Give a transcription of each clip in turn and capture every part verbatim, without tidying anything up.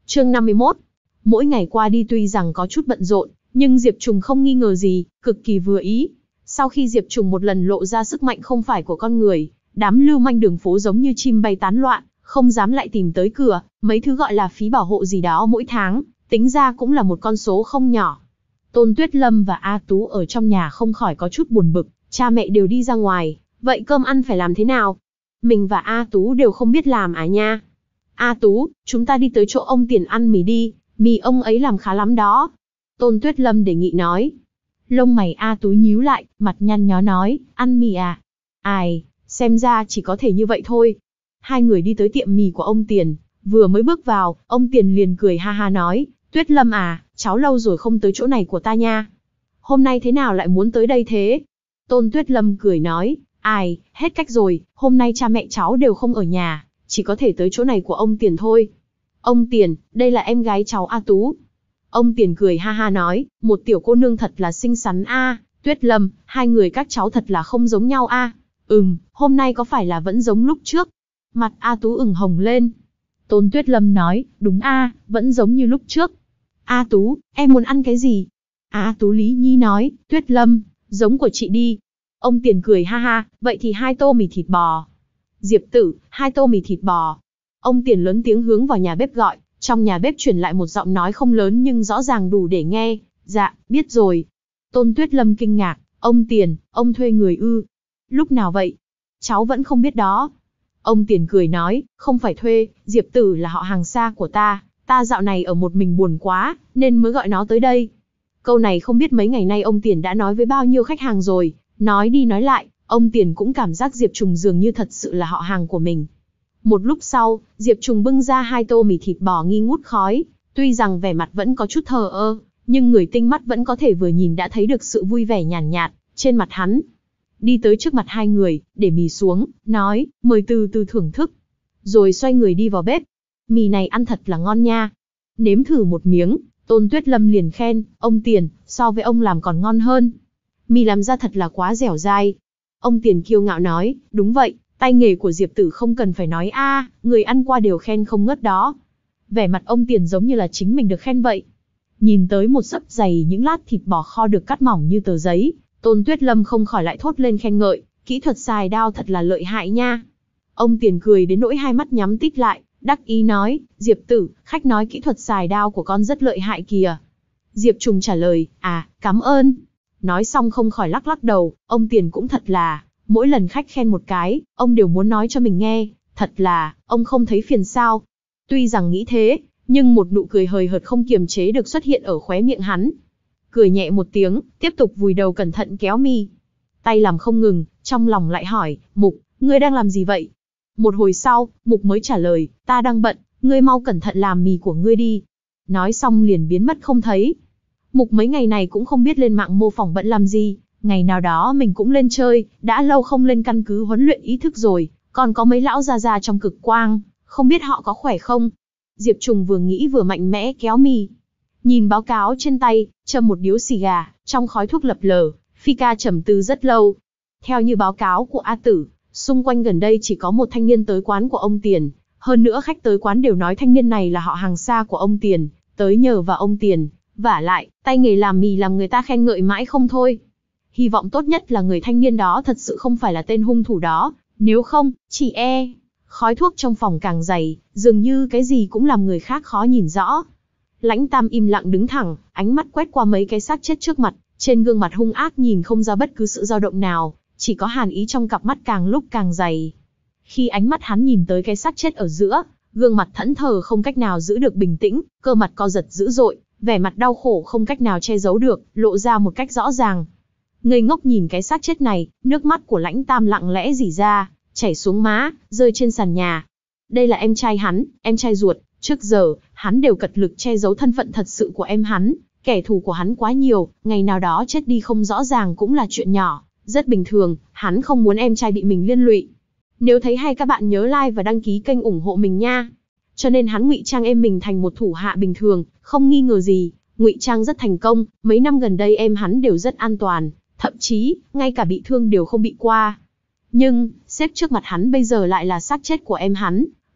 Chương năm mươi mốt. Mỗi ngày qua đi tuy rằng có chút bận rộn, nhưng Diệp Trùng không nghi ngờ gì, cực kỳ vừa ý. Sau khi Diệp Trùng một lần lộ ra sức mạnh không phải của con người, đám lưu manh đường phố giống như chim bay tán loạn, không dám lại tìm tới cửa, mấy thứ gọi là phí bảo hộ gì đó mỗi tháng, tính ra cũng là một con số không nhỏ. Tôn Tuyết Lâm và A Tú ở trong nhà không khỏi có chút buồn bực, cha mẹ đều đi ra ngoài, vậy cơm ăn phải làm thế nào? Mình và A Tú đều không biết làm à nha. A Tú, chúng ta đi tới chỗ ông Tiền ăn mì đi, mì ông ấy làm khá lắm đó. Tôn Tuyết Lâm đề nghị nói. Lông mày A Tú nhíu lại, mặt nhăn nhó nói, ăn mì à? Ai, xem ra chỉ có thể như vậy thôi. Hai người đi tới tiệm mì của ông Tiền, vừa mới bước vào, ông Tiền liền cười ha ha nói, Tuyết Lâm à, cháu lâu rồi không tới chỗ này của ta nha. Hôm nay thế nào lại muốn tới đây thế? Tôn Tuyết Lâm cười nói, ai, hết cách rồi, hôm nay cha mẹ cháu đều không ở nhà, chỉ có thể tới chỗ này của ông Tiền thôi. Ông Tiền, đây là em gái cháu A Tú. Ông Tiền cười ha ha nói, một tiểu cô nương thật là xinh xắn a, Tuyết Lâm, hai người các cháu thật là không giống nhau a. À. Ừm, hôm nay có phải là vẫn giống lúc trước? Mặt A Tú ửng hồng lên. Tôn Tuyết Lâm nói, đúng a, vẫn giống như lúc trước. A Tú, em muốn ăn cái gì? A Tú Lý Nhi nói, Tuyết Lâm, giống của chị đi. Ông Tiền cười ha ha, vậy thì hai tô mì thịt bò. Diệp Tử, hai tô mì thịt bò. Ông Tiền lớn tiếng hướng vào nhà bếp gọi, trong nhà bếp truyền lại một giọng nói không lớn nhưng rõ ràng đủ để nghe. Dạ, biết rồi. Tôn Tuyết Lâm kinh ngạc, ông Tiền, ông thuê người ư? Lúc nào vậy? Cháu vẫn không biết đó. Ông Tiền cười nói, không phải thuê, Diệp Tử là họ hàng xa của ta, ta dạo này ở một mình buồn quá, nên mới gọi nó tới đây. Câu này không biết mấy ngày nay ông Tiền đã nói với bao nhiêu khách hàng rồi, nói đi nói lại, ông Tiền cũng cảm giác Diệp Trùng dường như thật sự là họ hàng của mình. Một lúc sau, Diệp Trùng bưng ra hai tô mì thịt bò nghi ngút khói, tuy rằng vẻ mặt vẫn có chút thờ ơ, nhưng người tinh mắt vẫn có thể vừa nhìn đã thấy được sự vui vẻ nhàn nhạt, nhạt trên mặt hắn. Đi tới trước mặt hai người, để mì xuống, nói, mời từ từ thưởng thức. Rồi xoay người đi vào bếp. Mì này ăn thật là ngon nha. Nếm thử một miếng, Tôn Tuyết Lâm liền khen, ông Tiền, so với ông làm còn ngon hơn. Mì làm ra thật là quá dẻo dai. Ông Tiền kiêu ngạo nói, đúng vậy, tay nghề của Diệp Tử không cần phải nói a, à, người ăn qua đều khen không ngớt đó. Vẻ mặt ông Tiền giống như là chính mình được khen vậy. Nhìn tới một sấp dày những lát thịt bò kho được cắt mỏng như tờ giấy, Tôn Tuyết Lâm không khỏi lại thốt lên khen ngợi, kỹ thuật xài dao thật là lợi hại nha. Ông Tiền cười đến nỗi hai mắt nhắm tít lại, đắc ý nói, Diệp Tử, khách nói kỹ thuật xài dao của con rất lợi hại kìa. Diệp Trùng trả lời, à, cảm ơn. Nói xong không khỏi lắc lắc đầu, ông Tiền cũng thật là, mỗi lần khách khen một cái, ông đều muốn nói cho mình nghe, thật là, ông không thấy phiền sao. Tuy rằng nghĩ thế, nhưng một nụ cười hời hợt không kiềm chế được xuất hiện ở khóe miệng hắn. Cười nhẹ một tiếng, tiếp tục vùi đầu cẩn thận kéo mì. Tay làm không ngừng, trong lòng lại hỏi, Mục, ngươi đang làm gì vậy? Một hồi sau, Mục mới trả lời, ta đang bận, ngươi mau cẩn thận làm mì của ngươi đi. Nói xong liền biến mất không thấy. Mục mấy ngày này cũng không biết lên mạng mô phỏng bận làm gì, ngày nào đó mình cũng lên chơi, đã lâu không lên căn cứ huấn luyện ý thức rồi, còn có mấy lão già già trong cực quang, không biết họ có khỏe không? Diệp Trùng vừa nghĩ vừa mạnh mẽ kéo mì. Nhìn báo cáo trên tay, châm một điếu xì gà, trong khói thuốc lập lờ, Phi Ca trầm tư rất lâu. Theo như báo cáo của A Tử, xung quanh gần đây chỉ có một thanh niên tới quán của ông Tiền, hơn nữa khách tới quán đều nói thanh niên này là họ hàng xa của ông Tiền, tới nhờ vào ông Tiền, vả lại, tay nghề làm mì làm người ta khen ngợi mãi không thôi. Hy vọng tốt nhất là người thanh niên đó thật sự không phải là tên hung thủ đó, nếu không, chỉ e. Khói thuốc trong phòng càng dày, dường như cái gì cũng làm người khác khó nhìn rõ. Lãnh Tam im lặng đứng thẳng, ánh mắt quét qua mấy cái xác chết trước mặt, trên gương mặt hung ác nhìn không ra bất cứ sự dao động nào, chỉ có hàn ý trong cặp mắt càng lúc càng dày. Khi ánh mắt hắn nhìn tới cái xác chết ở giữa, gương mặt thẫn thờ không cách nào giữ được bình tĩnh, cơ mặt co giật dữ dội, vẻ mặt đau khổ không cách nào che giấu được, lộ ra một cách rõ ràng. Ngây ngốc nhìn cái xác chết này, nước mắt của Lãnh Tam lặng lẽ rỉ ra, chảy xuống má, rơi trên sàn nhà. Đây là em trai hắn, em trai ruột, trước giờ, hắn đều cật lực che giấu thân phận thật sự của em hắn, kẻ thù của hắn quá nhiều, ngày nào đó chết đi không rõ ràng cũng là chuyện nhỏ, rất bình thường, hắn không muốn em trai bị mình liên lụy. Nếu thấy hay các bạn nhớ like và đăng ký kênh ủng hộ mình nha. Cho nên hắn ngụy trang em mình thành một thủ hạ bình thường, không nghi ngờ gì, ngụy trang rất thành công, mấy năm gần đây em hắn đều rất an toàn, thậm chí, ngay cả bị thương đều không bị qua. Nhưng, xếp trước mặt hắn bây giờ lại là xác chết của em hắn,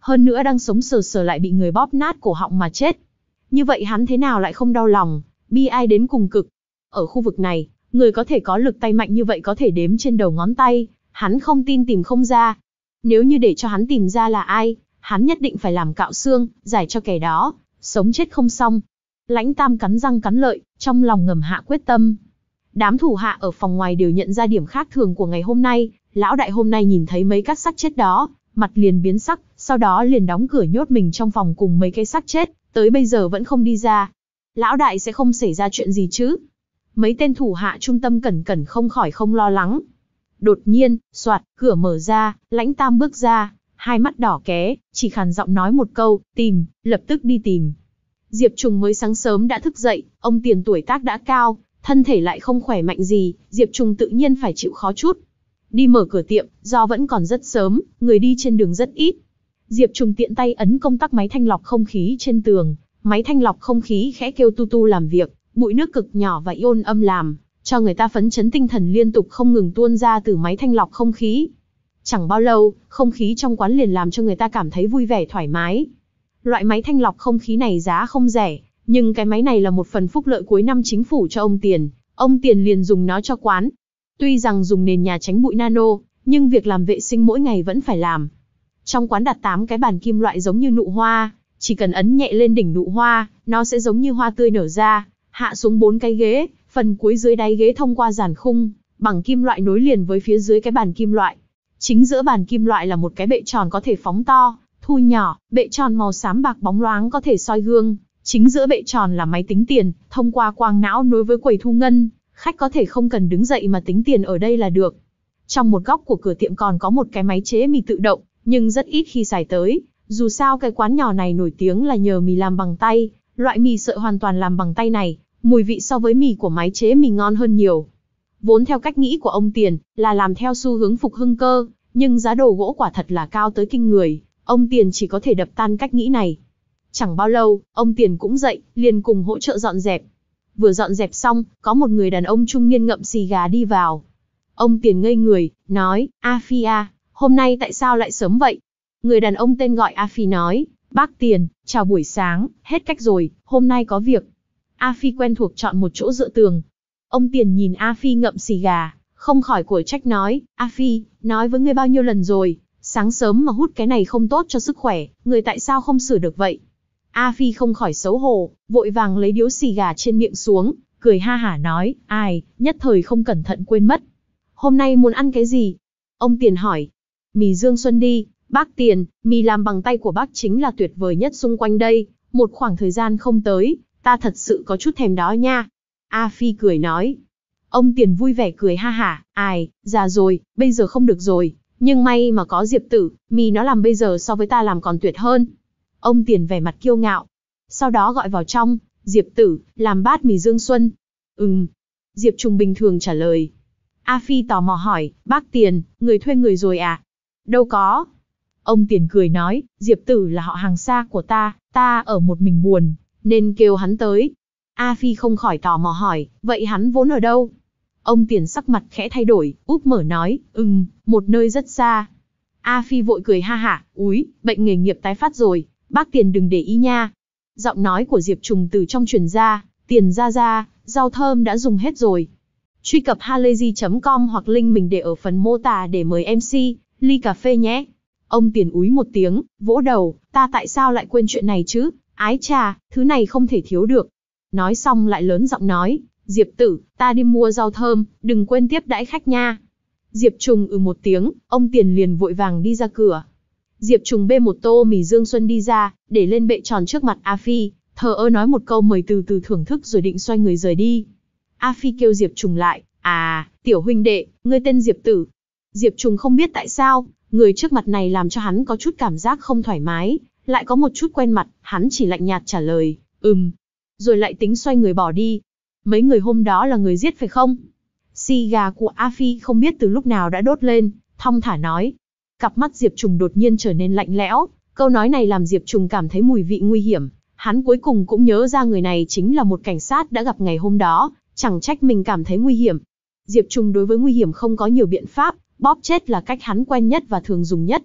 hơn nữa đang sống sờ sờ lại bị người bóp nát cổ họng mà chết. Như vậy hắn thế nào lại không đau lòng, bi ai đến cùng cực. Ở khu vực này, người có thể có lực tay mạnh như vậy có thể đếm trên đầu ngón tay, hắn không tin tìm không ra. Nếu như để cho hắn tìm ra là ai, hắn nhất định phải làm cạo xương, giải cho kẻ đó, sống chết không xong. Lãnh Tam cắn răng cắn lợi, trong lòng ngầm hạ quyết tâm. Đám thủ hạ ở phòng ngoài đều nhận ra điểm khác thường của ngày hôm nay, lão đại hôm nay nhìn thấy mấy các xác chết đó, mặt liền biến sắc, sau đó liền đóng cửa nhốt mình trong phòng cùng mấy cái xác chết, tới bây giờ vẫn không đi ra. Lão đại sẽ không xảy ra chuyện gì chứ? Mấy tên thủ hạ trung tâm cẩn cẩn không khỏi không lo lắng. Đột nhiên, soạt, cửa mở ra, Lãnh Tam bước ra, hai mắt đỏ ké, chỉ khàn giọng nói một câu, tìm, lập tức đi tìm. Diệp Trùng mới sáng sớm đã thức dậy, ông Tiền tuổi tác đã cao, thân thể lại không khỏe mạnh gì, Diệp Trùng tự nhiên phải chịu khó chút. Đi mở cửa tiệm, do vẫn còn rất sớm, người đi trên đường rất ít. Diệp Trùng tiện tay ấn công tắc máy thanh lọc không khí trên tường, máy thanh lọc không khí khẽ kêu tu tu làm việc, bụi nước cực nhỏ và ion âm làm cho người ta phấn chấn tinh thần liên tục không ngừng tuôn ra từ máy thanh lọc không khí. Chẳng bao lâu, không khí trong quán liền làm cho người ta cảm thấy vui vẻ thoải mái. Loại máy thanh lọc không khí này giá không rẻ, nhưng cái máy này là một phần phúc lợi cuối năm chính phủ cho ông Tiền, ông Tiền liền dùng nó cho quán. Tuy rằng dùng nền nhà tránh bụi nano, nhưng việc làm vệ sinh mỗi ngày vẫn phải làm. Trong quán đặt tám cái bàn kim loại giống như nụ hoa, chỉ cần ấn nhẹ lên đỉnh nụ hoa, nó sẽ giống như hoa tươi nở ra, hạ xuống bốn cái ghế, phần cuối dưới đáy ghế thông qua giàn khung, bằng kim loại nối liền với phía dưới cái bàn kim loại. Chính giữa bàn kim loại là một cái bệ tròn có thể phóng to, thu nhỏ, bệ tròn màu xám bạc bóng loáng có thể soi gương. Chính giữa bệ tròn là máy tính tiền, thông qua quang não nối với quầy thu ngân, khách có thể không cần đứng dậy mà tính tiền ở đây là được. Trong một góc của cửa tiệm còn có một cái máy chế mì tự động, nhưng rất ít khi xài tới, dù sao cái quán nhỏ này nổi tiếng là nhờ mì làm bằng tay, loại mì sợi hoàn toàn làm bằng tay này, mùi vị so với mì của máy chế mì ngon hơn nhiều. Vốn theo cách nghĩ của ông Tiền, là làm theo xu hướng phục hưng cơ, nhưng giá đồ gỗ quả thật là cao tới kinh người, ông Tiền chỉ có thể đập tan cách nghĩ này. Chẳng bao lâu, ông Tiền cũng dậy, liền cùng hỗ trợ dọn dẹp. Vừa dọn dẹp xong, có một người đàn ông trung niên ngậm xì gà đi vào. Ông Tiền ngây người, nói, A Phi à, hôm nay tại sao lại sớm vậy? Người đàn ông tên gọi A Phi nói, bác Tiền, chào buổi sáng, hết cách rồi, hôm nay có việc. A Phi quen thuộc chọn một chỗ dựa tường. Ông Tiền nhìn A Phi ngậm xì gà, không khỏi của trách nói, A Phi, nói với ngươi bao nhiêu lần rồi, sáng sớm mà hút cái này không tốt cho sức khỏe, người tại sao không sửa được vậy? A Phi không khỏi xấu hổ, vội vàng lấy điếu xì gà trên miệng xuống, cười ha hả nói, ai, nhất thời không cẩn thận quên mất. Hôm nay muốn ăn cái gì? Ông Tiền hỏi. Mì Dương Xuân đi, bác Tiền, mì làm bằng tay của bác chính là tuyệt vời nhất xung quanh đây, một khoảng thời gian không tới, ta thật sự có chút thèm đó nha. A Phi cười nói. Ông Tiền vui vẻ cười ha hả, ai, già rồi, bây giờ không được rồi, nhưng may mà có Diệp Tử, mì nó làm bây giờ so với ta làm còn tuyệt hơn. Ông Tiền vẻ mặt kiêu ngạo. Sau đó gọi vào trong, Diệp Tử, làm bát mì Dương Xuân. Ừm. Diệp Trùng bình thường trả lời. A Phi tò mò hỏi, bác Tiền, người thuê người rồi à? Đâu có. Ông Tiền cười nói, Diệp Tử là họ hàng xa của ta, ta ở một mình buồn, nên kêu hắn tới. A Phi không khỏi tò mò hỏi, vậy hắn vốn ở đâu? Ông Tiền sắc mặt khẽ thay đổi, úp mở nói, ừm, một nơi rất xa. A Phi vội cười ha hả, úi, bệnh nghề nghiệp tái phát rồi, bác Tiền đừng để ý nha. Giọng nói của Diệp Trùng từ trong truyền ra, Tiền ra ra, rau thơm đã dùng hết rồi. Truy cập halayzi chấm com hoặc link mình để ở phần mô tả để mời em xê, ly cà phê nhé. Ông Tiền úi một tiếng, vỗ đầu, ta tại sao lại quên chuyện này chứ, ái chà, thứ này không thể thiếu được. Nói xong lại lớn giọng nói, Diệp Tử, ta đi mua rau thơm, đừng quên tiếp đãi khách nha. Diệp Trùng ừ một tiếng, ông Tiền liền vội vàng đi ra cửa. Diệp Trùng bê một tô mì Dương Xuân đi ra, để lên bệ tròn trước mặt A Phi, thờ ơ nói một câu mời từ từ thưởng thức rồi định xoay người rời đi. A Phi kêu Diệp Trùng lại, à, tiểu huynh đệ, ngươi tên Diệp Tử. Diệp Trùng không biết tại sao, người trước mặt này làm cho hắn có chút cảm giác không thoải mái, lại có một chút quen mặt, hắn chỉ lạnh nhạt trả lời, ừm, rồi lại tính xoay người bỏ đi. Mấy người hôm đó là người giết phải không? Xì gà của A Phi không biết từ lúc nào đã đốt lên, thong thả nói. Cặp mắt Diệp Trùng đột nhiên trở nên lạnh lẽo, câu nói này làm Diệp Trùng cảm thấy mùi vị nguy hiểm. Hắn cuối cùng cũng nhớ ra người này chính là một cảnh sát đã gặp ngày hôm đó, chẳng trách mình cảm thấy nguy hiểm. Diệp Trùng đối với nguy hiểm không có nhiều biện pháp, bóp chết là cách hắn quen nhất và thường dùng nhất.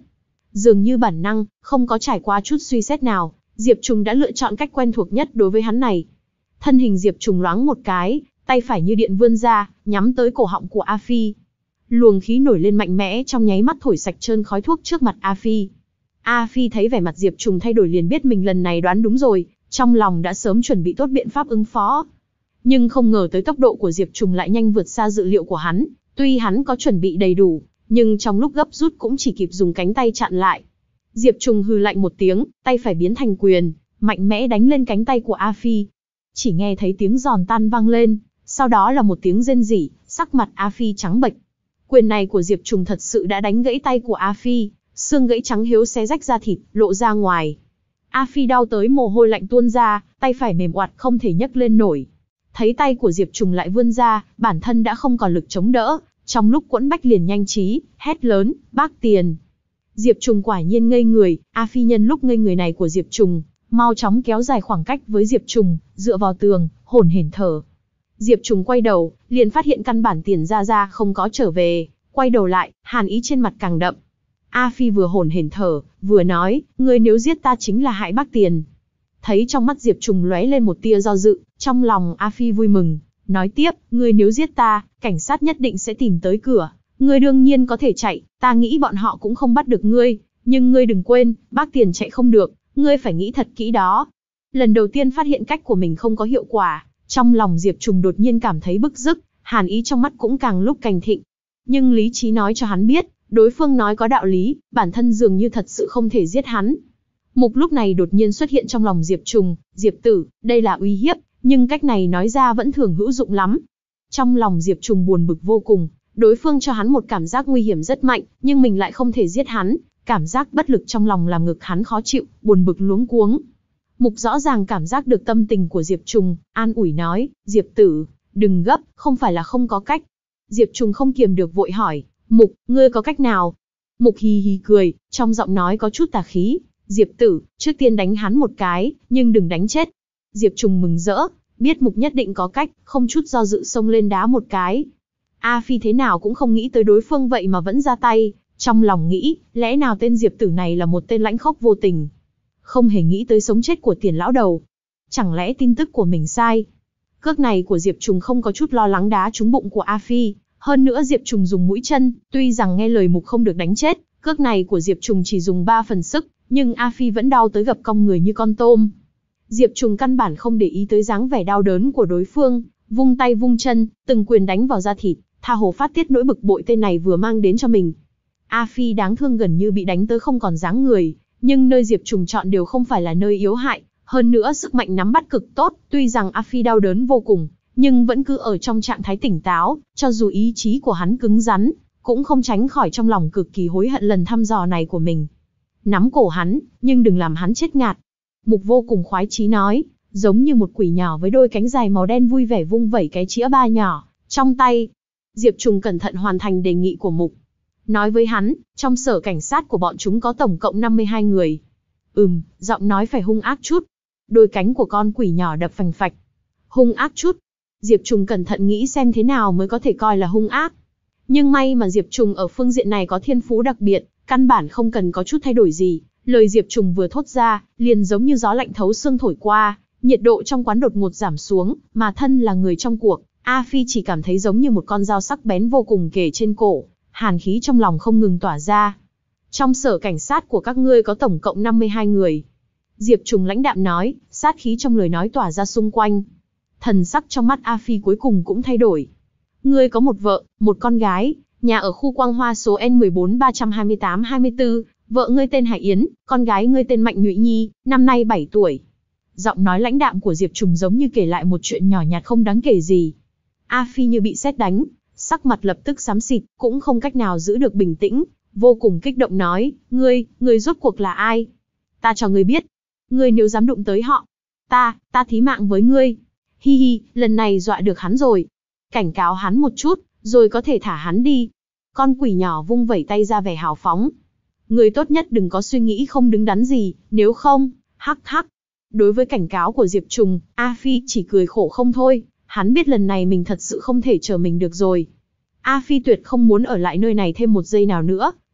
Dường như bản năng, không có trải qua chút suy xét nào, Diệp Trùng đã lựa chọn cách quen thuộc nhất đối với hắn này. Thân hình Diệp Trùng loáng một cái, tay phải như điện vươn ra, nhắm tới cổ họng của A Phi. Luồng khí nổi lên mạnh mẽ trong nháy mắt thổi sạch trơn khói thuốc trước mặt A Phi. A Phi thấy vẻ mặt Diệp Trùng thay đổi liền biết mình lần này đoán đúng rồi, trong lòng đã sớm chuẩn bị tốt biện pháp ứng phó. Nhưng không ngờ tới tốc độ của Diệp Trùng lại nhanh vượt xa dự liệu của hắn, tuy hắn có chuẩn bị đầy đủ, nhưng trong lúc gấp rút cũng chỉ kịp dùng cánh tay chặn lại. Diệp Trùng hừ lạnh một tiếng, tay phải biến thành quyền, mạnh mẽ đánh lên cánh tay của A Phi. Chỉ nghe thấy tiếng giòn tan vang lên, sau đó là một tiếng rên rỉ, sắc mặt A Phi trắng bệch. Quyền này của Diệp Trùng thật sự đã đánh gãy tay của A Phi, xương gãy trắng hiếu xé rách da thịt, lộ ra ngoài. A Phi đau tới mồ hôi lạnh tuôn ra, tay phải mềm oặt không thể nhấc lên nổi. Thấy tay của Diệp Trùng lại vươn ra, bản thân đã không còn lực chống đỡ, trong lúc quẫn bách liền nhanh trí, hét lớn, bác tiền. Diệp Trùng quả nhiên ngây người, A Phi nhân lúc ngây người này của Diệp Trùng, mau chóng kéo dài khoảng cách với Diệp Trùng, dựa vào tường, hổn hển thở. Diệp Trùng quay đầu, liền phát hiện căn bản Tiền Gia Gia không có trở về, quay đầu lại, hàn ý trên mặt càng đậm. A Phi vừa hổn hển thở, vừa nói, ngươi nếu giết ta chính là hại bác Tiền. Thấy trong mắt Diệp Trùng lóe lên một tia do dự, trong lòng A Phi vui mừng, nói tiếp, ngươi nếu giết ta, cảnh sát nhất định sẽ tìm tới cửa, ngươi đương nhiên có thể chạy, ta nghĩ bọn họ cũng không bắt được ngươi, nhưng ngươi đừng quên, bác Tiền chạy không được, ngươi phải nghĩ thật kỹ đó. Lần đầu tiên phát hiện cách của mình không có hiệu quả, trong lòng Diệp Trùng đột nhiên cảm thấy bức rứt, hàn ý trong mắt cũng càng lúc càng thịnh. Nhưng lý trí nói cho hắn biết, đối phương nói có đạo lý, bản thân dường như thật sự không thể giết hắn. Mục lúc này đột nhiên xuất hiện trong lòng Diệp Trùng, Diệp tử, đây là uy hiếp, nhưng cách này nói ra vẫn thường hữu dụng lắm. Trong lòng Diệp Trùng buồn bực vô cùng, đối phương cho hắn một cảm giác nguy hiểm rất mạnh, nhưng mình lại không thể giết hắn, cảm giác bất lực trong lòng làm ngực hắn khó chịu, buồn bực luống cuống. Mục rõ ràng cảm giác được tâm tình của Diệp Trùng, an ủi nói, Diệp tử, đừng gấp, không phải là không có cách. Diệp Trùng không kiềm được vội hỏi, Mục, ngươi có cách nào? Mục hì hì cười, trong giọng nói có chút tà khí, Diệp tử, trước tiên đánh hắn một cái, nhưng đừng đánh chết. Diệp Trùng mừng rỡ, biết Mục nhất định có cách, không chút do dự xông lên đá một cái. A Phi thế nào cũng không nghĩ tới đối phương vậy mà vẫn ra tay, trong lòng nghĩ, lẽ nào tên Diệp tử này là một tên lãnh khốc vô tình. Không hề nghĩ tới sống chết của Tiền lão đầu. Chẳng lẽ tin tức của mình sai? Cước này của Diệp Trùng không có chút lo lắng đá trúng bụng của A Phi, hơn nữa Diệp Trùng dùng mũi chân, tuy rằng nghe lời Mục không được đánh chết, cước này của Diệp Trùng chỉ dùng ba phần sức, nhưng A Phi vẫn đau tới gập cong người như con tôm. Diệp Trùng căn bản không để ý tới dáng vẻ đau đớn của đối phương, vung tay vung chân, từng quyền đánh vào da thịt, tha hồ phát tiết nỗi bực bội tên này vừa mang đến cho mình. A Phi đáng thương gần như bị đánh tới không còn dáng người, nhưng nơi Diệp Trùng chọn đều không phải là nơi yếu hại, hơn nữa sức mạnh nắm bắt cực tốt, tuy rằng A Phi đau đớn vô cùng, nhưng vẫn cứ ở trong trạng thái tỉnh táo, cho dù ý chí của hắn cứng rắn, cũng không tránh khỏi trong lòng cực kỳ hối hận lần thăm dò này của mình. Nắm cổ hắn, nhưng đừng làm hắn chết ngạt. Mục vô cùng khoái chí nói, giống như một quỷ nhỏ với đôi cánh dài màu đen vui vẻ vung vẩy cái chĩa ba nhỏ trong tay. Diệp Trùng cẩn thận hoàn thành đề nghị của Mục. Nói với hắn, trong sở cảnh sát của bọn chúng có tổng cộng năm mươi hai người. Ừm, giọng nói phải hung ác chút. Đôi cánh của con quỷ nhỏ đập phành phạch. Hung ác chút. Diệp Trùng cẩn thận nghĩ xem thế nào mới có thể coi là hung ác. Nhưng may mà Diệp Trùng ở phương diện này có thiên phú đặc biệt, căn bản không cần có chút thay đổi gì. Lời Diệp Trùng vừa thốt ra, liền giống như gió lạnh thấu xương thổi qua, nhiệt độ trong quán đột ngột giảm xuống, mà thân là người trong cuộc, A Phi chỉ cảm thấy giống như một con dao sắc bén vô cùng kề trên cổ, hàn khí trong lòng không ngừng tỏa ra. Trong sở cảnh sát của các ngươi có tổng cộng năm mươi hai người. Diệp Trùng lãnh đạm nói, sát khí trong lời nói tỏa ra xung quanh. Thần sắc trong mắt A Phi cuối cùng cũng thay đổi. Ngươi có một vợ, một con gái, nhà ở khu Quang Hoa số N mười bốn ba trăm hai mươi tám hai mươi tư, vợ ngươi tên Hải Yến, con gái ngươi tên Mạnh Nhụy Nhi, năm nay bảy tuổi. Giọng nói lãnh đạm của Diệp Trùng giống như kể lại một chuyện nhỏ nhặt không đáng kể gì. A Phi như bị sét đánh, sắc mặt lập tức xám xịt, cũng không cách nào giữ được bình tĩnh, vô cùng kích động nói, ngươi, ngươi rốt cuộc là ai? Ta cho ngươi biết, ngươi nếu dám đụng tới họ, ta, ta thí mạng với ngươi. Hi hi, lần này dọa được hắn rồi. Cảnh cáo hắn một chút, rồi có thể thả hắn đi. Con quỷ nhỏ vung vẩy tay ra vẻ hào phóng. Ngươi tốt nhất đừng có suy nghĩ không đứng đắn gì, nếu không, hắc hắc. Đối với cảnh cáo của Diệp Trùng, A Phi chỉ cười khổ không thôi, hắn biết lần này mình thật sự không thể chờ mình được rồi. A Phi tuyệt không muốn ở lại nơi này thêm một giây nào nữa,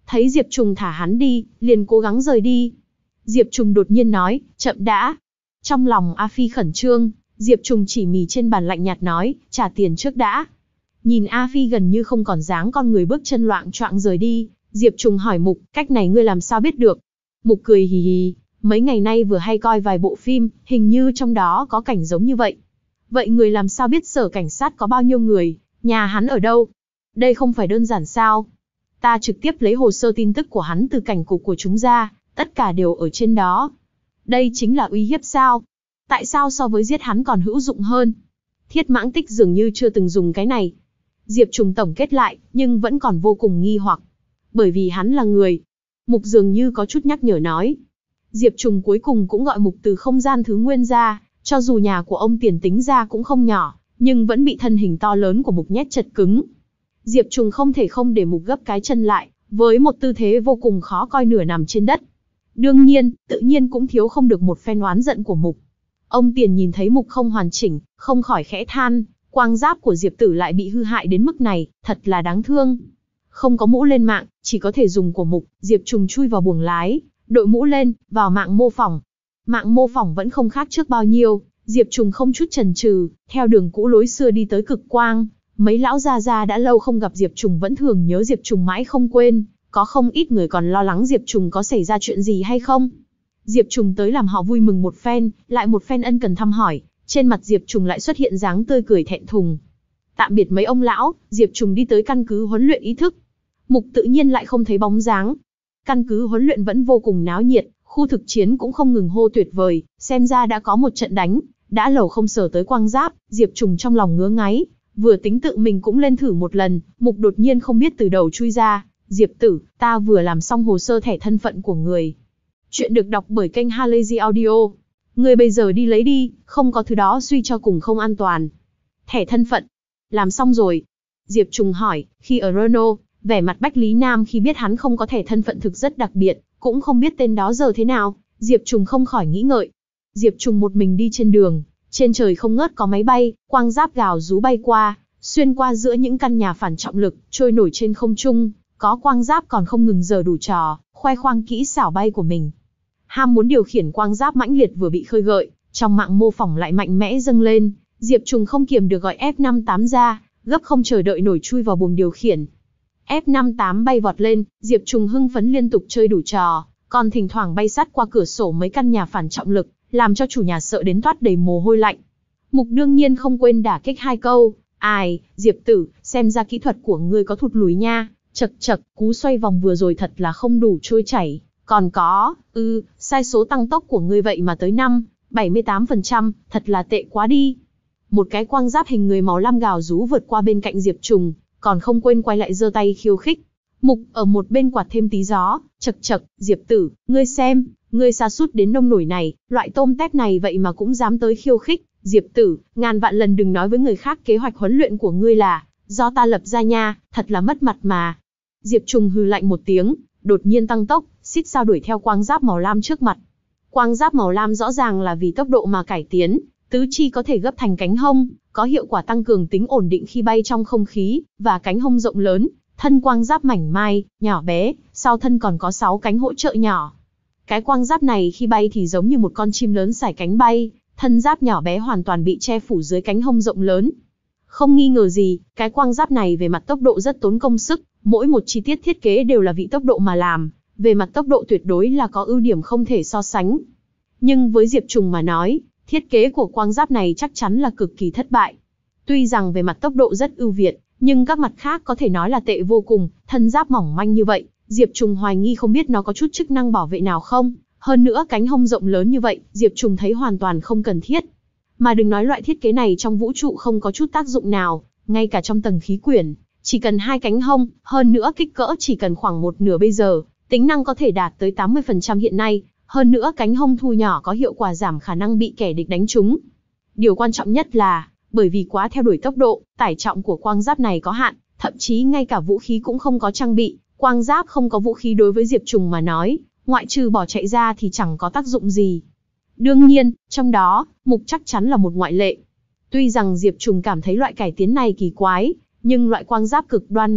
Thấy Diệp Trùng thả hắn đi, liền cố gắng rời đi. Diệp Trùng đột nhiên nói, chậm đã. Trong lòng A Phi khẩn trương, Diệp Trùng chỉ mì trên bàn lạnh nhạt nói, trả tiền trước đã. Nhìn A Phi gần như không còn dáng con người bước chân loạng choạng rời đi, Diệp Trùng hỏi Mục, cách này ngươi làm sao biết được? Mục cười hì hì, mấy ngày nay vừa hay coi vài bộ phim, hình như trong đó có cảnh giống như vậy. Vậy người làm sao biết sở cảnh sát có bao nhiêu người, nhà hắn ở đâu? Đây không phải đơn giản sao? Ta trực tiếp lấy hồ sơ tin tức của hắn từ cảnh cục của chúng ra, tất cả đều ở trên đó. Đây chính là uy hiếp sao? Tại sao so với giết hắn còn hữu dụng hơn? Thiết Mãng Tích dường như chưa từng dùng cái này. Diệp Trùng tổng kết lại, nhưng vẫn còn vô cùng nghi hoặc. Bởi vì hắn là người. Mục dường như có chút nhắc nhở nói. Diệp Trùng cuối cùng cũng gọi Mục từ không gian thứ nguyên ra, cho dù nhà của ông tiền tính ra cũng không nhỏ, nhưng vẫn bị thân hình to lớn của Mục nhét chật cứng. Diệp Trùng không thể không để Mục gấp cái chân lại, với một tư thế vô cùng khó coi nửa nằm trên đất. Đương nhiên, tự nhiên cũng thiếu không được một phen oán giận của Mục. Ông tiền nhìn thấy Mục không hoàn chỉnh, không khỏi khẽ than, quang giáp của Diệp Tử lại bị hư hại đến mức này, thật là đáng thương. Không có mũ lên mạng, chỉ có thể dùng của Mục, Diệp Trùng chui vào buồng lái, đội mũ lên, vào mạng mô phỏng. Mạng mô phỏng vẫn không khác trước bao nhiêu, Diệp Trùng không chút chần chừ, theo đường cũ lối xưa đi tới cực quang. Mấy lão gia gia đã lâu không gặp Diệp Trùng vẫn thường nhớ Diệp Trùng mãi không quên, có không ít người còn lo lắng Diệp Trùng có xảy ra chuyện gì hay không. Diệp Trùng tới làm họ vui mừng một phen, lại một phen ân cần thăm hỏi, trên mặt Diệp Trùng lại xuất hiện dáng tươi cười thẹn thùng. Tạm biệt mấy ông lão, Diệp Trùng đi tới căn cứ huấn luyện ý thức. Mục tự nhiên lại không thấy bóng dáng. Căn cứ huấn luyện vẫn vô cùng náo nhiệt, khu thực chiến cũng không ngừng hô tuyệt vời, xem ra đã có một trận đánh, đã lâu không sờ tới quang giáp, Diệp Trùng trong lòng ngứa ngáy, vừa tính tự mình cũng lên thử một lần, Mục đột nhiên không biết từ đầu chui ra, Diệp Tử, ta vừa làm xong hồ sơ thẻ thân phận của người. Chuyện được đọc bởi kênh Halazy Audio. Người bây giờ đi lấy đi, không có thứ đó suy cho cùng không an toàn. Thẻ thân phận. Làm xong rồi. Diệp Trùng hỏi, khi ở Renault, vẻ mặt Bách Lý Nam khi biết hắn không có thẻ thân phận thực rất đặc biệt, cũng không biết tên đó giờ thế nào, Diệp Trùng không khỏi nghĩ ngợi. Diệp Trùng một mình đi trên đường, trên trời không ngớt có máy bay, quang giáp gào rú bay qua, xuyên qua giữa những căn nhà phản trọng lực, trôi nổi trên không trung, có quang giáp còn không ngừng giở đủ trò, khoe khoang kỹ xảo bay của mình. Ham muốn điều khiển quang giáp mãnh liệt vừa bị khơi gợi, trong mạng mô phỏng lại mạnh mẽ dâng lên, Diệp Trùng không kiềm được gọi F năm mươi tám ra, gấp không chờ đợi nổi chui vào buồng điều khiển. F năm mươi tám bay vọt lên, Diệp Trùng hưng phấn liên tục chơi đủ trò, còn thỉnh thoảng bay sát qua cửa sổ mấy căn nhà phản trọng lực, làm cho chủ nhà sợ đến toát đầy mồ hôi lạnh. Mục đương nhiên không quên đả kích hai câu, ai, Diệp Tử, xem ra kỹ thuật của ngươi có thụt lùi nha, chật chật, cú xoay vòng vừa rồi thật là không đủ trôi chảy, còn có, ư, ừ, sai số tăng tốc của ngươi vậy mà tới năm, bảy mươi tám phần trăm, thật là tệ quá đi. Một cái quang giáp hình người màu lam gào rú vượt qua bên cạnh Diệp Trùng, còn không quên quay lại giơ tay khiêu khích. Mục ở một bên quạt thêm tí gió, chật chật, Diệp Tử, ngươi xem, ngươi sa sút đến nông nổi này, loại tôm tép này vậy mà cũng dám tới khiêu khích, Diệp Tử, ngàn vạn lần đừng nói với người khác kế hoạch huấn luyện của ngươi là do ta lập ra nha, thật là mất mặt mà. Diệp Trùng hừ lạnh một tiếng, đột nhiên tăng tốc, xít sao đuổi theo quang giáp màu lam trước mặt. Quang giáp màu lam rõ ràng là vì tốc độ mà cải tiến, tứ chi có thể gấp thành cánh hông, có hiệu quả tăng cường tính ổn định khi bay trong không khí, và cánh hông rộng lớn, thân quang giáp mảnh mai, nhỏ bé, sau thân còn có sáu cánh hỗ trợ nhỏ. Cái quang giáp này khi bay thì giống như một con chim lớn sải cánh bay, thân giáp nhỏ bé hoàn toàn bị che phủ dưới cánh hông rộng lớn. Không nghi ngờ gì, cái quang giáp này về mặt tốc độ rất tốn công sức, mỗi một chi tiết thiết kế đều là vì tốc độ mà làm, về mặt tốc độ tuyệt đối là có ưu điểm không thể so sánh. Nhưng với Diệp Trùng mà nói, thiết kế của quang giáp này chắc chắn là cực kỳ thất bại. Tuy rằng về mặt tốc độ rất ưu việt, nhưng các mặt khác có thể nói là tệ vô cùng, thân giáp mỏng manh như vậy, Diệp Trùng hoài nghi không biết nó có chút chức năng bảo vệ nào không, hơn nữa cánh hông rộng lớn như vậy, Diệp Trùng thấy hoàn toàn không cần thiết. Mà đừng nói loại thiết kế này trong vũ trụ không có chút tác dụng nào, ngay cả trong tầng khí quyển, chỉ cần hai cánh hông, hơn nữa kích cỡ chỉ cần khoảng một nửa bây giờ, tính năng có thể đạt tới tám mươi phần trăm hiện nay, hơn nữa cánh hông thu nhỏ có hiệu quả giảm khả năng bị kẻ địch đánh trúng. Điều quan trọng nhất là, bởi vì quá theo đuổi tốc độ, tải trọng của quang giáp này có hạn, thậm chí ngay cả vũ khí cũng không có trang bị, quang giáp không có vũ khí đối với Diệp Trùng mà nói, ngoại trừ bỏ chạy ra thì chẳng có tác dụng gì. Đương nhiên, trong đó, Mục chắc chắn là một ngoại lệ. Tuy rằng Diệp Trùng cảm thấy loại cải tiến này kỳ quái, nhưng loại quang giáp cực đoan này,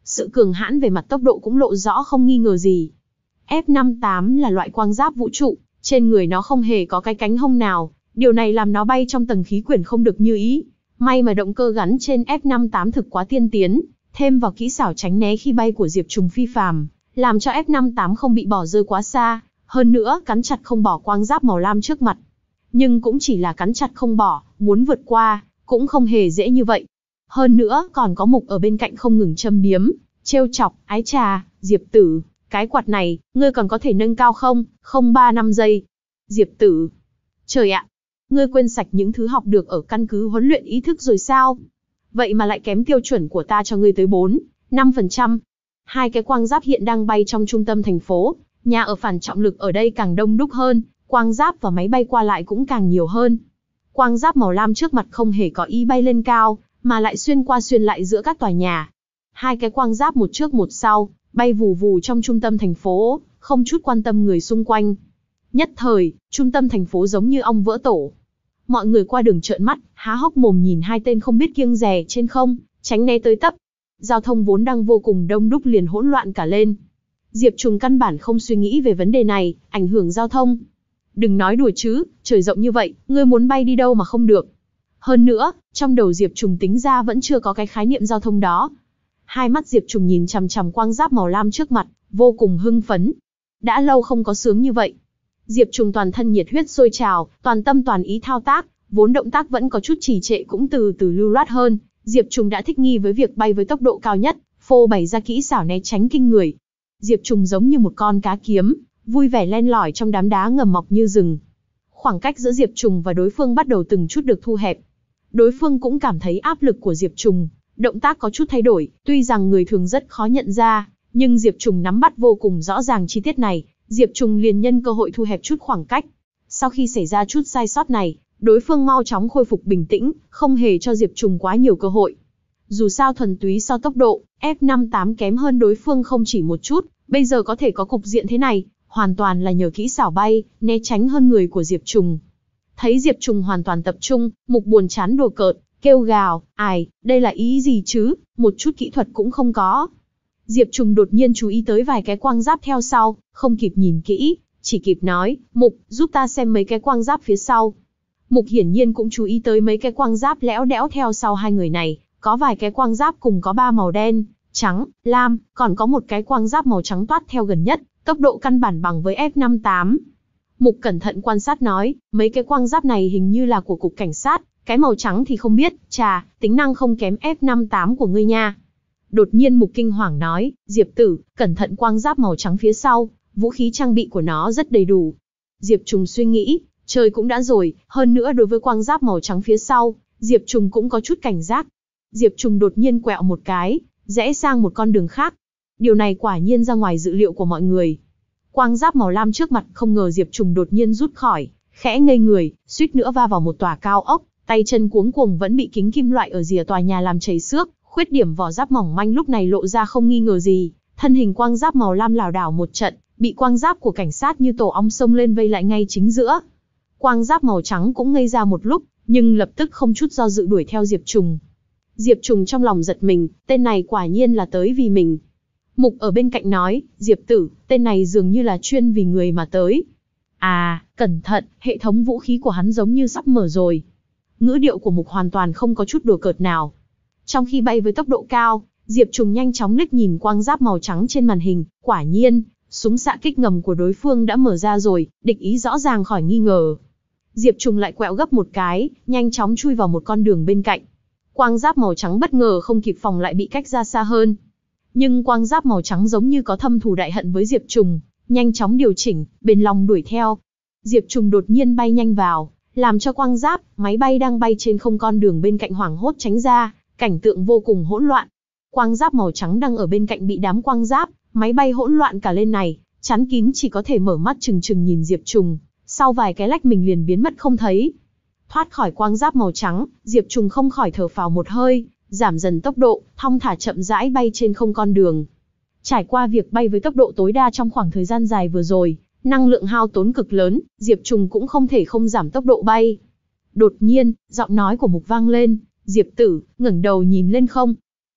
Sự cường hãn về mặt tốc độ cũng lộ rõ không nghi ngờ gì. F năm tám là loại quang giáp vũ trụ, trên người nó không hề có cái cánh hông nào, điều này làm nó bay trong tầng khí quyển không được như ý. May mà động cơ gắn trên F năm tám thực quá tiên tiến, thêm vào kỹ xảo tránh né khi bay của Diệp Trùng phi phàm, làm cho F năm tám không bị bỏ rơi quá xa, hơn nữa cắn chặt không bỏ quang giáp màu lam trước mặt. Nhưng cũng chỉ là cắn chặt không bỏ, muốn vượt qua, cũng không hề dễ như vậy. Hơn nữa còn có Mục ở bên cạnh không ngừng châm biếm, trêu chọc, ái trà, Diệp Tử, cái quạt này, ngươi còn có thể nâng cao không, không ba năm giây. Diệp Tử, trời ạ, ngươi quên sạch những thứ học được ở căn cứ huấn luyện ý thức rồi sao? Vậy mà lại kém tiêu chuẩn của ta cho ngươi tới bốn, năm phần trăm. Hai cái quang giáp hiện đang bay trong trung tâm thành phố, nhà ở phản trọng lực ở đây càng đông đúc hơn, quang giáp và máy bay qua lại cũng càng nhiều hơn. Quang giáp màu lam trước mặt không hề có ý bay lên cao, mà lại xuyên qua xuyên lại giữa các tòa nhà. Hai cái quang giáp một trước một sau, bay vù vù trong trung tâm thành phố, không chút quan tâm người xung quanh. Nhất thời, trung tâm thành phố giống như ong vỡ tổ. Mọi người qua đường trợn mắt, há hốc mồm nhìn hai tên không biết kiêng dè trên không, tránh né tới tấp. Giao thông vốn đang vô cùng đông đúc liền hỗn loạn cả lên. Diệp Trùng căn bản không suy nghĩ về vấn đề này, ảnh hưởng giao thông. Đừng nói đùa chứ, trời rộng như vậy, ngươi muốn bay đi đâu mà không được. Hơn nữa, trong đầu Diệp Trùng tính ra vẫn chưa có cái khái niệm giao thông đó. Hai mắt Diệp Trùng nhìn chằm chằm quang giáp màu lam trước mặt, vô cùng hưng phấn. Đã lâu không có sướng như vậy. Diệp Trùng toàn thân nhiệt huyết sôi trào, toàn tâm toàn ý thao tác, vốn động tác vẫn có chút trì trệ cũng từ từ lưu loát hơn. Diệp Trùng đã thích nghi với việc bay với tốc độ cao nhất, phô bày ra kỹ xảo né tránh kinh người. Diệp Trùng giống như một con cá kiếm, vui vẻ len lỏi trong đám đá ngầm mọc như rừng. Khoảng cách giữa Diệp Trùng và đối phương bắt đầu từng chút được thu hẹp. Đối phương cũng cảm thấy áp lực của Diệp Trùng, động tác có chút thay đổi, tuy rằng người thường rất khó nhận ra, nhưng Diệp Trùng nắm bắt vô cùng rõ ràng chi tiết này, Diệp Trùng liền nhân cơ hội thu hẹp chút khoảng cách. Sau khi xảy ra chút sai sót này, đối phương mau chóng khôi phục bình tĩnh, không hề cho Diệp Trùng quá nhiều cơ hội. Dù sao thuần túy so tốc độ, F năm tám kém hơn đối phương không chỉ một chút, bây giờ có thể có cục diện thế này, hoàn toàn là nhờ kỹ xảo bay, né tránh hơn người của Diệp Trùng. Thấy Diệp Trùng hoàn toàn tập trung, Mục buồn chán đùa cợt, kêu gào, ai, đây là ý gì chứ, một chút kỹ thuật cũng không có. Diệp Trùng đột nhiên chú ý tới vài cái quang giáp theo sau, không kịp nhìn kỹ, chỉ kịp nói, Mục, giúp ta xem mấy cái quang giáp phía sau. Mục hiển nhiên cũng chú ý tới mấy cái quang giáp lẽo đẽo theo sau hai người này, có vài cái quang giáp cùng có ba màu đen, trắng, lam, còn có một cái quang giáp màu trắng toát theo gần nhất, tốc độ căn bản bằng với F năm tám. Mục cẩn thận quan sát nói, mấy cái quang giáp này hình như là của cục cảnh sát, cái màu trắng thì không biết, chà, tính năng không kém F năm tám của ngươi nha. Đột nhiên Mục kinh hoàng nói, Diệp Tử, cẩn thận quang giáp màu trắng phía sau, vũ khí trang bị của nó rất đầy đủ. Diệp Trùng suy nghĩ, trời cũng đã rồi, hơn nữa đối với quang giáp màu trắng phía sau, Diệp Trùng cũng có chút cảnh giác. Diệp Trùng đột nhiên quẹo một cái, rẽ sang một con đường khác. Điều này quả nhiên ra ngoài dự liệu của mọi người. Quang giáp màu lam trước mặt không ngờ Diệp Trùng đột nhiên rút khỏi, khẽ ngây người, suýt nữa va vào một tòa cao ốc, tay chân cuống cuồng vẫn bị kính kim loại ở rìa tòa nhà làm chảy xước, khuyết điểm vỏ giáp mỏng manh lúc này lộ ra không nghi ngờ gì, thân hình quang giáp màu lam lảo đảo một trận, bị quang giáp của cảnh sát như tổ ong xông lên vây lại ngay chính giữa. Quang giáp màu trắng cũng ngây ra một lúc, nhưng lập tức không chút do dự đuổi theo Diệp Trùng. Diệp Trùng trong lòng giật mình, tên này quả nhiên là tới vì mình. Mục ở bên cạnh nói, Diệp Tử, tên này dường như là chuyên vì người mà tới. À, cẩn thận, hệ thống vũ khí của hắn giống như sắp mở rồi. Ngữ điệu của Mục hoàn toàn không có chút đùa cợt nào. Trong khi bay với tốc độ cao, Diệp Trùng nhanh chóng liếc nhìn quang giáp màu trắng trên màn hình, quả nhiên, súng xạ kích ngầm của đối phương đã mở ra rồi, địch ý rõ ràng khỏi nghi ngờ. Diệp Trùng lại quẹo gấp một cái, nhanh chóng chui vào một con đường bên cạnh. Quang giáp màu trắng bất ngờ không kịp phòng lại bị cách ra xa hơn. Nhưng quang giáp màu trắng giống như có thâm thù đại hận với Diệp Trùng, nhanh chóng điều chỉnh, bền lòng đuổi theo. Diệp Trùng đột nhiên bay nhanh vào, làm cho quang giáp, máy bay đang bay trên không con đường bên cạnh hoảng hốt tránh ra, cảnh tượng vô cùng hỗn loạn. Quang giáp màu trắng đang ở bên cạnh bị đám quang giáp, máy bay hỗn loạn cả lên này, chắn kín chỉ có thể mở mắt trừng trừng nhìn Diệp Trùng, sau vài cái lách mình liền biến mất không thấy. Thoát khỏi quang giáp màu trắng, Diệp Trùng không khỏi thở phào một hơi, giảm dần tốc độ, thong thả chậm rãi bay trên không con đường. Trải qua việc bay với tốc độ tối đa trong khoảng thời gian dài vừa rồi, năng lượng hao tốn cực lớn, Diệp Trùng cũng không thể không giảm tốc độ bay. Đột nhiên, giọng nói của Mục vang lên, Diệp Tử, ngẩng đầu nhìn lên không.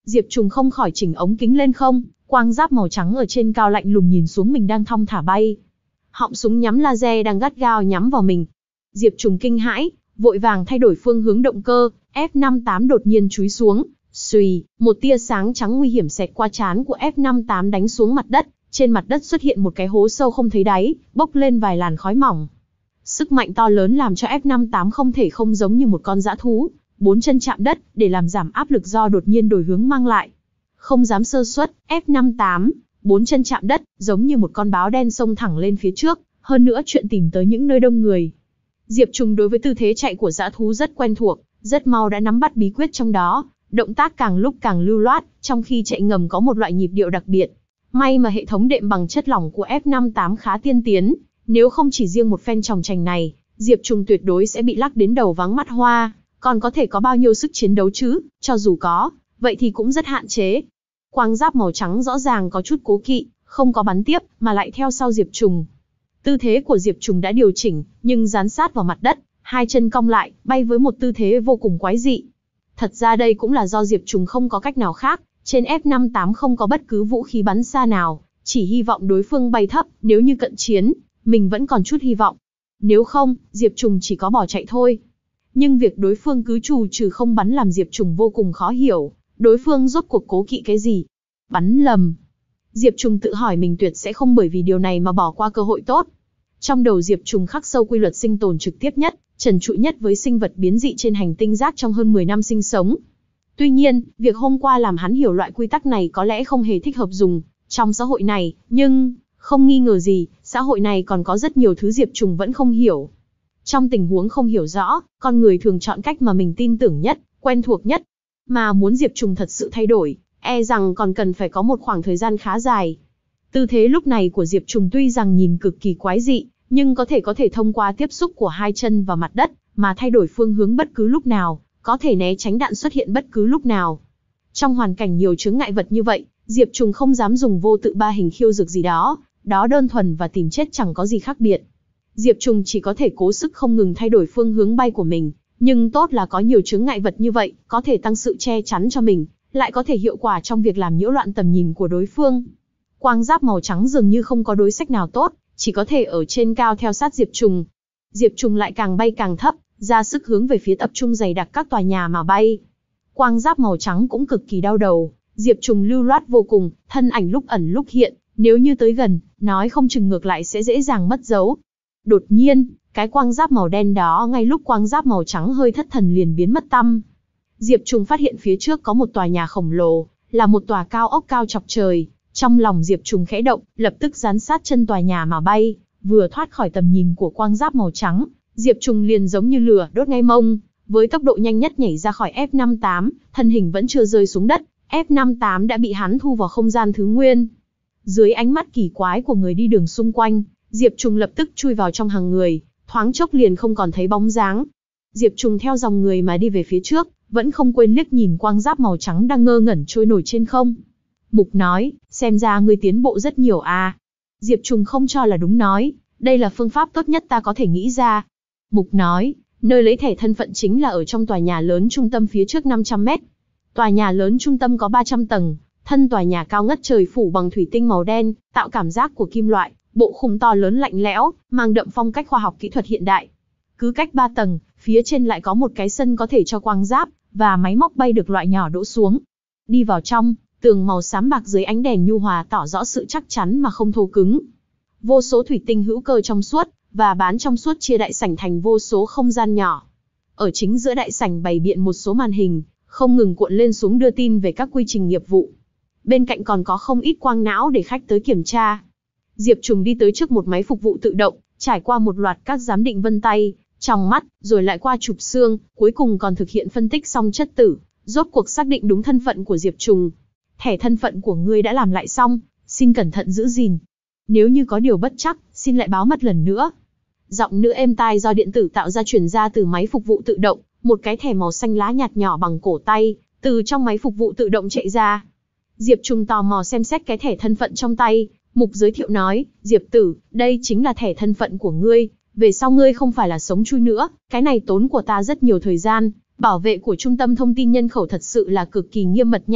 Diệp Trùng không khỏi chỉnh ống kính lên không, quang giáp màu trắng ở trên cao lạnh lùng nhìn xuống mình đang thong thả bay. Họng súng nhắm laser đang gắt gao nhắm vào mình. Diệp Trùng kinh hãi, vội vàng thay đổi phương hướng động cơ, F năm tám đột nhiên chúi xuống. Xùy, một tia sáng trắng nguy hiểm xẹt qua trán của F năm tám đánh xuống mặt đất, trên mặt đất xuất hiện một cái hố sâu không thấy đáy, bốc lên vài làn khói mỏng. Sức mạnh to lớn làm cho F năm tám không thể không giống như một con dã thú, bốn chân chạm đất, để làm giảm áp lực do đột nhiên đổi hướng mang lại. Không dám sơ suất, F năm tám, bốn chân chạm đất, giống như một con báo đen xông thẳng lên phía trước, hơn nữa chuyện tìm tới những nơi đông người. Diệp Trùng đối với tư thế chạy của dã thú rất quen thuộc, rất mau đã nắm bắt bí quyết trong đó, động tác càng lúc càng lưu loát, trong khi chạy ngầm có một loại nhịp điệu đặc biệt. May mà hệ thống đệm bằng chất lỏng của F năm tám khá tiên tiến, nếu không chỉ riêng một phen tròng trành này, Diệp Trùng tuyệt đối sẽ bị lắc đến đầu váng mắt hoa, còn có thể có bao nhiêu sức chiến đấu chứ, cho dù có, vậy thì cũng rất hạn chế. Quang giáp màu trắng rõ ràng có chút cố kỵ, không có bắn tiếp, mà lại theo sau Diệp Trùng. Tư thế của Diệp Trùng đã điều chỉnh, nhưng dán sát vào mặt đất, hai chân cong lại, bay với một tư thế vô cùng quái dị. Thật ra đây cũng là do Diệp Trùng không có cách nào khác, trên F năm tám không có bất cứ vũ khí bắn xa nào, chỉ hy vọng đối phương bay thấp, nếu như cận chiến, mình vẫn còn chút hy vọng. Nếu không, Diệp Trùng chỉ có bỏ chạy thôi. Nhưng việc đối phương cứ trù trừ không bắn làm Diệp Trùng vô cùng khó hiểu, đối phương rốt cuộc cố kỵ cái gì? Bắn lầm. Diệp Trùng tự hỏi mình tuyệt sẽ không bởi vì điều này mà bỏ qua cơ hội tốt. Trong đầu Diệp Trùng khắc sâu quy luật sinh tồn trực tiếp nhất, trần trụi nhất với sinh vật biến dị trên hành tinh rác trong hơn mười năm sinh sống. Tuy nhiên, việc hôm qua làm hắn hiểu loại quy tắc này có lẽ không hề thích hợp dùng trong xã hội này, nhưng không nghi ngờ gì, xã hội này còn có rất nhiều thứ Diệp Trùng vẫn không hiểu. Trong tình huống không hiểu rõ, con người thường chọn cách mà mình tin tưởng nhất, quen thuộc nhất. Mà muốn Diệp Trùng thật sự thay đổi, e rằng còn cần phải có một khoảng thời gian khá dài. Tư thế lúc này của Diệp Trùng tuy rằng nhìn cực kỳ quái dị, nhưng có thể có thể thông qua tiếp xúc của hai chân vào mặt đất, mà thay đổi phương hướng bất cứ lúc nào, có thể né tránh đạn xuất hiện bất cứ lúc nào. Trong hoàn cảnh nhiều chướng ngại vật như vậy, Diệp Trùng không dám dùng vô tự ba hình khiêu dược gì đó, đó đơn thuần và tìm chết chẳng có gì khác biệt. Diệp Trùng chỉ có thể cố sức không ngừng thay đổi phương hướng bay của mình, nhưng tốt là có nhiều chướng ngại vật như vậy, có thể tăng sự che chắn cho mình, lại có thể hiệu quả trong việc làm nhiễu loạn tầm nhìn của đối phương. Quang giáp màu trắng dường như không có đối sách nào tốt, chỉ có thể ở trên cao theo sát Diệp Trùng. Diệp Trùng lại càng bay càng thấp, ra sức hướng về phía tập trung dày đặc các tòa nhà mà bay. Quang giáp màu trắng cũng cực kỳ đau đầu, Diệp Trùng lưu loát vô cùng, thân ảnh lúc ẩn lúc hiện, nếu như tới gần, nói không chừng ngược lại sẽ dễ dàng mất dấu. Đột nhiên, cái quang giáp màu đen đó ngay lúc quang giáp màu trắng hơi thất thần liền biến mất tăm. Diệp Trùng phát hiện phía trước có một tòa nhà khổng lồ, là một tòa cao ốc cao chọc trời. Trong lòng Diệp Trùng khẽ động, lập tức dán sát chân tòa nhà mà bay, vừa thoát khỏi tầm nhìn của quang giáp màu trắng, Diệp Trùng liền giống như lửa đốt ngay mông, với tốc độ nhanh nhất nhảy ra khỏi F năm tám, thân hình vẫn chưa rơi xuống đất, F năm tám đã bị hắn thu vào không gian thứ nguyên. Dưới ánh mắt kỳ quái của người đi đường xung quanh, Diệp Trùng lập tức chui vào trong hàng người, thoáng chốc liền không còn thấy bóng dáng. Diệp Trùng theo dòng người mà đi về phía trước, vẫn không quên liếc nhìn quang giáp màu trắng đang ngơ ngẩn trôi nổi trên không. Mục nói, xem ra ngươi tiến bộ rất nhiều à. Diệp Trùng không cho là đúng nói, đây là phương pháp tốt nhất ta có thể nghĩ ra. Mục nói, nơi lấy thẻ thân phận chính là ở trong tòa nhà lớn trung tâm phía trước năm trăm mét. Tòa nhà lớn trung tâm có ba trăm tầng, thân tòa nhà cao ngất trời phủ bằng thủy tinh màu đen, tạo cảm giác của kim loại, bộ khung to lớn lạnh lẽo, mang đậm phong cách khoa học kỹ thuật hiện đại. Cứ cách ba tầng, phía trên lại có một cái sân có thể cho quang giáp và máy móc bay được loại nhỏ đỗ xuống. Đi vào trong, tường màu xám bạc dưới ánh đèn nhu hòa tỏ rõ sự chắc chắn mà không thô cứng. Vô số thủy tinh hữu cơ trong suốt và bán trong suốt chia đại sảnh thành vô số không gian nhỏ. Ở chính giữa đại sảnh bày biện một số màn hình, không ngừng cuộn lên xuống đưa tin về các quy trình nghiệp vụ. Bên cạnh còn có không ít quang não để khách tới kiểm tra. Diệp Trùng đi tới trước một máy phục vụ tự động, trải qua một loạt các giám định vân tay, trong mắt, rồi lại qua chụp xương, cuối cùng còn thực hiện phân tích xong chất tử, rốt cuộc xác định đúng thân phận của Diệp Trùng. Thẻ thân phận của ngươi đã làm lại xong, xin cẩn thận giữ gìn. Nếu như có điều bất chắc, xin lại báo mất lần nữa. Giọng nữ êm tai do điện tử tạo ra truyền ra từ máy phục vụ tự động, một cái thẻ màu xanh lá nhạt nhỏ bằng cổ tay, từ trong máy phục vụ tự động chạy ra. Diệp Trùng tò mò xem xét cái thẻ thân phận trong tay, Mục giới thiệu nói, Diệp tử, đây chính là thẻ thân phận của ngươi, về sau ngươi không phải là sống chui nữa, cái này tốn của ta rất nhiều thời gian, bảo vệ của trung tâm thông tin nhân khẩu thật sự là cực kỳ nghiêm mật nha,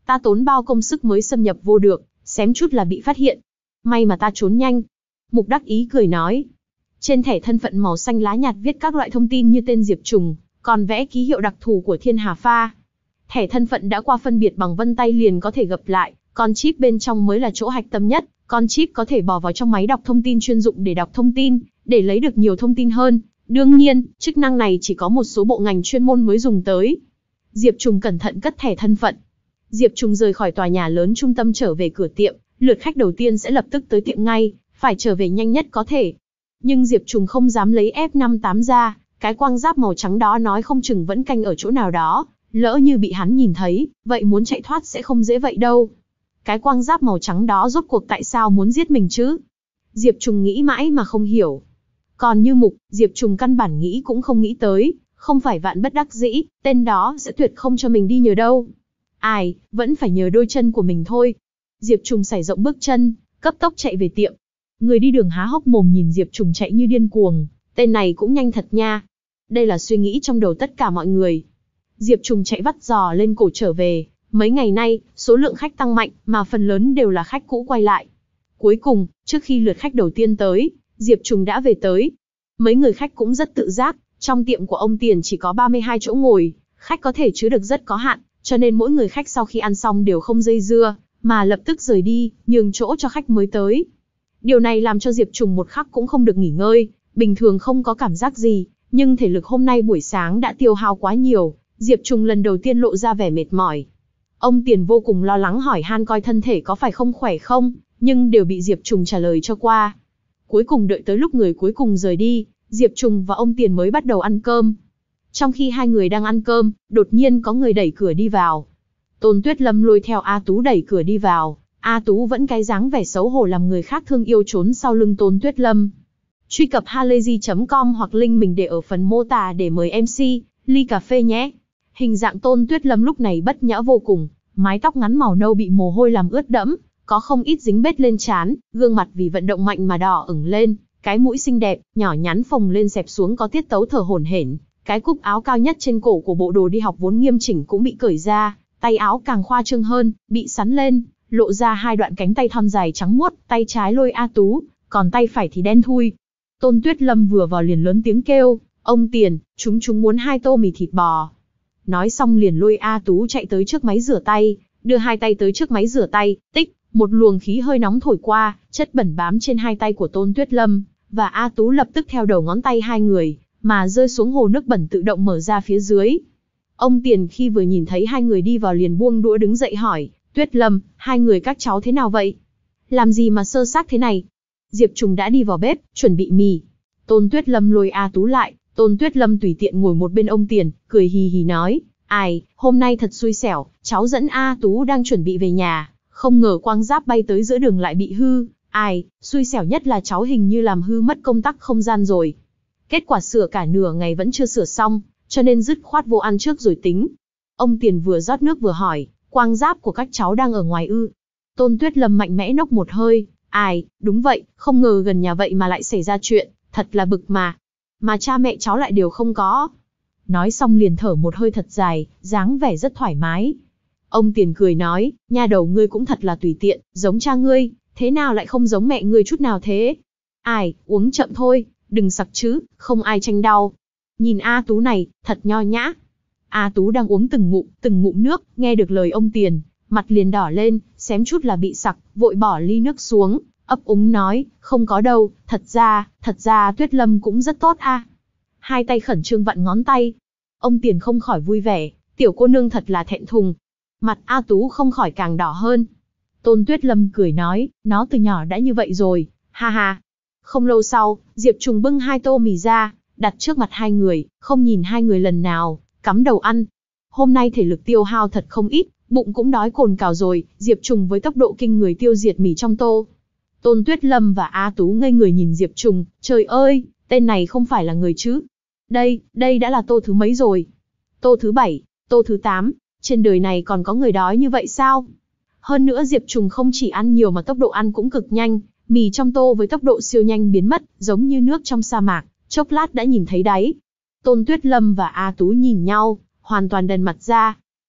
Ta tốn bao công sức mới xâm nhập vô được, xém chút là bị phát hiện. May mà ta trốn nhanh. Mục đắc ý cười nói. Trên thẻ thân phận màu xanh lá nhạt viết các loại thông tin như tên Diệp Trùng, còn vẽ ký hiệu đặc thù của Thiên Hà Pha. Thẻ thân phận đã qua phân biệt bằng vân tay liền có thể gập lại, còn chip bên trong mới là chỗ hạch tâm nhất. Con chip có thể bỏ vào trong máy đọc thông tin chuyên dụng để đọc thông tin, để lấy được nhiều thông tin hơn. Đương nhiên, chức năng này chỉ có một số bộ ngành chuyên môn mới dùng tới. Diệp Trùng cẩn thận cất thẻ thân phận. Diệp Trùng rời khỏi tòa nhà lớn trung tâm trở về cửa tiệm, lượt khách đầu tiên sẽ lập tức tới tiệm ngay, phải trở về nhanh nhất có thể. Nhưng Diệp Trùng không dám lấy F năm tám ra, cái quang giáp màu trắng đó nói không chừng vẫn canh ở chỗ nào đó, lỡ như bị hắn nhìn thấy, vậy muốn chạy thoát sẽ không dễ vậy đâu. Cái quang giáp màu trắng đó rốt cuộc tại sao muốn giết mình chứ? Diệp Trùng nghĩ mãi mà không hiểu. Còn Như Mục, Diệp Trùng căn bản nghĩ cũng không nghĩ tới, không phải vạn bất đắc dĩ, tên đó sẽ tuyệt không cho mình đi nhờ đâu. Ai, vẫn phải nhờ đôi chân của mình thôi. Diệp Trùng sải rộng bước chân, cấp tốc chạy về tiệm. Người đi đường há hốc mồm nhìn Diệp Trùng chạy như điên cuồng, tên này cũng nhanh thật nha. Đây là suy nghĩ trong đầu tất cả mọi người. Diệp Trùng chạy vắt giò lên cổ trở về, mấy ngày nay, số lượng khách tăng mạnh, mà phần lớn đều là khách cũ quay lại. Cuối cùng, trước khi lượt khách đầu tiên tới, Diệp Trùng đã về tới. Mấy người khách cũng rất tự giác, trong tiệm của ông Tiền chỉ có ba mươi hai chỗ ngồi, khách có thể chứa được rất có hạn, cho nên mỗi người khách sau khi ăn xong đều không dây dưa, mà lập tức rời đi, nhường chỗ cho khách mới tới. Điều này làm cho Diệp Trùng một khắc cũng không được nghỉ ngơi, bình thường không có cảm giác gì, nhưng thể lực hôm nay buổi sáng đã tiêu hao quá nhiều, Diệp Trùng lần đầu tiên lộ ra vẻ mệt mỏi. Ông Tiền vô cùng lo lắng hỏi han coi thân thể có phải không khỏe không, nhưng đều bị Diệp Trùng trả lời cho qua. Cuối cùng đợi tới lúc người cuối cùng rời đi, Diệp Trùng và ông Tiền mới bắt đầu ăn cơm. Trong khi hai người đang ăn cơm, đột nhiên có người đẩy cửa đi vào. Tôn Tuyết Lâm lôi theo A Tú đẩy cửa đi vào, A Tú vẫn cái dáng vẻ xấu hổ làm người khác thương yêu trốn sau lưng Tôn Tuyết Lâm. Truy cập halayzi chấm com hoặc link mình để ở phần mô tả để mời em xê, ly cà phê nhé. Hình dạng Tôn Tuyết Lâm lúc này bất nhã vô cùng, mái tóc ngắn màu nâu bị mồ hôi làm ướt đẫm, có không ít dính bết lên trán, gương mặt vì vận động mạnh mà đỏ ửng lên, cái mũi xinh đẹp, nhỏ nhắn phồng lên xẹp xuống có tiết tấu thở hổn hển, cái cúc áo cao nhất trên cổ của bộ đồ đi học vốn nghiêm chỉnh cũng bị cởi ra, tay áo càng khoa trương hơn, bị sắn lên, lộ ra hai đoạn cánh tay thon dài trắng muốt, tay trái lôi A Tú, còn tay phải thì đen thui. Tôn Tuyết Lâm vừa vào liền lớn tiếng kêu, ông Tiền, chúng chúng muốn hai tô mì thịt bò. Nói xong liền lôi A Tú chạy tới trước máy rửa tay, đưa hai tay tới trước máy rửa tay, tích, một luồng khí hơi nóng thổi qua, chất bẩn bám trên hai tay của Tôn Tuyết Lâm, và A Tú lập tức theo đầu ngón tay hai người, mà rơi xuống hồ nước bẩn tự động mở ra phía dưới. Ông Tiền khi vừa nhìn thấy hai người đi vào liền buông đũa đứng dậy hỏi, Tuyết Lâm, hai người các cháu thế nào vậy? Làm gì mà sơ xác thế này? Diệp Trùng đã đi vào bếp, chuẩn bị mì. Tôn Tuyết Lâm lôi A Tú lại, Tôn Tuyết Lâm tùy tiện ngồi một bên ông Tiền, cười hì hì nói, ai, hôm nay thật xui xẻo, cháu dẫn A Tú đang chuẩn bị về nhà, không ngờ quang giáp bay tới giữa đường lại bị hư, ai, xui xẻo nhất là cháu hình như làm hư mất công tắc không gian rồi. Kết quả sửa cả nửa ngày vẫn chưa sửa xong, cho nên dứt khoát vô ăn trước rồi tính. Ông Tiền vừa rót nước vừa hỏi, quang giáp của các cháu đang ở ngoài ư? Tôn Tuyết Lâm mạnh mẽ nốc một hơi, ai, đúng vậy, không ngờ gần nhà vậy mà lại xảy ra chuyện, thật là bực mà. Mà cha mẹ cháu lại đều không có. Nói xong liền thở một hơi thật dài, dáng vẻ rất thoải mái. Ông Tiền cười nói, nha đầu ngươi cũng thật là tùy tiện, giống cha ngươi, thế nào lại không giống mẹ ngươi chút nào thế? Ai, uống chậm thôi, đừng sặc chứ, không ai tranh đau. Nhìn A Tú này, thật nho nhã. A Tú đang uống từng ngụm, từng ngụm nước, nghe được lời ông Tiền, mặt liền đỏ lên, xém chút là bị sặc, vội bỏ ly nước xuống, ấp úng nói, không có đâu, thật ra, thật ra Tuyết Lâm cũng rất tốt a. Hai tay khẩn trương vặn ngón tay. Ông Tiền không khỏi vui vẻ, tiểu cô nương thật là thẹn thùng. Mặt A Tú không khỏi càng đỏ hơn. Tôn Tuyết Lâm cười nói, nó từ nhỏ đã như vậy rồi, ha ha. Không lâu sau, Diệp Trùng bưng hai tô mì ra, đặt trước mặt hai người, không nhìn hai người lần nào, cắm đầu ăn. Hôm nay thể lực tiêu hao thật không ít, bụng cũng đói cồn cào rồi, Diệp Trùng với tốc độ kinh người tiêu diệt mì trong tô. Tôn Tuyết Lâm và A Tú ngây người nhìn Diệp Trùng, trời ơi, tên này không phải là người chứ. Đây, đây đã là tô thứ mấy rồi? Tô thứ bảy, tô thứ tám, trên đời này còn có người đói như vậy sao? Hơn nữa Diệp Trùng không chỉ ăn nhiều mà tốc độ ăn cũng cực nhanh, mì trong tô với tốc độ siêu nhanh biến mất, giống như nước trong sa mạc, chốc lát đã nhìn thấy đáy. Tôn Tuyết Lâm và A Tú nhìn nhau, hoàn toàn đần mặt ra.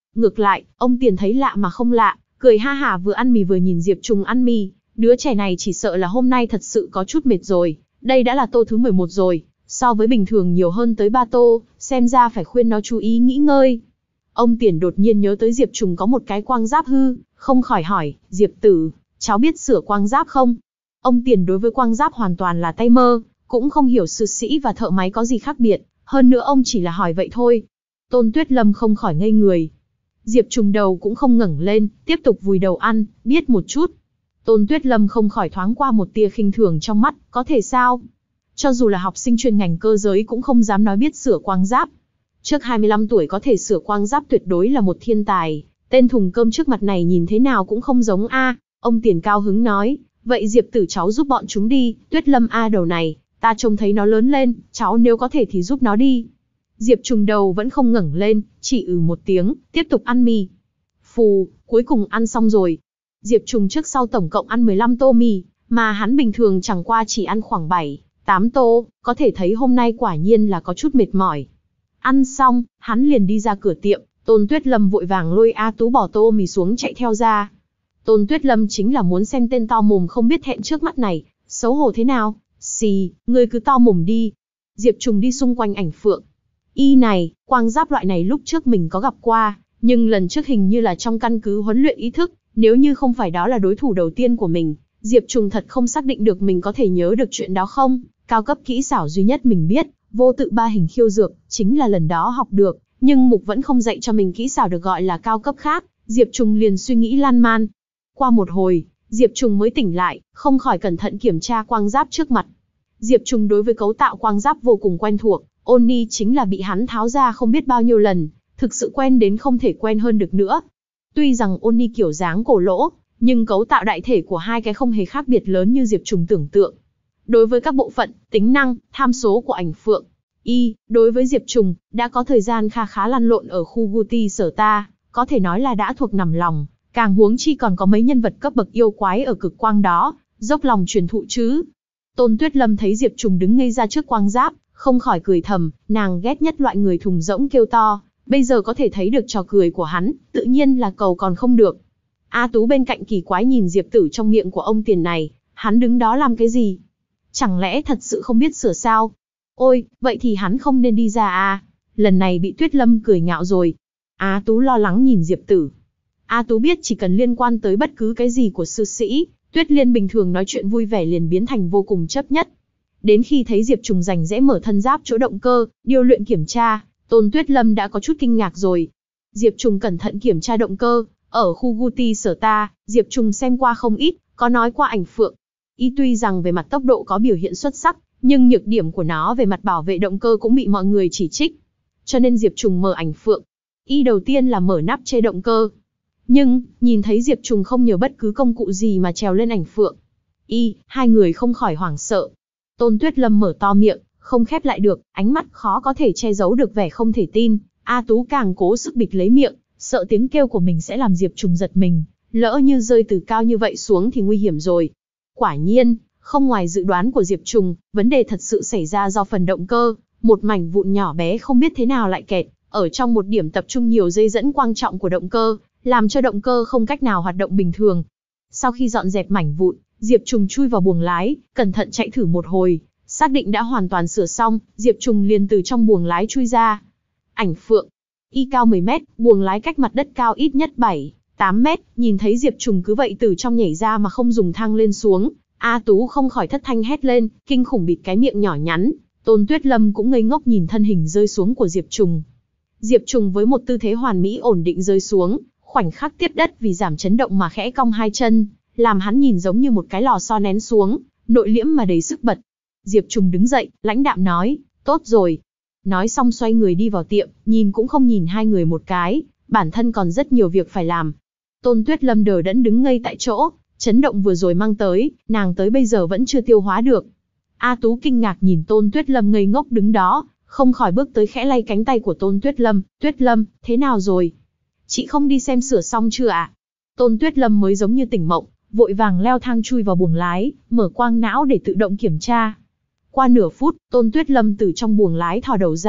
Ngược lại, ông Tiền thấy lạ mà không lạ, cười ha hả vừa ăn mì vừa nhìn Diệp Trùng ăn mì. Đứa trẻ này chỉ sợ là hôm nay thật sự có chút mệt rồi, đây đã là tô thứ mười một rồi, so với bình thường nhiều hơn tới ba tô, xem ra phải khuyên nó chú ý nghỉ ngơi. Ông Tiền đột nhiên nhớ tới Diệp Trùng có một cái quang giáp hư, không khỏi hỏi, Diệp tử, cháu biết sửa quang giáp không? Ông Tiền đối với quang giáp hoàn toàn là tay mơ, cũng không hiểu sư sĩ và thợ máy có gì khác biệt, hơn nữa ông chỉ là hỏi vậy thôi. Tôn Tuyết Lâm không khỏi ngây người. Diệp Trùng đầu cũng không ngẩng lên, tiếp tục vùi đầu ăn, biết một chút. Tôn Tuyết Lâm không khỏi thoáng qua một tia khinh thường trong mắt, có thể sao? Cho dù là học sinh chuyên ngành cơ giới cũng không dám nói biết sửa quang giáp. Trước hai mươi lăm tuổi có thể sửa quang giáp tuyệt đối là một thiên tài, tên thùng cơm trước mặt này nhìn thế nào cũng không giống a. Ông Tiền cao hứng nói, vậy Diệp tử cháu giúp bọn chúng đi, Tuyết Lâm a đầu này, ta trông thấy nó lớn lên, cháu nếu có thể thì giúp nó đi. Diệp Trùng đầu vẫn không ngẩng lên, chỉ ừ một tiếng, tiếp tục ăn mì. Phù, cuối cùng ăn xong rồi. Diệp Trùng trước sau tổng cộng ăn mười lăm tô mì, mà hắn bình thường chẳng qua chỉ ăn khoảng bảy, tám tô, có thể thấy hôm nay quả nhiên là có chút mệt mỏi. Ăn xong, hắn liền đi ra cửa tiệm, Tôn Tuyết Lâm vội vàng lôi A Tú bỏ tô mì xuống chạy theo ra. Tôn Tuyết Lâm chính là muốn xem tên to mồm không biết thẹn trước mắt này, xấu hổ thế nào, xì, ngươi cứ to mồm đi. Diệp Trùng đi xung quanh ảnh phượng. Y này, quang giáp loại này lúc trước mình có gặp qua, nhưng lần trước hình như là trong căn cứ huấn luyện ý thức, nếu như không phải đó là đối thủ đầu tiên của mình, Diệp Trùng thật không xác định được mình có thể nhớ được chuyện đó không. Cao cấp kỹ xảo duy nhất mình biết, vô tự ba hình khiêu dược, chính là lần đó học được, nhưng Mục vẫn không dạy cho mình kỹ xảo được gọi là cao cấp khác, Diệp Trùng liền suy nghĩ lan man. Qua một hồi, Diệp Trùng mới tỉnh lại, không khỏi cẩn thận kiểm tra quang giáp trước mặt. Diệp Trùng đối với cấu tạo quang giáp vô cùng quen thuộc, Oni chính là bị hắn tháo ra không biết bao nhiêu lần, thực sự quen đến không thể quen hơn được nữa. Tuy rằng Oni kiểu dáng cổ lỗ, nhưng cấu tạo đại thể của hai cái không hề khác biệt lớn như Diệp Trùng tưởng tượng. Đối với các bộ phận, tính năng, tham số của ảnh phượng, Y, đối với Diệp Trùng, đã có thời gian kha khá lăn lộn ở khu Guti sở ta, có thể nói là đã thuộc nằm lòng, càng huống chi còn có mấy nhân vật cấp bậc yêu quái ở cực quang đó, dốc lòng truyền thụ chứ. Tôn Tuyết Lâm thấy Diệp Trùng đứng ngây ra trước quang giáp, không khỏi cười thầm, nàng ghét nhất loại người thùng rỗng kêu to, bây giờ có thể thấy được trò cười của hắn, tự nhiên là cầu còn không được. A Tú bên cạnh kỳ quái nhìn Diệp Tử trong miệng của ông Tiền này, hắn đứng đó làm cái gì? Chẳng lẽ thật sự không biết sửa sao? Ôi, vậy thì hắn không nên đi ra à? Lần này bị Tuyết Lâm cười nhạo rồi. A Tú lo lắng nhìn Diệp Tử. A Tú biết chỉ cần liên quan tới bất cứ cái gì của sư sĩ, Tuyết Liên bình thường nói chuyện vui vẻ liền biến thành vô cùng chấp nhất. Đến khi thấy Diệp Trùng rành rẽ mở thân giáp chỗ động cơ, điều luyện kiểm tra, Tôn Tuyết Lâm đã có chút kinh ngạc rồi. Diệp Trùng cẩn thận kiểm tra động cơ, ở khu Guti sở ta, Diệp Trùng xem qua không ít, có nói qua ảnh phượng. Y tuy rằng về mặt tốc độ có biểu hiện xuất sắc, nhưng nhược điểm của nó về mặt bảo vệ động cơ cũng bị mọi người chỉ trích. Cho nên Diệp Trùng mở ảnh phượng. Y đầu tiên là mở nắp che động cơ. Nhưng, nhìn thấy Diệp Trùng không nhờ bất cứ công cụ gì mà trèo lên ảnh phượng. Y, hai người không khỏi hoảng sợ. Tôn Tuyết Lâm mở to miệng, không khép lại được, ánh mắt khó có thể che giấu được vẻ không thể tin. A Tú càng cố sức bịt lấy miệng, sợ tiếng kêu của mình sẽ làm Diệp Trùng giật mình. Lỡ như rơi từ cao như vậy xuống thì nguy hiểm rồi. Quả nhiên, không ngoài dự đoán của Diệp Trùng, vấn đề thật sự xảy ra do phần động cơ, một mảnh vụn nhỏ bé không biết thế nào lại kẹt, ở trong một điểm tập trung nhiều dây dẫn quan trọng của động cơ, làm cho động cơ không cách nào hoạt động bình thường. Sau khi dọn dẹp mảnh vụn, Diệp Trùng chui vào buồng lái, cẩn thận chạy thử một hồi, xác định đã hoàn toàn sửa xong, Diệp Trùng liền từ trong buồng lái chui ra. Ảnh phượng, Y cao mười mét, buồng lái cách mặt đất cao ít nhất bảy, tám mét, nhìn thấy Diệp Trùng cứ vậy từ trong nhảy ra mà không dùng thang lên xuống, A Tú không khỏi thất thanh hét lên, kinh khủng bịt cái miệng nhỏ nhắn. Tôn Tuyết Lâm cũng ngây ngốc nhìn thân hình rơi xuống của Diệp Trùng. Diệp Trùng với một tư thế hoàn mỹ ổn định rơi xuống, khoảnh khắc tiếp đất vì giảm chấn động mà khẽ cong hai chân, làm hắn nhìn giống như một cái lò xo nén xuống, nội liễm mà đầy sức bật. Diệp Trùng đứng dậy, lãnh đạm nói, tốt rồi. Nói xong xoay người đi vào tiệm, nhìn cũng không nhìn hai người một cái, bản thân còn rất nhiều việc phải làm. Tôn Tuyết Lâm đờ đẫn đứng ngây tại chỗ, chấn động vừa rồi mang tới, nàng tới bây giờ vẫn chưa tiêu hóa được. A Tú kinh ngạc nhìn Tôn Tuyết Lâm ngây ngốc đứng đó, không khỏi bước tới khẽ lay cánh tay của Tôn Tuyết Lâm, Tuyết Lâm, thế nào rồi? Chị không đi xem sửa xong chưa ạ? À? Tôn Tuyết Lâm mới giống như tỉnh mộng, vội vàng leo thang chui vào buồng lái, mở quang não để tự động kiểm tra. Qua nửa phút, Tôn Tuyết Lâm từ trong buồng lái thò đầu ra,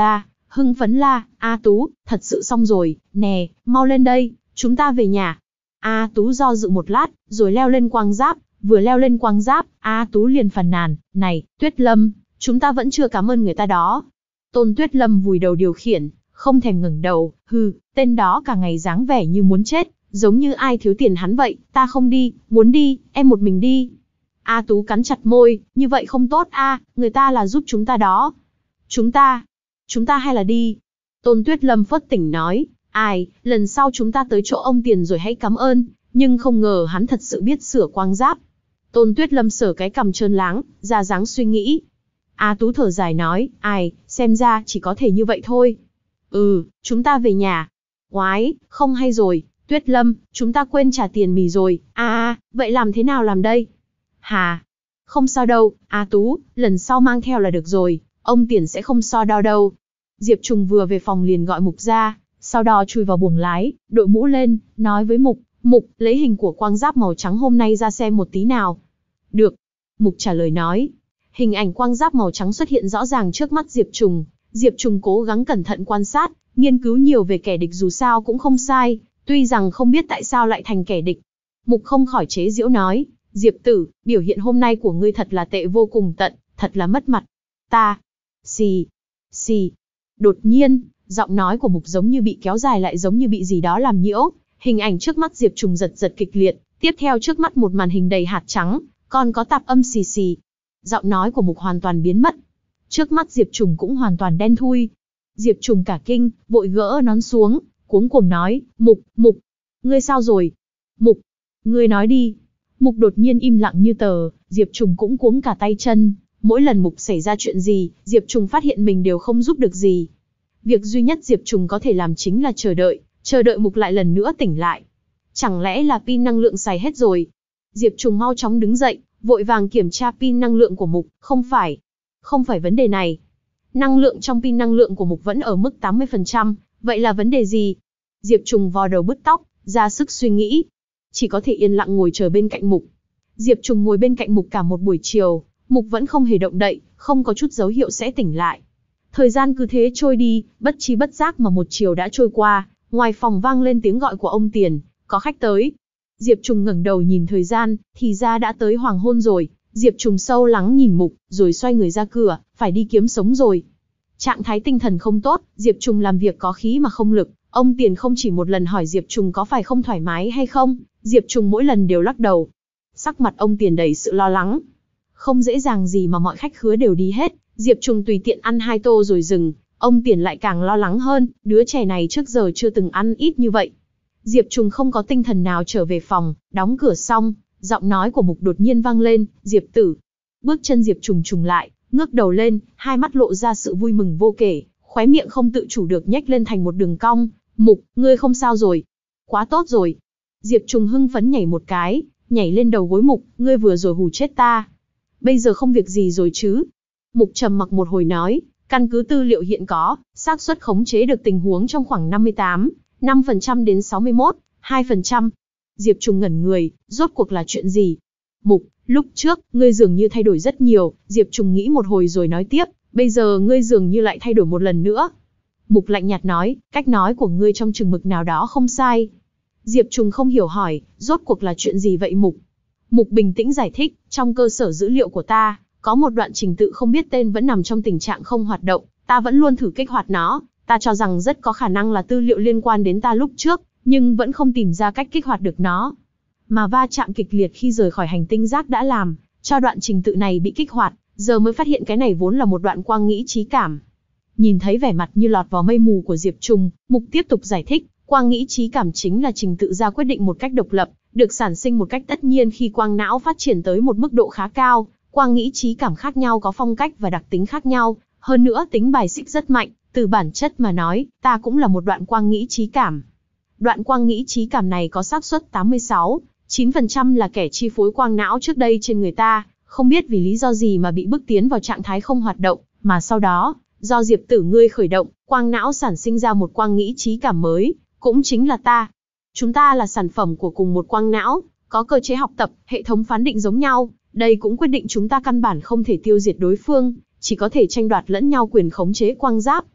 hưng phấn la, A Tú, thật sự xong rồi, nè, mau lên đây, chúng ta về nhà. A Tú do dự một lát, rồi leo lên quang giáp, vừa leo lên quang giáp, A Tú liền phàn nàn, này, Tuyết Lâm, chúng ta vẫn chưa cảm ơn người ta đó. Tôn Tuyết Lâm vùi đầu điều khiển, không thèm ngẩng đầu, hừ, tên đó cả ngày dáng vẻ như muốn chết, giống như ai thiếu tiền hắn vậy, ta không đi, muốn đi, em một mình đi. A Tú cắn chặt môi, như vậy không tốt a, người ta là giúp chúng ta đó. Chúng ta, chúng ta hay là đi? Tôn Tuyết Lâm phớt tỉnh nói, ai, lần sau chúng ta tới chỗ ông Tiền rồi hãy cảm ơn, nhưng không ngờ hắn thật sự biết sửa quang giáp. Tôn Tuyết Lâm sờ cái cằm trơn láng, ra dáng suy nghĩ. A Tú thở dài nói, ai, xem ra chỉ có thể như vậy thôi. Ừ, chúng ta về nhà. Oái, không hay rồi, Tuyết Lâm, chúng ta quên trả tiền mì rồi, a à, vậy làm thế nào làm đây? Hà, không sao đâu, A Tú, lần sau mang theo là được rồi, ông Tiền sẽ không so đo đâu. Diệp Trùng vừa về phòng liền gọi Mục ra, sau đó chui vào buồng lái, đội mũ lên, nói với Mục, Mục, lấy hình của quang giáp màu trắng hôm nay ra xem một tí nào. Được. Mục trả lời nói. Hình ảnh quang giáp màu trắng xuất hiện rõ ràng trước mắt Diệp Trùng. Diệp Trùng cố gắng cẩn thận quan sát, nghiên cứu nhiều về kẻ địch dù sao cũng không sai, tuy rằng không biết tại sao lại thành kẻ địch. Mục không khỏi chế giễu nói, Diệp tử, biểu hiện hôm nay của ngươi thật là tệ vô cùng tận, thật là mất mặt. Ta, xì, xì. Đột nhiên, giọng nói của Mục giống như bị kéo dài lại giống như bị gì đó làm nhiễu, hình ảnh trước mắt Diệp Trùng giật giật kịch liệt, tiếp theo trước mắt một màn hình đầy hạt trắng, còn có tạp âm xì xì. Giọng nói của Mục hoàn toàn biến mất. Trước mắt Diệp Trùng cũng hoàn toàn đen thui. Diệp Trùng cả kinh, vội gỡ nón xuống, cuống cuồng nói, Mục, Mục, ngươi sao rồi? Mục, ngươi nói đi. Mục đột nhiên im lặng như tờ, Diệp Trùng cũng cuống cả tay chân. Mỗi lần Mục xảy ra chuyện gì, Diệp Trùng phát hiện mình đều không giúp được gì. Việc duy nhất Diệp Trùng có thể làm chính là chờ đợi, chờ đợi Mục lại lần nữa tỉnh lại. Chẳng lẽ là pin năng lượng xài hết rồi? Diệp Trùng mau chóng đứng dậy, vội vàng kiểm tra pin năng lượng của Mục, không phải, không phải vấn đề này. Năng lượng trong pin năng lượng của Mục vẫn ở mức tám mươi phần trăm, vậy là vấn đề gì? Diệp Trùng vò đầu bứt tóc, ra sức suy nghĩ. Chỉ có thể yên lặng ngồi chờ bên cạnh Mục. Diệp Trùng ngồi bên cạnh Mục cả một buổi chiều, Mục vẫn không hề động đậy, không có chút dấu hiệu sẽ tỉnh lại. Thời gian cứ thế trôi đi, bất chi bất giác mà một chiều đã trôi qua, ngoài phòng vang lên tiếng gọi của ông Tiền, có khách tới. Diệp Trùng ngẩng đầu nhìn thời gian, thì ra đã tới hoàng hôn rồi. Diệp Trùng sâu lắng nhìn Mục, rồi xoay người ra cửa, phải đi kiếm sống rồi. Trạng thái tinh thần không tốt, Diệp Trùng làm việc có khí mà không lực. Ông Tiền không chỉ một lần hỏi Diệp Trùng có phải không thoải mái hay không, Diệp Trùng mỗi lần đều lắc đầu. Sắc mặt ông Tiền đầy sự lo lắng. Không dễ dàng gì mà mọi khách khứa đều đi hết, Diệp Trùng tùy tiện ăn hai tô rồi dừng. Ông Tiền lại càng lo lắng hơn, đứa trẻ này trước giờ chưa từng ăn ít như vậy. Diệp Trùng không có tinh thần nào trở về phòng, đóng cửa xong, giọng nói của Mục đột nhiên vang lên, Diệp tử. Bước chân Diệp Trùng trùng lại, ngước đầu lên, hai mắt lộ ra sự vui mừng vô kể, khóe miệng không tự chủ được nhếch lên thành một đường cong. Mục, ngươi không sao rồi? Quá tốt rồi. Diệp Trùng hưng phấn nhảy một cái, nhảy lên đầu gối Mục, ngươi vừa rồi hù chết ta. Bây giờ không việc gì rồi chứ? Mục trầm mặc một hồi nói, căn cứ tư liệu hiện có, xác suất khống chế được tình huống trong khoảng năm mươi tám, năm phần trăm đến sáu mươi mốt, hai phần trăm. Diệp Trùng ngẩn người, rốt cuộc là chuyện gì? Mục, lúc trước, ngươi dường như thay đổi rất nhiều, Diệp Trùng nghĩ một hồi rồi nói tiếp, bây giờ ngươi dường như lại thay đổi một lần nữa. Mục lạnh nhạt nói, cách nói của ngươi trong chừng mực nào đó không sai. Diệp Trùng không hiểu hỏi, rốt cuộc là chuyện gì vậy Mục? Mục bình tĩnh giải thích, trong cơ sở dữ liệu của ta, có một đoạn trình tự không biết tên vẫn nằm trong tình trạng không hoạt động, ta vẫn luôn thử kích hoạt nó, ta cho rằng rất có khả năng là tư liệu liên quan đến ta lúc trước, nhưng vẫn không tìm ra cách kích hoạt được nó. Mà va chạm kịch liệt khi rời khỏi hành tinh rác đã làm cho đoạn trình tự này bị kích hoạt, giờ mới phát hiện cái này vốn là một đoạn quang nghĩ trí cảm. Nhìn thấy vẻ mặt như lọt vào mây mù của Diệp Trùng, Mục tiếp tục giải thích, quang nghĩ trí cảm chính là trình tự ra quyết định một cách độc lập, được sản sinh một cách tất nhiên khi quang não phát triển tới một mức độ khá cao. Quang nghĩ trí cảm khác nhau có phong cách và đặc tính khác nhau, hơn nữa tính bài xích rất mạnh, từ bản chất mà nói, ta cũng là một đoạn quang nghĩ trí cảm. Đoạn quang nghĩ trí cảm này có xác suất tám mươi sáu, chín phần trăm là kẻ chi phối quang não trước đây trên người ta, không biết vì lý do gì mà bị bức tiến vào trạng thái không hoạt động, mà sau đó, do Diệp tử ngươi khởi động, quang não sản sinh ra một quang nghĩ trí cảm mới, cũng chính là ta. Chúng ta là sản phẩm của cùng một quang não, có cơ chế học tập, hệ thống phán định giống nhau, đây cũng quyết định chúng ta căn bản không thể tiêu diệt đối phương, chỉ có thể tranh đoạt lẫn nhau quyền khống chế quang giáp.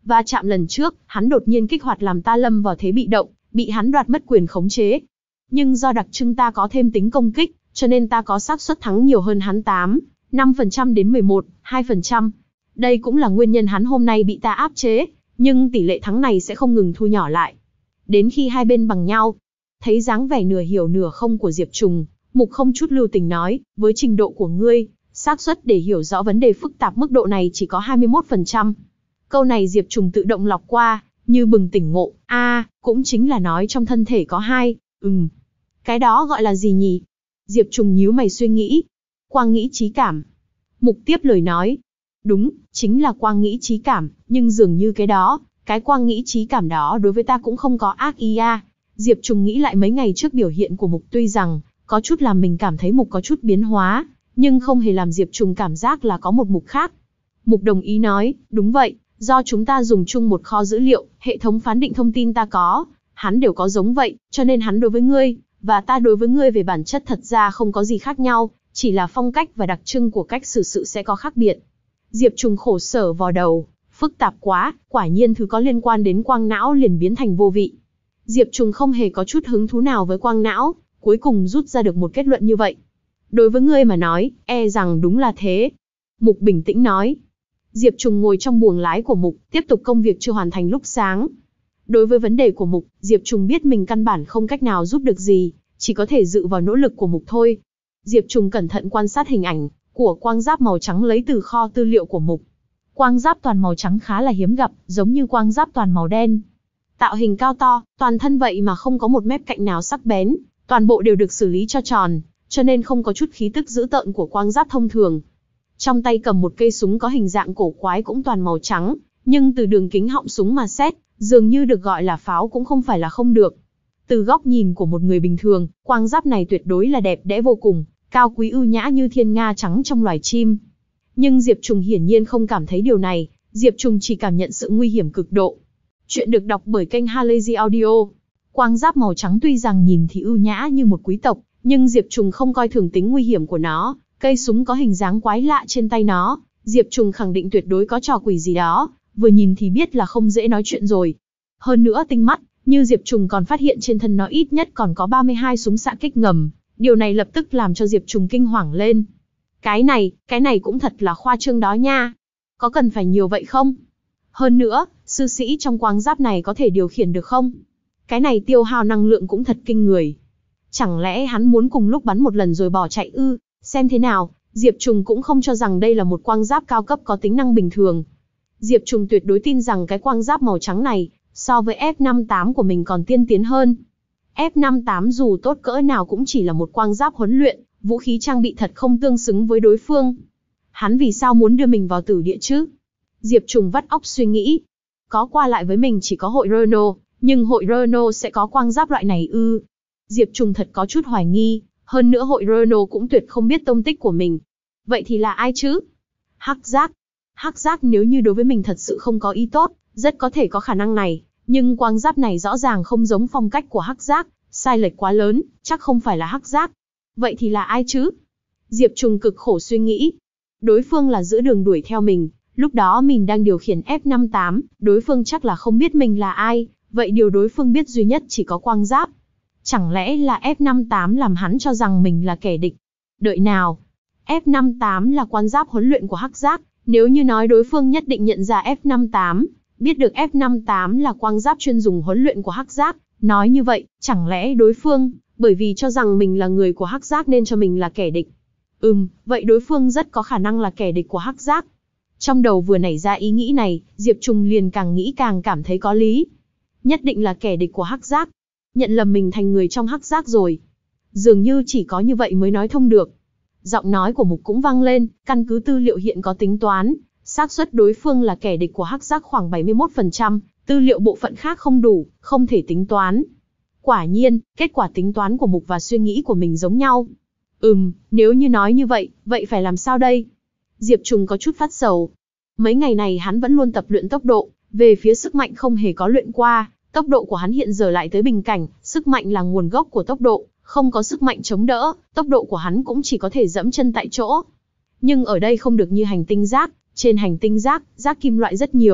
Va chạm lần trước, hắn đột nhiên kích hoạt làm ta lâm vào thế bị động, bị hắn đoạt mất quyền khống chế. Nhưng do đặc trưng ta có thêm tính công kích, cho nên ta có xác suất thắng nhiều hơn hắn tám, năm phần trăm đến mười một, hai phần trăm. Đây cũng là nguyên nhân hắn hôm nay bị ta áp chế, nhưng tỷ lệ thắng này sẽ không ngừng thu nhỏ lại. Đến khi hai bên bằng nhau, thấy dáng vẻ nửa hiểu nửa không của Diệp Trùng, Mục không chút lưu tình nói, với trình độ của ngươi, xác suất để hiểu rõ vấn đề phức tạp mức độ này chỉ có hai mươi mốt phần trăm. Câu này Diệp Trùng tự động lọc qua, như bừng tỉnh ngộ, a, à, cũng chính là nói trong thân thể có hai, ừm. Cái đó gọi là gì nhỉ? Diệp Trùng nhíu mày suy nghĩ. Quang nghĩ trí cảm. Mục tiếp lời nói. Đúng, chính là quang nghĩ trí cảm, nhưng dường như cái đó, cái quang nghĩ trí cảm đó đối với ta cũng không có ác ý a. Diệp Trùng nghĩ lại mấy ngày trước biểu hiện của Mục, tuy rằng có chút làm mình cảm thấy Mục có chút biến hóa, nhưng không hề làm Diệp Trùng cảm giác là có một Mục khác. Mục đồng ý nói, đúng vậy, do chúng ta dùng chung một kho dữ liệu, hệ thống phán định thông tin ta có, hắn đều có giống vậy, cho nên hắn đối với ngươi, và ta đối với ngươi về bản chất thật ra không có gì khác nhau, chỉ là phong cách và đặc trưng của cách xử sự sẽ có khác biệt. Diệp Trùng khổ sở vò đầu, phức tạp quá, quả nhiên thứ có liên quan đến quang não liền biến thành vô vị. Diệp Trùng không hề có chút hứng thú nào với quang não, cuối cùng rút ra được một kết luận như vậy. Đối với ngươi mà nói, e rằng đúng là thế. Mục bình tĩnh nói. Diệp Trùng ngồi trong buồng lái của Mục, tiếp tục công việc chưa hoàn thành lúc sáng. Đối với vấn đề của Mục, Diệp Trùng biết mình căn bản không cách nào giúp được gì, chỉ có thể dựa vào nỗ lực của Mục thôi. Diệp Trùng cẩn thận quan sát hình ảnh của quang giáp màu trắng lấy từ kho tư liệu của Mục. Quang giáp toàn màu trắng khá là hiếm gặp, giống như quang giáp toàn màu đen. Tạo hình cao to, toàn thân vậy mà không có một mép cạnh nào sắc bén, toàn bộ đều được xử lý cho tròn, cho nên không có chút khí tức dữ tợn của quang giáp thông thường. Trong tay cầm một cây súng có hình dạng cổ quái cũng toàn màu trắng, nhưng từ đường kính họng súng mà xét, dường như được gọi là pháo cũng không phải là không được. Từ góc nhìn của một người bình thường, quang giáp này tuyệt đối là đẹp đẽ vô cùng, cao quý ưu nhã như thiên nga trắng trong loài chim. Nhưng Diệp Trùng hiển nhiên không cảm thấy điều này, Diệp Trùng chỉ cảm nhận sự nguy hiểm cực độ. Chuyện được đọc bởi kênh Halazy Audio. Quang giáp màu trắng tuy rằng nhìn thì ưu nhã như một quý tộc, nhưng Diệp Trùng không coi thường tính nguy hiểm của nó. Cây súng có hình dáng quái lạ trên tay nó, Diệp Trùng khẳng định tuyệt đối có trò quỷ gì đó, vừa nhìn thì biết là không dễ nói chuyện rồi. Hơn nữa tinh mắt, như Diệp Trùng còn phát hiện trên thân nó ít nhất còn có ba mươi hai súng xạ kích ngầm, điều này lập tức làm cho Diệp Trùng kinh hoàng lên. Cái này, cái này cũng thật là khoa trương đó nha. Có cần phải nhiều vậy không? Hơn nữa, sư sĩ trong quang giáp này có thể điều khiển được không? Cái này tiêu hao năng lượng cũng thật kinh người. Chẳng lẽ hắn muốn cùng lúc bắn một lần rồi bỏ chạy ư? Xem thế nào, Diệp Trùng cũng không cho rằng đây là một quang giáp cao cấp có tính năng bình thường. Diệp Trùng tuyệt đối tin rằng cái quang giáp màu trắng này, so với F năm tám của mình còn tiên tiến hơn. F năm tám dù tốt cỡ nào cũng chỉ là một quang giáp huấn luyện, vũ khí trang bị thật không tương xứng với đối phương. Hắn vì sao muốn đưa mình vào tử địa chứ? Diệp Trùng vắt óc suy nghĩ. Có qua lại với mình chỉ có hội Renault, nhưng hội Renault sẽ có quang giáp loại này ư? Diệp Trùng thật có chút hoài nghi, hơn nữa hội Renault cũng tuyệt không biết tông tích của mình. Vậy thì là ai chứ? Hắc Giác. Hắc Giác nếu như đối với mình thật sự không có ý tốt, rất có thể có khả năng này, nhưng quang giáp này rõ ràng không giống phong cách của Hắc Giác, sai lệch quá lớn, chắc không phải là Hắc Giác. Vậy thì là ai chứ? Diệp Trùng cực khổ suy nghĩ. Đối phương là giữa đường đuổi theo mình, lúc đó mình đang điều khiển F năm tám, đối phương chắc là không biết mình là ai, vậy điều đối phương biết duy nhất chỉ có quang giáp. Chẳng lẽ là F năm tám làm hắn cho rằng mình là kẻ địch? Đợi nào, F năm tám là quan giáp huấn luyện của Hắc Giác, nếu như nói đối phương nhất định nhận ra F năm tám, biết được F năm tám là quang giáp chuyên dùng huấn luyện của Hắc Giác, nói như vậy, chẳng lẽ đối phương, bởi vì cho rằng mình là người của Hắc Giác nên cho mình là kẻ địch? Ừm, vậy đối phương rất có khả năng là kẻ địch của Hắc Giác. Trong đầu vừa nảy ra ý nghĩ này, Diệp Trùng liền càng nghĩ càng cảm thấy có lý. Nhất định là kẻ địch của Hắc Giác. Nhận lầm mình thành người trong Hắc Giác rồi. Dường như chỉ có như vậy mới nói thông được. Giọng nói của Mục cũng vang lên, căn cứ tư liệu hiện có tính toán, xác suất đối phương là kẻ địch của Hắc Giác khoảng bảy mươi mốt phần trăm, tư liệu bộ phận khác không đủ, không thể tính toán. Quả nhiên, kết quả tính toán của Mục và suy nghĩ của mình giống nhau. Ừm, nếu như nói như vậy, vậy phải làm sao đây? Diệp Trùng có chút phát sầu. Mấy ngày này hắn vẫn luôn tập luyện tốc độ, về phía sức mạnh không hề có luyện qua, tốc độ của hắn hiện giờ lại tới bình cảnh, sức mạnh là nguồn gốc của tốc độ, không có sức mạnh chống đỡ, tốc độ của hắn cũng chỉ có thể dẫm chân tại chỗ. Nhưng ở đây không được như hành tinh rác, trên hành tinh rác, rác kim loại rất nhiều,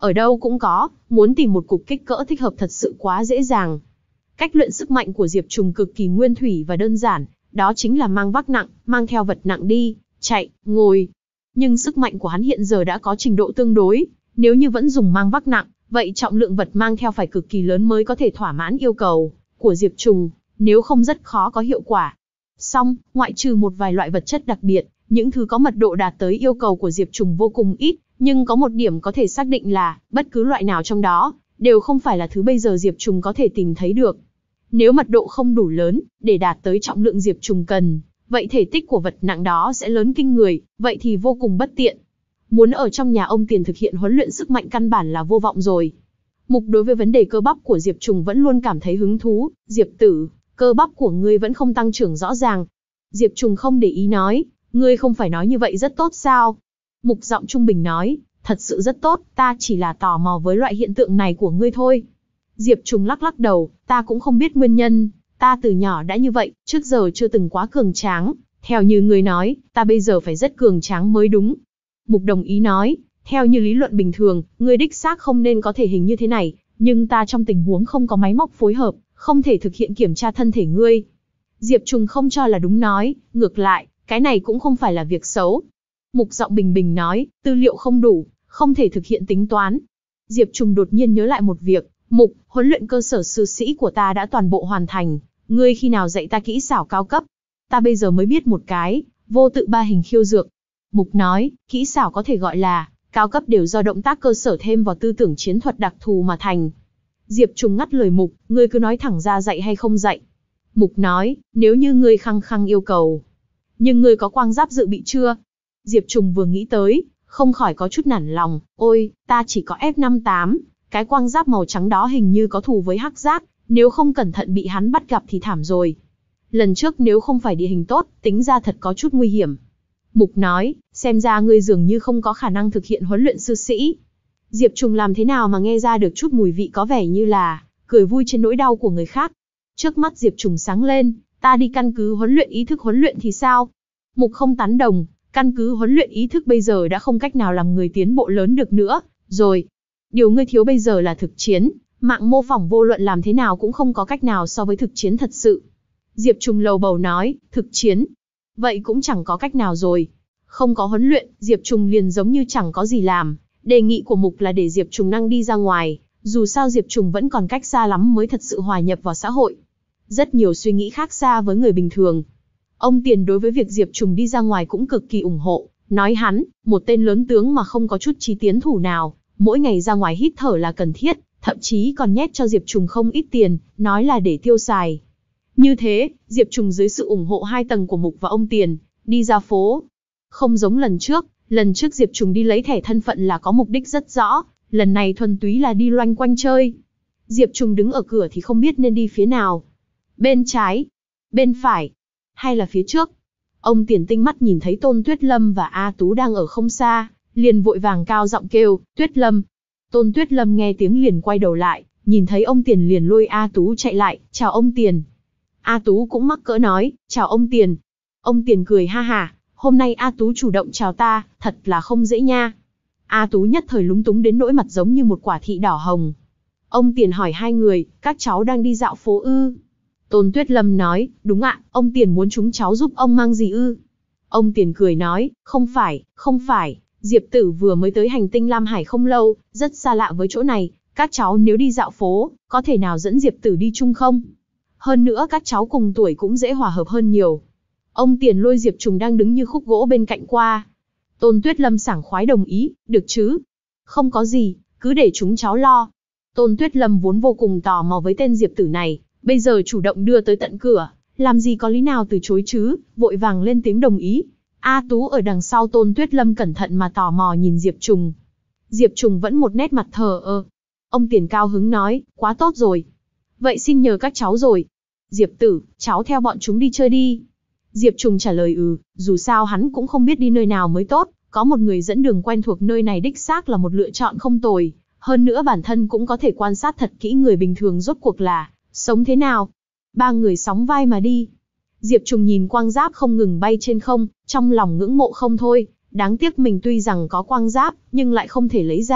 Ở đâu cũng có, muốn tìm một cục kích cỡ thích hợp thật sự quá dễ dàng. Cách luyện sức mạnh của Diệp Trùng cực kỳ nguyên thủy và đơn giản, đó chính là mang vác nặng, mang theo vật nặng đi, chạy, ngồi. Nhưng sức mạnh của hắn hiện giờ đã có trình độ tương đối, nếu như vẫn dùng mang vác nặng, vậy trọng lượng vật mang theo phải cực kỳ lớn mới có thể thỏa mãn yêu cầu của Diệp Trùng, nếu không rất khó có hiệu quả. Song, ngoại trừ một vài loại vật chất đặc biệt, những thứ có mật độ đạt tới yêu cầu của Diệp Trùng vô cùng ít, nhưng có một điểm có thể xác định là, bất cứ loại nào trong đó, đều không phải là thứ bây giờ Diệp Trùng có thể tìm thấy được. Nếu mật độ không đủ lớn, để đạt tới trọng lượng Diệp Trùng cần, vậy thể tích của vật nặng đó sẽ lớn kinh người, vậy thì vô cùng bất tiện. Muốn ở trong nhà ông Tiền thực hiện huấn luyện sức mạnh căn bản là vô vọng rồi. Mục đối với vấn đề cơ bắp của Diệp Trùng vẫn luôn cảm thấy hứng thú. Diệp tử, cơ bắp của ngươi vẫn không tăng trưởng rõ ràng. Diệp Trùng không để ý nói, ngươi không phải nói như vậy rất tốt sao? Mục giọng trung bình nói, thật sự rất tốt, ta chỉ là tò mò với loại hiện tượng này của ngươi thôi. Diệp Trùng lắc lắc đầu, ta cũng không biết nguyên nhân, ta từ nhỏ đã như vậy, trước giờ chưa từng quá cường tráng, theo như ngươi nói, ta bây giờ phải rất cường tráng mới đúng. Mục đồng ý nói, theo như lý luận bình thường, ngươi đích xác không nên có thể hình như thế này, nhưng ta trong tình huống không có máy móc phối hợp, không thể thực hiện kiểm tra thân thể ngươi. Diệp Trùng không cho là đúng nói, ngược lại, cái này cũng không phải là việc xấu. Mục giọng bình bình nói, tư liệu không đủ, không thể thực hiện tính toán. Diệp Trùng đột nhiên nhớ lại một việc, Mục, huấn luyện cơ sở sư sĩ của ta đã toàn bộ hoàn thành, ngươi khi nào dạy ta kỹ xảo cao cấp? Ta bây giờ mới biết một cái, vô tự ba hình khiêu dược. Mục nói, kỹ xảo có thể gọi là, cao cấp đều do động tác cơ sở thêm vào tư tưởng chiến thuật đặc thù mà thành. Diệp Trùng ngắt lời Mục, ngươi cứ nói thẳng ra dạy hay không dạy. Mục nói, nếu như ngươi khăng khăng yêu cầu. Nhưng ngươi có quang giáp dự bị chưa? Diệp Trùng vừa nghĩ tới, không khỏi có chút nản lòng, ôi, ta chỉ có F năm mươi tám, cái quang giáp màu trắng đó hình như có thù với hắc giác, nếu không cẩn thận bị hắn bắt gặp thì thảm rồi. Lần trước nếu không phải địa hình tốt, tính ra thật có chút nguy hiểm. Mục nói, xem ra ngươi dường như không có khả năng thực hiện huấn luyện sư sĩ. Diệp Trùng làm thế nào mà nghe ra được chút mùi vị có vẻ như là cười vui trên nỗi đau của người khác. Trước mắt Diệp Trùng sáng lên, ta đi căn cứ huấn luyện ý thức huấn luyện thì sao? Mục không tán đồng, căn cứ huấn luyện ý thức bây giờ đã không cách nào làm người tiến bộ lớn được nữa, rồi. Điều ngươi thiếu bây giờ là thực chiến, mạng mô phỏng vô luận làm thế nào cũng không có cách nào so với thực chiến thật sự. Diệp Trùng lầu bầu nói, thực chiến. Vậy cũng chẳng có cách nào rồi. Không có huấn luyện, Diệp Trùng liền giống như chẳng có gì làm. Đề nghị của Mục là để Diệp Trùng năng đi ra ngoài, dù sao Diệp Trùng vẫn còn cách xa lắm mới thật sự hòa nhập vào xã hội. Rất nhiều suy nghĩ khác xa với người bình thường. Ông Tiền đối với việc Diệp Trùng đi ra ngoài cũng cực kỳ ủng hộ, nói hắn, một tên lớn tướng mà không có chút chí tiến thủ nào, mỗi ngày ra ngoài hít thở là cần thiết, thậm chí còn nhét cho Diệp Trùng không ít tiền, nói là để tiêu xài. Như thế, Diệp Trùng dưới sự ủng hộ hai tầng của Mục và ông Tiền, đi ra phố. Không giống lần trước, lần trước Diệp Trùng đi lấy thẻ thân phận là có mục đích rất rõ, lần này thuần túy là đi loanh quanh chơi. Diệp Trùng đứng ở cửa thì không biết nên đi phía nào. Bên trái, bên phải, hay là phía trước. Ông Tiền tinh mắt nhìn thấy Tôn Tuyết Lâm và A Tú đang ở không xa, liền vội vàng cao giọng kêu, Tuyết Lâm. Tôn Tuyết Lâm nghe tiếng liền quay đầu lại, nhìn thấy ông Tiền liền lôi A Tú chạy lại, chào ông Tiền. A Tú cũng mắc cỡ nói, chào ông Tiền. Ông Tiền cười ha hả, hôm nay A Tú chủ động chào ta, thật là không dễ nha. A Tú nhất thời lúng túng đến nỗi mặt giống như một quả thị đỏ hồng. Ông Tiền hỏi hai người, các cháu đang đi dạo phố ư? Tôn Tuyết Lâm nói, đúng ạ, ông Tiền muốn chúng cháu giúp ông mang gì ư? Ông Tiền cười nói, không phải, không phải, Diệp Tử vừa mới tới hành tinh Lam Hải không lâu, rất xa lạ với chỗ này, các cháu nếu đi dạo phố, có thể nào dẫn Diệp Tử đi chung không? Hơn nữa các cháu cùng tuổi cũng dễ hòa hợp hơn nhiều. Ông Tiền lôi Diệp Trùng đang đứng như khúc gỗ bên cạnh qua. Tôn Tuyết Lâm sảng khoái đồng ý, được chứ? Không có gì, cứ để chúng cháu lo. Tôn Tuyết Lâm vốn vô cùng tò mò với tên Diệp Tử này, bây giờ chủ động đưa tới tận cửa, làm gì có lý nào từ chối chứ, vội vàng lên tiếng đồng ý. A Tú ở đằng sau Tôn Tuyết Lâm cẩn thận mà tò mò nhìn Diệp Trùng. Diệp Trùng vẫn một nét mặt thờ ơ. Ông Tiền cao hứng nói, quá tốt rồi. Vậy xin nhờ các cháu rồi. Diệp Tử, cháu theo bọn chúng đi chơi đi. Diệp Trùng trả lời ừ, dù sao hắn cũng không biết đi nơi nào mới tốt, có một người dẫn đường quen thuộc nơi này đích xác là một lựa chọn không tồi. Hơn nữa bản thân cũng có thể quan sát thật kỹ người bình thường rốt cuộc là sống thế nào. Ba người sóng vai mà đi. Diệp Trùng nhìn quang giáp không ngừng bay trên không, trong lòng ngưỡng mộ không thôi. Đáng tiếc mình tuy rằng có quang giáp, nhưng lại không thể lấy ra,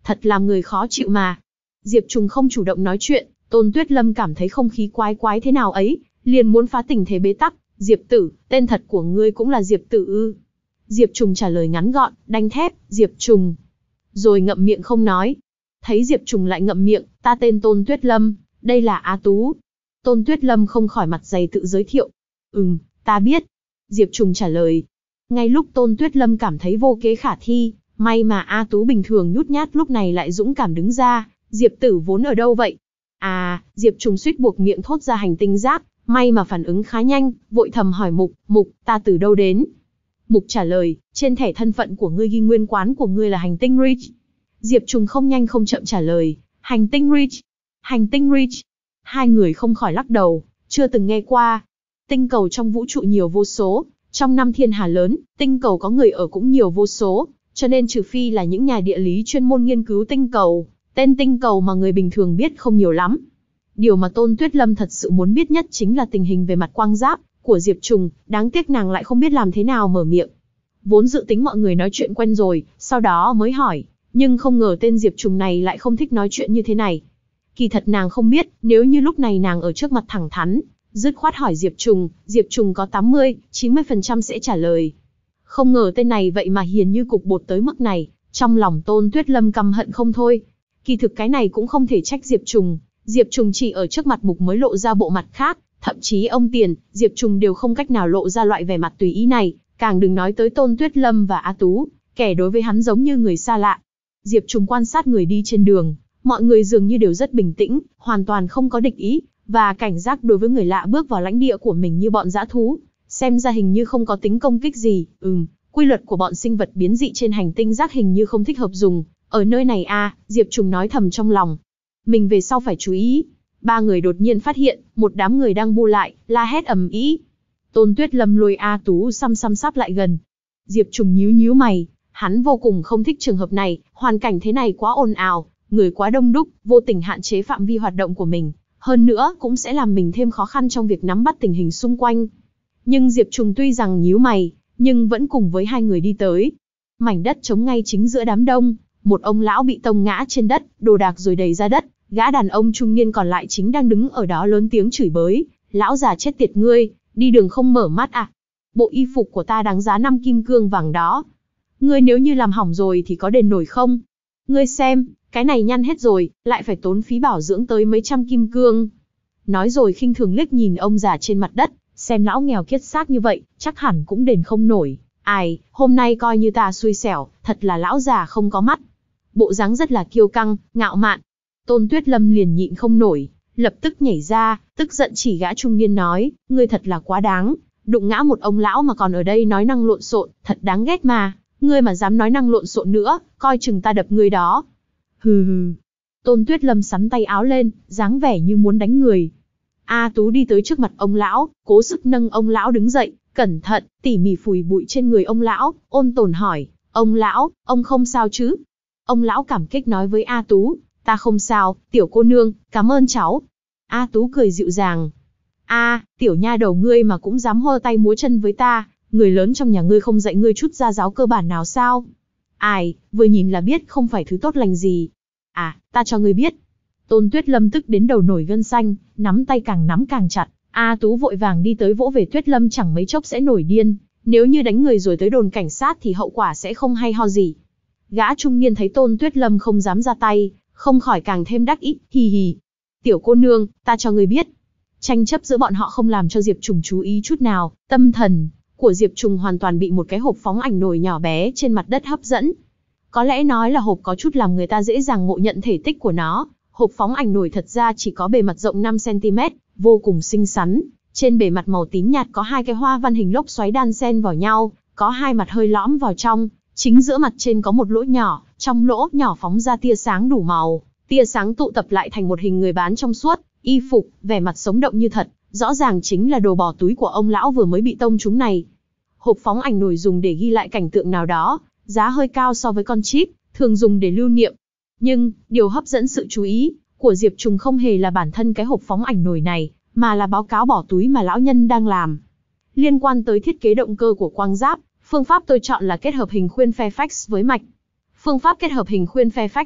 thật làm người khó chịu mà. Diệp Trùng không chủ động nói chuyện, Tôn Tuyết Lâm cảm thấy không khí quái quái thế nào ấy, liền muốn phá tình thế bế tắc. Diệp Tử, tên thật của ngươi cũng là Diệp Tử ư? Diệp Trùng trả lời ngắn gọn, đanh thép, Diệp Trùng. Rồi ngậm miệng không nói. Thấy Diệp Trùng lại ngậm miệng, ta tên Tôn Tuyết Lâm, đây là A Tú. Tôn Tuyết Lâm không khỏi mặt dày tự giới thiệu. Ừm, ta biết. Diệp Trùng trả lời. Ngay lúc Tôn Tuyết Lâm cảm thấy vô kế khả thi, may mà A Tú bình thường nhút nhát lúc này lại dũng cảm đứng ra. Diệp Tử vốn ở đâu vậy? À, Diệp Trùng suýt buộc miệng thốt ra hành tinh rác, may mà phản ứng khá nhanh, vội thầm hỏi Mục, Mục, ta từ đâu đến? Mục trả lời, trên thẻ thân phận của ngươi ghi nguyên quán của ngươi là hành tinh Reach. Diệp Trùng không nhanh không chậm trả lời, hành tinh Reach, hành tinh Reach. Hai người không khỏi lắc đầu, chưa từng nghe qua. Tinh cầu trong vũ trụ nhiều vô số, trong năm thiên hà lớn, tinh cầu có người ở cũng nhiều vô số, cho nên trừ phi là những nhà địa lý chuyên môn nghiên cứu tinh cầu, tên tinh cầu mà người bình thường biết không nhiều lắm. Điều mà Tôn Tuyết Lâm thật sự muốn biết nhất chính là tình hình về mặt quang giáp của Diệp Trùng, đáng tiếc nàng lại không biết làm thế nào mở miệng. Vốn dự tính mọi người nói chuyện quen rồi, sau đó mới hỏi, nhưng không ngờ tên Diệp Trùng này lại không thích nói chuyện như thế này. Kỳ thật nàng không biết, nếu như lúc này nàng ở trước mặt thẳng thắn, dứt khoát hỏi Diệp Trùng, Diệp Trùng có tám mươi, chín mươi phần trăm sẽ trả lời. Không ngờ tên này vậy mà hiền như cục bột tới mức này, trong lòng Tôn Tuyết Lâm căm hận không thôi. Kỳ thực cái này cũng không thể trách Diệp Trùng, Diệp Trùng chỉ ở trước mặt Mục mới lộ ra bộ mặt khác, thậm chí ông Tiền, Diệp Trùng đều không cách nào lộ ra loại vẻ mặt tùy ý này, càng đừng nói tới Tôn Tuyết Lâm và A Tú, kẻ đối với hắn giống như người xa lạ. Diệp Trùng quan sát người đi trên đường, mọi người dường như đều rất bình tĩnh, hoàn toàn không có địch ý, và cảnh giác đối với người lạ bước vào lãnh địa của mình như bọn dã thú, xem ra hình như không có tính công kích gì. Ừm, quy luật của bọn sinh vật biến dị trên hành tinh rác hình như không thích hợp dùng ở nơi này a. À, Diệp Trùng nói thầm trong lòng, mình về sau phải chú ý. Ba người đột nhiên phát hiện một đám người đang bu lại, la hét ầm ĩ. Tôn Tuyết Lâm lôi A Tú xăm xăm sắp lại gần. Diệp Trùng nhíu nhíu mày, hắn vô cùng không thích trường hợp này, hoàn cảnh thế này quá ồn ào, người quá đông đúc, vô tình hạn chế phạm vi hoạt động của mình, hơn nữa cũng sẽ làm mình thêm khó khăn trong việc nắm bắt tình hình xung quanh. Nhưng Diệp Trùng tuy rằng nhíu mày, nhưng vẫn cùng với hai người đi tới. Mảnh đất trống ngay chính giữa đám đông, một ông lão bị tông ngã trên đất, đồ đạc rồi đầy ra đất, gã đàn ông trung niên còn lại chính đang đứng ở đó lớn tiếng chửi bới, lão già chết tiệt ngươi, đi đường không mở mắt à? Bộ y phục của ta đáng giá năm kim cương vàng đó. Ngươi nếu như làm hỏng rồi thì có đền nổi không? Ngươi xem, cái này nhăn hết rồi, lại phải tốn phí bảo dưỡng tới mấy trăm kim cương. Nói rồi khinh thường liếc nhìn ông già trên mặt đất, xem lão nghèo kiết xác như vậy, chắc hẳn cũng đền không nổi. Ai, hôm nay coi như ta xui xẻo, thật là lão già không có mắt. Bộ dáng rất là kiêu căng, ngạo mạn. Tôn Tuyết Lâm liền nhịn không nổi, lập tức nhảy ra, tức giận chỉ gã trung niên nói, ngươi thật là quá đáng, đụng ngã một ông lão mà còn ở đây nói năng lộn xộn, thật đáng ghét mà, ngươi mà dám nói năng lộn xộn nữa, coi chừng ta đập ngươi đó. Hừ hừ. Tôn Tuyết Lâm sắn tay áo lên, dáng vẻ như muốn đánh người. A Tú đi tới trước mặt ông lão, cố sức nâng ông lão đứng dậy, cẩn thận, tỉ mỉ phủi bụi trên người ông lão, ôn tồn hỏi, ông lão, ông không sao chứ? Ông lão cảm kích nói với A Tú, ta không sao, tiểu cô nương, cảm ơn cháu. A Tú cười dịu dàng. A, tiểu nha đầu ngươi mà cũng dám hơ tay múa chân với ta, người lớn trong nhà ngươi không dạy ngươi chút gia giáo cơ bản nào sao? Ai, vừa nhìn là biết không phải thứ tốt lành gì. À, ta cho ngươi biết. Tôn Tuyết Lâm tức đến đầu nổi gân xanh, nắm tay càng nắm càng chặt. A Tú vội vàng đi tới vỗ về Tuyết Lâm chẳng mấy chốc sẽ nổi điên. Nếu như đánh người rồi tới đồn cảnh sát thì hậu quả sẽ không hay ho gì. Gã trung niên thấy Tôn Tuyết Lâm không dám ra tay, không khỏi càng thêm đắc ý, hì hì. Tiểu cô nương, ta cho ngươi biết. Tranh chấp giữa bọn họ không làm cho Diệp Trùng chú ý chút nào, tâm thần của Diệp Trùng hoàn toàn bị một cái hộp phóng ảnh nổi nhỏ bé trên mặt đất hấp dẫn. Có lẽ nói là hộp có chút làm người ta dễ dàng ngộ nhận thể tích của nó. Hộp phóng ảnh nổi thật ra chỉ có bề mặt rộng năm xăng ti mét, vô cùng xinh xắn. Trên bề mặt màu tím nhạt có hai cái hoa văn hình lốc xoáy đan xen vào nhau, có hai mặt hơi lõm vào trong. Chính giữa mặt trên có một lỗ nhỏ, trong lỗ nhỏ phóng ra tia sáng đủ màu. Tia sáng tụ tập lại thành một hình người bán trong suốt, y phục, vẻ mặt sống động như thật, rõ ràng chính là đồ bỏ túi của ông lão vừa mới bị tông trúng này. Hộp phóng ảnh nổi dùng để ghi lại cảnh tượng nào đó, giá hơi cao so với con chip, thường dùng để lưu niệm. Nhưng, điều hấp dẫn sự chú ý của Diệp Trùng không hề là bản thân cái hộp phóng ảnh nổi này, mà là báo cáo bỏ túi mà lão nhân đang làm. Liên quan tới thiết kế động cơ của quang giáp, phương pháp tôi chọn là kết hợp hình khuyên Fairfax với mạch. Phương pháp kết hợp hình khuyên Fairfax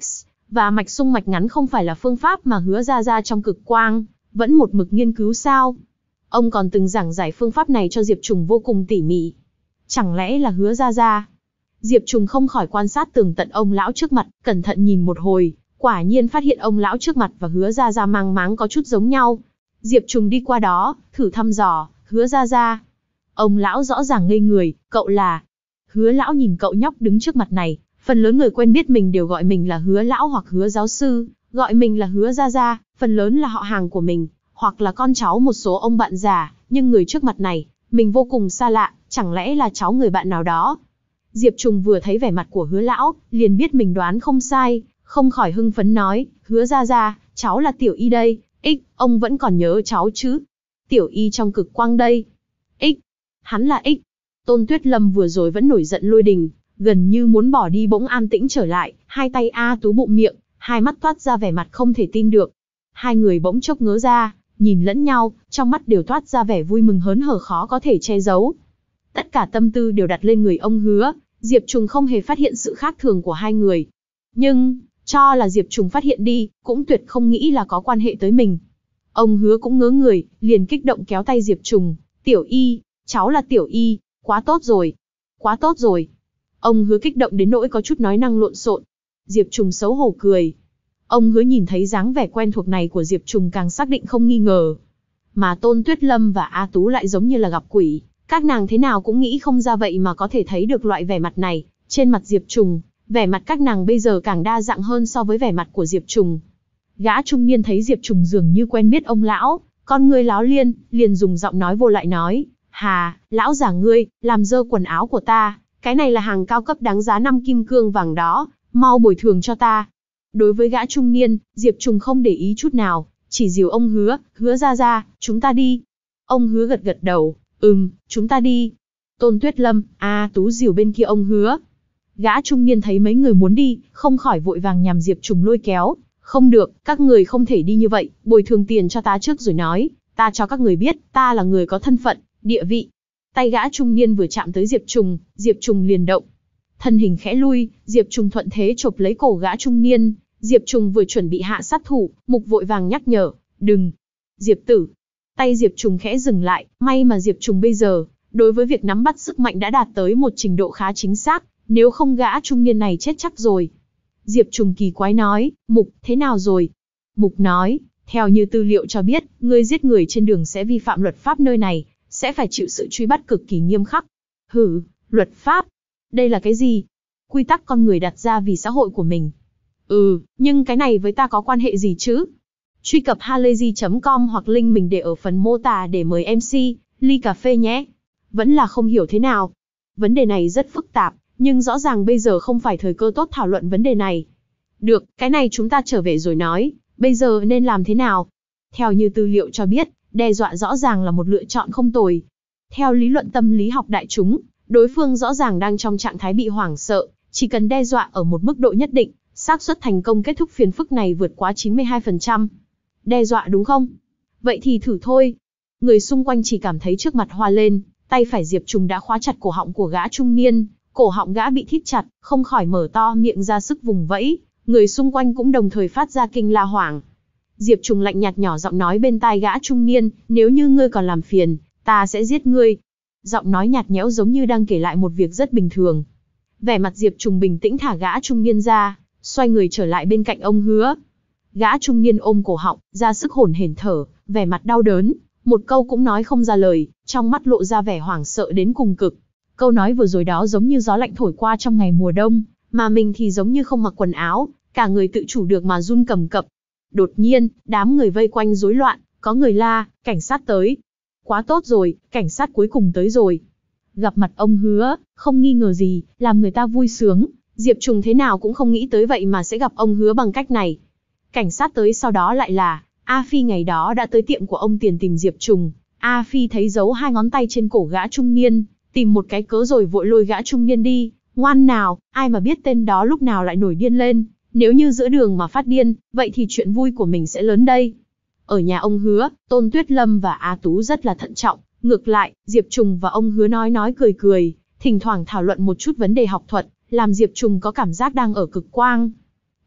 Và mạch sung mạch ngắn không phải là phương pháp mà Hứa Gia Gia trong Cực Quang vẫn một mực nghiên cứu sao? Ông còn từng giảng giải phương pháp này cho Diệp Trùng vô cùng tỉ mỉ. Chẳng lẽ là Hứa Gia Gia? Diệp Trùng không khỏi quan sát tường tận ông lão trước mặt, cẩn thận nhìn một hồi, quả nhiên phát hiện ông lão trước mặt và Hứa Gia Gia mang máng có chút giống nhau. Diệp Trùng đi qua đó, thử thăm dò, Hứa Gia Gia. Ông lão rõ ràng ngây người, cậu là... Hứa lão nhìn cậu nhóc đứng trước mặt này, phần lớn người quen biết mình đều gọi mình là Hứa lão hoặc Hứa giáo sư, gọi mình là Hứa Gia Gia, phần lớn là họ hàng của mình, hoặc là con cháu một số ông bạn già, nhưng người trước mặt này, mình vô cùng xa lạ, chẳng lẽ là cháu người bạn nào đó. Diệp Trùng vừa thấy vẻ mặt của Hứa lão, liền biết mình đoán không sai, không khỏi hưng phấn nói, Hứa Gia Gia, cháu là Tiểu Y đây, ích, ông vẫn còn nhớ cháu chứ? Tiểu Y trong Cực Quang đây. Ích, hắn là ích. Tôn Tuyết Lâm vừa rồi vẫn nổi giận lôi đình, gần như muốn bỏ đi bỗng an tĩnh trở lại, hai tay A Tú bụng miệng, hai mắt toát ra vẻ mặt không thể tin được. Hai người bỗng chốc ngớ ra, nhìn lẫn nhau, trong mắt đều toát ra vẻ vui mừng hớn hở khó có thể che giấu. Tất cả tâm tư đều đặt lên người ông Hứa, Diệp Trùng không hề phát hiện sự khác thường của hai người. Nhưng, cho là Diệp Trùng phát hiện đi, cũng tuyệt không nghĩ là có quan hệ tới mình. Ông Hứa cũng ngớ người, liền kích động kéo tay Diệp Trùng, Tiểu Y, cháu là Tiểu Y, quá tốt rồi, quá tốt rồi. Ông Hứa kích động đến nỗi có chút nói năng lộn xộn. Diệp Trùng xấu hổ cười. Ông Hứa nhìn thấy dáng vẻ quen thuộc này của Diệp Trùng càng xác định không nghi ngờ. Mà Tôn Tuyết Lâm và A Tú lại giống như là gặp quỷ, các nàng thế nào cũng nghĩ không ra vậy mà có thể thấy được loại vẻ mặt này trên mặt Diệp Trùng. Vẻ mặt các nàng bây giờ càng đa dạng hơn so với vẻ mặt của Diệp Trùng. Gã trung niên thấy Diệp Trùng dường như quen biết ông lão, con người láo liên, liền dùng giọng nói vô lại nói, hà, lão già ngươi, làm dơ quần áo của ta, cái này là hàng cao cấp đáng giá năm kim cương vàng đó, mau bồi thường cho ta. Đối với gã trung niên, Diệp Trùng không để ý chút nào, chỉ dìu ông Hứa, Hứa Gia Gia, chúng ta đi. Ông Hứa gật gật đầu, ừm, chúng ta đi. Tôn Tuyết Lâm, A Tú dìu bên kia ông Hứa. Gã trung niên thấy mấy người muốn đi, không khỏi vội vàng nhằm Diệp Trùng lôi kéo. Không được, các người không thể đi như vậy, bồi thường tiền cho ta trước rồi nói, ta cho các người biết, ta là người có thân phận, địa vị. Tay gã trung niên vừa chạm tới Diệp Trùng, Diệp Trùng liền động. Thân hình khẽ lui, Diệp Trùng thuận thế chộp lấy cổ gã trung niên. Diệp Trùng vừa chuẩn bị hạ sát thủ, Mục vội vàng nhắc nhở, đừng. Diệp tử. Tay Diệp Trùng khẽ dừng lại, may mà Diệp Trùng bây giờ, đối với việc nắm bắt sức mạnh đã đạt tới một trình độ khá chính xác, nếu không gã trung niên này chết chắc rồi. Diệp Trùng kỳ quái nói, Mục, thế nào rồi? Mục nói, theo như tư liệu cho biết, ngươi giết người trên đường sẽ vi phạm luật pháp nơi này, sẽ phải chịu sự truy bắt cực kỳ nghiêm khắc. Hử, luật pháp? Đây là cái gì? Quy tắc con người đặt ra vì xã hội của mình. Ừ, nhưng cái này với ta có quan hệ gì chứ? Truy cập halayzi chấm com hoặc link mình để ở phần mô tả để mời em xê, ly cà phê nhé. Vẫn là không hiểu thế nào. Vấn đề này rất phức tạp, nhưng rõ ràng bây giờ không phải thời cơ tốt thảo luận vấn đề này. Được, cái này chúng ta trở về rồi nói, bây giờ nên làm thế nào? Theo như tư liệu cho biết, đe dọa rõ ràng là một lựa chọn không tồi. Theo lý luận tâm lý học đại chúng, đối phương rõ ràng đang trong trạng thái bị hoảng sợ, chỉ cần đe dọa ở một mức độ nhất định, xác suất thành công kết thúc phiền phức này vượt quá chín mươi hai phần trăm. Đe dọa đúng không? Vậy thì thử thôi. Người xung quanh chỉ cảm thấy trước mặt hoa lên, tay phải Diệp Trùng đã khóa chặt cổ họng của gã trung niên, cổ họng gã bị thít chặt, không khỏi mở to miệng ra sức vùng vẫy, người xung quanh cũng đồng thời phát ra kinh la hoảng. Diệp Trùng lạnh nhạt nhỏ giọng nói bên tai gã trung niên, nếu như ngươi còn làm phiền, ta sẽ giết ngươi. Giọng nói nhạt nhẽo giống như đang kể lại một việc rất bình thường. Vẻ mặt Diệp Trùng bình tĩnh thả gã trung niên ra, xoay người trở lại bên cạnh ông Hứa. Gã trung niên ôm cổ họng, ra sức hổn hển thở, vẻ mặt đau đớn, một câu cũng nói không ra lời, trong mắt lộ ra vẻ hoảng sợ đến cùng cực. Câu nói vừa rồi đó giống như gió lạnh thổi qua trong ngày mùa đông, mà mình thì giống như không mặc quần áo, cả người tự chủ được mà run cầm cập. Đột nhiên, đám người vây quanh rối loạn, có người la, cảnh sát tới. Quá tốt rồi, cảnh sát cuối cùng tới rồi. Gặp mặt ông Hứa, không nghi ngờ gì, làm người ta vui sướng. Diệp Trùng thế nào cũng không nghĩ tới vậy mà sẽ gặp ông Hứa bằng cách này. Cảnh sát tới sau đó lại là, A Phi ngày đó đã tới tiệm của ông Tiền tìm Diệp Trùng. A Phi thấy dấu hai ngón tay trên cổ gã trung niên, tìm một cái cớ rồi vội lôi gã trung niên đi. Ngoan nào, ai mà biết tên đó lúc nào lại nổi điên lên. Nếu như giữa đường mà phát điên, vậy thì chuyện vui của mình sẽ lớn đây. Ở nhà ông Hứa, Tôn Tuyết Lâm và A Tú rất là thận trọng. Ngược lại, Diệp Trùng và ông Hứa nói nói cười cười, thỉnh thoảng thảo luận một chút vấn đề học thuật, làm Diệp Trùng có cảm giác đang ở cực quang.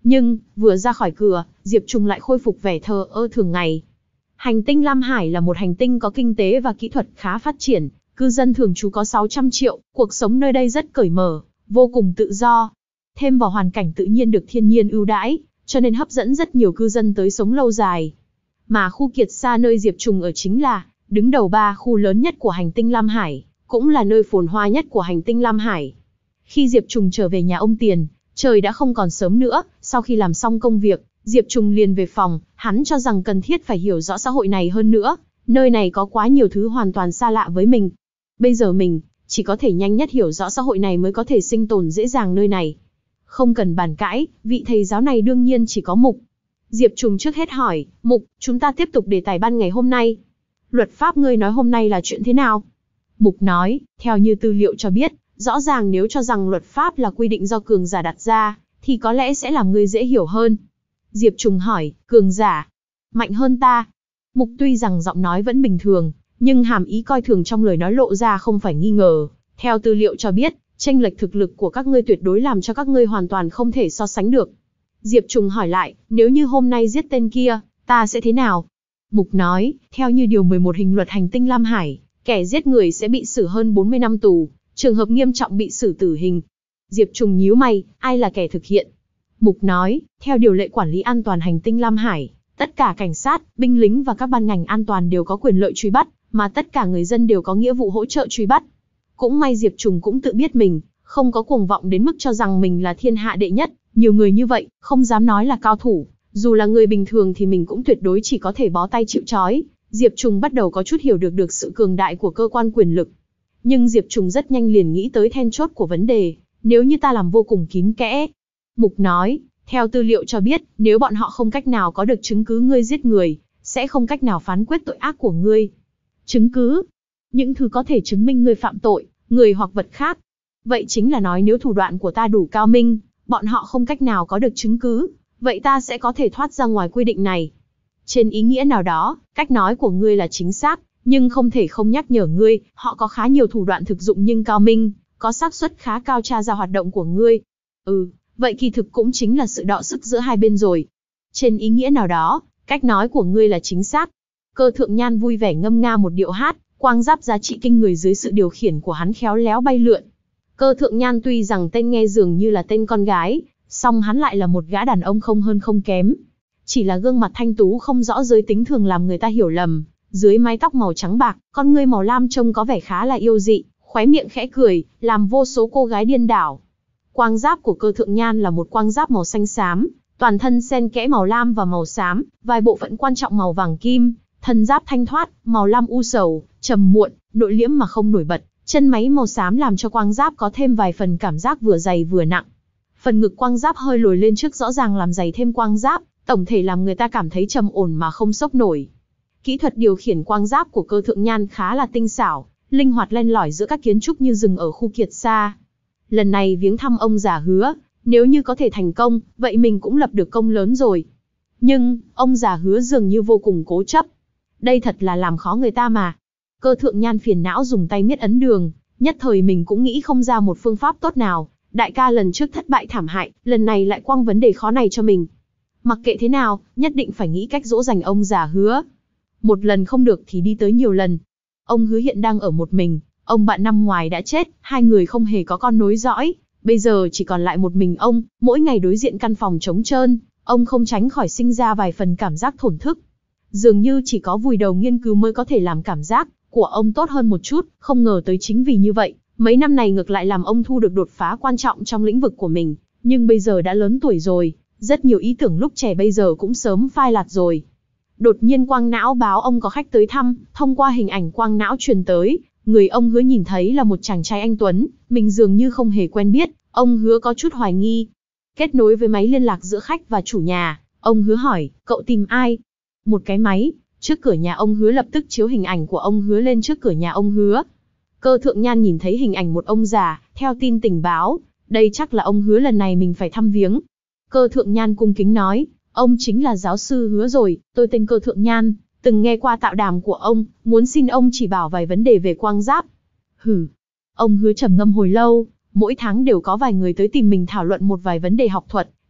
Nhưng, vừa ra khỏi cửa, Diệp Trùng lại khôi phục vẻ thờ ơ thường ngày. Hành tinh Lam Hải là một hành tinh có kinh tế và kỹ thuật khá phát triển, cư dân thường trú có sáu trăm triệu, cuộc sống nơi đây rất cởi mở, vô cùng tự do. Thêm vào hoàn cảnh tự nhiên được thiên nhiên ưu đãi, cho nên hấp dẫn rất nhiều cư dân tới sống lâu dài. Mà khu Kiệt Sa nơi Diệp Trùng ở chính là đứng đầu ba khu lớn nhất của hành tinh Lam Hải, cũng là nơi phồn hoa nhất của hành tinh Lam Hải. Khi Diệp Trùng trở về nhà ông Tiền, trời đã không còn sớm nữa, sau khi làm xong công việc, Diệp Trùng liền về phòng, hắn cho rằng cần thiết phải hiểu rõ xã hội này hơn nữa, nơi này có quá nhiều thứ hoàn toàn xa lạ với mình. Bây giờ mình, chỉ có thể nhanh nhất hiểu rõ xã hội này mới có thể sinh tồn dễ dàng nơi này. Không cần bàn cãi, vị thầy giáo này đương nhiên chỉ có Mục. Diệp Trùng trước hết hỏi, Mục, chúng ta tiếp tục đề tài ban ngày hôm nay. Luật pháp ngươi nói hôm nay là chuyện thế nào? Mục nói, theo như tư liệu cho biết, rõ ràng nếu cho rằng luật pháp là quy định do cường giả đặt ra, thì có lẽ sẽ làm ngươi dễ hiểu hơn. Diệp Trùng hỏi, cường giả? Mạnh hơn ta? Mục tuy rằng giọng nói vẫn bình thường, nhưng hàm ý coi thường trong lời nói lộ ra không phải nghi ngờ. Theo tư liệu cho biết, chênh lệch thực lực của các ngươi tuyệt đối làm cho các ngươi hoàn toàn không thể so sánh được. Diệp Trùng hỏi lại, nếu như hôm nay giết tên kia, ta sẽ thế nào? Mục nói, theo như điều mười một hình luật hành tinh Lam Hải, kẻ giết người sẽ bị xử hơn bốn mươi năm tù, trường hợp nghiêm trọng bị xử tử hình. Diệp Trùng nhíu mày, ai là kẻ thực hiện? Mục nói, theo điều lệ quản lý an toàn hành tinh Lam Hải, tất cả cảnh sát, binh lính và các ban ngành an toàn đều có quyền lợi truy bắt, mà tất cả người dân đều có nghĩa vụ hỗ trợ truy bắt. Cũng may Diệp Trùng cũng tự biết mình, không có cuồng vọng đến mức cho rằng mình là thiên hạ đệ nhất, nhiều người như vậy, không dám nói là cao thủ, dù là người bình thường thì mình cũng tuyệt đối chỉ có thể bó tay chịu trói. Diệp Trùng bắt đầu có chút hiểu được được sự cường đại của cơ quan quyền lực. Nhưng Diệp Trùng rất nhanh liền nghĩ tới then chốt của vấn đề, nếu như ta làm vô cùng kín kẽ. Mục nói, theo tư liệu cho biết, nếu bọn họ không cách nào có được chứng cứ ngươi giết người, sẽ không cách nào phán quyết tội ác của ngươi. Chứng cứ? Những thứ có thể chứng minh ngươi phạm tội, người hoặc vật khác. Vậy chính là nói nếu thủ đoạn của ta đủ cao minh, bọn họ không cách nào có được chứng cứ, vậy ta sẽ có thể thoát ra ngoài quy định này. Trên ý nghĩa nào đó, cách nói của ngươi là chính xác, nhưng không thể không nhắc nhở ngươi, họ có khá nhiều thủ đoạn thực dụng nhưng cao minh, có xác suất khá cao tra ra hoạt động của ngươi. Ừ, vậy kỳ thực cũng chính là sự đọ sức giữa hai bên rồi. Trên ý nghĩa nào đó, cách nói của ngươi là chính xác. Cơ Thượng Nhan vui vẻ ngâm nga một điệu hát, quang giáp giá trị kinh người dưới sự điều khiển của hắn khéo léo bay lượn. Cơ Thượng Nhan tuy rằng tên nghe dường như là tên con gái, song hắn lại là một gã đàn ông không hơn không kém. Chỉ là gương mặt thanh tú không rõ giới tính thường làm người ta hiểu lầm, dưới mái tóc màu trắng bạc, con ngươi màu lam trông có vẻ khá là yêu dị, khóe miệng khẽ cười, làm vô số cô gái điên đảo. Quang giáp của Cơ Thượng Nhan là một quang giáp màu xanh xám, toàn thân xen kẽ màu lam và màu xám, vài bộ phận quan trọng màu vàng kim, thân giáp thanh thoát, màu lam u sầu, trầm muộn, nội liễm mà không nổi bật, chân máy màu xám làm cho quang giáp có thêm vài phần cảm giác vừa dày vừa nặng. Phần ngực quang giáp hơi lồi lên trước rõ ràng làm dày thêm quang giáp, tổng thể làm người ta cảm thấy trầm ổn mà không sốc nổi. Kỹ thuật điều khiển quang giáp của Cơ Thượng Nhan khá là tinh xảo, linh hoạt len lỏi giữa các kiến trúc như rừng ở khu Kiệt Sa. Lần này viếng thăm ông già Hứa, nếu như có thể thành công, vậy mình cũng lập được công lớn rồi. Nhưng, ông già Hứa dường như vô cùng cố chấp. Đây thật là làm khó người ta mà. Cơ Thượng Nhan phiền não dùng tay miết ấn đường, nhất thời mình cũng nghĩ không ra một phương pháp tốt nào. Đại ca lần trước thất bại thảm hại, lần này lại quăng vấn đề khó này cho mình. Mặc kệ thế nào, nhất định phải nghĩ cách dỗ dành ông già Hứa. Một lần không được thì đi tới nhiều lần. Ông Hứa hiện đang ở một mình, ông bạn năm ngoài đã chết, hai người không hề có con nối dõi. Bây giờ chỉ còn lại một mình ông, mỗi ngày đối diện căn phòng trống trơn, ông không tránh khỏi sinh ra vài phần cảm giác thổn thức. Dường như chỉ có vùi đầu nghiên cứu mới có thể làm cảm giác của ông tốt hơn một chút, không ngờ tới chính vì như vậy, mấy năm này ngược lại làm ông thu được đột phá quan trọng trong lĩnh vực của mình, nhưng bây giờ đã lớn tuổi rồi, rất nhiều ý tưởng lúc trẻ bây giờ cũng sớm phai lạt rồi. Đột nhiên quang não báo ông có khách tới thăm, thông qua hình ảnh quang não truyền tới, người ông Hứa nhìn thấy là một chàng trai anh tuấn, mình dường như không hề quen biết, ông Hứa có chút hoài nghi. Kết nối với máy liên lạc giữa khách và chủ nhà, ông Hứa hỏi, cậu tìm ai? Một cái máy, trước cửa nhà ông Hứa lập tức chiếu hình ảnh của ông Hứa lên trước cửa nhà ông Hứa. Cơ Thượng Nhan nhìn thấy hình ảnh một ông già, theo tin tình báo, đây chắc là ông Hứa lần này mình phải thăm viếng. Cơ Thượng Nhan cung kính nói, ông chính là giáo sư Hứa rồi, tôi tên Cơ Thượng Nhan, từng nghe qua tạo đàm của ông, muốn xin ông chỉ bảo vài vấn đề về quang giáp. Hừ. Ông Hứa trầm ngâm hồi lâu, mỗi tháng đều có vài người tới tìm mình thảo luận một vài vấn đề học thuật,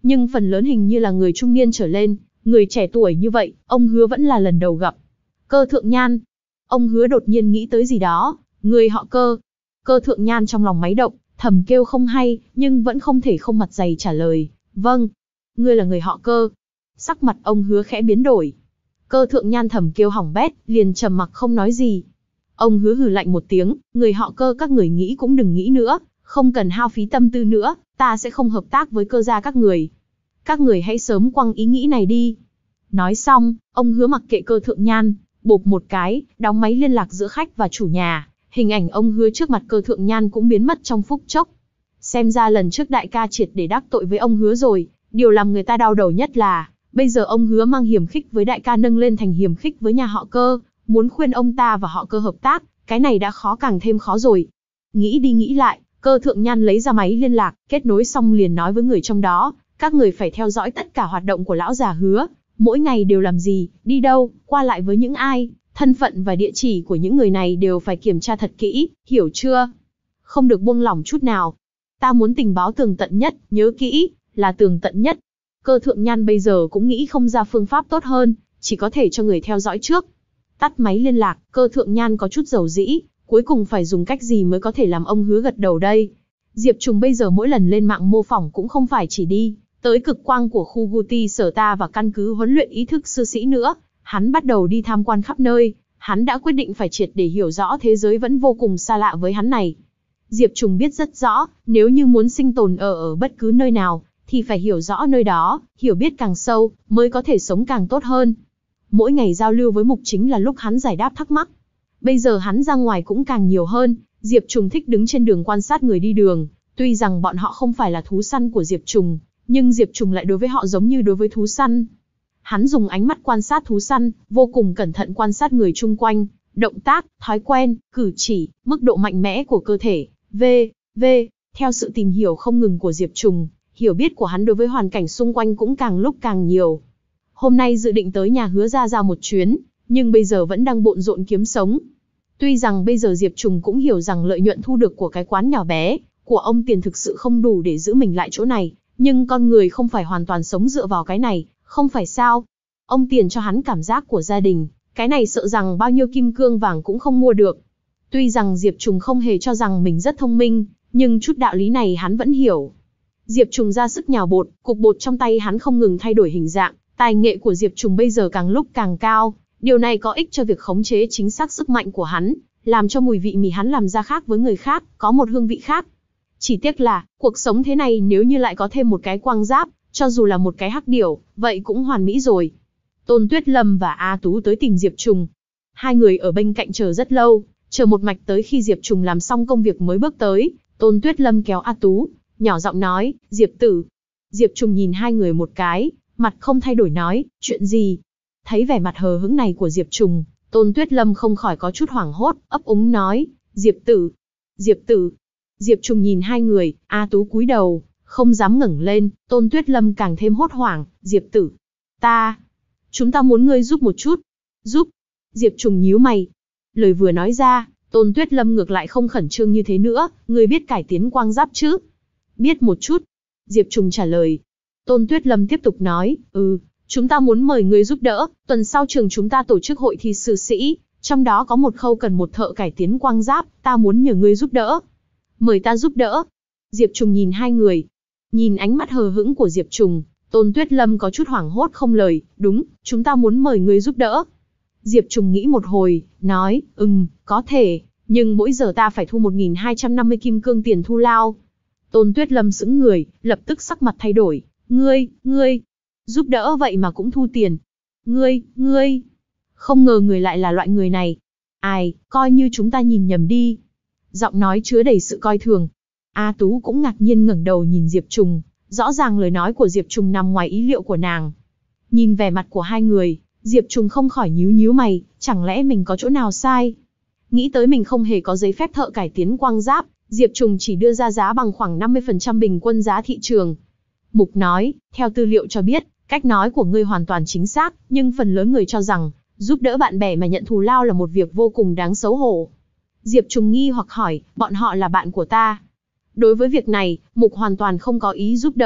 nhưng phần lớn hình như là người trung niên trở lên, người trẻ tuổi như vậy, ông Hứa vẫn là lần đầu gặp. Cơ Thượng Nhan. Ông Hứa đột nhiên nghĩ tới gì đó, người họ Cơ. Cơ Thượng Nhan trong lòng máy động, thầm kêu không hay, nhưng vẫn không thể không mặt dày trả lời, vâng, ngươi là người họ Cơ. Sắc mặt ông Hứa khẽ biến đổi. Cơ Thượng Nhan thầm kêu hỏng bét, liền trầm mặc không nói gì. Ông Hứa hừ lạnh một tiếng, người họ Cơ các người nghĩ cũng đừng nghĩ nữa, không cần hao phí tâm tư nữa, ta sẽ không hợp tác với Cơ gia các người. Các người hãy sớm quăng ý nghĩ này đi. Nói xong, ông Hứa mặc kệ Cơ Thượng Nhan, bộp một cái, đóng máy liên lạc giữa khách và chủ nhà. Hình ảnh ông Hứa trước mặt Cơ Thượng Nhan cũng biến mất trong phút chốc. Xem ra lần trước đại ca triệt để đắc tội với ông Hứa rồi, điều làm người ta đau đầu nhất là, bây giờ ông Hứa mang hiềm khích với đại ca nâng lên thành hiềm khích với nhà họ Cơ, muốn khuyên ông ta và họ Cơ hợp tác, cái này đã khó càng thêm khó rồi. Nghĩ đi nghĩ lại, Cơ Thượng Nhan lấy ra máy liên lạc, kết nối xong liền nói với người trong đó, các người phải theo dõi tất cả hoạt động của lão già Hứa, mỗi ngày đều làm gì, đi đâu, qua lại với những ai, thân phận và địa chỉ của những người này đều phải kiểm tra thật kỹ, hiểu chưa? Không được buông lỏng chút nào. Ta muốn tình báo tường tận nhất, nhớ kỹ, là tường tận nhất. Cơ Thượng Nhan bây giờ cũng nghĩ không ra phương pháp tốt hơn, chỉ có thể cho người theo dõi trước. Tắt máy liên lạc, Cơ Thượng Nhan có chút dầu dĩ, cuối cùng phải dùng cách gì mới có thể làm ông Hứa gật đầu đây. Diệp Trùng bây giờ mỗi lần lên mạng mô phỏng cũng không phải chỉ đi tới cực quang của khu Guti sở ta và căn cứ huấn luyện ý thức sư sĩ nữa, hắn bắt đầu đi tham quan khắp nơi, hắn đã quyết định phải triệt để hiểu rõ thế giới vẫn vô cùng xa lạ với hắn này. Diệp Trùng biết rất rõ, nếu như muốn sinh tồn ở ở bất cứ nơi nào, thì phải hiểu rõ nơi đó, hiểu biết càng sâu, mới có thể sống càng tốt hơn. Mỗi ngày giao lưu với Mục chính là lúc hắn giải đáp thắc mắc. Bây giờ hắn ra ngoài cũng càng nhiều hơn, Diệp Trùng thích đứng trên đường quan sát người đi đường, tuy rằng bọn họ không phải là thú săn của Diệp Trùng, nhưng Diệp Trùng lại đối với họ giống như đối với thú săn. Hắn dùng ánh mắt quan sát thú săn, vô cùng cẩn thận quan sát người chung quanh, động tác, thói quen, cử chỉ, mức độ mạnh mẽ của cơ thể, v, v, theo sự tìm hiểu không ngừng của Diệp Trùng, hiểu biết của hắn đối với hoàn cảnh xung quanh cũng càng lúc càng nhiều. Hôm nay dự định tới nhà Hứa Gia Gia một chuyến, nhưng bây giờ vẫn đang bộn rộn kiếm sống. Tuy rằng bây giờ Diệp Trùng cũng hiểu rằng lợi nhuận thu được của cái quán nhỏ bé của ông Tiền thực sự không đủ để giữ mình lại chỗ này, nhưng con người không phải hoàn toàn sống dựa vào cái này, không phải sao? Ông Tiền cho hắn cảm giác của gia đình, cái này sợ rằng bao nhiêu kim cương vàng cũng không mua được. Tuy rằng Diệp Trùng không hề cho rằng mình rất thông minh, nhưng chút đạo lý này hắn vẫn hiểu. Diệp Trùng ra sức nhào bột, cục bột trong tay hắn không ngừng thay đổi hình dạng, tài nghệ của Diệp Trùng bây giờ càng lúc càng cao, điều này có ích cho việc khống chế chính xác sức mạnh của hắn, làm cho mùi vị mì hắn làm ra khác với người khác, có một hương vị khác. Chỉ tiếc là, cuộc sống thế này nếu như lại có thêm một cái quang giáp, cho dù là một cái hắc điểu, vậy cũng hoàn mỹ rồi. Tôn Tuyết Lâm và A Tú tới tìm Diệp Trùng. Hai người ở bên cạnh chờ rất lâu, chờ một mạch tới khi Diệp Trùng làm xong công việc mới bước tới. Tôn Tuyết Lâm kéo A Tú, nhỏ giọng nói, Diệp tử. Diệp Trùng nhìn hai người một cái, mặt không thay đổi nói, chuyện gì? Thấy vẻ mặt hờ hững này của Diệp Trùng, Tôn Tuyết Lâm không khỏi có chút hoảng hốt, ấp úng nói, Diệp tử, Diệp tử. Diệp Trùng nhìn hai người, A Tú cúi đầu, không dám ngẩng lên, Tôn Tuyết Lâm càng thêm hốt hoảng, Diệp tử. Ta, chúng ta muốn ngươi giúp một chút. Giúp? Diệp Trùng nhíu mày. Lời vừa nói ra, Tôn Tuyết Lâm ngược lại không khẩn trương như thế nữa, ngươi biết cải tiến quang giáp chứ? Biết một chút. Diệp Trùng trả lời. Tôn Tuyết Lâm tiếp tục nói, ừ, chúng ta muốn mời ngươi giúp đỡ, tuần sau trường chúng ta tổ chức hội thi sư sĩ, trong đó có một khâu cần một thợ cải tiến quang giáp, ta muốn nhờ ngươi giúp đỡ. Mời ta giúp đỡ. Diệp Trùng nhìn hai người. Nhìn ánh mắt hờ hững của Diệp Trùng, Tôn Tuyết Lâm có chút hoảng hốt không lời, đúng, chúng ta muốn mời ngươi giúp đỡ. Diệp Trùng nghĩ một hồi, nói, ừm, có thể, nhưng mỗi giờ ta phải thu một nghìn hai trăm năm mươi kim cương tiền thu lao. Tôn Tuyết Lâm sững người, lập tức sắc mặt thay đổi, ngươi, ngươi, giúp đỡ vậy mà cũng thu tiền. Ngươi, ngươi, không ngờ người lại là loại người này. Ai, coi như chúng ta nhìn nhầm đi. Giọng nói chứa đầy sự coi thường. A Tú cũng ngạc nhiên ngẩng đầu nhìn Diệp Trùng, rõ ràng lời nói của Diệp Trùng nằm ngoài ý liệu của nàng. Nhìn vẻ mặt của hai người, Diệp Trùng không khỏi nhíu nhíu mày, chẳng lẽ mình có chỗ nào sai? Nghĩ tới mình không hề có giấy phép thợ cải tiến quang giáp, Diệp Trùng chỉ đưa ra giá bằng khoảng năm mươi phần trăm bình quân giá thị trường. Mục nói, theo tư liệu cho biết, cách nói của ngươi hoàn toàn chính xác, nhưng phần lớn người cho rằng, giúp đỡ bạn bè mà nhận thù lao là một việc vô cùng đáng xấu hổ. Diệp Trùng nghi hoặc hỏi, bọn họ là bạn của ta. Đối với việc này, Mục hoàn toàn không có ý giúp đỡ,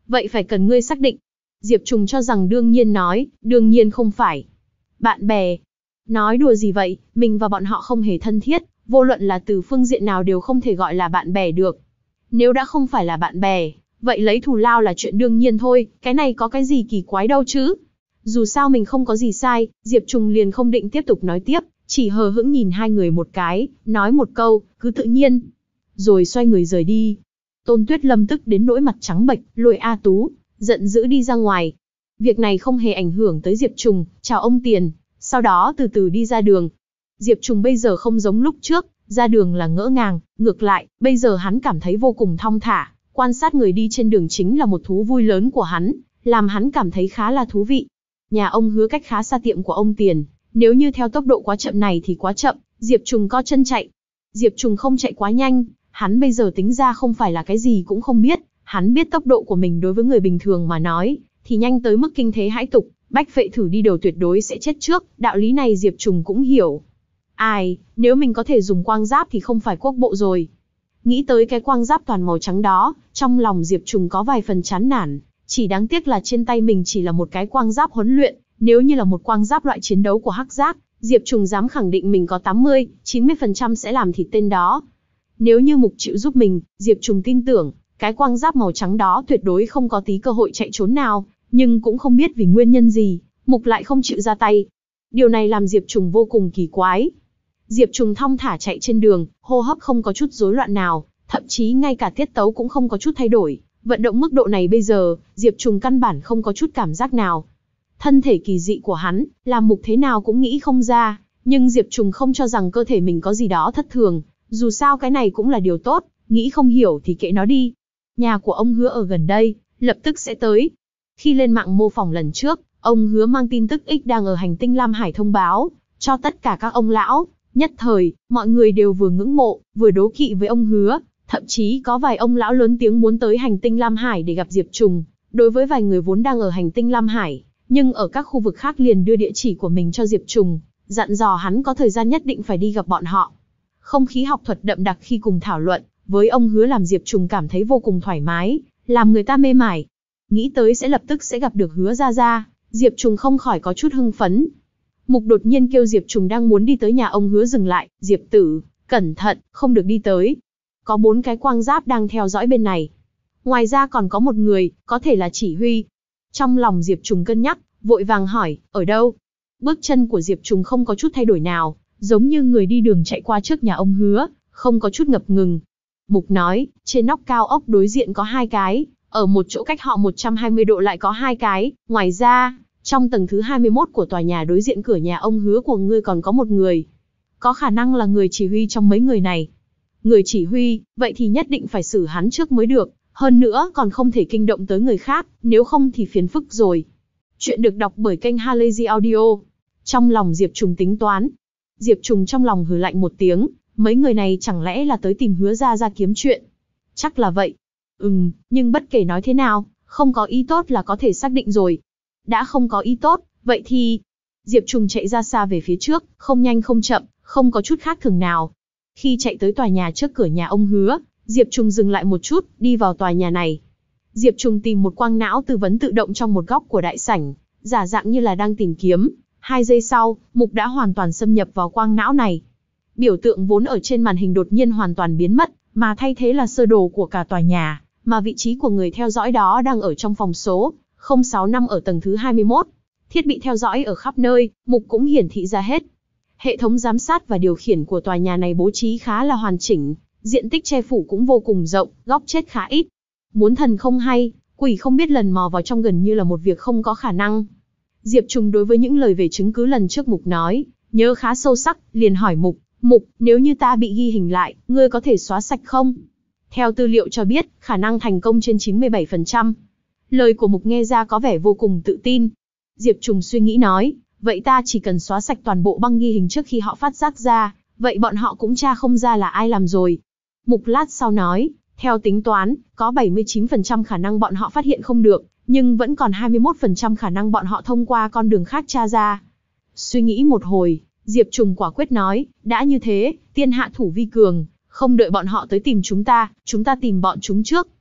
Vậy phải cần ngươi xác định. Diệp Trùng cho rằng đương nhiên nói, đương nhiên không phải. Bạn bè. Nói đùa gì vậy, mình và bọn họ không hề thân thiết, vô luận là từ phương diện nào đều không thể gọi là bạn bè được. Nếu đã không phải là bạn bè, vậy lấy thù lao là chuyện đương nhiên thôi, cái này có cái gì kỳ quái đâu chứ. Dù sao mình không có gì sai, Diệp Trùng liền không định tiếp tục nói tiếp, chỉ hờ hững nhìn hai người một cái, nói một câu, cứ tự nhiên. Rồi xoay người rời đi. Tôn Tuyết Lâm tức đến nỗi mặt trắng bệch, lôi A Tú, giận dữ đi ra ngoài. Việc này không hề ảnh hưởng tới Diệp Trùng, chào ông Tiền, sau đó từ từ đi ra đường. Diệp Trùng bây giờ không giống lúc trước, ra đường là ngỡ ngàng, ngược lại, bây giờ hắn cảm thấy vô cùng thong thả, quan sát người đi trên đường chính là một thú vui lớn của hắn, làm hắn cảm thấy khá là thú vị. Nhà ông Hứa cách khá xa tiệm của ông Tiền, nếu như theo tốc độ quá chậm này thì quá chậm, Diệp Trùng co chân chạy. Diệp Trùng không chạy quá nhanh, hắn bây giờ tính ra không phải là cái gì cũng không biết, hắn biết tốc độ của mình đối với người bình thường mà nói, thì nhanh tới mức kinh thế hãi tục, bách vệ thử đi đầu tuyệt đối sẽ chết trước, đạo lý này Diệp Trùng cũng hiểu. Ai, nếu mình có thể dùng quang giáp thì không phải quốc bộ rồi. Nghĩ tới cái quang giáp toàn màu trắng đó, trong lòng Diệp Trùng có vài phần chán nản, chỉ đáng tiếc là trên tay mình chỉ là một cái quang giáp huấn luyện, nếu như là một quang giáp loại chiến đấu của hắc giáp, Diệp Trùng dám khẳng định mình có tám mươi, chín mươi phần trăm sẽ làm thịt tên đó. Nếu như Mục chịu giúp mình, Diệp Trùng tin tưởng, cái quang giáp màu trắng đó tuyệt đối không có tí cơ hội chạy trốn nào, nhưng cũng không biết vì nguyên nhân gì, Mục lại không chịu ra tay. Điều này làm Diệp Trùng vô cùng kỳ quái. Diệp Trùng thong thả chạy trên đường, hô hấp không có chút rối loạn nào, thậm chí ngay cả tiết tấu cũng không có chút thay đổi. Vận động mức độ này bây giờ, Diệp Trùng căn bản không có chút cảm giác nào. Thân thể kỳ dị của hắn, làm Mục thế nào cũng nghĩ không ra, nhưng Diệp Trùng không cho rằng cơ thể mình có gì đó thất thường, dù sao cái này cũng là điều tốt, nghĩ không hiểu thì kệ nó đi. Nhà của ông Hứa ở gần đây, lập tức sẽ tới. Khi lên mạng mô phỏng lần trước, ông Hứa mang tin tức X đang ở hành tinh Lam Hải thông báo, cho tất cả các ông lão. Nhất thời, mọi người đều vừa ngưỡng mộ, vừa đố kỵ với ông Hứa, thậm chí có vài ông lão lớn tiếng muốn tới hành tinh Lam Hải để gặp Diệp Trùng. Đối với vài người vốn đang ở hành tinh Lam Hải, nhưng ở các khu vực khác liền đưa địa chỉ của mình cho Diệp Trùng, dặn dò hắn có thời gian nhất định phải đi gặp bọn họ. Không khí học thuật đậm đặc khi cùng thảo luận, với ông Hứa làm Diệp Trùng cảm thấy vô cùng thoải mái, làm người ta mê mải. Nghĩ tới sẽ lập tức sẽ gặp được Hứa Gia Gia, Diệp Trùng không khỏi có chút hưng phấn. Mục đột nhiên kêu Diệp Trùng đang muốn đi tới nhà ông Hứa dừng lại, Diệp tử, cẩn thận, không được đi tới. Có bốn cái quang giáp đang theo dõi bên này. Ngoài ra còn có một người, có thể là chỉ huy. Trong lòng Diệp Trùng cân nhắc, vội vàng hỏi, ở đâu? Bước chân của Diệp Trùng không có chút thay đổi nào, giống như người đi đường chạy qua trước nhà ông Hứa, không có chút ngập ngừng. Mục nói, trên nóc cao ốc đối diện có hai cái, ở một chỗ cách họ một trăm hai mươi độ lại có hai cái, ngoài ra, trong tầng thứ hai mươi mốt của tòa nhà đối diện cửa nhà ông Hứa của ngươi còn có một người. Có khả năng là người chỉ huy trong mấy người này. Người chỉ huy, vậy thì nhất định phải xử hắn trước mới được, hơn nữa còn không thể kinh động tới người khác, nếu không thì phiền phức rồi. Chuyện được đọc bởi kênh Halazy Audio. Trong lòng Diệp Trùng tính toán. Diệp Trùng trong lòng hừ lạnh một tiếng, mấy người này chẳng lẽ là tới tìm Hứa Gia Gia kiếm chuyện. Chắc là vậy. Ừm, nhưng bất kể nói thế nào, không có ý tốt là có thể xác định rồi. Đã không có ý tốt, vậy thì... Diệp Trùng chạy ra xa về phía trước, không nhanh không chậm, không có chút khác thường nào. Khi chạy tới tòa nhà trước cửa nhà ông Hứa, Diệp Trùng dừng lại một chút, đi vào tòa nhà này. Diệp Trùng tìm một quang não tư vấn tự động trong một góc của đại sảnh, giả dạng như là đang tìm kiếm. Hai giây sau, Mục đã hoàn toàn xâm nhập vào quang não này. Biểu tượng vốn ở trên màn hình đột nhiên hoàn toàn biến mất, mà thay thế là sơ đồ của cả tòa nhà, mà vị trí của người theo dõi đó đang ở trong phòng số không sáu năm ở tầng thứ hai mươi mốt. Thiết bị theo dõi ở khắp nơi, Mục cũng hiển thị ra hết. Hệ thống giám sát và điều khiển của tòa nhà này bố trí khá là hoàn chỉnh, diện tích che phủ cũng vô cùng rộng, góc chết khá ít. Muốn thần không hay, quỷ không biết lần mò vào trong gần như là một việc không có khả năng. Diệp Trùng đối với những lời về chứng cứ lần trước Mục nói, nhớ khá sâu sắc, liền hỏi Mục, Mục, nếu như ta bị ghi hình lại, ngươi có thể xóa sạch không? Theo tư liệu cho biết, khả năng thành công trên chín mươi bảy phần trăm. Lời của Mục nghe ra có vẻ vô cùng tự tin. Diệp Trùng suy nghĩ nói, vậy ta chỉ cần xóa sạch toàn bộ băng ghi hình trước khi họ phát giác ra, vậy bọn họ cũng tra không ra là ai làm rồi. Mục lát sau nói, theo tính toán, có bảy mươi chín phần trăm khả năng bọn họ phát hiện không được, nhưng vẫn còn hai mươi mốt phần trăm khả năng bọn họ thông qua con đường khác tra ra. Suy nghĩ một hồi, Diệp Trùng quả quyết nói, đã như thế, tiên hạ thủ vi cường, không đợi bọn họ tới tìm chúng ta, chúng ta tìm bọn chúng trước.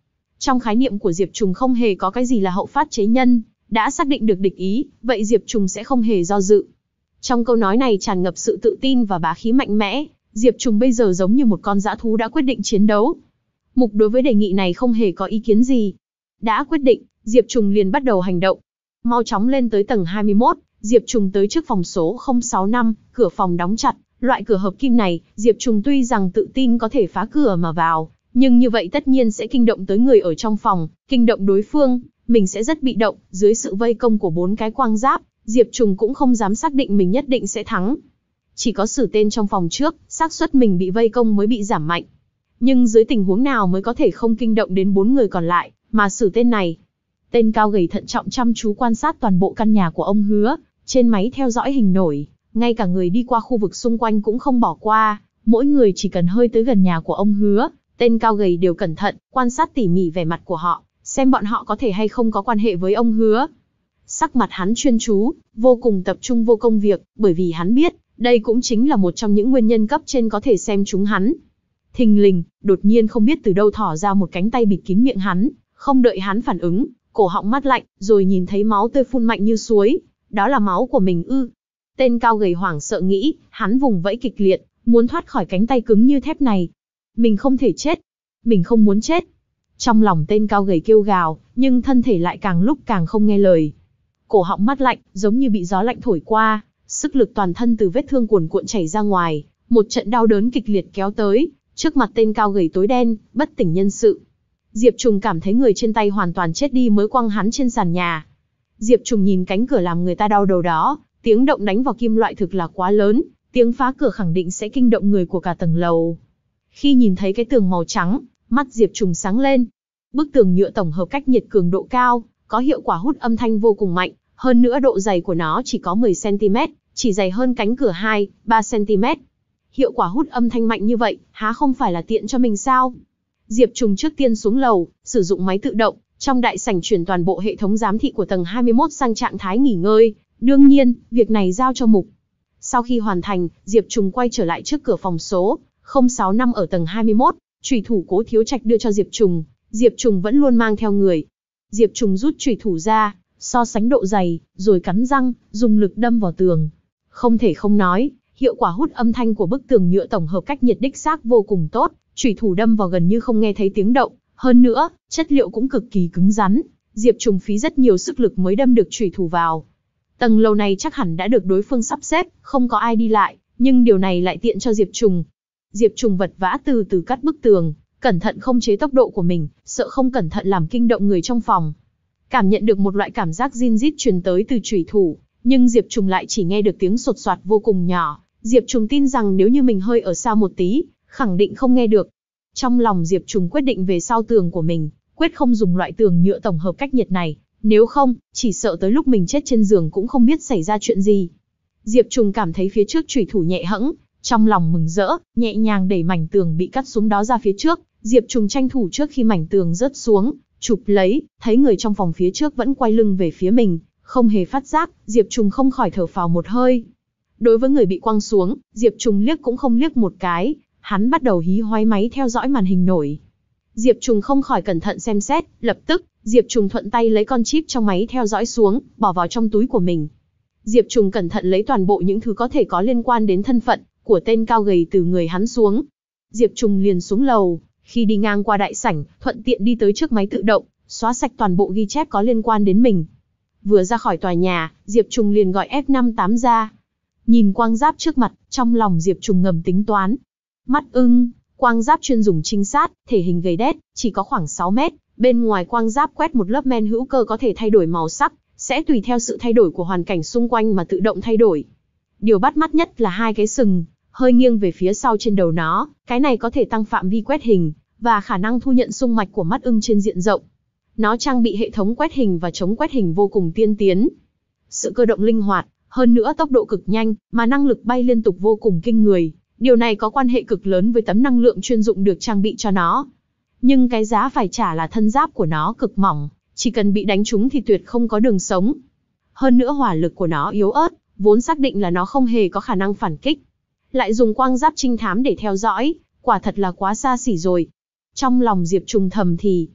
Trong khái niệm của Diệp Trùng không hề có cái gì là hậu phát chế nhân, đã xác định được địch ý, vậy Diệp Trùng sẽ không hề do dự. Trong câu nói này tràn ngập sự tự tin và bá khí mạnh mẽ, Diệp Trùng bây giờ giống như một con dã thú đã quyết định chiến đấu. Mục đối với đề nghị này không hề có ý kiến gì. Đã quyết định, Diệp Trùng liền bắt đầu hành động. Mau chóng lên tới tầng hai mươi mốt, Diệp Trùng tới trước phòng số không sáu năm, cửa phòng đóng chặt. Loại cửa hợp kim này, Diệp Trùng tuy rằng tự tin có thể phá cửa mà vào, nhưng như vậy tất nhiên sẽ kinh động tới người ở trong phòng, kinh động đối phương, mình sẽ rất bị động. Dưới sự vây công của bốn cái quang giáp, Diệp Trùng cũng không dám xác định mình nhất định sẽ thắng. Chỉ có xử tên trong phòng trước, xác suất mình bị vây công mới bị giảm mạnh. Nhưng dưới tình huống nào mới có thể không kinh động đến bốn người còn lại, mà xử tên này? Tên cao gầy thận trọng chăm chú quan sát toàn bộ căn nhà của ông Hứa, trên máy theo dõi hình nổi, ngay cả người đi qua khu vực xung quanh cũng không bỏ qua, mỗi người chỉ cần hơi tới gần nhà của ông Hứa, tên cao gầy đều cẩn thận, quan sát tỉ mỉ vẻ mặt của họ, xem bọn họ có thể hay không có quan hệ với ông Hứa. Sắc mặt hắn chuyên chú, vô cùng tập trung vô công việc, bởi vì hắn biết, đây cũng chính là một trong những nguyên nhân cấp trên có thể xem chúng hắn. Thình lình, đột nhiên không biết từ đâu thỏ ra một cánh tay bịt kín miệng hắn, không đợi hắn phản ứng, cổ họng mát lạnh, rồi nhìn thấy máu tươi phun mạnh như suối. Đó là máu của mình ư? Tên cao gầy hoảng sợ nghĩ, hắn vùng vẫy kịch liệt, muốn thoát khỏi cánh tay cứng như thép này. Mình không thể chết. Mình không muốn chết. Trong lòng tên cao gầy kêu gào, nhưng thân thể lại càng lúc càng không nghe lời. Cổ họng mát lạnh, giống như bị gió lạnh thổi qua, sức lực toàn thân từ vết thương cuồn cuộn chảy ra ngoài, một trận đau đớn kịch liệt kéo tới, trước mặt tên cao gầy tối đen, bất tỉnh nhân sự. Diệp Trùng cảm thấy người trên tay hoàn toàn chết đi mới quăng hắn trên sàn nhà. Diệp Trùng nhìn cánh cửa làm người ta đau đầu đó, tiếng động đánh vào kim loại thực là quá lớn, tiếng phá cửa khẳng định sẽ kinh động người của cả tầng lầu. Khi nhìn thấy cái tường màu trắng, mắt Diệp Trùng sáng lên. Bức tường nhựa tổng hợp cách nhiệt cường độ cao, có hiệu quả hút âm thanh vô cùng mạnh, hơn nữa độ dày của nó chỉ có mười xăng ti mét, chỉ dày hơn cánh cửa hai, ba xăng ti mét. Hiệu quả hút âm thanh mạnh như vậy, há không phải là tiện cho mình sao? Diệp Trùng trước tiên xuống lầu, sử dụng máy tự động, trong đại sảnh chuyển toàn bộ hệ thống giám thị của tầng hai mươi mốt sang trạng thái nghỉ ngơi, đương nhiên, việc này giao cho Mục. Sau khi hoàn thành, Diệp Trùng quay trở lại trước cửa phòng số không sáu năm ở tầng hai mươi mốt, chùy thủ Cố Thiếu Trạch đưa cho Diệp Trùng, Diệp Trùng vẫn luôn mang theo người. Diệp Trùng rút chùy thủ ra, so sánh độ dày, rồi cắn răng, dùng lực đâm vào tường. Không thể không nói, hiệu quả hút âm thanh của bức tường nhựa tổng hợp cách nhiệt đích xác vô cùng tốt, chùy thủ đâm vào gần như không nghe thấy tiếng động, hơn nữa, chất liệu cũng cực kỳ cứng rắn, Diệp Trùng phí rất nhiều sức lực mới đâm được chùy thủ vào. Tầng lầu này chắc hẳn đã được đối phương sắp xếp, không có ai đi lại, nhưng điều này lại tiện cho Diệp Trùng. Diệp Trùng vật vã từ từ cắt bức tường, cẩn thận không chế tốc độ của mình, sợ không cẩn thận làm kinh động người trong phòng. Cảm nhận được một loại cảm giác rin rít truyền tới từ chùy thủ, nhưng Diệp Trùng lại chỉ nghe được tiếng sột soạt vô cùng nhỏ. Diệp Trùng tin rằng nếu như mình hơi ở xa một tí, khẳng định không nghe được. Trong lòng Diệp Trùng quyết định về sau tường của mình, quyết không dùng loại tường nhựa tổng hợp cách nhiệt này, nếu không, chỉ sợ tới lúc mình chết trên giường cũng không biết xảy ra chuyện gì. Diệp Trùng cảm thấy phía trước chùy thủ nhẹ hẫng, trong lòng mừng rỡ, nhẹ nhàng đẩy mảnh tường bị cắt xuống đó ra phía trước. Diệp Trùng tranh thủ trước khi mảnh tường rớt xuống, chụp lấy, thấy người trong phòng phía trước vẫn quay lưng về phía mình, không hề phát giác, Diệp Trùng không khỏi thở phào một hơi. Đối với người bị quăng xuống, Diệp Trùng liếc cũng không liếc một cái, hắn bắt đầu hí hoáy máy theo dõi màn hình nổi. Diệp Trùng không khỏi cẩn thận xem xét, lập tức, Diệp Trùng thuận tay lấy con chip trong máy theo dõi xuống, bỏ vào trong túi của mình. Diệp Trùng cẩn thận lấy toàn bộ những thứ có thể có liên quan đến thân phận của tên cao gầy từ người hắn xuống. Diệp Trùng liền xuống lầu, khi đi ngang qua đại sảnh, thuận tiện đi tới trước máy tự động, xóa sạch toàn bộ ghi chép có liên quan đến mình. Vừa ra khỏi tòa nhà, Diệp Trùng liền gọi F năm tám ra. Nhìn quang giáp trước mặt, trong lòng Diệp Trùng ngầm tính toán. Mắt ưng, quang giáp chuyên dùng trinh sát, thể hình gầy đét, chỉ có khoảng sáu mét, bên ngoài quang giáp quét một lớp men hữu cơ có thể thay đổi màu sắc, sẽ tùy theo sự thay đổi của hoàn cảnh xung quanh mà tự động thay đổi. Điều bắt mắt nhất là hai cái sừng, hơi nghiêng về phía sau trên đầu nó, cái này có thể tăng phạm vi quét hình, và khả năng thu nhận xung mạch của mắt ưng trên diện rộng. Nó trang bị hệ thống quét hình và chống quét hình vô cùng tiên tiến. Sự cơ động linh hoạt, hơn nữa tốc độ cực nhanh, mà năng lực bay liên tục vô cùng kinh người. Điều này có quan hệ cực lớn với tấm năng lượng chuyên dụng được trang bị cho nó. Nhưng cái giá phải trả là thân giáp của nó cực mỏng, chỉ cần bị đánh trúng thì tuyệt không có đường sống. Hơn nữa hỏa lực của nó yếu ớt, vốn xác định là nó không hề có khả năng phản kích. Lại dùng quang giáp trinh thám để theo dõi, quả thật là quá xa xỉ rồi. Trong lòng Diệp Trùng thầm thì,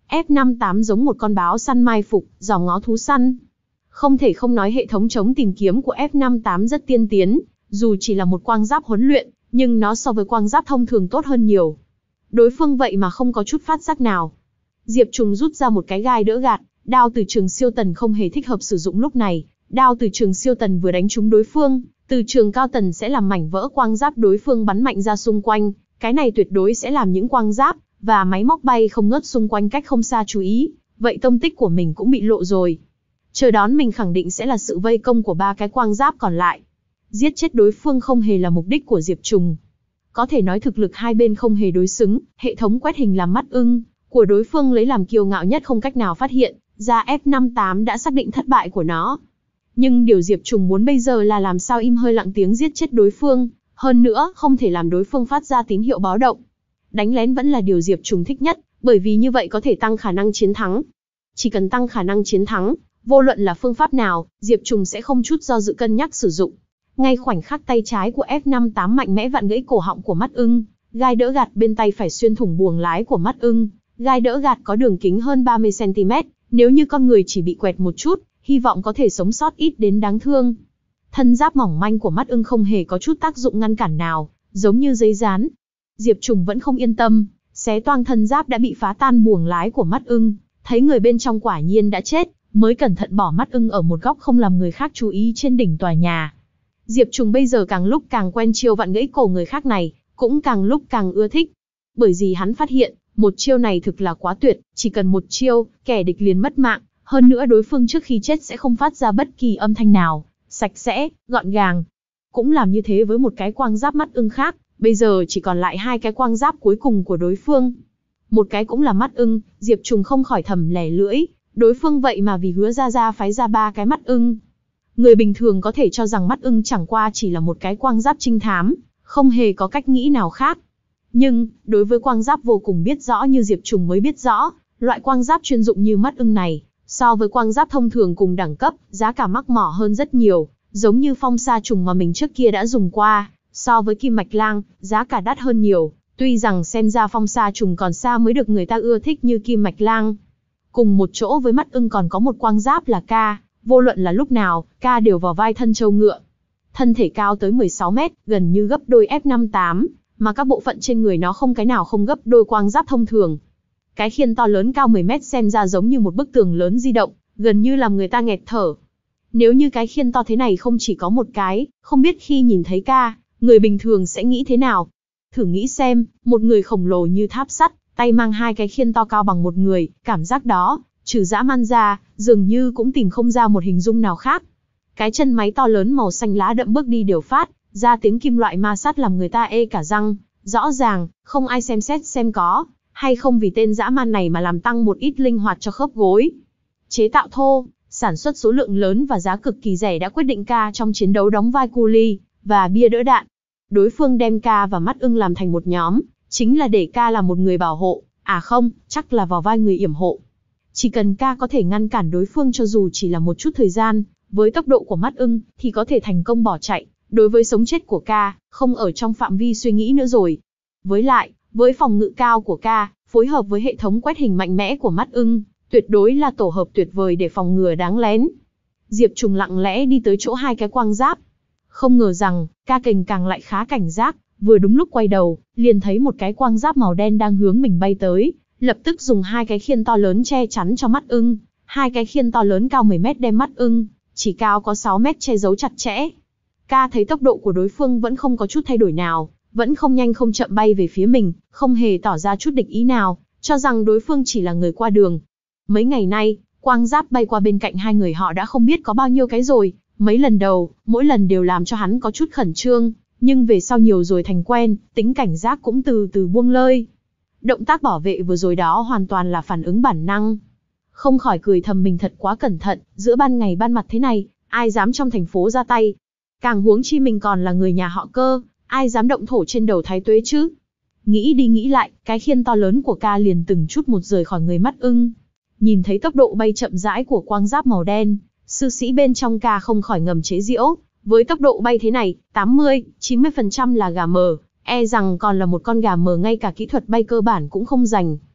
ép năm tám giống một con báo săn mai phục, dò ngó thú săn. Không thể không nói hệ thống chống tìm kiếm của ép năm tám rất tiên tiến, dù chỉ là một quang giáp huấn luyện, nhưng nó so với quang giáp thông thường tốt hơn nhiều. Đối phương vậy mà không có chút phát giác nào. Diệp Trùng rút ra một cái gai đỡ gạt, đao từ trường siêu tần không hề thích hợp sử dụng lúc này. Đao từ trường siêu tần vừa đánh trúng đối phương, từ trường cao tần sẽ làm mảnh vỡ quang giáp đối phương bắn mạnh ra xung quanh. Cái này tuyệt đối sẽ làm những quang giáp và máy móc bay không ngớt xung quanh cách không xa chú ý. Vậy tông tích của mình cũng bị lộ rồi. Chờ đón mình khẳng định sẽ là sự vây công của ba cái quang giáp còn lại. Giết chết đối phương không hề là mục đích của Diệp Trùng. Có thể nói thực lực hai bên không hề đối xứng, hệ thống quét hình làm mắt ưng của đối phương lấy làm kiêu ngạo nhất không cách nào phát hiện, ra ép năm tám đã xác định thất bại của nó. Nhưng điều Diệp Trùng muốn bây giờ là làm sao im hơi lặng tiếng giết chết đối phương, hơn nữa không thể làm đối phương phát ra tín hiệu báo động. Đánh lén vẫn là điều Diệp Trùng thích nhất, bởi vì như vậy có thể tăng khả năng chiến thắng. Chỉ cần tăng khả năng chiến thắng, vô luận là phương pháp nào, Diệp Trùng sẽ không chút do dự cân nhắc sử dụng. Ngay khoảnh khắc tay trái của ép năm tám mạnh mẽ vặn gãy cổ họng của mắt ưng, gai đỡ gạt bên tay phải xuyên thủng buồng lái của mắt ưng. Gai đỡ gạt có đường kính hơn ba mươi xăng ti mét, nếu như con người chỉ bị quẹt một chút, hy vọng có thể sống sót ít đến đáng thương. Thân giáp mỏng manh của mắt ưng không hề có chút tác dụng ngăn cản nào, giống như giấy dán. Diệp Trùng vẫn không yên tâm, xé toang thân giáp đã bị phá tan buồng lái của mắt ưng, thấy người bên trong quả nhiên đã chết, mới cẩn thận bỏ mắt ưng ở một góc không làm người khác chú ý trên đỉnh tòa nhà. Diệp Trùng bây giờ càng lúc càng quen chiêu vặn gãy cổ người khác này, cũng càng lúc càng ưa thích. Bởi vì hắn phát hiện, một chiêu này thực là quá tuyệt, chỉ cần một chiêu, kẻ địch liền mất mạng, hơn nữa đối phương trước khi chết sẽ không phát ra bất kỳ âm thanh nào, sạch sẽ, gọn gàng. Cũng làm như thế với một cái quang giáp mắt ưng khác, bây giờ chỉ còn lại hai cái quang giáp cuối cùng của đối phương. Một cái cũng là mắt ưng, Diệp Trùng không khỏi thầm lẻ lưỡi, đối phương vậy mà vì Hứa Gia Gia phái ra ba cái mắt ưng. Người bình thường có thể cho rằng mắt ưng chẳng qua chỉ là một cái quang giáp trinh thám, không hề có cách nghĩ nào khác. Nhưng, đối với quang giáp vô cùng biết rõ như Diệp Trùng mới biết rõ, loại quang giáp chuyên dụng như mắt ưng này, so với quang giáp thông thường cùng đẳng cấp, giá cả mắc mỏ hơn rất nhiều, giống như phong sa trùng mà mình trước kia đã dùng qua, so với kim mạch lang, giá cả đắt hơn nhiều, tuy rằng xem ra phong sa trùng còn xa mới được người ta ưa thích như kim mạch lang. Cùng một chỗ với mắt ưng còn có một quang giáp là Ca, vô luận là lúc nào, Ca đều vào vai thân trâu ngựa. Thân thể cao tới mười sáu mét, gần như gấp đôi ép năm tám, mà các bộ phận trên người nó không cái nào không gấp đôi quang giáp thông thường. Cái khiên to lớn cao mười mét xem ra giống như một bức tường lớn di động, gần như làm người ta nghẹt thở. Nếu như cái khiên to thế này không chỉ có một cái, không biết khi nhìn thấy Ca, người bình thường sẽ nghĩ thế nào. Thử nghĩ xem, một người khổng lồ như tháp sắt, tay mang hai cái khiên to cao bằng một người, cảm giác đó, trừ dã man ra, dường như cũng tìm không ra một hình dung nào khác. Cái chân máy to lớn màu xanh lá đậm bước đi đều phát ra tiếng kim loại ma sát làm người ta ê cả răng. Rõ ràng, không ai xem xét xem có hay không vì tên dã man này mà làm tăng một ít linh hoạt cho khớp gối. Chế tạo thô, sản xuất số lượng lớn và giá cực kỳ rẻ đã quyết định Ca trong chiến đấu đóng vai cu li và bia đỡ đạn. Đối phương đem Ca và mắt ưng làm thành một nhóm, chính là để Ca là một người bảo hộ, à không, chắc là vào vai người yểm hộ. Chỉ cần Ca có thể ngăn cản đối phương cho dù chỉ là một chút thời gian, với tốc độ của mắt ưng, thì có thể thành công bỏ chạy. Đối với sống chết của Ca, không ở trong phạm vi suy nghĩ nữa rồi. Với lại, với phòng ngự cao của Ca, phối hợp với hệ thống quét hình mạnh mẽ của mắt ưng, tuyệt đối là tổ hợp tuyệt vời để phòng ngừa đáng lén. Diệp Trùng lặng lẽ đi tới chỗ hai cái quang giáp. Không ngờ rằng, Ca Kình càng lại khá cảnh giác, vừa đúng lúc quay đầu, liền thấy một cái quang giáp màu đen đang hướng mình bay tới, lập tức dùng hai cái khiên to lớn che chắn cho mắt ưng. Hai cái khiên to lớn cao mười mét đem mắt ưng, chỉ cao có sáu mét che giấu chặt chẽ. Ca thấy tốc độ của đối phương vẫn không có chút thay đổi nào, vẫn không nhanh không chậm bay về phía mình, không hề tỏ ra chút địch ý nào, cho rằng đối phương chỉ là người qua đường. Mấy ngày nay, quang giáp bay qua bên cạnh hai người họ đã không biết có bao nhiêu cái rồi, mấy lần đầu, mỗi lần đều làm cho hắn có chút khẩn trương, nhưng về sau nhiều rồi thành quen, tính cảnh giác cũng từ từ buông lơi. Động tác bảo vệ vừa rồi đó hoàn toàn là phản ứng bản năng. Không khỏi cười thầm mình thật quá cẩn thận, giữa ban ngày ban mặt thế này, ai dám trong thành phố ra tay. Càng huống chi mình còn là người nhà họ Cơ, ai dám động thổ trên đầu Thái Tuế chứ. Nghĩ đi nghĩ lại, cái khiên to lớn của Ca liền từng chút một rời khỏi người mắt ưng. Nhìn thấy tốc độ bay chậm rãi của quang giáp màu đen, sư sĩ bên trong Ca không khỏi ngầm chế giễu. Với tốc độ bay thế này, tám mươi, chín mươi phần trăm là gà mờ, e rằng còn là một con gà mờ ngay cả kỹ thuật bay cơ bản cũng không rành.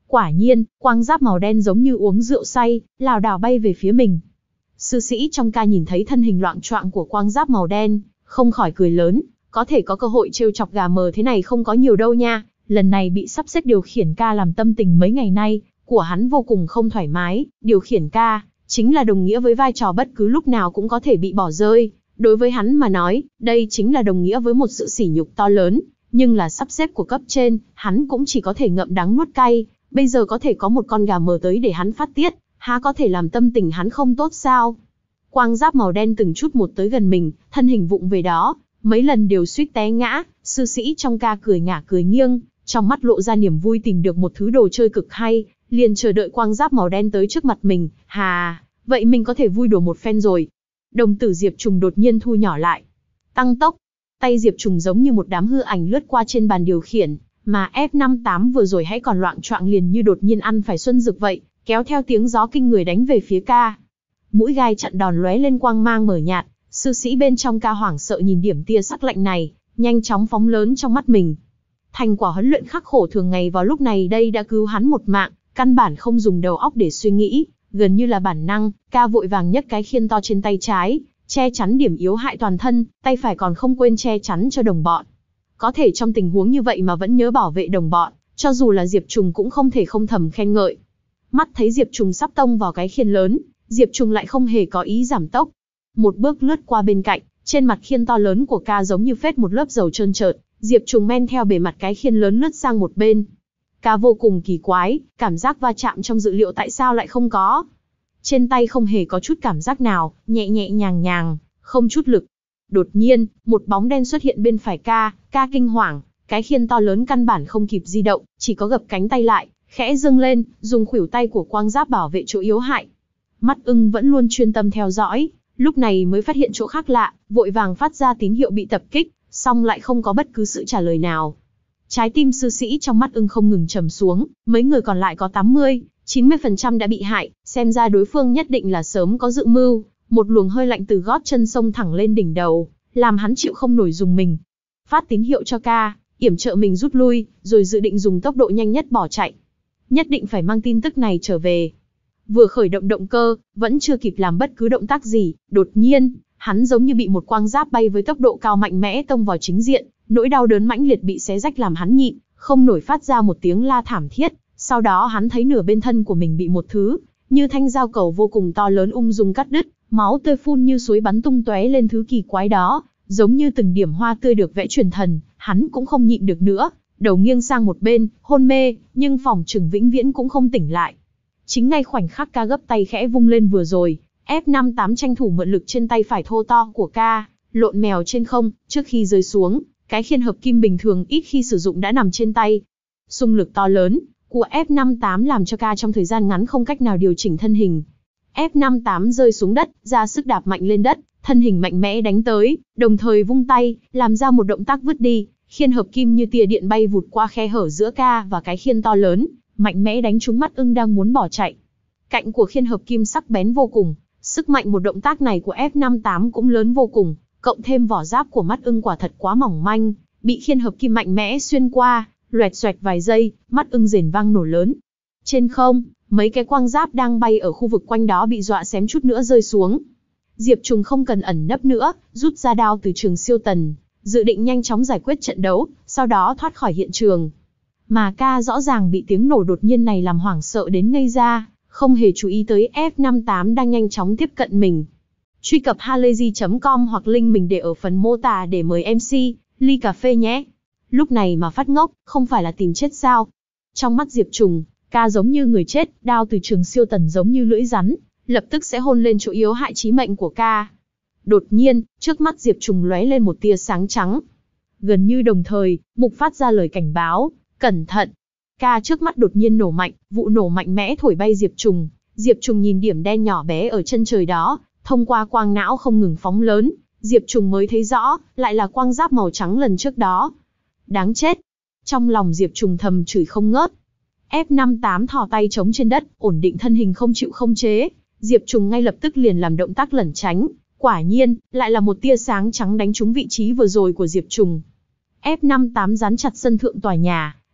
Quả nhiên, quang giáp màu đen giống như uống rượu say, lảo đảo bay về phía mình. Sư sĩ trong ca nhìn thấy thân hình loạng choạng của quang giáp màu đen, không khỏi cười lớn, có thể có cơ hội trêu chọc gà mờ thế này không có nhiều đâu nha, lần này bị sắp xếp điều khiển ca làm tâm tình mấy ngày nay của hắn vô cùng không thoải mái, điều khiển ca chính là đồng nghĩa với vai trò bất cứ lúc nào cũng có thể bị bỏ rơi, đối với hắn mà nói, đây chính là đồng nghĩa với một sự sỉ nhục to lớn, nhưng là sắp xếp của cấp trên, hắn cũng chỉ có thể ngậm đắng nuốt cay, bây giờ có thể có một con gà mờ tới để hắn phát tiết, há có thể làm tâm tình hắn không tốt sao? Quang giáp màu đen từng chút một tới gần mình, thân hình vụng về đó, mấy lần đều suýt té ngã, sư sĩ trong ca cười ngả cười nghiêng, trong mắt lộ ra niềm vui tìm được một thứ đồ chơi cực hay, liền chờ đợi quang giáp màu đen tới trước mặt mình, hà, vậy mình có thể vui đùa một phen rồi. Đồng tử Diệp Trùng đột nhiên thu nhỏ lại, tăng tốc, tay Diệp Trùng giống như một đám hư ảnh lướt qua trên bàn điều khiển, mà F năm tám vừa rồi hãy còn loạng choạng liền như đột nhiên ăn phải xuân dược vậy, kéo theo tiếng gió kinh người đánh về phía ca. Mũi gai chặn đòn lóe lên quang mang mờ nhạt, sư sĩ bên trong ca hoảng sợ nhìn điểm tia sắc lạnh này, nhanh chóng phóng lớn trong mắt mình. Thành quả huấn luyện khắc khổ thường ngày vào lúc này đây đã cứu hắn một mạng, căn bản không dùng đầu óc để suy nghĩ, gần như là bản năng, ca vội vàng nhấc cái khiên to trên tay trái, che chắn điểm yếu hại toàn thân, tay phải còn không quên che chắn cho đồng bọn. Có thể trong tình huống như vậy mà vẫn nhớ bảo vệ đồng bọn, cho dù là Diệp Trùng cũng không thể không thầm khen ngợi. Mắt thấy Diệp Trùng sắp tông vào cái khiên lớn, Diệp Trùng lại không hề có ý giảm tốc. Một bước lướt qua bên cạnh, trên mặt khiên to lớn của ca giống như phết một lớp dầu trơn trợt, Diệp Trùng men theo bề mặt cái khiên lớn lướt sang một bên. Ca vô cùng kỳ quái, cảm giác va chạm trong dự liệu tại sao lại không có. Trên tay không hề có chút cảm giác nào, nhẹ nhẹ nhàng nhàng, không chút lực. Đột nhiên, một bóng đen xuất hiện bên phải ca, ca kinh hoàng, cái khiên to lớn căn bản không kịp di động, chỉ có gập cánh tay lại, khẽ dâng lên, dùng khuỷu tay của quang giáp bảo vệ chỗ yếu hại. Mắt ưng vẫn luôn chuyên tâm theo dõi, lúc này mới phát hiện chỗ khác lạ, vội vàng phát ra tín hiệu bị tập kích, song lại không có bất cứ sự trả lời nào. Trái tim sư sĩ trong mắt ưng không ngừng trầm xuống, mấy người còn lại có tám mươi, chín mươi phần trăm đã bị hại, xem ra đối phương nhất định là sớm có dự mưu. Một luồng hơi lạnh từ gót chân xông thẳng lên đỉnh đầu, làm hắn chịu không nổi dùng mình. Phát tín hiệu cho ca, yểm trợ mình rút lui, rồi dự định dùng tốc độ nhanh nhất bỏ chạy. Nhất định phải mang tin tức này trở về. Vừa khởi động động cơ, vẫn chưa kịp làm bất cứ động tác gì, đột nhiên, hắn giống như bị một quang giáp bay với tốc độ cao mạnh mẽ tông vào chính diện, nỗi đau đớn mãnh liệt bị xé rách làm hắn nhịn, không nổi phát ra một tiếng la thảm thiết, sau đó hắn thấy nửa bên thân của mình bị một thứ, như thanh dao cầu vô cùng to lớn ung dung cắt đứt, máu tươi phun như suối bắn tung tóe lên thứ kỳ quái đó, giống như từng điểm hoa tươi được vẽ truyền thần, hắn cũng không nhịn được nữa, đầu nghiêng sang một bên, hôn mê, nhưng phỏng chừng vĩnh viễn cũng không tỉnh lại. Chính ngay khoảnh khắc ca gấp tay khẽ vung lên vừa rồi, F năm tám tranh thủ mượn lực trên tay phải thô to của ca, lộn mèo trên không, trước khi rơi xuống, cái khiên hợp kim bình thường ít khi sử dụng đã nằm trên tay. Xung lực to lớn của F năm tám làm cho ca trong thời gian ngắn không cách nào điều chỉnh thân hình. F năm tám rơi xuống đất, ra sức đạp mạnh lên đất, thân hình mạnh mẽ đánh tới, đồng thời vung tay, làm ra một động tác vứt đi, khiên hợp kim như tia điện bay vụt qua khe hở giữa ca và cái khiên to lớn, mạnh mẽ đánh trúng mắt ưng đang muốn bỏ chạy. Cạnh của khiên hợp kim sắc bén vô cùng, sức mạnh một động tác này của F năm tám cũng lớn vô cùng, cộng thêm vỏ giáp của mắt ưng quả thật quá mỏng manh, bị khiên hợp kim mạnh mẽ xuyên qua, loẹt xoẹt vài giây, mắt ưng rền vang nổ lớn. Trên không, mấy cái quang giáp đang bay ở khu vực quanh đó bị dọa xém chút nữa rơi xuống. Diệp Trùng không cần ẩn nấp nữa, rút ra đao từ trường siêu tần, dự định nhanh chóng giải quyết trận đấu, sau đó thoát khỏi hiện trường. Mà ca rõ ràng bị tiếng nổ đột nhiên này làm hoảng sợ đến ngây ra, không hề chú ý tới F năm tám đang nhanh chóng tiếp cận mình. Truy cập halayzi chấm com hoặc link mình để ở phần mô tả để mời em xê, ly cà phê nhé. Lúc này mà phát ngốc, không phải là tìm chết sao? Trong mắt Diệp Trùng, ca giống như người chết, đao từ trường siêu tần giống như lưỡi rắn, lập tức sẽ hôn lên chỗ yếu hại chí mệnh của ca. Đột nhiên, trước mắt Diệp Trùng lóe lên một tia sáng trắng. Gần như đồng thời, Mục phát ra lời cảnh báo, cẩn thận. Ca trước mắt đột nhiên nổ mạnh, vụ nổ mạnh mẽ thổi bay Diệp Trùng. Diệp Trùng nhìn điểm đen nhỏ bé ở chân trời đó, thông qua quang não không ngừng phóng lớn, Diệp Trùng mới thấy rõ, lại là quang giáp màu trắng lần trước đó. Đáng chết. Trong lòng Diệp Trùng thầm chửi không ngớt. F năm tám thò tay chống trên đất, ổn định thân hình không chịu không chế. Diệp Trùng ngay lập tức liền làm động tác lẩn tránh. Quả nhiên, lại là một tia sáng trắng đánh trúng vị trí vừa rồi của Diệp Trùng. F năm tám dán chặt sân thượng tòa nhà,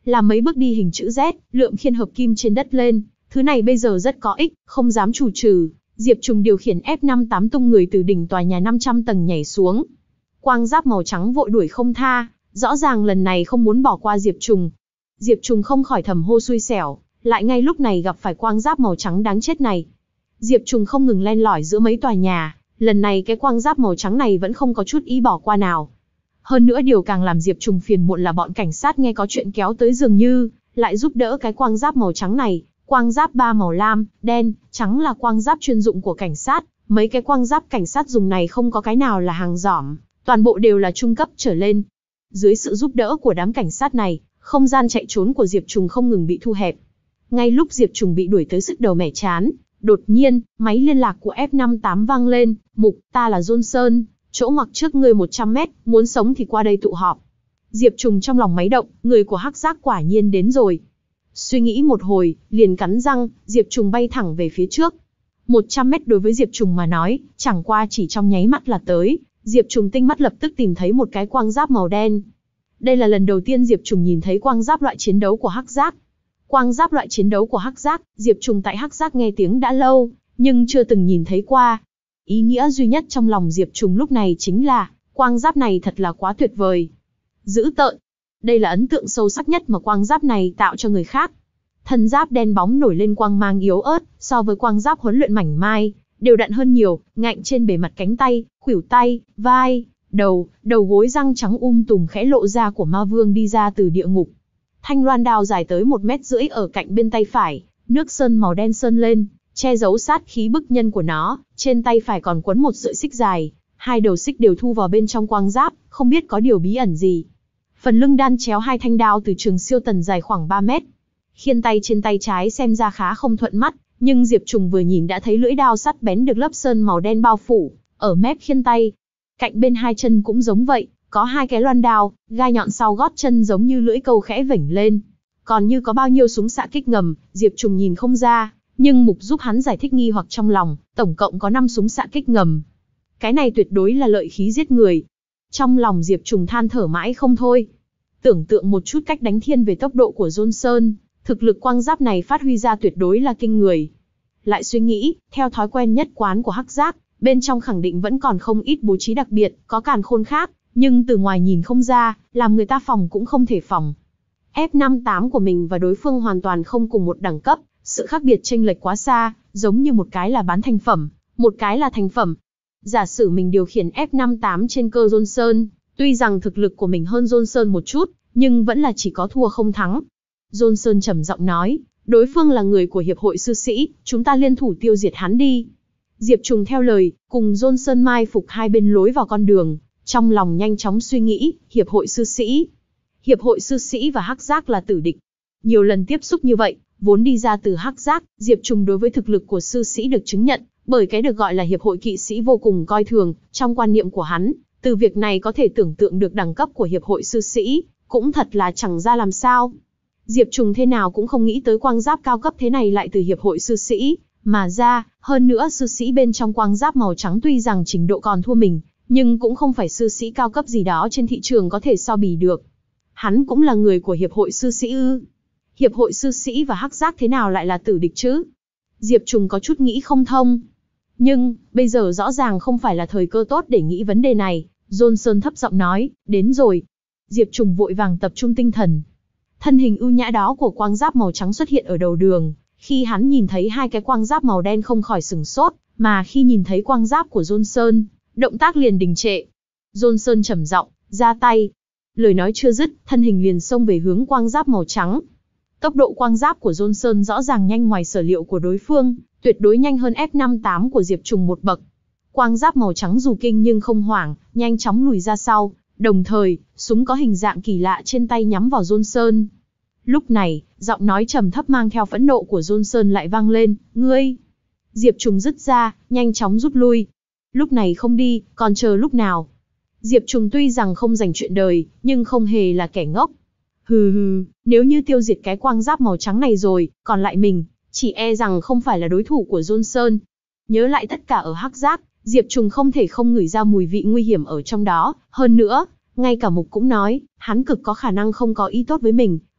làm mấy bước đi hình chữ Z, lượm khiên hợp kim trên đất lên, thứ này bây giờ rất có ích, không dám chủ trừ. Diệp Trùng điều khiển F năm mươi tám tung người từ đỉnh tòa nhà năm trăm tầng nhảy xuống. Quang giáp màu trắng vội đuổi không tha, rõ ràng lần này không muốn bỏ qua Diệp Trùng. Diệp Trùng không khỏi thầm hô xui xẻo, lại ngay lúc này gặp phải quang giáp màu trắng đáng chết này. Diệp Trùng không ngừng len lỏi giữa mấy tòa nhà, lần này cái quang giáp màu trắng này vẫn không có chút ý bỏ qua nào. Hơn nữa điều càng làm Diệp Trùng phiền muộn là bọn cảnh sát nghe có chuyện kéo tới dường như lại giúp đỡ cái quang giáp màu trắng này. Quang giáp ba màu lam, đen, trắng là quang giáp chuyên dụng của cảnh sát, mấy cái quang giáp cảnh sát dùng này không có cái nào là hàng giỏm, toàn bộ đều là trung cấp trở lên. Dưới sự giúp đỡ của đám cảnh sát này, không gian chạy trốn của Diệp Trùng không ngừng bị thu hẹp. Ngay lúc Diệp Trùng bị đuổi tới sứt đầu mẻ chán, đột nhiên, máy liên lạc của F năm mươi tám vang lên, "Mục, ta là Johnson, chỗ ngoặc trước ngươi một trăm mét, muốn sống thì qua đây tụ họp." Diệp Trùng trong lòng máy động, người của Hắc Giác quả nhiên đến rồi. Suy nghĩ một hồi, liền cắn răng, Diệp Trùng bay thẳng về phía trước. một trăm mét đối với Diệp Trùng mà nói, chẳng qua chỉ trong nháy mắt là tới. Diệp Trùng tinh mắt lập tức tìm thấy một cái quang giáp màu đen. Đây là lần đầu tiên Diệp Trùng nhìn thấy quang giáp loại chiến đấu của Hắc Giác. Quang giáp loại chiến đấu của Hắc Giác, Diệp Trùng tại Hắc Giác nghe tiếng đã lâu, nhưng chưa từng nhìn thấy qua. Ý nghĩa duy nhất trong lòng Diệp Trùng lúc này chính là, quang giáp này thật là quá tuyệt vời. Dữ tợn. Đây là ấn tượng sâu sắc nhất mà quang giáp này tạo cho người khác. Thân giáp đen bóng nổi lên quang mang yếu ớt, so với quang giáp huấn luyện mảnh mai, đều đặn hơn nhiều, ngạnh trên bề mặt cánh tay, khuỷu tay, vai, đầu, đầu gối răng trắng um tùm khẽ lộ ra của ma vương đi ra từ địa ngục. Thanh loan đao dài tới một mét rưỡi ở cạnh bên tay phải, nước sơn màu đen sơn lên, che giấu sát khí bức nhân của nó, trên tay phải còn quấn một sợi xích dài, hai đầu xích đều thu vào bên trong quang giáp, không biết có điều bí ẩn gì. Phần lưng đan chéo hai thanh đao từ trường siêu tần dài khoảng ba mét. Khiên tay trên tay trái xem ra khá không thuận mắt, nhưng Diệp Trùng vừa nhìn đã thấy lưỡi đao sắt bén được lớp sơn màu đen bao phủ, ở mép khiên tay. Cạnh bên hai chân cũng giống vậy, có hai cái loan đao, gai nhọn sau gót chân giống như lưỡi câu khẽ vểnh lên. Còn như có bao nhiêu súng xạ kích ngầm, Diệp Trùng nhìn không ra, nhưng Mục giúp hắn giải thích nghi hoặc trong lòng, tổng cộng có năm súng xạ kích ngầm. Cái này tuyệt đối là lợi khí giết người. Trong lòng Diệp Trùng than thở mãi không thôi. Tưởng tượng một chút cách đánh thiên về tốc độ của Johnson, thực lực quang giáp này phát huy ra tuyệt đối là kinh người. Lại suy nghĩ, theo thói quen nhất quán của Hắc Giác, bên trong khẳng định vẫn còn không ít bố trí đặc biệt, có càn khôn khác, nhưng từ ngoài nhìn không ra, làm người ta phòng cũng không thể phòng. F năm mươi tám của mình và đối phương hoàn toàn không cùng một đẳng cấp, sự khác biệt chênh lệch quá xa, giống như một cái là bán thành phẩm, một cái là thành phẩm. Giả sử mình điều khiển F năm mươi tám trên cơ Johnson, tuy rằng thực lực của mình hơn Johnson một chút, nhưng vẫn là chỉ có thua không thắng. Johnson trầm giọng nói, đối phương là người của hiệp hội sư sĩ, chúng ta liên thủ tiêu diệt hắn đi. Diệp Trùng theo lời, cùng Johnson mai phục hai bên lối vào con đường, trong lòng nhanh chóng suy nghĩ, hiệp hội sư sĩ. Hiệp hội sư sĩ và Hắc Giác là tử địch. Nhiều lần tiếp xúc như vậy, vốn đi ra từ Hắc Giác, Diệp Trùng đối với thực lực của sư sĩ được chứng nhận, bởi cái được gọi là hiệp hội kỵ sĩ vô cùng coi thường, trong quan niệm của hắn, từ việc này có thể tưởng tượng được đẳng cấp của hiệp hội sư sĩ, cũng thật là chẳng ra làm sao. Diệp Trùng thế nào cũng không nghĩ tới quang giáp cao cấp thế này lại từ hiệp hội sư sĩ mà ra, hơn nữa sư sĩ bên trong quang giáp màu trắng tuy rằng trình độ còn thua mình, nhưng cũng không phải sư sĩ cao cấp gì đó trên thị trường có thể so bì được. Hắn cũng là người của hiệp hội sư sĩ ư? Hiệp hội sư sĩ và Hắc Giác thế nào lại là tử địch chứ? Diệp Trùng có chút nghĩ không thông. Nhưng, bây giờ rõ ràng không phải là thời cơ tốt để nghĩ vấn đề này. Johnson thấp giọng nói, đến rồi. Diệp Trùng vội vàng tập trung tinh thần. Thân hình ưu nhã đó của quang giáp màu trắng xuất hiện ở đầu đường. Khi hắn nhìn thấy hai cái quang giáp màu đen không khỏi sửng sốt, mà khi nhìn thấy quang giáp của Johnson, động tác liền đình trệ. Johnson trầm giọng, ra tay. Lời nói chưa dứt, thân hình liền xông về hướng quang giáp màu trắng. Tốc độ quang giáp của Johnson rõ ràng nhanh ngoài sở liệu của đối phương, tuyệt đối nhanh hơn F năm mươi tám của Diệp Trùng một bậc. Quang giáp màu trắng dù kinh nhưng không hoảng, nhanh chóng lùi ra sau, đồng thời, súng có hình dạng kỳ lạ trên tay nhắm vào Johnson. Lúc này, giọng nói trầm thấp mang theo phẫn nộ của Johnson lại vang lên, ngươi. Diệp Trùng dứt ra, nhanh chóng rút lui. Lúc này không đi, còn chờ lúc nào? Diệp Trùng tuy rằng không dành chuyện đời, nhưng không hề là kẻ ngốc. Hừ hừ, nếu như tiêu diệt cái quang giáp màu trắng này rồi, còn lại mình, chỉ e rằng không phải là đối thủ của Johnson. Nhớ lại tất cả ở Hắc Giác, Diệp Trùng không thể không ngửi ra mùi vị nguy hiểm ở trong đó. Hơn nữa, ngay cả Mục cũng nói, hắn cực có khả năng không có ý tốt với mình,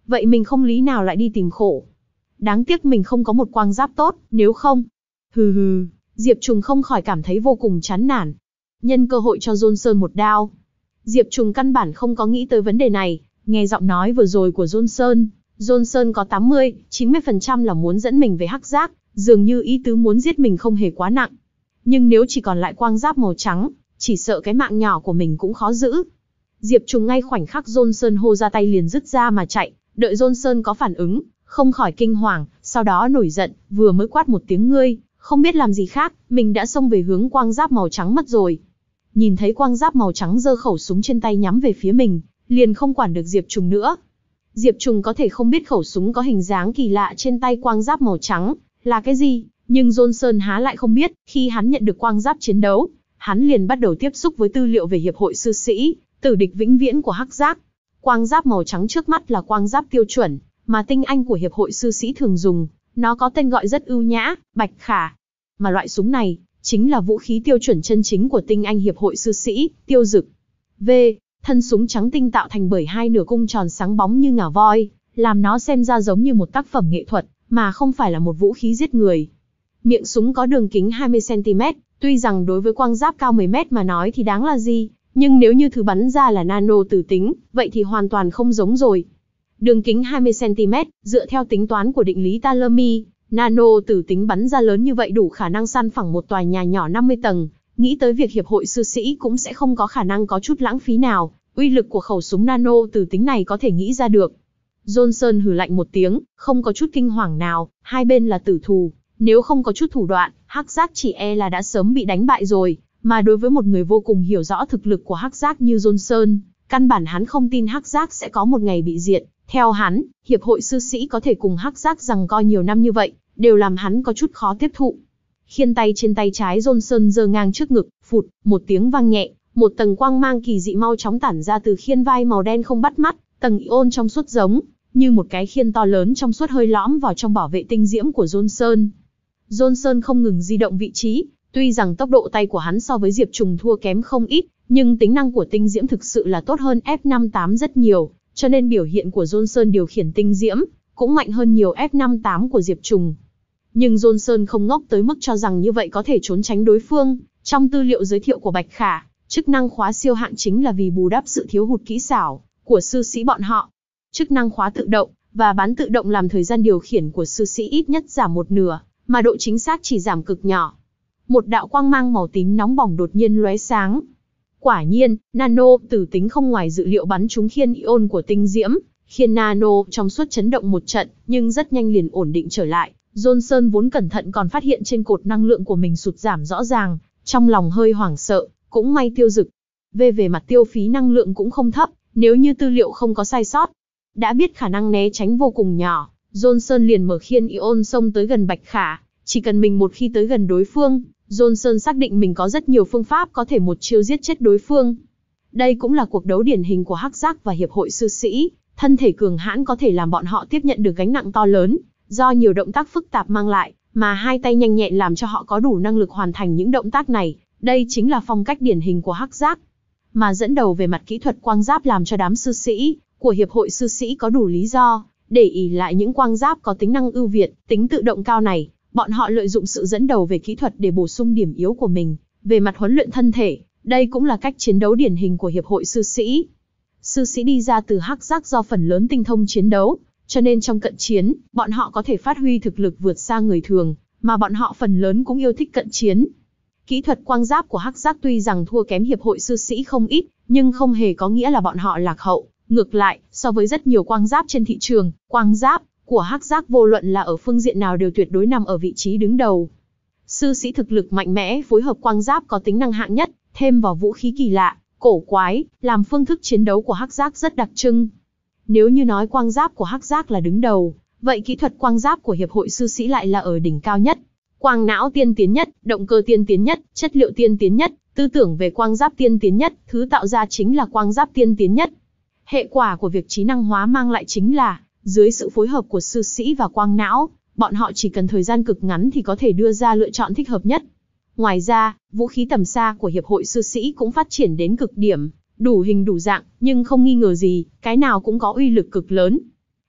vậy mình không lý nào lại đi tìm khổ. Đáng tiếc mình không có một quang giáp tốt, nếu không... Hừ hừ, Diệp Trùng không khỏi cảm thấy vô cùng chán nản. Nhân cơ hội cho Johnson một đao. Diệp Trùng căn bản không có nghĩ tới vấn đề này, nghe giọng nói vừa rồi của Johnson, Johnson có tám mươi, chín mươi phần trăm là muốn dẫn mình về hắc giác, dường như ý tứ muốn giết mình không hề quá nặng. Nhưng nếu chỉ còn lại quang giáp màu trắng, chỉ sợ cái mạng nhỏ của mình cũng khó giữ. Diệp Trùng ngay khoảnh khắc Johnson hô ra tay liền dứt ra mà chạy, đợi Johnson có phản ứng, không khỏi kinh hoàng, sau đó nổi giận, vừa mới quát một tiếng ngươi, không biết làm gì khác, mình đã xông về hướng quang giáp màu trắng mất rồi. Nhìn thấy quang giáp màu trắng giơ khẩu súng trên tay nhắm về phía mình, liền không quản được Diệp Trùng nữa. Diệp Trùng có thể không biết khẩu súng có hình dáng kỳ lạ trên tay quang giáp màu trắng là cái gì, nhưng Johnson há lại không biết, khi hắn nhận được quang giáp chiến đấu, hắn liền bắt đầu tiếp xúc với tư liệu về hiệp hội sư sĩ, tử địch vĩnh viễn của hắc giác. Quang giáp màu trắng trước mắt là quang giáp tiêu chuẩn, mà tinh anh của hiệp hội sư sĩ thường dùng, nó có tên gọi rất ưu nhã, Bạch Khả. Mà loại súng này, chính là vũ khí tiêu chuẩn chân chính của tinh anh hiệp hội sư sĩ, Tiêu Dực. V. Thân súng trắng tinh tạo thành bởi hai nửa cung tròn sáng bóng như ngà voi, làm nó xem ra giống như một tác phẩm nghệ thuật, mà không phải là một vũ khí giết người. Miệng súng có đường kính hai mươi xăng ti mét, tuy rằng đối với quang giáp cao mười mét mà nói thì đáng là gì, nhưng nếu như thứ bắn ra là nano tử tính, vậy thì hoàn toàn không giống rồi. Đường kính hai mươi xăng ti mét, dựa theo tính toán của định lý Talemy, nano tử tính bắn ra lớn như vậy đủ khả năng săn phẳng một tòa nhà nhỏ năm mươi tầng, nghĩ tới việc hiệp hội sư sĩ cũng sẽ không có khả năng có chút lãng phí nào, uy lực của khẩu súng nano tử tính này có thể nghĩ ra được. Johnson hừ lạnh một tiếng, không có chút kinh hoàng nào, hai bên là tử thù, nếu không có chút thủ đoạn, hắc giác chỉ e là đã sớm bị đánh bại rồi, mà đối với một người vô cùng hiểu rõ thực lực của hắc giác như Johnson, căn bản hắn không tin hắc giác sẽ có một ngày bị diệt. Theo hắn, hiệp hội sư sĩ có thể cùng hắc giác giằng co nhiều năm như vậy, đều làm hắn có chút khó tiếp thụ. Khiên tay trên tay trái Johnson giơ ngang trước ngực, phụt, một tiếng vang nhẹ, một tầng quang mang kỳ dị mau chóng tản ra từ khiên vai màu đen không bắt mắt, tầng ion trong suốt giống như một cái khiên to lớn trong suốt hơi lõm vào trong bảo vệ tinh diễm của Johnson. Johnson không ngừng di động vị trí, tuy rằng tốc độ tay của hắn so với Diệp Trùng thua kém không ít, nhưng tính năng của tinh diễm thực sự là tốt hơn F năm mươi tám rất nhiều, cho nên biểu hiện của Johnson điều khiển tinh diễm cũng mạnh hơn nhiều F năm mươi tám của Diệp Trùng. Nhưng Johnson không ngốc tới mức cho rằng như vậy có thể trốn tránh đối phương. Trong tư liệu giới thiệu của Bạch Khả, chức năng khóa siêu hạng chính là vì bù đắp sự thiếu hụt kỹ xảo của sư sĩ bọn họ. Chức năng khóa tự động và bắn tự động làm thời gian điều khiển của sư sĩ ít nhất giảm một nửa, mà độ chính xác chỉ giảm cực nhỏ. Một đạo quang mang màu tím nóng bỏng đột nhiên lóe sáng. Quả nhiên, nano tử tính không ngoài dự liệu bắn trúng khiên ion của tinh diễm, khiên nano trong suốt chấn động một trận, nhưng rất nhanh liền ổn định trở lại. Johnson vốn cẩn thận còn phát hiện trên cột năng lượng của mình sụt giảm rõ ràng, trong lòng hơi hoảng sợ, cũng may Tiêu Dực. Về về mặt tiêu phí năng lượng cũng không thấp, nếu như tư liệu không có sai sót. Đã biết khả năng né tránh vô cùng nhỏ, Johnson liền mở khiên ion xông tới gần Bạch Khả, chỉ cần mình một khi tới gần đối phương, Johnson xác định mình có rất nhiều phương pháp có thể một chiêu giết chết đối phương. Đây cũng là cuộc đấu điển hình của hắc giác và hiệp hội sư sĩ, thân thể cường hãn có thể làm bọn họ tiếp nhận được gánh nặng to lớn, do nhiều động tác phức tạp mang lại, mà hai tay nhanh nhẹn làm cho họ có đủ năng lực hoàn thành những động tác này, đây chính là phong cách điển hình của hắc giác. Mà dẫn đầu về mặt kỹ thuật quang giáp làm cho đám sư sĩ của hiệp hội sư sĩ có đủ lý do để ỷ lại những quang giáp có tính năng ưu việt, tính tự động cao này. Bọn họ lợi dụng sự dẫn đầu về kỹ thuật để bổ sung điểm yếu của mình. Về mặt huấn luyện thân thể, đây cũng là cách chiến đấu điển hình của hiệp hội sư sĩ. Sư sĩ đi ra từ hắc giác do phần lớn tinh thông chiến đấu, cho nên trong cận chiến, bọn họ có thể phát huy thực lực vượt xa người thường, mà bọn họ phần lớn cũng yêu thích cận chiến. Kỹ thuật quang giáp của hắc giác tuy rằng thua kém hiệp hội sư sĩ không ít, nhưng không hề có nghĩa là bọn họ lạc hậu. Ngược lại, so với rất nhiều quang giáp trên thị trường, quang giáp của hắc giác vô luận là ở phương diện nào đều tuyệt đối nằm ở vị trí đứng đầu. Sư sĩ thực lực mạnh mẽ phối hợp quang giáp có tính năng hạng nhất, thêm vào vũ khí kỳ lạ, cổ quái, làm phương thức chiến đấu của hắc giác rất đặc trưng. Nếu như nói quang giáp của hắc giác là đứng đầu, vậy kỹ thuật quang giáp của hiệp hội sư sĩ lại là ở đỉnh cao nhất. Quang não tiên tiến nhất, động cơ tiên tiến nhất, chất liệu tiên tiến nhất, tư tưởng về quang giáp tiên tiến nhất, thứ tạo ra chính là quang giáp tiên tiến nhất. Hệ quả của việc trí năng hóa mang lại chính là, dưới sự phối hợp của sư sĩ và quang não, bọn họ chỉ cần thời gian cực ngắn thì có thể đưa ra lựa chọn thích hợp nhất. Ngoài ra, vũ khí tầm xa của hiệp hội sư sĩ cũng phát triển đến cực điểm, đủ hình đủ dạng, nhưng không nghi ngờ gì, cái nào cũng có uy lực cực lớn.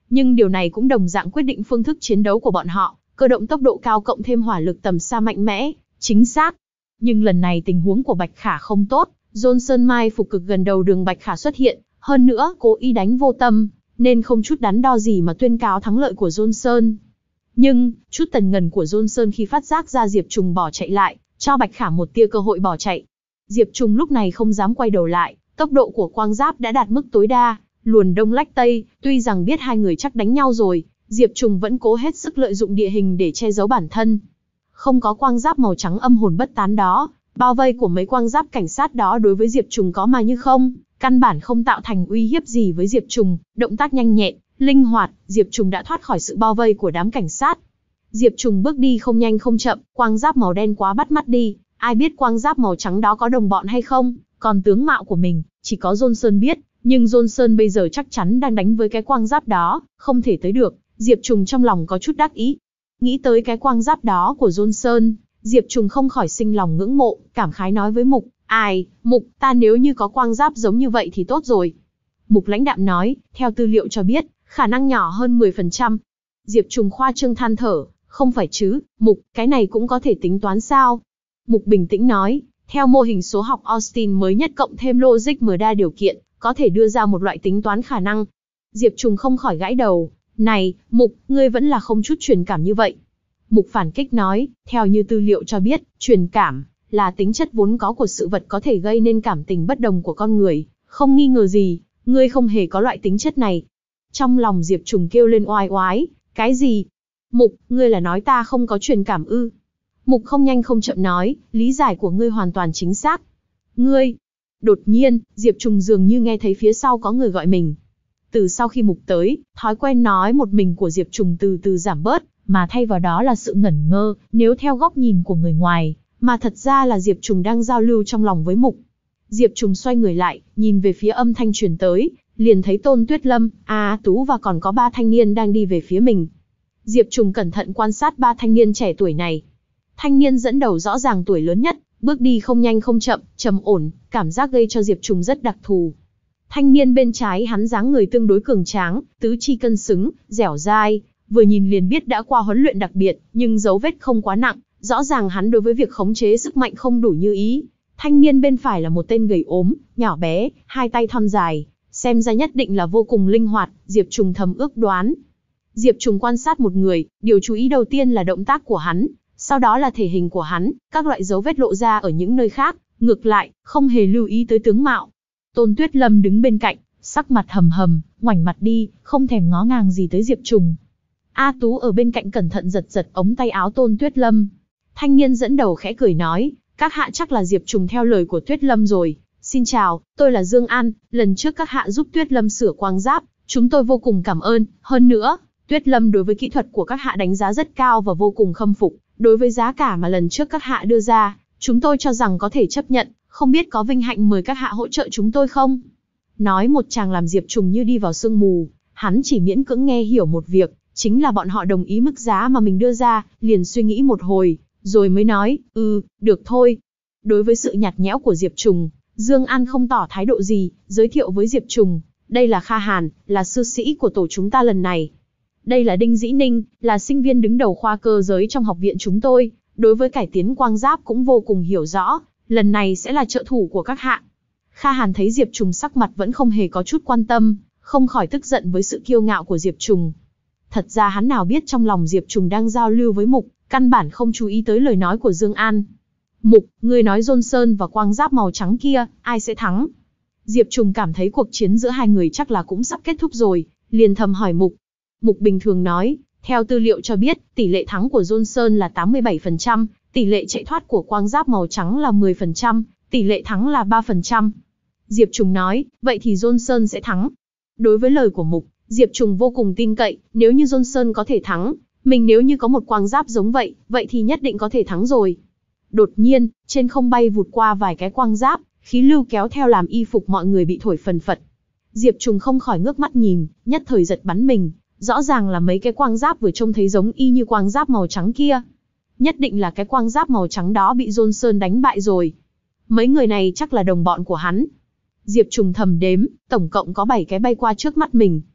nhưng điều này cũng đồng dạng quyết định phương thức chiến đấu của bọn họ, cơ động tốc độ cao cộng thêm hỏa lực tầm xa mạnh mẽ, chính xác. Nhưng lần này tình huống của Bạch Khả không tốt, Johnson mai phục cực gần đầu đường Bạch Khả xuất hiện, hơn nữa cố ý đánh vô tâm, nên không chút đắn đo gì mà tuyên cáo thắng lợi của Johnson. Nhưng, chút tần ngần của Johnson khi phát giác ra Diệp Trùng bỏ chạy lại, cho Bạch Khả một tia cơ hội bỏ chạy. Diệp Trùng lúc này không dám quay đầu lại, tốc độ của quang giáp đã đạt mức tối đa, luồn đông lách tây, tuy rằng biết hai người chắc đánh nhau rồi, Diệp Trùng vẫn cố hết sức lợi dụng địa hình để che giấu bản thân. Không có quang giáp màu trắng âm hồn bất tán đó, bao vây của mấy quang giáp cảnh sát đó đối với Diệp Trùng có mà như không, căn bản không tạo thành uy hiếp gì với Diệp Trùng, động tác nhanh nhẹn, linh hoạt, Diệp Trùng đã thoát khỏi sự bao vây của đám cảnh sát. Diệp Trùng bước đi không nhanh không chậm, quang giáp màu đen quá bắt mắt đi, ai biết quang giáp màu trắng đó có đồng bọn hay không, còn tướng mạo của mình, chỉ có Johnson biết, nhưng Johnson bây giờ chắc chắn đang đánh với cái quang giáp đó, không thể tới được, Diệp Trùng trong lòng có chút đắc ý. Nghĩ tới cái quang giáp đó của Johnson, Diệp Trùng không khỏi sinh lòng ngưỡng mộ, cảm khái nói với Mục, ai, Mục, ta nếu như có quang giáp giống như vậy thì tốt rồi. Mục lãnh đạm nói, theo tư liệu cho biết, khả năng nhỏ hơn mười phần trăm. Diệp Trùng khoa trương than thở, không phải chứ, Mục, cái này cũng có thể tính toán sao? Mục bình tĩnh nói, theo mô hình số học Austin mới nhất cộng thêm logic mở đa điều kiện, có thể đưa ra một loại tính toán khả năng. Diệp Trùng không khỏi gãi đầu, này, Mục, ngươi vẫn là không chút truyền cảm như vậy. Mục phản kích nói, theo như tư liệu cho biết, truyền cảm là tính chất vốn có của sự vật có thể gây nên cảm tình bất đồng của con người, không nghi ngờ gì, ngươi không hề có loại tính chất này. Trong lòng Diệp Trùng kêu lên oai oái, cái gì? Mục, ngươi là nói ta không có truyền cảm ư? Mục không nhanh không chậm nói, lý giải của ngươi hoàn toàn chính xác. Ngươi... Đột nhiên, Diệp Trùng dường như nghe thấy phía sau có người gọi mình. Từ sau khi Mục tới, thói quen nói một mình của Diệp Trùng từ từ giảm bớt, mà thay vào đó là sự ngẩn ngơ, nếu theo góc nhìn của người ngoài, mà thật ra là Diệp Trùng đang giao lưu trong lòng với Mục. Diệp Trùng xoay người lại, nhìn về phía âm thanh truyền tới, liền thấy Tôn Tuyết Lâm, A Tú và còn có ba thanh niên đang đi về phía mình. Diệp Trùng cẩn thận quan sát ba thanh niên trẻ tuổi này. Thanh niên dẫn đầu rõ ràng tuổi lớn nhất, bước đi không nhanh không chậm, trầm ổn, cảm giác gây cho Diệp Trùng rất đặc thù. Thanh niên bên trái hắn dáng người tương đối cường tráng, tứ chi cân xứng, dẻo dai, vừa nhìn liền biết đã qua huấn luyện đặc biệt, nhưng dấu vết không quá nặng, rõ ràng hắn đối với việc khống chế sức mạnh không đủ như ý. Thanh niên bên phải là một tên gầy ốm, nhỏ bé, hai tay thon dài, xem ra nhất định là vô cùng linh hoạt, Diệp Trùng thầm ước đoán. Diệp Trùng quan sát một người, điều chú ý đầu tiên là động tác của hắn, sau đó là thể hình của hắn, các loại dấu vết lộ ra ở những nơi khác, ngược lại, không hề lưu ý tới tướng mạo. Tôn Tuyết Lâm đứng bên cạnh, sắc mặt hầm hầm, ngoảnh mặt đi, không thèm ngó ngàng gì tới Diệp Trùng. A Tú ở bên cạnh cẩn thận giật giật ống tay áo Tôn Tuyết Lâm. Thanh niên dẫn đầu khẽ cười nói, các hạ chắc là Diệp Trùng theo lời của Tuyết Lâm rồi. Xin chào, tôi là Dương An, lần trước các hạ giúp Tuyết Lâm sửa quang giáp, chúng tôi vô cùng cảm ơn, hơn nữa, Tuyết Lâm đối với kỹ thuật của các hạ đánh giá rất cao và vô cùng khâm phục, đối với giá cả mà lần trước các hạ đưa ra, chúng tôi cho rằng có thể chấp nhận, không biết có vinh hạnh mời các hạ hỗ trợ chúng tôi không? Nói một chàng làm Diệp Trùng như đi vào sương mù, hắn chỉ miễn cưỡng nghe hiểu một việc, chính là bọn họ đồng ý mức giá mà mình đưa ra, liền suy nghĩ một hồi, rồi mới nói, ừ, được thôi. Đối với sự nhạt nhẽo của Diệp Trùng, Dương An không tỏ thái độ gì, giới thiệu với Diệp Trùng, đây là Kha Hàn, là sư sĩ của tổ chúng ta lần này. Đây là Đinh Dĩ Ninh, là sinh viên đứng đầu khoa cơ giới trong học viện chúng tôi, đối với cải tiến quang giáp cũng vô cùng hiểu rõ, lần này sẽ là trợ thủ của các hạ. Kha Hàn thấy Diệp Trùng sắc mặt vẫn không hề có chút quan tâm, không khỏi tức giận với sự kiêu ngạo của Diệp Trùng. Thật ra hắn nào biết trong lòng Diệp Trùng đang giao lưu với Mục, căn bản không chú ý tới lời nói của Dương An. Mục, ngươi nói Johnson và quang giáp màu trắng kia, ai sẽ thắng? Diệp Trùng cảm thấy cuộc chiến giữa hai người chắc là cũng sắp kết thúc rồi, liền thầm hỏi Mục. Mục bình thường nói, theo tư liệu cho biết, tỷ lệ thắng của Johnson là tám mươi bảy phần trăm, tỷ lệ chạy thoát của quang giáp màu trắng là mười phần trăm, tỷ lệ thắng là ba phần trăm. Diệp Trùng nói, vậy thì Johnson sẽ thắng. Đối với lời của Mục, Diệp Trùng vô cùng tin cậy, nếu như Johnson có thể thắng, mình nếu như có một quang giáp giống vậy, vậy thì nhất định có thể thắng rồi. Đột nhiên, trên không bay vụt qua vài cái quang giáp, khí lưu kéo theo làm y phục mọi người bị thổi phần phật. Diệp Trùng không khỏi ngước mắt nhìn, nhất thời giật bắn mình, rõ ràng là mấy cái quang giáp vừa trông thấy giống y như quang giáp màu trắng kia. Nhất định là cái quang giáp màu trắng đó bị Johnson đánh bại rồi. Mấy người này chắc là đồng bọn của hắn. Diệp Trùng thầm đếm, tổng cộng có bảy cái bay qua trước mắt mình.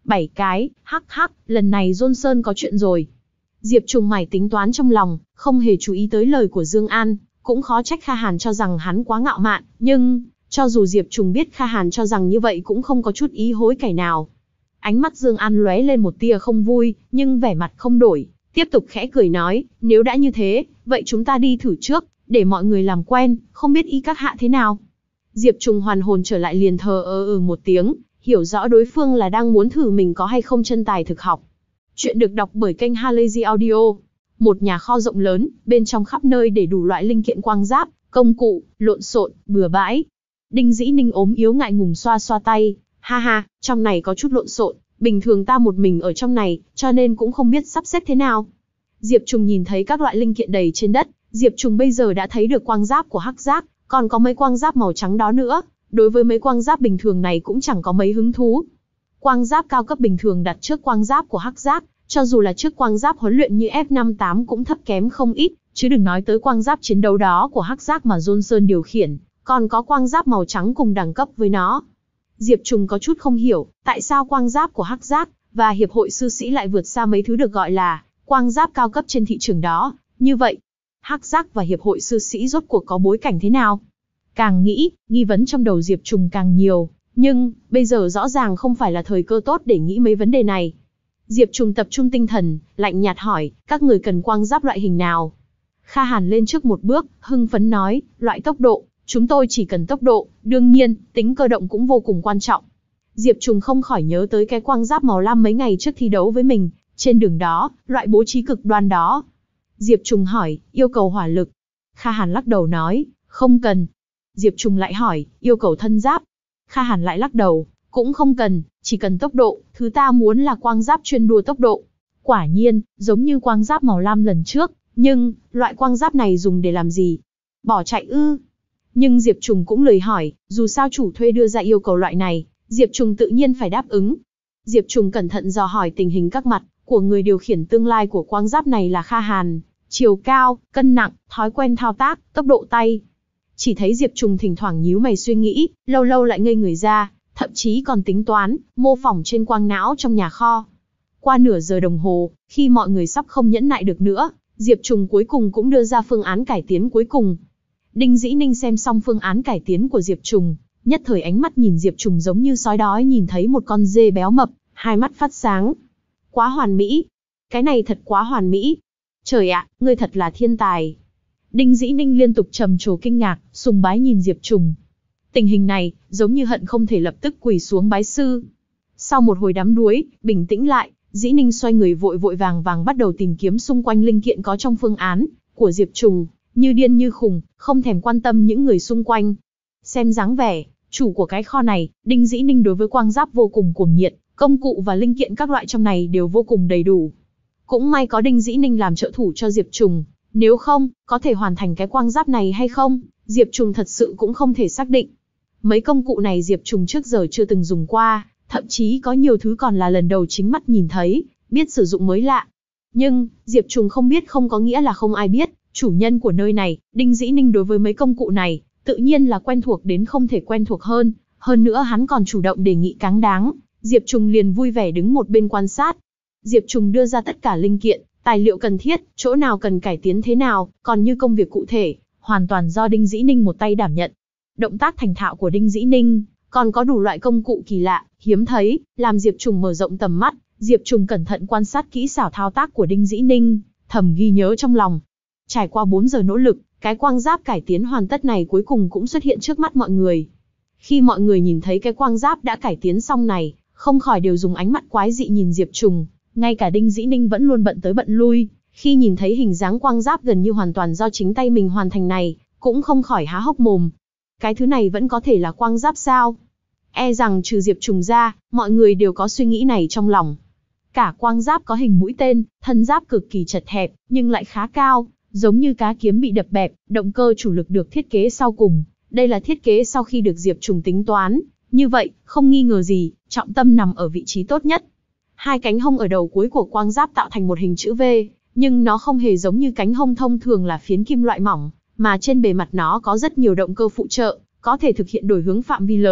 Bảy cái, hắc hắc, lần này Johnson có chuyện rồi. Diệp Trùng mải tính toán trong lòng, không hề chú ý tới lời của Dương An, cũng khó trách Kha Hàn cho rằng hắn quá ngạo mạn, nhưng cho dù Diệp Trùng biết Kha Hàn cho rằng như vậy cũng không có chút ý hối cải nào. Ánh mắt Dương An lóe lên một tia không vui, nhưng vẻ mặt không đổi, tiếp tục khẽ cười nói, nếu đã như thế, vậy chúng ta đi thử trước, để mọi người làm quen, không biết ý các hạ thế nào. Diệp Trùng hoàn hồn trở lại liền thờ ơ ừ một tiếng, hiểu rõ đối phương là đang muốn thử mình có hay không chân tài thực học. Chuyện được đọc bởi kênh Halazy Audio. Một nhà kho rộng lớn, bên trong khắp nơi để đủ loại linh kiện quang giáp, công cụ, lộn xộn, bừa bãi. Đinh Dĩ Ninh ốm yếu ngại ngùng xoa xoa tay, ha ha, trong này có chút lộn xộn, bình thường ta một mình ở trong này, cho nên cũng không biết sắp xếp thế nào. Diệp Trùng nhìn thấy các loại linh kiện đầy trên đất, Diệp Trùng bây giờ đã thấy được quang giáp của Hắc Giác, còn có mấy quang giáp màu trắng đó nữa, đối với mấy quang giáp bình thường này cũng chẳng có mấy hứng thú. Quang giáp cao cấp bình thường đặt trước quang giáp của Hắc Giác, cho dù là trước quang giáp huấn luyện như F năm mươi tám cũng thấp kém không ít, chứ đừng nói tới quang giáp chiến đấu đó của Hắc Giác mà Johnson điều khiển, còn có quang giáp màu trắng cùng đẳng cấp với nó. Diệp Trùng có chút không hiểu, tại sao quang giáp của Hắc Giác và hiệp hội sư sĩ lại vượt xa mấy thứ được gọi là quang giáp cao cấp trên thị trường đó. Như vậy, Hắc Giác và hiệp hội sư sĩ rốt cuộc có bối cảnh thế nào? Càng nghĩ, nghi vấn trong đầu Diệp Trùng càng nhiều, nhưng bây giờ rõ ràng không phải là thời cơ tốt để nghĩ mấy vấn đề này. Diệp Trùng tập trung tinh thần, lạnh nhạt hỏi, các người cần quang giáp loại hình nào? Kha Hàn lên trước một bước, hưng phấn nói, loại tốc độ, chúng tôi chỉ cần tốc độ, đương nhiên, tính cơ động cũng vô cùng quan trọng. Diệp Trùng không khỏi nhớ tới cái quang giáp màu lam mấy ngày trước thi đấu với mình, trên đường đó, loại bố trí cực đoan đó. Diệp Trùng hỏi, yêu cầu hỏa lực. Kha Hàn lắc đầu nói, không cần. Diệp Trùng lại hỏi, yêu cầu thân giáp. Kha Hàn lại lắc đầu, cũng không cần, chỉ cần tốc độ, thứ ta muốn là quang giáp chuyên đua tốc độ. Quả nhiên, giống như quang giáp màu lam lần trước, nhưng, loại quang giáp này dùng để làm gì? Bỏ chạy ư? Nhưng Diệp Trùng cũng lười hỏi, dù sao chủ thuê đưa ra yêu cầu loại này, Diệp Trùng tự nhiên phải đáp ứng. Diệp Trùng cẩn thận dò hỏi tình hình các mặt của người điều khiển tương lai của quang giáp này là Kha Hàn, chiều cao, cân nặng, thói quen thao tác, tốc độ tay. Chỉ thấy Diệp Trùng thỉnh thoảng nhíu mày suy nghĩ, lâu lâu lại ngây người ra, thậm chí còn tính toán, mô phỏng trên quang não trong nhà kho. Qua nửa giờ đồng hồ, khi mọi người sắp không nhẫn nại được nữa, Diệp Trùng cuối cùng cũng đưa ra phương án cải tiến cuối cùng. Đinh Dĩ Ninh xem xong phương án cải tiến của Diệp Trùng, nhất thời ánh mắt nhìn Diệp Trùng giống như sói đói nhìn thấy một con dê béo mập, hai mắt phát sáng. Quá hoàn mỹ. Cái này thật quá hoàn mỹ. Trời ạ, ngươi thật là thiên tài. Đinh Dĩ Ninh liên tục trầm trồ kinh ngạc, sùng bái nhìn Diệp Trùng. Tình hình này, giống như hận không thể lập tức quỳ xuống bái sư. Sau một hồi đắm đuối, bình tĩnh lại, Dĩ Ninh xoay người vội vội vàng vàng bắt đầu tìm kiếm xung quanh linh kiện có trong phương án của Diệp Trùng, như điên như khùng, không thèm quan tâm những người xung quanh. Xem dáng vẻ, chủ của cái kho này, Đinh Dĩ Ninh đối với quang giáp vô cùng cuồng nhiệt, công cụ và linh kiện các loại trong này đều vô cùng đầy đủ. Cũng may có Đinh Dĩ Ninh làm trợ thủ cho Diệp Trùng, nếu không, có thể hoàn thành cái quang giáp này hay không, Diệp Trùng thật sự cũng không thể xác định. Mấy công cụ này Diệp Trùng trước giờ chưa từng dùng qua, thậm chí có nhiều thứ còn là lần đầu chính mắt nhìn thấy, biết sử dụng mới lạ. Nhưng, Diệp Trùng không biết không có nghĩa là không ai biết, chủ nhân của nơi này, Đinh Dĩ Ninh đối với mấy công cụ này, tự nhiên là quen thuộc đến không thể quen thuộc hơn, hơn nữa hắn còn chủ động đề nghị cáng đáng, Diệp Trùng liền vui vẻ đứng một bên quan sát. Diệp Trùng đưa ra tất cả linh kiện, tài liệu cần thiết, chỗ nào cần cải tiến thế nào, còn như công việc cụ thể, hoàn toàn do Đinh Dĩ Ninh một tay đảm nhận. Động tác thành thạo của Đinh Dĩ Ninh, còn có đủ loại công cụ kỳ lạ, hiếm thấy, làm Diệp Trùng mở rộng tầm mắt. Diệp Trùng cẩn thận quan sát kỹ xảo thao tác của Đinh Dĩ Ninh, thầm ghi nhớ trong lòng. Trải qua bốn giờ nỗ lực, cái quang giáp cải tiến hoàn tất này cuối cùng cũng xuất hiện trước mắt mọi người. Khi mọi người nhìn thấy cái quang giáp đã cải tiến xong này, không khỏi đều dùng ánh mắt quái dị nhìn Diệp Trùng, ngay cả Đinh Dĩ Ninh vẫn luôn bận tới bận lui, khi nhìn thấy hình dáng quang giáp gần như hoàn toàn do chính tay mình hoàn thành này, cũng không khỏi há hốc mồm. Cái thứ này vẫn có thể là quang giáp sao? E rằng trừ Diệp Trùng ra, mọi người đều có suy nghĩ này trong lòng. Cả quang giáp có hình mũi tên, thân giáp cực kỳ chật hẹp, nhưng lại khá cao, giống như cá kiếm bị đập bẹp, động cơ chủ lực được thiết kế sau cùng. Đây là thiết kế sau khi được Diệp Trùng tính toán. Như vậy, không nghi ngờ gì, trọng tâm nằm ở vị trí tốt nhất. Hai cánh hông ở đầu cuối của quang giáp tạo thành một hình chữ V, nhưng nó không hề giống như cánh hông thông thường là phiến kim loại mỏng, mà trên bề mặt nó có rất nhiều động cơ phụ trợ, có thể thực hiện đổi hướng phạm vi lớn.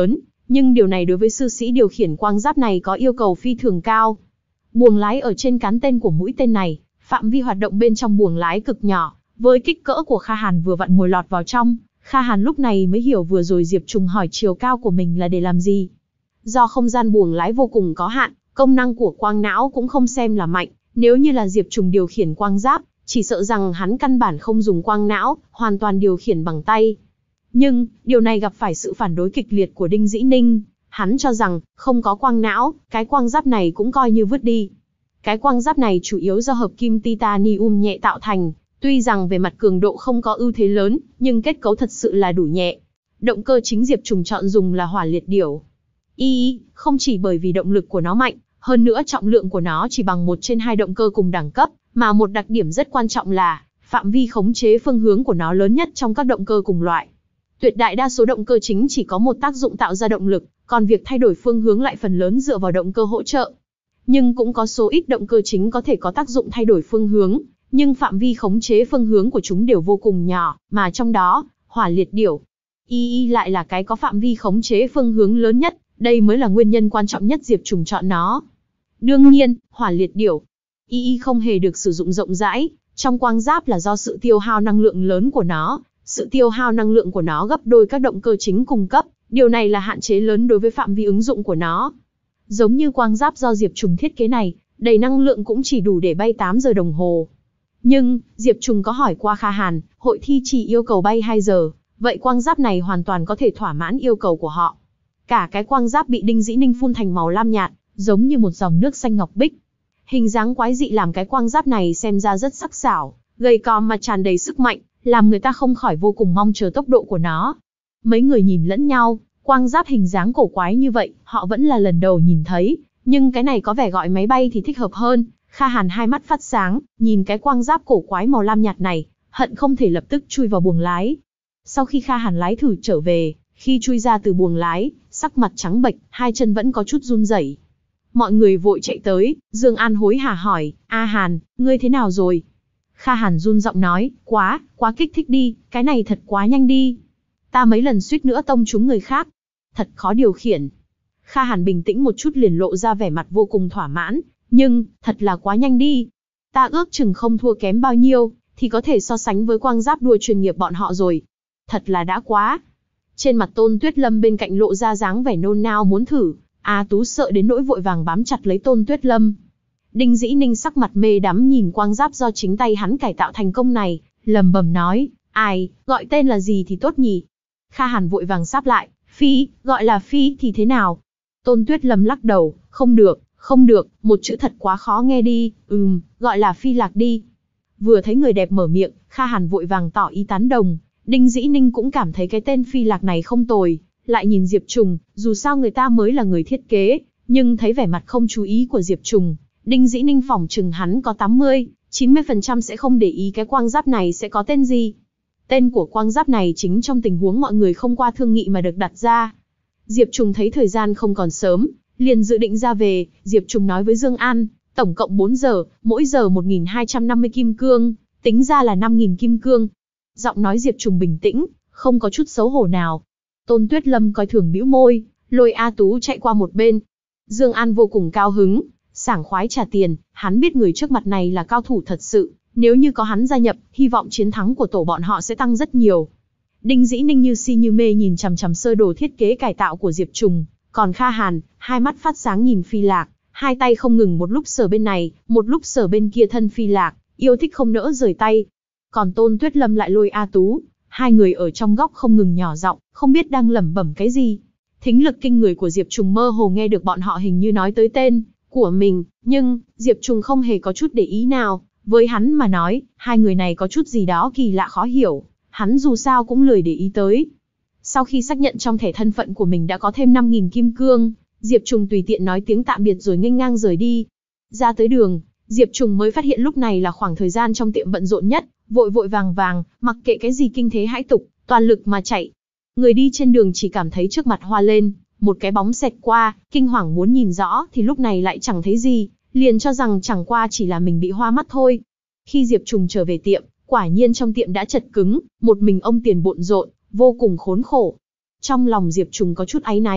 nhưng điều này đối với sư sĩ điều khiển quang giáp này có yêu cầu phi thường cao. Buồng lái ở trên cán tên của mũi tên này, phạm vi hoạt động bên trong buồng lái cực nhỏ, với kích cỡ của Kha Hàn vừa vặn ngồi lọt vào trong. Kha Hàn lúc này mới hiểu vừa rồi Diệp Trùng hỏi chiều cao của mình là để làm gì. Do không gian buồng lái vô cùng có hạn, công năng của quang não cũng không xem là mạnh, nếu như là Diệp Trùng điều khiển quang giáp, chỉ sợ rằng hắn căn bản không dùng quang não, hoàn toàn điều khiển bằng tay. Nhưng, điều này gặp phải sự phản đối kịch liệt của Đinh Dĩ Ninh, hắn cho rằng, không có quang não, cái quang giáp này cũng coi như vứt đi. Cái quang giáp này chủ yếu do hợp kim titanium nhẹ tạo thành, tuy rằng về mặt cường độ không có ưu thế lớn, nhưng kết cấu thật sự là đủ nhẹ. Động cơ chính Diệp Trùng chọn dùng là hỏa liệt điểu. Y, không chỉ bởi vì động lực của nó mạnh, hơn nữa trọng lượng của nó chỉ bằng một trên hai động cơ cùng đẳng cấp, mà một đặc điểm rất quan trọng là, phạm vi khống chế phương hướng của nó lớn nhất trong các động cơ cùng loại. Tuyệt đại đa số động cơ chính chỉ có một tác dụng tạo ra động lực, còn việc thay đổi phương hướng lại phần lớn dựa vào động cơ hỗ trợ. Nhưng cũng có số ít động cơ chính có thể có tác dụng thay đổi phương hướng, nhưng phạm vi khống chế phương hướng của chúng đều vô cùng nhỏ, mà trong đó, hỏa liệt điểu Y Y lại là cái có phạm vi khống chế phương hướng lớn nhất, đây mới là nguyên nhân quan trọng nhất Diệp Trùng chọn nó. Đương nhiên, hỏa liệt điểu Y Y không hề được sử dụng rộng rãi trong quang giáp là do sự tiêu hao năng lượng lớn của nó, sự tiêu hao năng lượng của nó gấp đôi các động cơ chính cung cấp, điều này là hạn chế lớn đối với phạm vi ứng dụng của nó. Giống như quang giáp do Diệp Trùng thiết kế này, đầy năng lượng cũng chỉ đủ để bay tám giờ đồng hồ. Nhưng, Diệp Trùng có hỏi qua Kha Hàn, hội thi chỉ yêu cầu bay hai giờ, vậy quang giáp này hoàn toàn có thể thỏa mãn yêu cầu của họ. Cả cái quang giáp bị Đinh Dĩ Ninh phun thành màu lam nhạt, giống như một dòng nước xanh ngọc bích. Hình dáng quái dị làm cái quang giáp này xem ra rất sắc sảo, gầy còm mà tràn đầy sức mạnh, làm người ta không khỏi vô cùng mong chờ tốc độ của nó. Mấy người nhìn lẫn nhau, quang giáp hình dáng cổ quái như vậy, họ vẫn là lần đầu nhìn thấy, nhưng cái này có vẻ gọi máy bay thì thích hợp hơn. Kha Hàn hai mắt phát sáng, nhìn cái quang giáp cổ quái màu lam nhạt này, hận không thể lập tức chui vào buồng lái. Sau khi Kha Hàn lái thử trở về, khi chui ra từ buồng lái, sắc mặt trắng bệch, hai chân vẫn có chút run rẩy. Mọi người vội chạy tới, Dương An hối hả hỏi, A Hàn, ngươi thế nào rồi? Kha Hàn run giọng nói, quá, quá kích thích đi, cái này thật quá nhanh đi. Ta mấy lần suýt nữa tông trúng người khác. Thật khó điều khiển. Kha Hàn bình tĩnh một chút liền lộ ra vẻ mặt vô cùng thỏa mãn, nhưng, thật là quá nhanh đi. Ta ước chừng không thua kém bao nhiêu, thì có thể so sánh với quang giáp đua chuyên nghiệp bọn họ rồi. Thật là đã quá. Trên mặt Tôn Tuyết Lâm bên cạnh lộ ra dáng vẻ nôn nao muốn thử, A Tú sợ đến nỗi vội vàng bám chặt lấy Tôn Tuyết Lâm. Đinh Dĩ Ninh sắc mặt mê đắm nhìn quang giáp do chính tay hắn cải tạo thành công này, lầm bầm nói, ai, gọi tên là gì thì tốt nhỉ? Kha Hàn vội vàng sáp lại, Phi, gọi là Phi thì thế nào? Tôn Tuyết Lâm lắc đầu, không được, không được, một chữ thật quá khó nghe đi, ừm, gọi là Phi Lạc đi. Vừa thấy người đẹp mở miệng, Kha Hàn vội vàng tỏ ý tán đồng, Đinh Dĩ Ninh cũng cảm thấy cái tên Phi Lạc này không tồi, lại nhìn Diệp Trùng, dù sao người ta mới là người thiết kế, nhưng thấy vẻ mặt không chú ý của Diệp Trùng, Đinh Dĩ Ninh phỏng chừng hắn có tám mươi, chín mươi phần trăm sẽ không để ý cái quang giáp này sẽ có tên gì. Tên của quang giáp này chính trong tình huống mọi người không qua thương nghị mà được đặt ra. Diệp Trùng thấy thời gian không còn sớm, liền dự định ra về, Diệp Trùng nói với Dương An, tổng cộng bốn giờ, mỗi giờ một nghìn hai trăm năm mươi kim cương, tính ra là năm nghìn kim cương. Giọng nói Diệp Trùng bình tĩnh, không có chút xấu hổ nào. Tôn Tuyết Lâm coi thường bĩu môi, lôi A Tú chạy qua một bên. Dương An vô cùng cao hứng, sảng khoái trả tiền, hắn biết người trước mặt này là cao thủ thật sự, nếu như có hắn gia nhập, hy vọng chiến thắng của tổ bọn họ sẽ tăng rất nhiều. Đinh Dĩ Ninh như si như mê nhìn chằm chằm sơ đồ thiết kế cải tạo của Diệp Trùng, còn Kha Hàn, hai mắt phát sáng nhìn Phi Lạc, hai tay không ngừng một lúc sờ bên này, một lúc sờ bên kia thân Phi Lạc, yêu thích không nỡ rời tay. Còn Tôn Tuyết Lâm lại lôi A Tú, hai người ở trong góc không ngừng nhỏ giọng, không biết đang lẩm bẩm cái gì. Thính lực kinh người của Diệp Trùng mơ hồ nghe được bọn họ hình như nói tới tên của mình, nhưng Diệp Trùng không hề có chút để ý nào, với hắn mà nói, hai người này có chút gì đó kỳ lạ khó hiểu, hắn dù sao cũng lười để ý tới. Sau khi xác nhận trong thẻ thân phận của mình đã có thêm năm nghìn kim cương, Diệp Trùng tùy tiện nói tiếng tạm biệt rồi nghênh ngang rời đi. Ra tới đường, Diệp Trùng mới phát hiện lúc này là khoảng thời gian trong tiệm bận rộn nhất, vội vội vàng vàng, mặc kệ cái gì kinh thế hãi tục, toàn lực mà chạy. Người đi trên đường chỉ cảm thấy trước mặt hoa lên, một cái bóng xẹt qua, kinh hoàng muốn nhìn rõ thì lúc này lại chẳng thấy gì, liền cho rằng chẳng qua chỉ là mình bị hoa mắt thôi. Khi Diệp Trùng trở về tiệm, quả nhiên trong tiệm đã chật cứng, một mình ông tiền bộn rộn, vô cùng khốn khổ. Trong lòng Diệp Trùng có chút áy náy,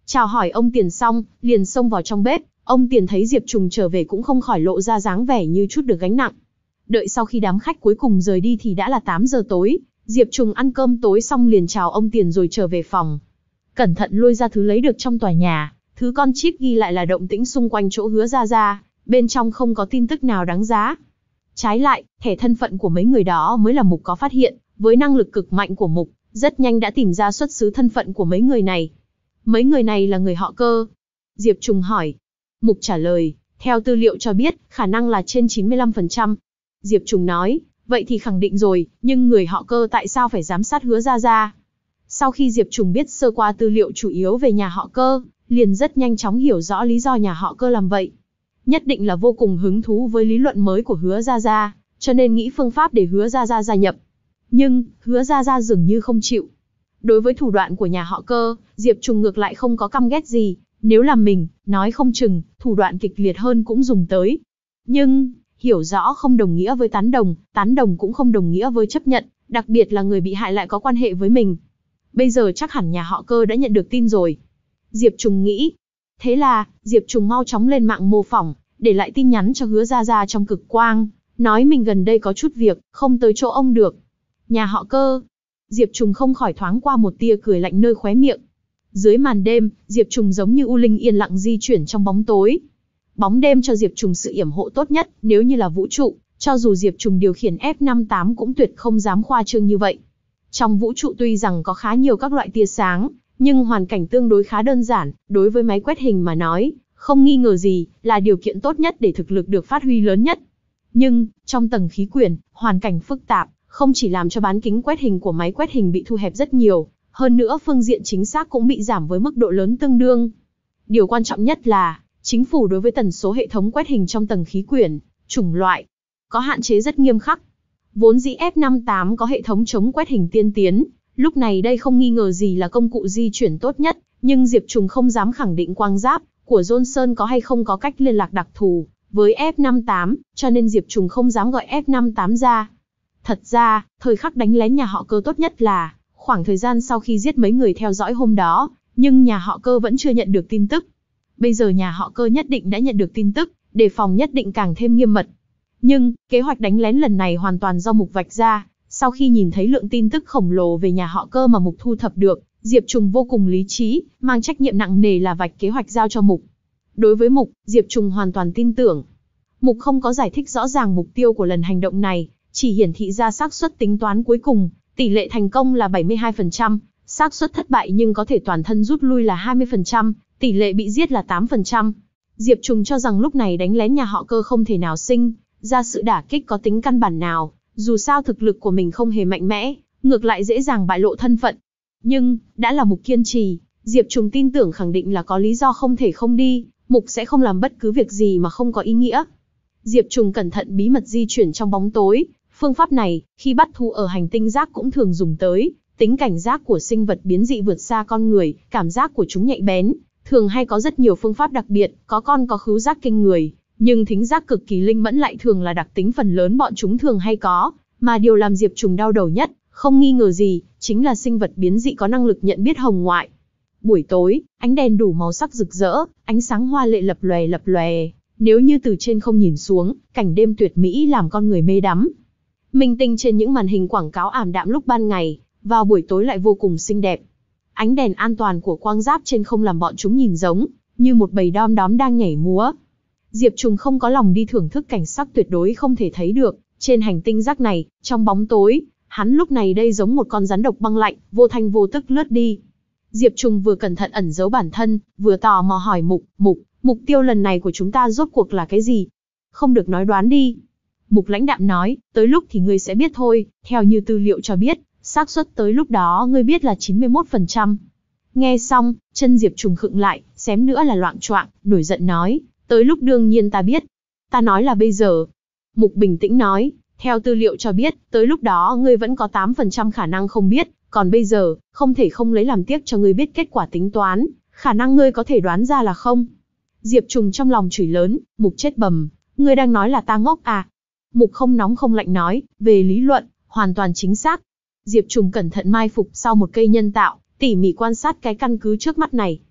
Chào hỏi ông Tiền xong, liền xông vào trong bếp, ông Tiền thấy Diệp Trùng trở về cũng không khỏi lộ ra dáng vẻ như chút được gánh nặng. Đợi sau khi đám khách cuối cùng rời đi thì đã là tám giờ tối, Diệp Trùng ăn cơm tối xong liền chào ông Tiền rồi trở về phòng. Cẩn thận lôi ra thứ lấy được trong tòa nhà, thứ con chip ghi lại là động tĩnh xung quanh chỗ Hứa Gia Gia, bên trong không có tin tức nào đáng giá. Trái lại, thẻ thân phận của mấy người đó mới là Mục có phát hiện, với năng lực cực mạnh của Mục, rất nhanh đã tìm ra xuất xứ thân phận của mấy người này. Mấy người này là người họ Cơ? Diệp Trùng hỏi. Mục trả lời, theo tư liệu cho biết, khả năng là trên chín mươi lăm phần trăm. Diệp Trùng nói, vậy thì khẳng định rồi, nhưng người họ Cơ tại sao phải giám sát Hứa Gia Gia? Sau khi Diệp Trùng biết sơ qua tư liệu chủ yếu về nhà họ Cơ, liền rất nhanh chóng hiểu rõ lý do nhà họ Cơ làm vậy. Nhất định là vô cùng hứng thú với lý luận mới của Hứa Gia Gia, cho nên nghĩ phương pháp để Hứa Gia Gia gia nhập. Nhưng, Hứa Gia Gia dường như không chịu. Đối với thủ đoạn của nhà họ Cơ, Diệp Trùng ngược lại không có căm ghét gì, nếu là mình, nói không chừng, thủ đoạn kịch liệt hơn cũng dùng tới. Nhưng, hiểu rõ không đồng nghĩa với tán đồng, tán đồng cũng không đồng nghĩa với chấp nhận, đặc biệt là người bị hại lại có quan hệ với mình. Bây giờ chắc hẳn nhà họ Cơ đã nhận được tin rồi. Diệp Trùng nghĩ. Thế là, Diệp Trùng mau chóng lên mạng mô phỏng, để lại tin nhắn cho Hứa Gia Gia trong cực quang, nói mình gần đây có chút việc, không tới chỗ ông được. Nhà họ Cơ. Diệp Trùng không khỏi thoáng qua một tia cười lạnh nơi khóe miệng. Dưới màn đêm, Diệp Trùng giống như u linh yên lặng di chuyển trong bóng tối. Bóng đêm cho Diệp Trùng sự yểm hộ tốt nhất, nếu như là vũ trụ, cho dù Diệp Trùng điều khiển F năm mươi tám cũng tuyệt không dám khoa trương như vậy. Trong vũ trụ tuy rằng có khá nhiều các loại tia sáng, nhưng hoàn cảnh tương đối khá đơn giản, đối với máy quét hình mà nói, không nghi ngờ gì, là điều kiện tốt nhất để thực lực được phát huy lớn nhất. Nhưng, trong tầng khí quyển, hoàn cảnh phức tạp, không chỉ làm cho bán kính quét hình của máy quét hình bị thu hẹp rất nhiều, hơn nữa phương diện chính xác cũng bị giảm với mức độ lớn tương đương. Điều quan trọng nhất là, chính phủ đối với tần số hệ thống quét hình trong tầng khí quyển, chủng loại, có hạn chế rất nghiêm khắc. Vốn dĩ F năm mươi tám có hệ thống chống quét hình tiên tiến, lúc này đây không nghi ngờ gì là công cụ di chuyển tốt nhất, nhưng Diệp Trùng không dám khẳng định quang giáp của Johnson có hay không có cách liên lạc đặc thù với F năm mươi tám, cho nên Diệp Trùng không dám gọi F năm mươi tám ra. Thật ra, thời khắc đánh lén nhà họ Cơ tốt nhất là khoảng thời gian sau khi giết mấy người theo dõi hôm đó, nhưng nhà họ Cơ vẫn chưa nhận được tin tức. Bây giờ nhà họ Cơ nhất định đã nhận được tin tức, đề phòng nhất định càng thêm nghiêm mật. Nhưng, kế hoạch đánh lén lần này hoàn toàn do Mục vạch ra, sau khi nhìn thấy lượng tin tức khổng lồ về nhà họ Cơ mà Mục thu thập được, Diệp Trùng vô cùng lý trí, mang trách nhiệm nặng nề là vạch kế hoạch giao cho Mục. Đối với Mục, Diệp Trùng hoàn toàn tin tưởng. Mục không có giải thích rõ ràng mục tiêu của lần hành động này, chỉ hiển thị ra xác suất tính toán cuối cùng, tỷ lệ thành công là bảy mươi hai phần trăm, xác suất thất bại nhưng có thể toàn thân rút lui là hai mươi phần trăm, tỷ lệ bị giết là tám phần trăm. Diệp Trùng cho rằng lúc này đánh lén nhà họ Cơ không thể nào sinh ra sự đả kích có tính căn bản nào, dù sao thực lực của mình không hề mạnh mẽ, ngược lại dễ dàng bại lộ thân phận. Nhưng, đã là Mục kiên trì, Diệp Trùng tin tưởng khẳng định là có lý do không thể không đi, Mục sẽ không làm bất cứ việc gì mà không có ý nghĩa. Diệp Trùng cẩn thận bí mật di chuyển trong bóng tối, phương pháp này, khi bắt thú ở hành tinh rác cũng thường dùng tới, tính cảnh giác của sinh vật biến dị vượt xa con người, cảm giác của chúng nhạy bén, thường hay có rất nhiều phương pháp đặc biệt, có con có khứu giác kinh người, nhưng thính giác cực kỳ linh mẫn lại thường là đặc tính phần lớn bọn chúng thường hay có, mà điều làm Diệp Trùng đau đầu nhất, không nghi ngờ gì, chính là sinh vật biến dị có năng lực nhận biết hồng ngoại. Buổi tối, ánh đèn đủ màu sắc rực rỡ, ánh sáng hoa lệ lập lòe lập lòe, nếu như từ trên không nhìn xuống, cảnh đêm tuyệt mỹ làm con người mê đắm. Minh tinh trên những màn hình quảng cáo ảm đạm lúc ban ngày, vào buổi tối lại vô cùng xinh đẹp. Ánh đèn an toàn của quang giáp trên không làm bọn chúng nhìn giống như một bầy đom đóm đang nhảy múa. Diệp Trùng không có lòng đi thưởng thức cảnh sắc tuyệt đối không thể thấy được trên hành tinh rác này, trong bóng tối, hắn lúc này đây giống một con rắn độc băng lạnh, vô thanh vô tức lướt đi. Diệp Trùng vừa cẩn thận ẩn giấu bản thân, vừa tò mò hỏi Mục, Mục, mục tiêu lần này của chúng ta rốt cuộc là cái gì? Không được nói đoán đi. Mục lãnh đạm nói, tới lúc thì ngươi sẽ biết thôi, theo như tư liệu cho biết, xác suất tới lúc đó ngươi biết là chín mươi mốt phần trăm. Nghe xong, chân Diệp Trùng khựng lại, xém nữa là loạng choạng, nổi giận nói, tới lúc đương nhiên ta biết. Ta nói là bây giờ. Mục bình tĩnh nói, theo tư liệu cho biết, tới lúc đó ngươi vẫn có tám phần trăm khả năng không biết, còn bây giờ, không thể không lấy làm tiếc cho ngươi biết kết quả tính toán, khả năng ngươi có thể đoán ra là không. Diệp Trùng trong lòng chửi lớn, Mục chết bầm, ngươi đang nói là ta ngốc à? Mục không nóng không lạnh nói, về lý luận, hoàn toàn chính xác. Diệp Trùng cẩn thận mai phục sau một cây nhân tạo, tỉ mỉ quan sát cái căn cứ trước mắt này.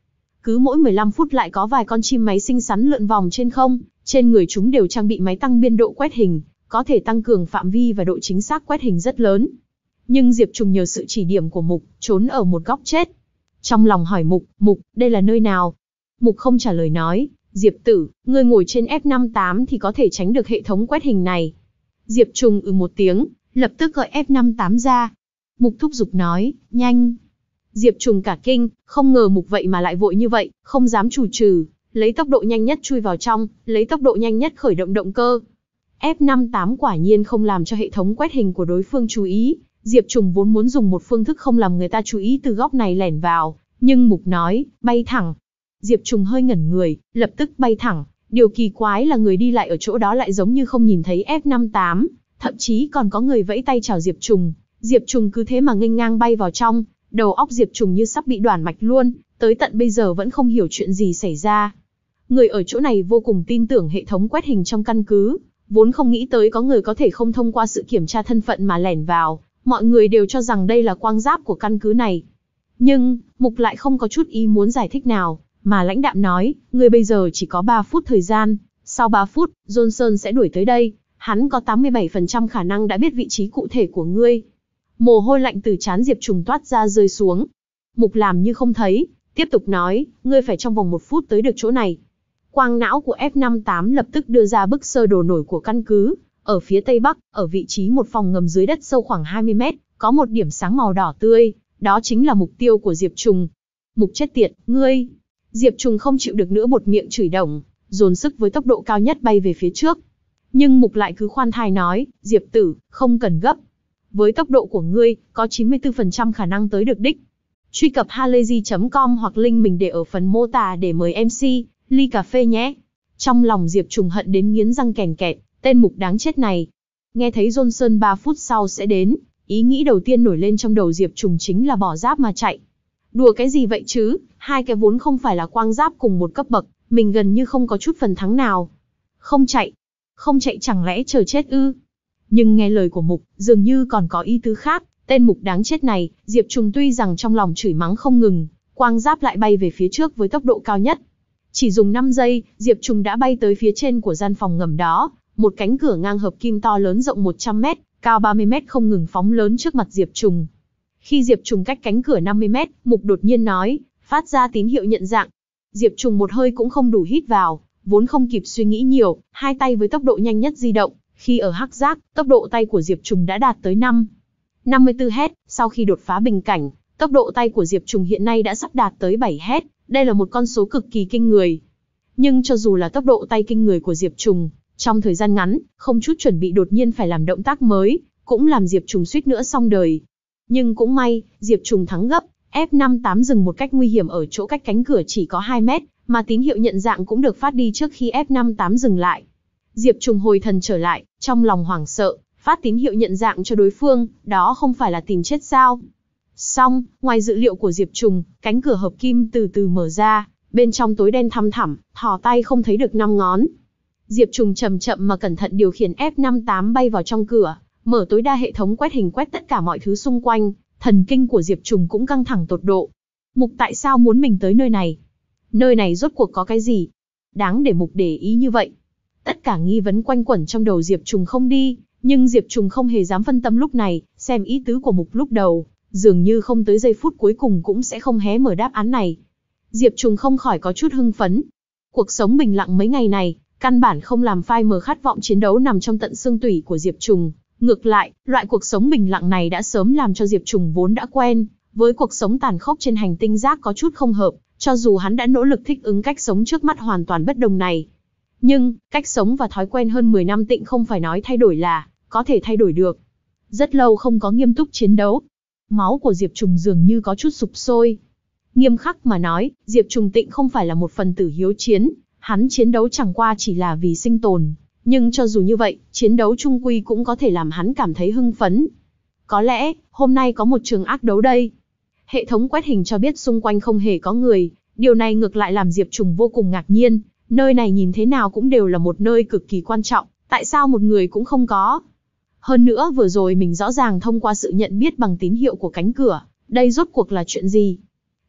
cứ mỗi mười lăm phút lại có vài con chim máy xinh xắn lượn vòng trên không, trên người chúng đều trang bị máy tăng biên độ quét hình, có thể tăng cường phạm vi và độ chính xác quét hình rất lớn. Nhưng Diệp Trùng nhờ sự chỉ điểm của Mục, trốn ở một góc chết. Trong lòng hỏi Mục, Mục, đây là nơi nào? Mục không trả lời nói, Diệp tử, ngươi ngồi trên F năm mươi tám thì có thể tránh được hệ thống quét hình này. Diệp Trùng ừ một tiếng, lập tức gọi F năm mươi tám ra. Mục thúc giục nói, nhanh. Diệp Trùng cả kinh, không ngờ Mục vậy mà lại vội như vậy, không dám chù trừ, lấy tốc độ nhanh nhất chui vào trong, lấy tốc độ nhanh nhất khởi động động cơ. F năm mươi tám quả nhiên không làm cho hệ thống quét hình của đối phương chú ý. Diệp Trùng vốn muốn dùng một phương thức không làm người ta chú ý từ góc này lẻn vào, nhưng Mục nói, bay thẳng. Diệp Trùng hơi ngẩn người, lập tức bay thẳng. Điều kỳ quái là người đi lại ở chỗ đó lại giống như không nhìn thấy F năm mươi tám, thậm chí còn có người vẫy tay chào Diệp Trùng. Diệp Trùng cứ thế mà nghênh ngang bay vào trong, đầu óc Diệp Trùng như sắp bị đoản mạch luôn, tới tận bây giờ vẫn không hiểu chuyện gì xảy ra. Người ở chỗ này vô cùng tin tưởng hệ thống quét hình trong căn cứ, vốn không nghĩ tới có người có thể không thông qua sự kiểm tra thân phận mà lẻn vào, mọi người đều cho rằng đây là quang giáp của căn cứ này. Nhưng, Mục lại không có chút ý muốn giải thích nào, mà lãnh đạm nói, ngươi bây giờ chỉ có ba phút thời gian, sau ba phút, Johnson sẽ đuổi tới đây, hắn có tám mươi bảy phần trăm khả năng đã biết vị trí cụ thể của ngươi. Mồ hôi lạnh từ trán Diệp Trùng toát ra rơi xuống. Mục làm như không thấy, tiếp tục nói, ngươi phải trong vòng một phút tới được chỗ này. Quang não của F năm mươi tám lập tức đưa ra bức sơ đồ nổi của căn cứ. Ở phía tây bắc, ở vị trí một phòng ngầm dưới đất sâu khoảng hai mươi mét, có một điểm sáng màu đỏ tươi, đó chính là mục tiêu của Diệp Trùng. Mục chết tiệt, ngươi! Diệp Trùng không chịu được nữa buột miệng chửi đồng, dồn sức với tốc độ cao nhất bay về phía trước. Nhưng Mục lại cứ khoan thai nói, Diệp tử, không cần gấp. Với tốc độ của ngươi, có chín mươi tư phần trăm khả năng tới được đích. Truy cập halayzi chấm com hoặc link mình để ở phần mô tả để mời em xê, ly cà phê nhé. Trong lòng Diệp Trùng hận đến nghiến răng kèn kẹt, tên Mục đáng chết này. Nghe thấy Johnson ba phút sau sẽ đến, ý nghĩ đầu tiên nổi lên trong đầu Diệp Trùng chính là bỏ giáp mà chạy. Đùa cái gì vậy chứ, hai cái vốn không phải là quang giáp cùng một cấp bậc, mình gần như không có chút phần thắng nào. Không chạy, không chạy chẳng lẽ chờ chết ư? Nhưng nghe lời của Mục, dường như còn có ý tứ khác, tên Mục đáng chết này, Diệp Trùng tuy rằng trong lòng chửi mắng không ngừng, quang giáp lại bay về phía trước với tốc độ cao nhất. Chỉ dùng năm giây, Diệp Trùng đã bay tới phía trên của gian phòng ngầm đó, một cánh cửa ngang hợp kim to lớn rộng một trăm mét, cao ba mươi mét không ngừng phóng lớn trước mặt Diệp Trùng. Khi Diệp Trùng cách cánh cửa năm mươi mét, Mục đột nhiên nói, phát ra tín hiệu nhận dạng. Diệp Trùng một hơi cũng không đủ hít vào, vốn không kịp suy nghĩ nhiều, hai tay với tốc độ nhanh nhất di động. Khi ở hắc giác, tốc độ tay của Diệp Trùng đã đạt tới năm năm mươi tư héc, sau khi đột phá bình cảnh, tốc độ tay của Diệp Trùng hiện nay đã sắp đạt tới bảy héc, đây là một con số cực kỳ kinh người. Nhưng cho dù là tốc độ tay kinh người của Diệp Trùng, trong thời gian ngắn, không chút chuẩn bị đột nhiên phải làm động tác mới, cũng làm Diệp Trùng suýt nữa xong đời. Nhưng cũng may, Diệp Trùng thắng gấp, F năm mươi tám dừng một cách nguy hiểm ở chỗ cách cánh cửa chỉ có hai mét, mà tín hiệu nhận dạng cũng được phát đi trước khi F năm mươi tám dừng lại. Diệp Trùng hồi thần trở lại, trong lòng hoảng sợ, phát tín hiệu nhận dạng cho đối phương, đó không phải là tìm chết sao? Xong, ngoài dự liệu của Diệp Trùng, cánh cửa hợp kim từ từ mở ra, bên trong tối đen thăm thẳm, thò tay không thấy được năm ngón. Diệp Trùng chậm chậm mà cẩn thận điều khiển F năm mươi tám bay vào trong cửa, mở tối đa hệ thống quét hình quét tất cả mọi thứ xung quanh, thần kinh của Diệp Trùng cũng căng thẳng tột độ. Mục tại sao muốn mình tới nơi này? Nơi này rốt cuộc có cái gì? Đáng để Mục để ý như vậy. Tất cả nghi vấn quanh quẩn trong đầu Diệp Trùng không đi, nhưng Diệp Trùng không hề dám phân tâm lúc này, xem ý tứ của Mục lúc đầu, dường như không tới giây phút cuối cùng cũng sẽ không hé mở đáp án này. Diệp Trùng không khỏi có chút hưng phấn. Cuộc sống bình lặng mấy ngày này, căn bản không làm phai mờ khát vọng chiến đấu nằm trong tận xương tủy của Diệp Trùng. Ngược lại, loại cuộc sống bình lặng này đã sớm làm cho Diệp Trùng vốn đã quen với cuộc sống tàn khốc trên hành tinh rác có chút không hợp, cho dù hắn đã nỗ lực thích ứng cách sống trước mắt hoàn toàn bất đồng này. Nhưng, cách sống và thói quen hơn mười năm tịnh không phải nói thay đổi là có thể thay đổi được. Rất lâu không có nghiêm túc chiến đấu. Máu của Diệp Trùng dường như có chút sục sôi. Nghiêm khắc mà nói, Diệp Trùng tịnh không phải là một phần tử hiếu chiến, hắn chiến đấu chẳng qua chỉ là vì sinh tồn. Nhưng cho dù như vậy, chiến đấu chung quy cũng có thể làm hắn cảm thấy hưng phấn. Có lẽ, hôm nay có một trường ác đấu đây. Hệ thống quét hình cho biết xung quanh không hề có người, điều này ngược lại làm Diệp Trùng vô cùng ngạc nhiên. Nơi này nhìn thế nào cũng đều là một nơi cực kỳ quan trọng, tại sao một người cũng không có? Hơn nữa vừa rồi mình rõ ràng thông qua sự nhận biết bằng tín hiệu của cánh cửa, đây rốt cuộc là chuyện gì?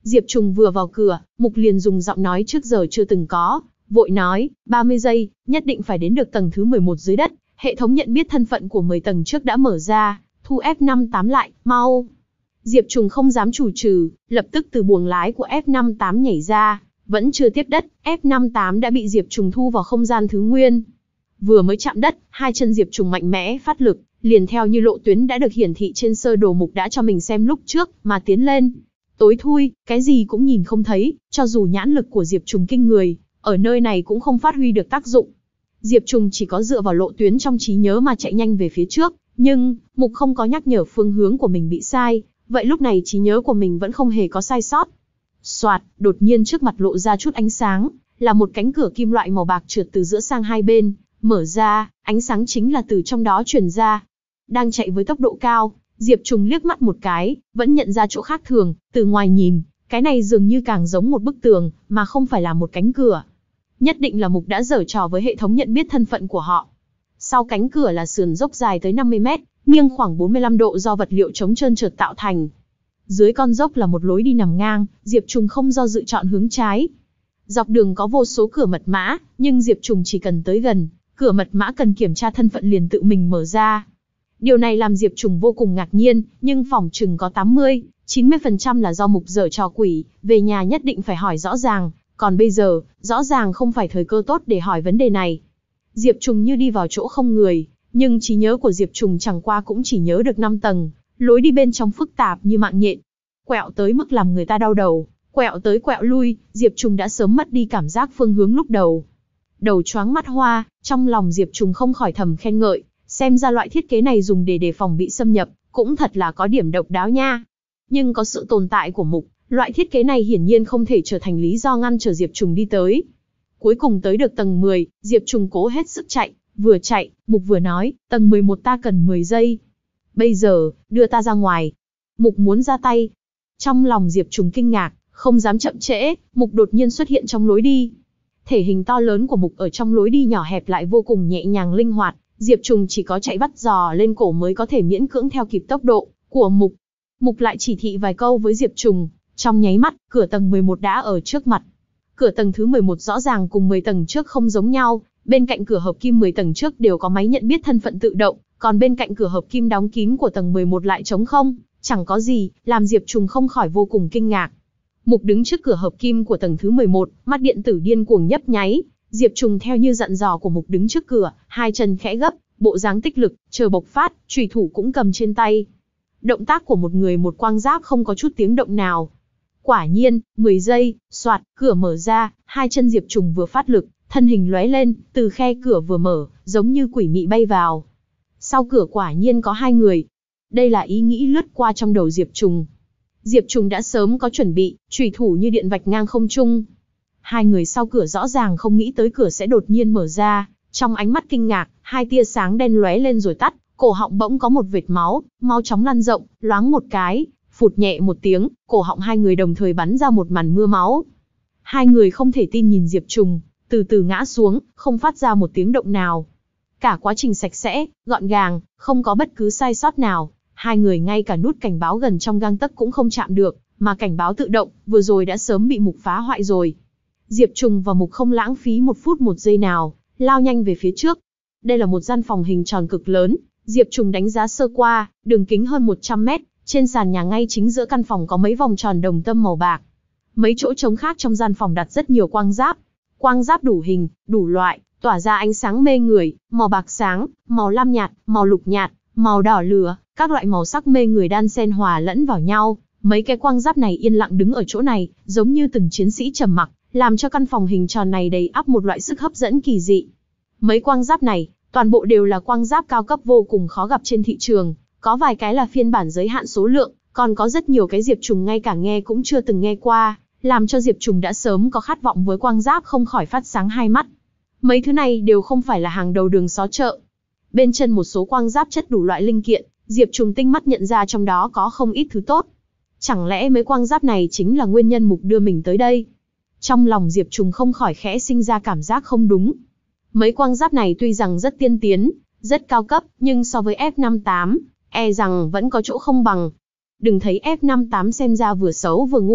Diệp Trùng vừa vào cửa, Mục liền dùng giọng nói trước giờ chưa từng có, vội nói, ba mươi giây, nhất định phải đến được tầng thứ mười một dưới đất, hệ thống nhận biết thân phận của mười tầng trước đã mở ra, thu F năm tám lại, mau. Diệp Trùng không dám chù trừ, lập tức từ buồng lái của F năm tám nhảy ra, vẫn chưa tiếp đất, F năm tám đã bị Diệp Trùng thu vào không gian thứ nguyên. Vừa mới chạm đất, hai chân Diệp Trùng mạnh mẽ phát lực, liền theo như lộ tuyến đã được hiển thị trên sơ đồ Mục đã cho mình xem lúc trước, mà tiến lên. Tối thui, cái gì cũng nhìn không thấy, cho dù nhãn lực của Diệp Trùng kinh người, ở nơi này cũng không phát huy được tác dụng. Diệp Trùng chỉ có dựa vào lộ tuyến trong trí nhớ mà chạy nhanh về phía trước, nhưng Mục không có nhắc nhở phương hướng của mình bị sai, vậy lúc này trí nhớ của mình vẫn không hề có sai sót. Soạt, đột nhiên trước mặt lộ ra chút ánh sáng, là một cánh cửa kim loại màu bạc trượt từ giữa sang hai bên, mở ra, ánh sáng chính là từ trong đó truyền ra. Đang chạy với tốc độ cao, Diệp Trùng liếc mắt một cái, vẫn nhận ra chỗ khác thường, từ ngoài nhìn, cái này dường như càng giống một bức tường, mà không phải là một cánh cửa. Nhất định là Mục đã giở trò với hệ thống nhận biết thân phận của họ. Sau cánh cửa là sườn dốc dài tới năm mươi mét, nghiêng khoảng bốn mươi lăm độ do vật liệu chống trơn trượt tạo thành. Dưới con dốc là một lối đi nằm ngang, Diệp Trùng không do dự chọn hướng trái. Dọc đường có vô số cửa mật mã, nhưng Diệp Trùng chỉ cần tới gần, cửa mật mã cần kiểm tra thân phận liền tự mình mở ra. Điều này làm Diệp Trùng vô cùng ngạc nhiên, nhưng phỏng chừng có tám mươi, chín mươi phần trăm là do Mục giở trò quỷ, về nhà nhất định phải hỏi rõ ràng, còn bây giờ, rõ ràng không phải thời cơ tốt để hỏi vấn đề này. Diệp Trùng như đi vào chỗ không người, nhưng trí nhớ của Diệp Trùng chẳng qua cũng chỉ nhớ được năm tầng, lối đi bên trong phức tạp như mạng nhện, quẹo tới mức làm người ta đau đầu, quẹo tới quẹo lui, Diệp Trùng đã sớm mất đi cảm giác phương hướng lúc đầu. Đầu choáng mắt hoa, trong lòng Diệp Trùng không khỏi thầm khen ngợi, xem ra loại thiết kế này dùng để đề phòng bị xâm nhập, cũng thật là có điểm độc đáo nha. Nhưng có sự tồn tại của Mục, loại thiết kế này hiển nhiên không thể trở thành lý do ngăn trở Diệp Trùng đi tới. Cuối cùng tới được tầng mười, Diệp Trùng cố hết sức chạy, vừa chạy, Mục vừa nói, tầng mười một ta cần mười giây. Bây giờ, đưa ta ra ngoài. Mục muốn ra tay. Trong lòng Diệp Trùng kinh ngạc, không dám chậm trễ, Mục đột nhiên xuất hiện trong lối đi. Thể hình to lớn của Mục ở trong lối đi nhỏ hẹp lại vô cùng nhẹ nhàng linh hoạt, Diệp Trùng chỉ có chạy vắt giò lên cổ mới có thể miễn cưỡng theo kịp tốc độ của Mục. Mục lại chỉ thị vài câu với Diệp Trùng, trong nháy mắt, cửa tầng mười một đã ở trước mặt. Cửa tầng thứ mười một rõ ràng cùng mười tầng trước không giống nhau, bên cạnh cửa hợp kim mười tầng trước đều có máy nhận biết thân phận tự động, còn bên cạnh cửa hợp kim đóng kín của tầng mười một lại trống không, chẳng có gì, làm Diệp Trùng không khỏi vô cùng kinh ngạc. Mục đứng trước cửa hợp kim của tầng thứ mười một, mắt điện tử điên cuồng nhấp nháy, Diệp Trùng theo như dặn dò của Mục đứng trước cửa, hai chân khẽ gấp, bộ dáng tích lực, chờ bộc phát, chùy thủ cũng cầm trên tay. Động tác của một người một quang giáp không có chút tiếng động nào. Quả nhiên, mười giây, soạt, cửa mở ra, hai chân Diệp Trùng vừa phát lực, thân hình lóe lên, từ khe cửa vừa mở, giống như quỷ mị bay vào. Sau cửa quả nhiên có hai người. Đây là ý nghĩ lướt qua trong đầu Diệp Trùng. Diệp Trùng đã sớm có chuẩn bị, chùy thủ như điện vạch ngang không trung. Hai người sau cửa rõ ràng không nghĩ tới cửa sẽ đột nhiên mở ra, trong ánh mắt kinh ngạc, hai tia sáng đen lóe lên rồi tắt, cổ họng bỗng có một vệt máu, mau chóng lan rộng, loáng một cái, phụt nhẹ một tiếng, cổ họng hai người đồng thời bắn ra một màn mưa máu. Hai người không thể tin nhìn Diệp Trùng, từ từ ngã xuống, không phát ra một tiếng động nào. Cả quá trình sạch sẽ, gọn gàng, không có bất cứ sai sót nào, hai người ngay cả nút cảnh báo gần trong gang tấc cũng không chạm được, mà cảnh báo tự động, vừa rồi đã sớm bị Mục phá hoại rồi. Diệp Trùng và Mục không lãng phí một phút một giây nào, lao nhanh về phía trước. Đây là một gian phòng hình tròn cực lớn, Diệp Trùng đánh giá sơ qua, đường kính hơn một trăm mét, trên sàn nhà ngay chính giữa căn phòng có mấy vòng tròn đồng tâm màu bạc. Mấy chỗ trống khác trong gian phòng đặt rất nhiều quang giáp. Quang giáp đủ hình, đủ loại, tỏa ra ánh sáng mê người, màu bạc sáng, màu lam nhạt, màu lục nhạt, màu đỏ lửa, các loại màu sắc mê người đan xen hòa lẫn vào nhau. Mấy cái quang giáp này yên lặng đứng ở chỗ này, giống như từng chiến sĩ trầm mặc, làm cho căn phòng hình tròn này đầy ắp một loại sức hấp dẫn kỳ dị. Mấy quang giáp này, toàn bộ đều là quang giáp cao cấp vô cùng khó gặp trên thị trường, có vài cái là phiên bản giới hạn số lượng, còn có rất nhiều cái Diệp Trùng ngay cả nghe cũng chưa từng nghe qua, làm cho Diệp Trùng đã sớm có khát vọng với quang giáp không khỏi phát sáng hai mắt. Mấy thứ này đều không phải là hàng đầu đường xó chợ. Bên chân một số quang giáp chất đủ loại linh kiện, Diệp Trùng tinh mắt nhận ra trong đó có không ít thứ tốt. Chẳng lẽ mấy quang giáp này chính là nguyên nhân Mục đưa mình tới đây? Trong lòng Diệp Trùng không khỏi khẽ sinh ra cảm giác không đúng. Mấy quang giáp này tuy rằng rất tiên tiến, rất cao cấp, nhưng so với F năm tám, e rằng vẫn có chỗ không bằng. Đừng thấy F năm tám xem ra vừa xấu vừa ngu,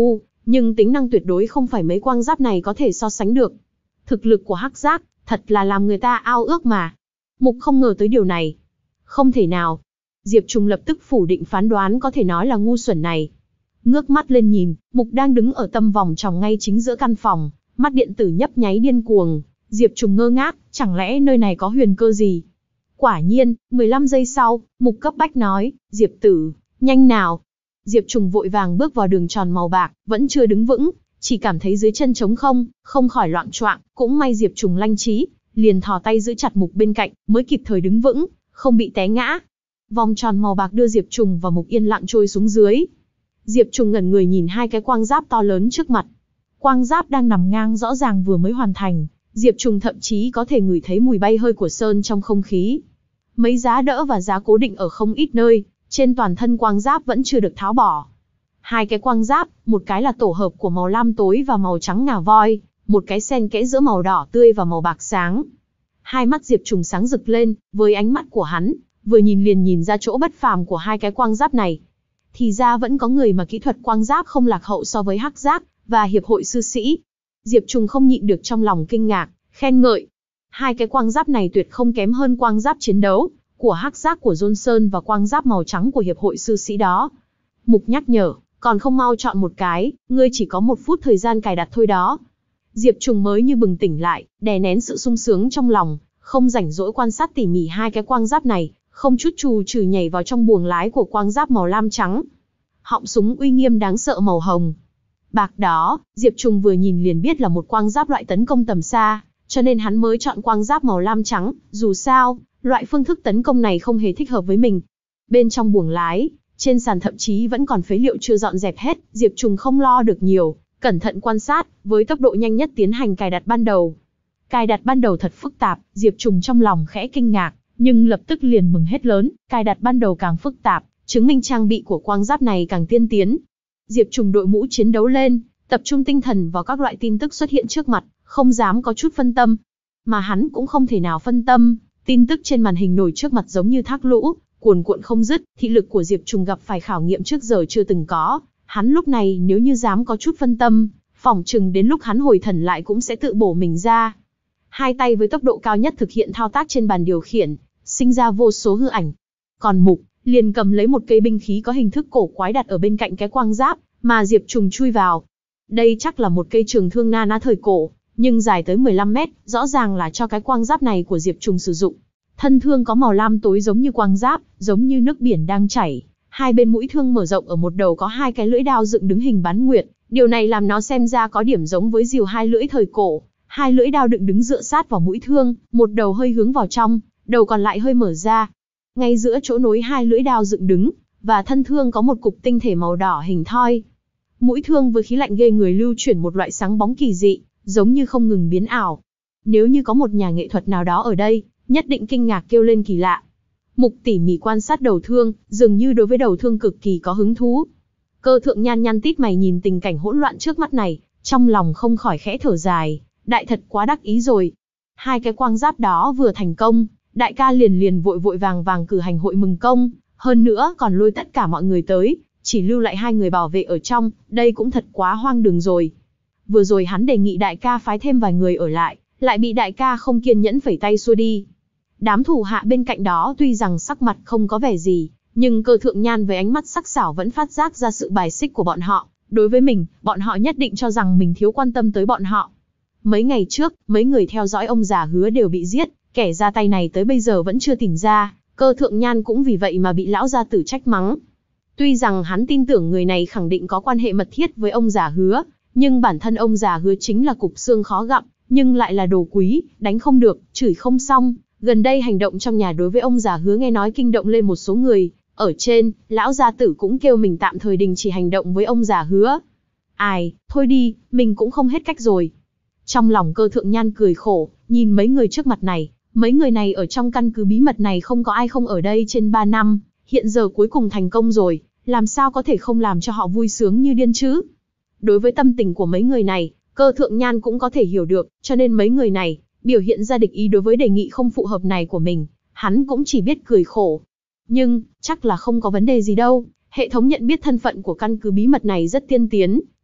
nhưng tính năng tuyệt đối không phải mấy quang giáp này có thể so sánh được. Thực lực của hắc giác, thật là làm người ta ao ước mà. Mục không ngờ tới điều này. Không thể nào. Diệp Trùng lập tức phủ định phán đoán có thể nói là ngu xuẩn này. Ngước mắt lên nhìn, Mục đang đứng ở tâm vòng tròn ngay chính giữa căn phòng, mắt điện tử nhấp nháy điên cuồng. Diệp Trùng ngơ ngác, chẳng lẽ nơi này có huyền cơ gì? Quả nhiên, mười lăm giây sau, Mục cấp bách nói, Diệp tử, nhanh nào. Diệp Trùng vội vàng bước vào đường tròn màu bạc, vẫn chưa đứng vững, chỉ cảm thấy dưới chân trống không, không khỏi loạng choạng, cũng may Diệp Trùng lanh trí, liền thò tay giữ chặt Mục bên cạnh, mới kịp thời đứng vững, không bị té ngã. Vòng tròn màu bạc đưa Diệp Trùng và Mục yên lặng trôi xuống dưới. Diệp Trùng ngẩn người nhìn hai cái quang giáp to lớn trước mặt. Quang giáp đang nằm ngang rõ ràng vừa mới hoàn thành, Diệp Trùng thậm chí có thể ngửi thấy mùi bay hơi của sơn trong không khí. Mấy giá đỡ và giá cố định ở không ít nơi, trên toàn thân quang giáp vẫn chưa được tháo bỏ. Hai cái quang giáp, một cái là tổ hợp của màu lam tối và màu trắng ngà voi, một cái xen kẽ giữa màu đỏ tươi và màu bạc sáng. Hai mắt Diệp Trùng sáng rực lên, với ánh mắt của hắn, vừa nhìn liền nhìn ra chỗ bất phàm của hai cái quang giáp này. Thì ra vẫn có người mà kỹ thuật quang giáp không lạc hậu so với hắc giác và hiệp hội sư sĩ. Diệp Trùng không nhịn được trong lòng kinh ngạc, khen ngợi. Hai cái quang giáp này tuyệt không kém hơn quang giáp chiến đấu của hắc giác của Johnson và quang giáp màu trắng của hiệp hội sư sĩ đó. Mục nhắc nhở, còn không mau chọn một cái, ngươi chỉ có một phút thời gian cài đặt thôi đó. Diệp Trùng mới như bừng tỉnh lại, đè nén sự sung sướng trong lòng, không rảnh rỗi quan sát tỉ mỉ hai cái quang giáp này, không chút chù chừ nhảy vào trong buồng lái của quang giáp màu lam trắng. Họng súng uy nghiêm đáng sợ màu hồng bạc đó, Diệp Trùng vừa nhìn liền biết là một quang giáp loại tấn công tầm xa, cho nên hắn mới chọn quang giáp màu lam trắng, dù sao, loại phương thức tấn công này không hề thích hợp với mình. Bên trong buồng lái, trên sàn thậm chí vẫn còn phế liệu chưa dọn dẹp hết, Diệp Trùng không lo được nhiều, cẩn thận quan sát, với tốc độ nhanh nhất tiến hành cài đặt ban đầu. Cài đặt ban đầu thật phức tạp, Diệp Trùng trong lòng khẽ kinh ngạc, nhưng lập tức liền mừng hết lớn, cài đặt ban đầu càng phức tạp, chứng minh trang bị của quang giáp này càng tiên tiến. Diệp Trùng đội mũ chiến đấu lên, tập trung tinh thần vào các loại tin tức xuất hiện trước mặt, không dám có chút phân tâm. Mà hắn cũng không thể nào phân tâm, tin tức trên màn hình nổi trước mặt giống như thác lũ, cuồn cuộn không dứt, thị lực của Diệp Trùng gặp phải khảo nghiệm trước giờ chưa từng có. Hắn lúc này nếu như dám có chút phân tâm, phỏng chừng đến lúc hắn hồi thần lại cũng sẽ tự bổ mình ra. Hai tay với tốc độ cao nhất thực hiện thao tác trên bàn điều khiển, sinh ra vô số hư ảnh. Còn Mục, liền cầm lấy một cây binh khí có hình thức cổ quái đặt ở bên cạnh cái quang giáp, mà Diệp Trùng chui vào. Đây chắc là một cây trường thương na ná thời cổ, nhưng dài tới mười lăm mét, rõ ràng là cho cái quang giáp này của Diệp Trùng sử dụng. Thân thương có màu lam tối giống như quang giáp, giống như nước biển đang chảy. Hai bên mũi thương mở rộng ở một đầu có hai cái lưỡi đao dựng đứng hình bán nguyệt, điều này làm nó xem ra có điểm giống với rìu hai lưỡi thời cổ. Hai lưỡi đao dựng đứng dựa sát vào mũi thương, một đầu hơi hướng vào trong, đầu còn lại hơi mở ra. Ngay giữa chỗ nối hai lưỡi đao dựng đứng và thân thương có một cục tinh thể màu đỏ hình thoi. Mũi thương với khí lạnh ghê người lưu chuyển một loại sáng bóng kỳ dị, giống như không ngừng biến ảo. Nếu như có một nhà nghệ thuật nào đó ở đây, nhất định kinh ngạc kêu lên kỳ lạ. Mục tỉ mỉ quan sát đầu thương, dường như đối với đầu thương cực kỳ có hứng thú. Cơ thượng nhan nhăn tít mày nhìn tình cảnh hỗn loạn trước mắt này, trong lòng không khỏi khẽ thở dài, đại thật quá đắc ý rồi. Hai cái quang giáp đó vừa thành công, đại ca liền liền vội vội vàng vàng cử hành hội mừng công, hơn nữa còn lôi tất cả mọi người tới, chỉ lưu lại hai người bảo vệ ở trong, đây cũng thật quá hoang đường rồi. Vừa rồi hắn đề nghị đại ca phái thêm vài người ở lại, lại bị đại ca không kiên nhẫn phẩy tay xua đi. Đám thủ hạ bên cạnh đó tuy rằng sắc mặt không có vẻ gì, nhưng cơ thượng nhan với ánh mắt sắc sảo vẫn phát giác ra sự bài xích của bọn họ. Đối với mình, bọn họ nhất định cho rằng mình thiếu quan tâm tới bọn họ. Mấy ngày trước, mấy người theo dõi ông già Hứa đều bị giết, kẻ ra tay này tới bây giờ vẫn chưa tìm ra, cơ thượng nhan cũng vì vậy mà bị lão gia tử trách mắng. Tuy rằng hắn tin tưởng người này khẳng định có quan hệ mật thiết với ông già Hứa, nhưng bản thân ông già Hứa chính là cục xương khó gặm, nhưng lại là đồ quý, đánh không được, chửi không xong. Gần đây hành động trong nhà đối với ông già Hứa nghe nói kinh động lên một số người, ở trên, lão gia tử cũng kêu mình tạm thời đình chỉ hành động với ông già Hứa. Ai, thôi đi, mình cũng không hết cách rồi. Trong lòng cơ thượng nhan cười khổ, nhìn mấy người trước mặt này, mấy người này ở trong căn cứ bí mật này không có ai không ở đây trên ba năm, hiện giờ cuối cùng thành công rồi, làm sao có thể không làm cho họ vui sướng như điên chứ? Đối với tâm tình của mấy người này, cơ thượng nhan cũng có thể hiểu được, cho nên mấy người này, biểu hiện ra địch ý đối với đề nghị không phù hợp này của mình, hắn cũng chỉ biết cười khổ. Nhưng, chắc là không có vấn đề gì đâu, hệ thống nhận biết thân phận của căn cứ bí mật này rất tiên tiến,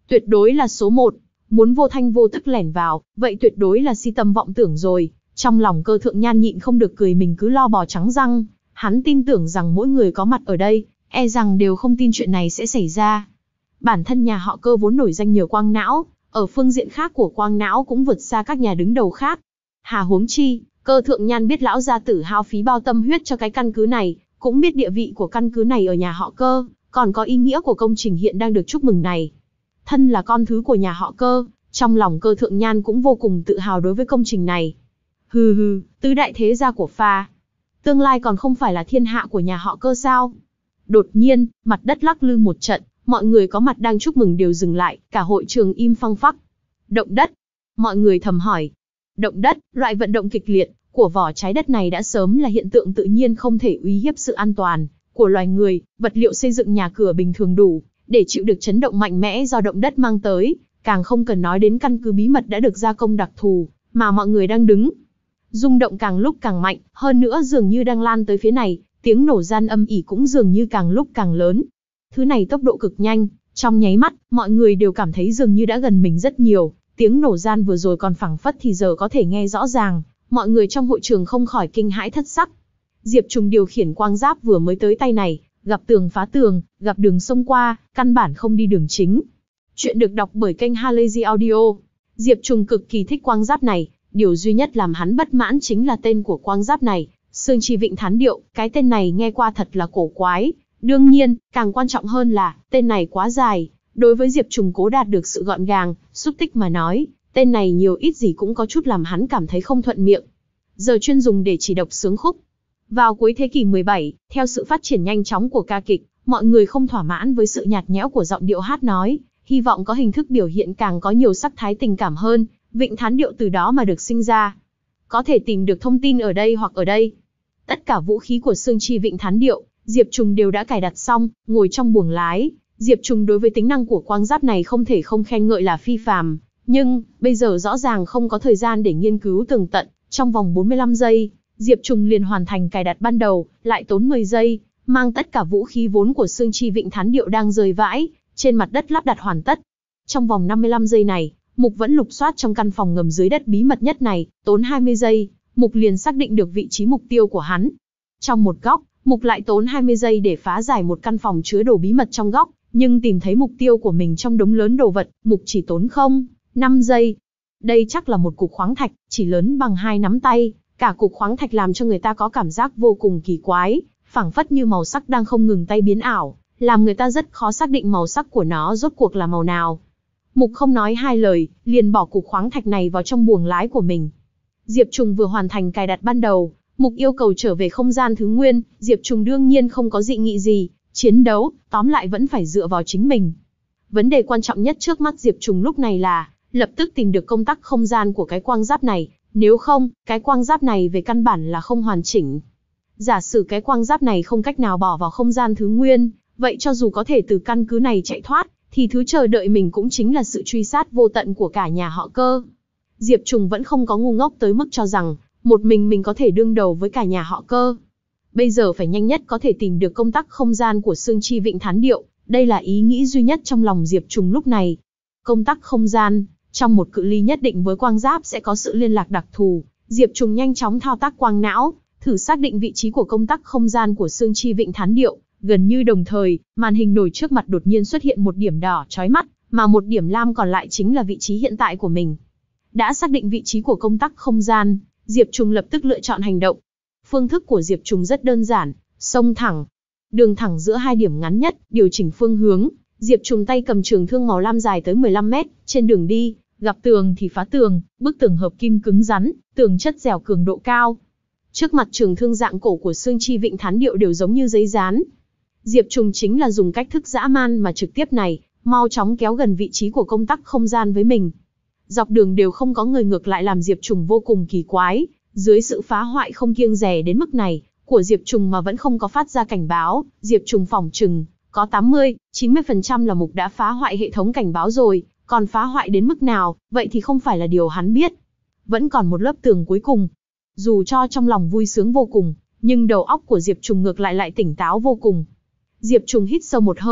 Tuyệt đối là số một. Muốn vô thanh vô tức lẻn vào, vậy tuyệt đối là si tâm vọng tưởng rồi. Trong lòng Cơ Thượng Nhan nhịn không được cười mình cứ lo bò trắng răng. Hắn tin tưởng rằng mỗi người có mặt ở đây, e rằng đều không tin chuyện này sẽ xảy ra. Bản thân nhà họ Cơ vốn nổi danh nhờ quang não, ở phương diện khác của quang não cũng vượt xa các nhà đứng đầu khác. Hà huống chi, Cơ Thượng Nhan biết lão gia tử hao phí bao tâm huyết cho cái căn cứ này, cũng biết địa vị của căn cứ này ở nhà họ Cơ, còn có ý nghĩa của công trình hiện đang được chúc mừng này. Thân là con thứ của nhà họ Cơ, trong lòng Cơ Thượng Nhan cũng vô cùng tự hào đối với công trình này. Hừ hừ, tứ đại thế gia của pha. Tương lai còn không phải là thiên hạ của nhà họ Cơ sao? Đột nhiên, mặt đất lắc lư một trận, mọi người có mặt đang chúc mừng đều dừng lại, cả hội trường im phăng phắc. Động đất. Mọi người thầm hỏi. Động đất, loại vận động kịch liệt của vỏ trái đất này đã sớm là hiện tượng tự nhiên không thể uy hiếp sự an toàn của loài người, vật liệu xây dựng nhà cửa bình thường đủ để chịu được chấn động mạnh mẽ do động đất mang tới, càng không cần nói đến căn cứ bí mật đã được gia công đặc thù mà mọi người đang đứng. Rung động càng lúc càng mạnh, hơn nữa dường như đang lan tới phía này, tiếng nổ gian âm ỉ cũng dường như càng lúc càng lớn. Thứ này tốc độ cực nhanh, trong nháy mắt, mọi người đều cảm thấy dường như đã gần mình rất nhiều, tiếng nổ gian vừa rồi còn phảng phất thì giờ có thể nghe rõ ràng, mọi người trong hội trường không khỏi kinh hãi thất sắc. Diệp Trùng điều khiển quang giáp vừa mới tới tay này, gặp tường phá tường, gặp đường xông qua, căn bản không đi đường chính. Chuyện được đọc bởi kênh Halazy Audio. Diệp Trùng cực kỳ thích quang giáp này, điều duy nhất làm hắn bất mãn chính là tên của quang giáp này, Sương Chi Vịnh Thán Điệu, cái tên này nghe qua thật là cổ quái. Đương nhiên, càng quan trọng hơn là, tên này quá dài, đối với Diệp Trùng cố đạt được sự gọn gàng, xúc tích mà nói, tên này nhiều ít gì cũng có chút làm hắn cảm thấy không thuận miệng. Giờ chuyên dùng để chỉ đọc sướng khúc. Vào cuối thế kỷ mười bảy, theo sự phát triển nhanh chóng của ca kịch, mọi người không thỏa mãn với sự nhạt nhẽo của giọng điệu hát nói, hy vọng có hình thức biểu hiện càng có nhiều sắc thái tình cảm hơn, Vịnh Thán Điệu từ đó mà được sinh ra. Có thể tìm được thông tin ở đây hoặc ở đây. Tất cả vũ khí của Sương Chi Vịnh Thán Điệu, Diệp Trùng đều đã cài đặt xong, ngồi trong buồng lái. Diệp Trùng đối với tính năng của quang giáp này không thể không khen ngợi là phi phàm, nhưng bây giờ rõ ràng không có thời gian để nghiên cứu tường tận, trong vòng bốn mươi lăm giây, Diệp Trùng liền hoàn thành cài đặt ban đầu, lại tốn mười giây, mang tất cả vũ khí vốn của Sương Chi Vịnh Thán Điệu đang rơi vãi trên mặt đất lắp đặt hoàn tất. Trong vòng năm mươi lăm giây này, Mục vẫn lục soát trong căn phòng ngầm dưới đất bí mật nhất này, tốn hai mươi giây, Mục liền xác định được vị trí mục tiêu của hắn. Trong một góc, Mục lại tốn hai mươi giây để phá giải một căn phòng chứa đồ bí mật trong góc, nhưng tìm thấy mục tiêu của mình trong đống lớn đồ vật, Mục chỉ tốn không, năm giây. Đây chắc là một cục khoáng thạch, chỉ lớn bằng hai nắm tay, cả cục khoáng thạch làm cho người ta có cảm giác vô cùng kỳ quái, phảng phất như màu sắc đang không ngừng tay biến ảo, làm người ta rất khó xác định màu sắc của nó rốt cuộc là màu nào. Mục không nói hai lời, liền bỏ cục khoáng thạch này vào trong buồng lái của mình. Diệp Trùng vừa hoàn thành cài đặt ban đầu, Mục yêu cầu trở về không gian thứ nguyên, Diệp Trùng đương nhiên không có dị nghị gì, chiến đấu, tóm lại vẫn phải dựa vào chính mình. Vấn đề quan trọng nhất trước mắt Diệp Trùng lúc này là, lập tức tìm được công tắc không gian của cái quang giáp này, nếu không, cái quang giáp này về căn bản là không hoàn chỉnh. Giả sử cái quang giáp này không cách nào bỏ vào không gian thứ nguyên, vậy cho dù có thể từ căn cứ này chạy thoát, thì thứ chờ đợi mình cũng chính là sự truy sát vô tận của cả nhà họ Cơ. Diệp Trùng vẫn không có ngu ngốc tới mức cho rằng, một mình mình có thể đương đầu với cả nhà họ Cơ. Bây giờ phải nhanh nhất có thể tìm được công tắc không gian của Sương Chi Vịnh Thán Điệu, đây là ý nghĩ duy nhất trong lòng Diệp Trùng lúc này. Công tắc không gian, trong một cự ly nhất định với quang giáp sẽ có sự liên lạc đặc thù, Diệp Trùng nhanh chóng thao tác quang não, thử xác định vị trí của công tắc không gian của Sương Chi Vịnh Thán Điệu. Gần như đồng thời, màn hình nổi trước mặt đột nhiên xuất hiện một điểm đỏ chói mắt, mà một điểm lam còn lại chính là vị trí hiện tại của mình. Đã xác định vị trí của công tắc không gian, Diệp Trùng lập tức lựa chọn hành động. Phương thức của Diệp Trùng rất đơn giản, xông thẳng. Đường thẳng giữa hai điểm ngắn nhất, điều chỉnh phương hướng, Diệp Trùng tay cầm trường thương màu lam dài tới mười lăm mét, trên đường đi, gặp tường thì phá tường, bức tường hợp kim cứng rắn, tường chất dẻo cường độ cao. Trước mặt trường thương dạng cổ của Sương Chi Vịnh Thán Điệu đều giống như giấy dán. Diệp Trùng chính là dùng cách thức dã man mà trực tiếp này, mau chóng kéo gần vị trí của công tắc không gian với mình. Dọc đường đều không có người, ngược lại làm Diệp Trùng vô cùng kỳ quái, dưới sự phá hoại không kiêng dè đến mức này của Diệp Trùng mà vẫn không có phát ra cảnh báo, Diệp Trùng phỏng chừng có tám mươi, chín mươi phần trăm là Mục đã phá hoại hệ thống cảnh báo rồi, còn phá hoại đến mức nào, vậy thì không phải là điều hắn biết. Vẫn còn một lớp tường cuối cùng. Dù cho trong lòng vui sướng vô cùng, nhưng đầu óc của Diệp Trùng ngược lại lại tỉnh táo vô cùng. Diệp Trùng hít sâu một hơi,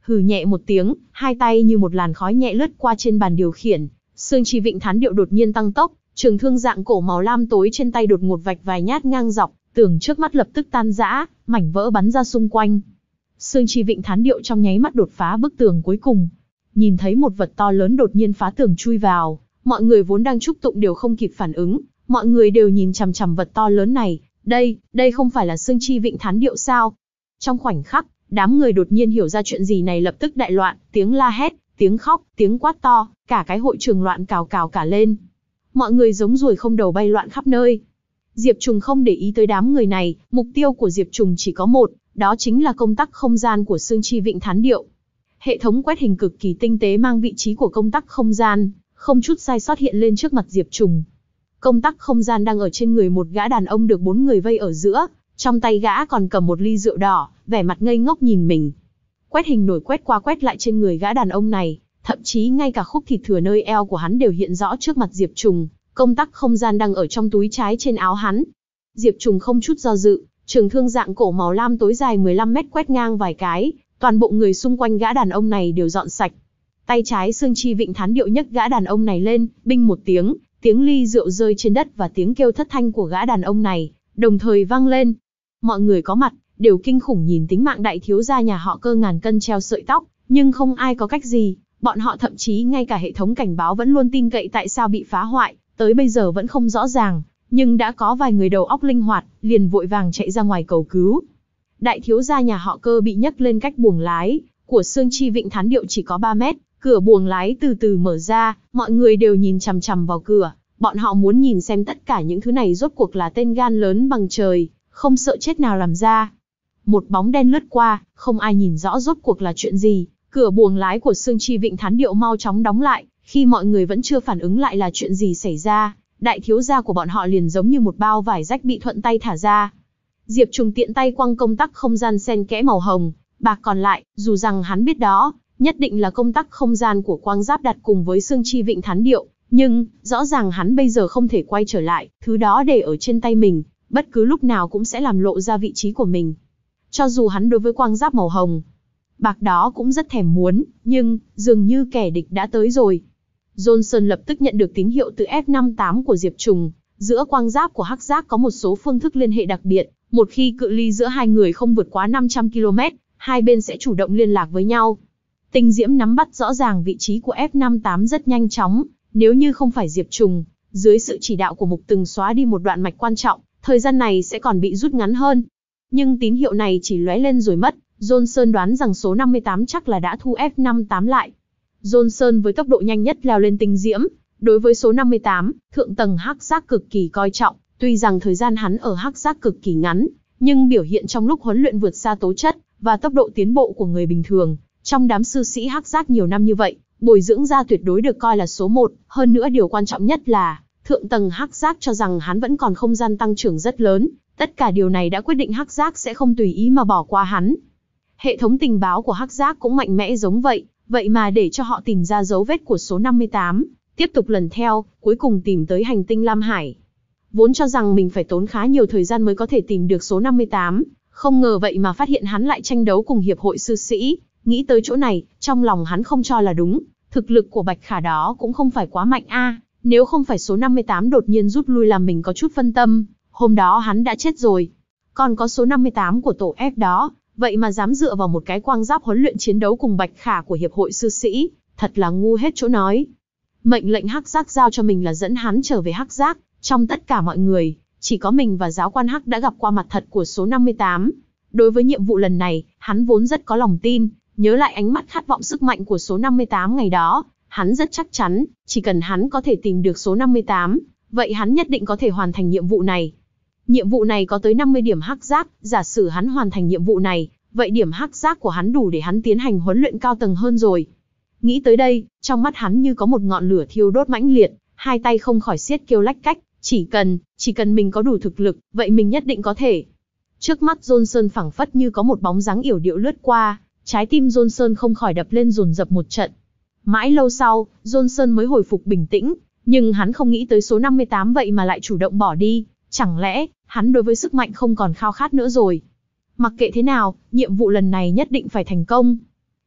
hừ nhẹ một tiếng, hai tay như một làn khói nhẹ lướt qua trên bàn điều khiển. Xương Chi Vịnh Thán Điệu đột nhiên tăng tốc, trường thương dạng cổ màu lam tối trên tay đột ngột vạch vài nhát ngang dọc, tường trước mắt lập tức tan rã, mảnh vỡ bắn ra xung quanh. Xương Chi Vịnh Thán Điệu trong nháy mắt đột phá bức tường cuối cùng. Nhìn thấy một vật to lớn đột nhiên phá tường chui vào, mọi người vốn đang chúc tụng đều không kịp phản ứng, mọi người đều nhìn chằm chằm vật to lớn này, đây, đây không phải là Xương Chi Vịnh Thán Điệu sao? Trong khoảnh khắc, đám người đột nhiên hiểu ra chuyện gì này lập tức đại loạn, tiếng la hét, tiếng khóc, tiếng quát to, cả cái hội trường loạn cào cào cả lên. Mọi người giống ruồi không đầu bay loạn khắp nơi. Diệp Trùng không để ý tới đám người này, mục tiêu của Diệp Trùng chỉ có một, đó chính là công tắc không gian của Xương Chi Vịnh Thán Điệu. Hệ thống quét hình cực kỳ tinh tế mang vị trí của công tắc không gian, không chút sai sót hiện lên trước mặt Diệp Trùng. Công tắc không gian đang ở trên người một gã đàn ông được bốn người vây ở giữa, trong tay gã còn cầm một ly rượu đỏ, vẻ mặt ngây ngốc nhìn mình. Quét hình nổi quét qua quét lại trên người gã đàn ông này, thậm chí ngay cả khúc thịt thừa nơi eo của hắn đều hiện rõ trước mặt Diệp Trùng, công tắc không gian đang ở trong túi trái trên áo hắn. Diệp Trùng không chút do dự, trường thương dạng cổ màu lam tối dài mười lăm mét quét ngang vài cái, toàn bộ người xung quanh gã đàn ông này đều dọn sạch. Tay trái Xương Chi Vịnh Thán Điệu nhấc gã đàn ông này lên, binh một tiếng, tiếng ly rượu rơi trên đất và tiếng kêu thất thanh của gã đàn ông này đồng thời vang lên. Mọi người có mặt đều kinh khủng nhìn tính mạng đại thiếu gia nhà họ Cơ ngàn cân treo sợi tóc, nhưng không ai có cách gì, bọn họ thậm chí ngay cả hệ thống cảnh báo vẫn luôn tin cậy tại sao bị phá hoại, tới bây giờ vẫn không rõ ràng, nhưng đã có vài người đầu óc linh hoạt, liền vội vàng chạy ra ngoài cầu cứu. Đại thiếu gia nhà họ Cơ bị nhấc lên cách buồng lái của Xương Chi Vịnh Thán Điệu chỉ có ba mét, cửa buồng lái từ từ mở ra, mọi người đều nhìn chằm chằm vào cửa, bọn họ muốn nhìn xem tất cả những thứ này rốt cuộc là tên gan lớn bằng trời, không sợ chết nào làm ra. Một bóng đen lướt qua, không ai nhìn rõ rốt cuộc là chuyện gì, cửa buồng lái của Xương Chi Vịnh Thán Điệu mau chóng đóng lại, khi mọi người vẫn chưa phản ứng lại là chuyện gì xảy ra, đại thiếu gia của bọn họ liền giống như một bao vải rách bị thuận tay thả ra. Diệp Trùng tiện tay quăng công tắc không gian xen kẽ màu hồng, bạc còn lại, dù rằng hắn biết đó, nhất định là công tắc không gian của Quang Giáp đặt cùng với Xương Chi Vịnh Thán Điệu, nhưng, rõ ràng hắn bây giờ không thể quay trở lại, thứ đó để ở trên tay mình, bất cứ lúc nào cũng sẽ làm lộ ra vị trí của mình. Cho dù hắn đối với Quang Giáp màu hồng, bạc đó cũng rất thèm muốn, nhưng, dường như kẻ địch đã tới rồi. Johnson lập tức nhận được tín hiệu từ F năm mươi tám của Diệp Trùng, giữa Quang Giáp của Hắc Giác có một số phương thức liên hệ đặc biệt, một khi cự ly giữa hai người không vượt quá năm trăm ki lô mét, hai bên sẽ chủ động liên lạc với nhau. Tinh Diễm nắm bắt rõ ràng vị trí của F năm mươi tám rất nhanh chóng, nếu như không phải Diệp Trùng, dưới sự chỉ đạo của Mục Từng xóa đi một đoạn mạch quan trọng, thời gian này sẽ còn bị rút ngắn hơn. Nhưng tín hiệu này chỉ lóe lên rồi mất, Johnson đoán rằng số năm mươi tám chắc là đã thu F năm mươi tám lại. Johnson với tốc độ nhanh nhất leo lên Tinh Diễm, đối với số năm mươi tám, thượng tầng Hắc Giác cực kỳ coi trọng, tuy rằng thời gian hắn ở Hắc Giác cực kỳ ngắn, nhưng biểu hiện trong lúc huấn luyện vượt xa tố chất và tốc độ tiến bộ của người bình thường. Trong đám sư sĩ Hắc Giác nhiều năm như vậy, bồi dưỡng ra tuyệt đối được coi là số một, hơn nữa điều quan trọng nhất là, thượng tầng Hắc Giác cho rằng hắn vẫn còn không gian tăng trưởng rất lớn, tất cả điều này đã quyết định Hắc Giác sẽ không tùy ý mà bỏ qua hắn. Hệ thống tình báo của Hắc Giác cũng mạnh mẽ giống vậy, vậy mà để cho họ tìm ra dấu vết của số năm mươi tám, tiếp tục lần theo, cuối cùng tìm tới hành tinh Lam Hải. Vốn cho rằng mình phải tốn khá nhiều thời gian mới có thể tìm được số năm mươi tám, không ngờ vậy mà phát hiện hắn lại tranh đấu cùng hiệp hội sư sĩ. Nghĩ tới chỗ này, trong lòng hắn không cho là đúng, thực lực của Bạch Khả đó cũng không phải quá mạnh a, à, nếu không phải số năm mươi tám đột nhiên rút lui làm mình có chút phân tâm, hôm đó hắn đã chết rồi. Còn có số năm mươi tám của tổ F đó, vậy mà dám dựa vào một cái Quang Giáp huấn luyện chiến đấu cùng Bạch Khả của hiệp hội sư sĩ, thật là ngu hết chỗ nói. Mệnh lệnh Hắc Giác giao cho mình là dẫn hắn trở về Hắc Giác, trong tất cả mọi người, chỉ có mình và giáo quan Hắc đã gặp qua mặt thật của số năm mươi tám. Đối với nhiệm vụ lần này, hắn vốn rất có lòng tin. Nhớ lại ánh mắt khát vọng sức mạnh của số năm mươi tám ngày đó, hắn rất chắc chắn, chỉ cần hắn có thể tìm được số năm mươi tám, vậy hắn nhất định có thể hoàn thành nhiệm vụ này. Nhiệm vụ này có tới năm mươi điểm Hắc Giác, giả sử hắn hoàn thành nhiệm vụ này, vậy điểm Hắc Giác của hắn đủ để hắn tiến hành huấn luyện cao tầng hơn rồi. Nghĩ tới đây, trong mắt hắn như có một ngọn lửa thiêu đốt mãnh liệt, hai tay không khỏi siết kêu lách cách, chỉ cần, chỉ cần mình có đủ thực lực, vậy mình nhất định có thể. Trước mắt Johnson phảng phất như có một bóng dáng yểu điệu lướt qua. Trái tim Johnson không khỏi đập lên dồn dập một trận. Mãi lâu sau, Johnson mới hồi phục bình tĩnh, nhưng hắn không nghĩ tới số năm mươi tám vậy mà lại chủ động bỏ đi, chẳng lẽ, hắn đối với sức mạnh không còn khao khát nữa rồi. Mặc kệ thế nào, nhiệm vụ lần này nhất định phải thành công.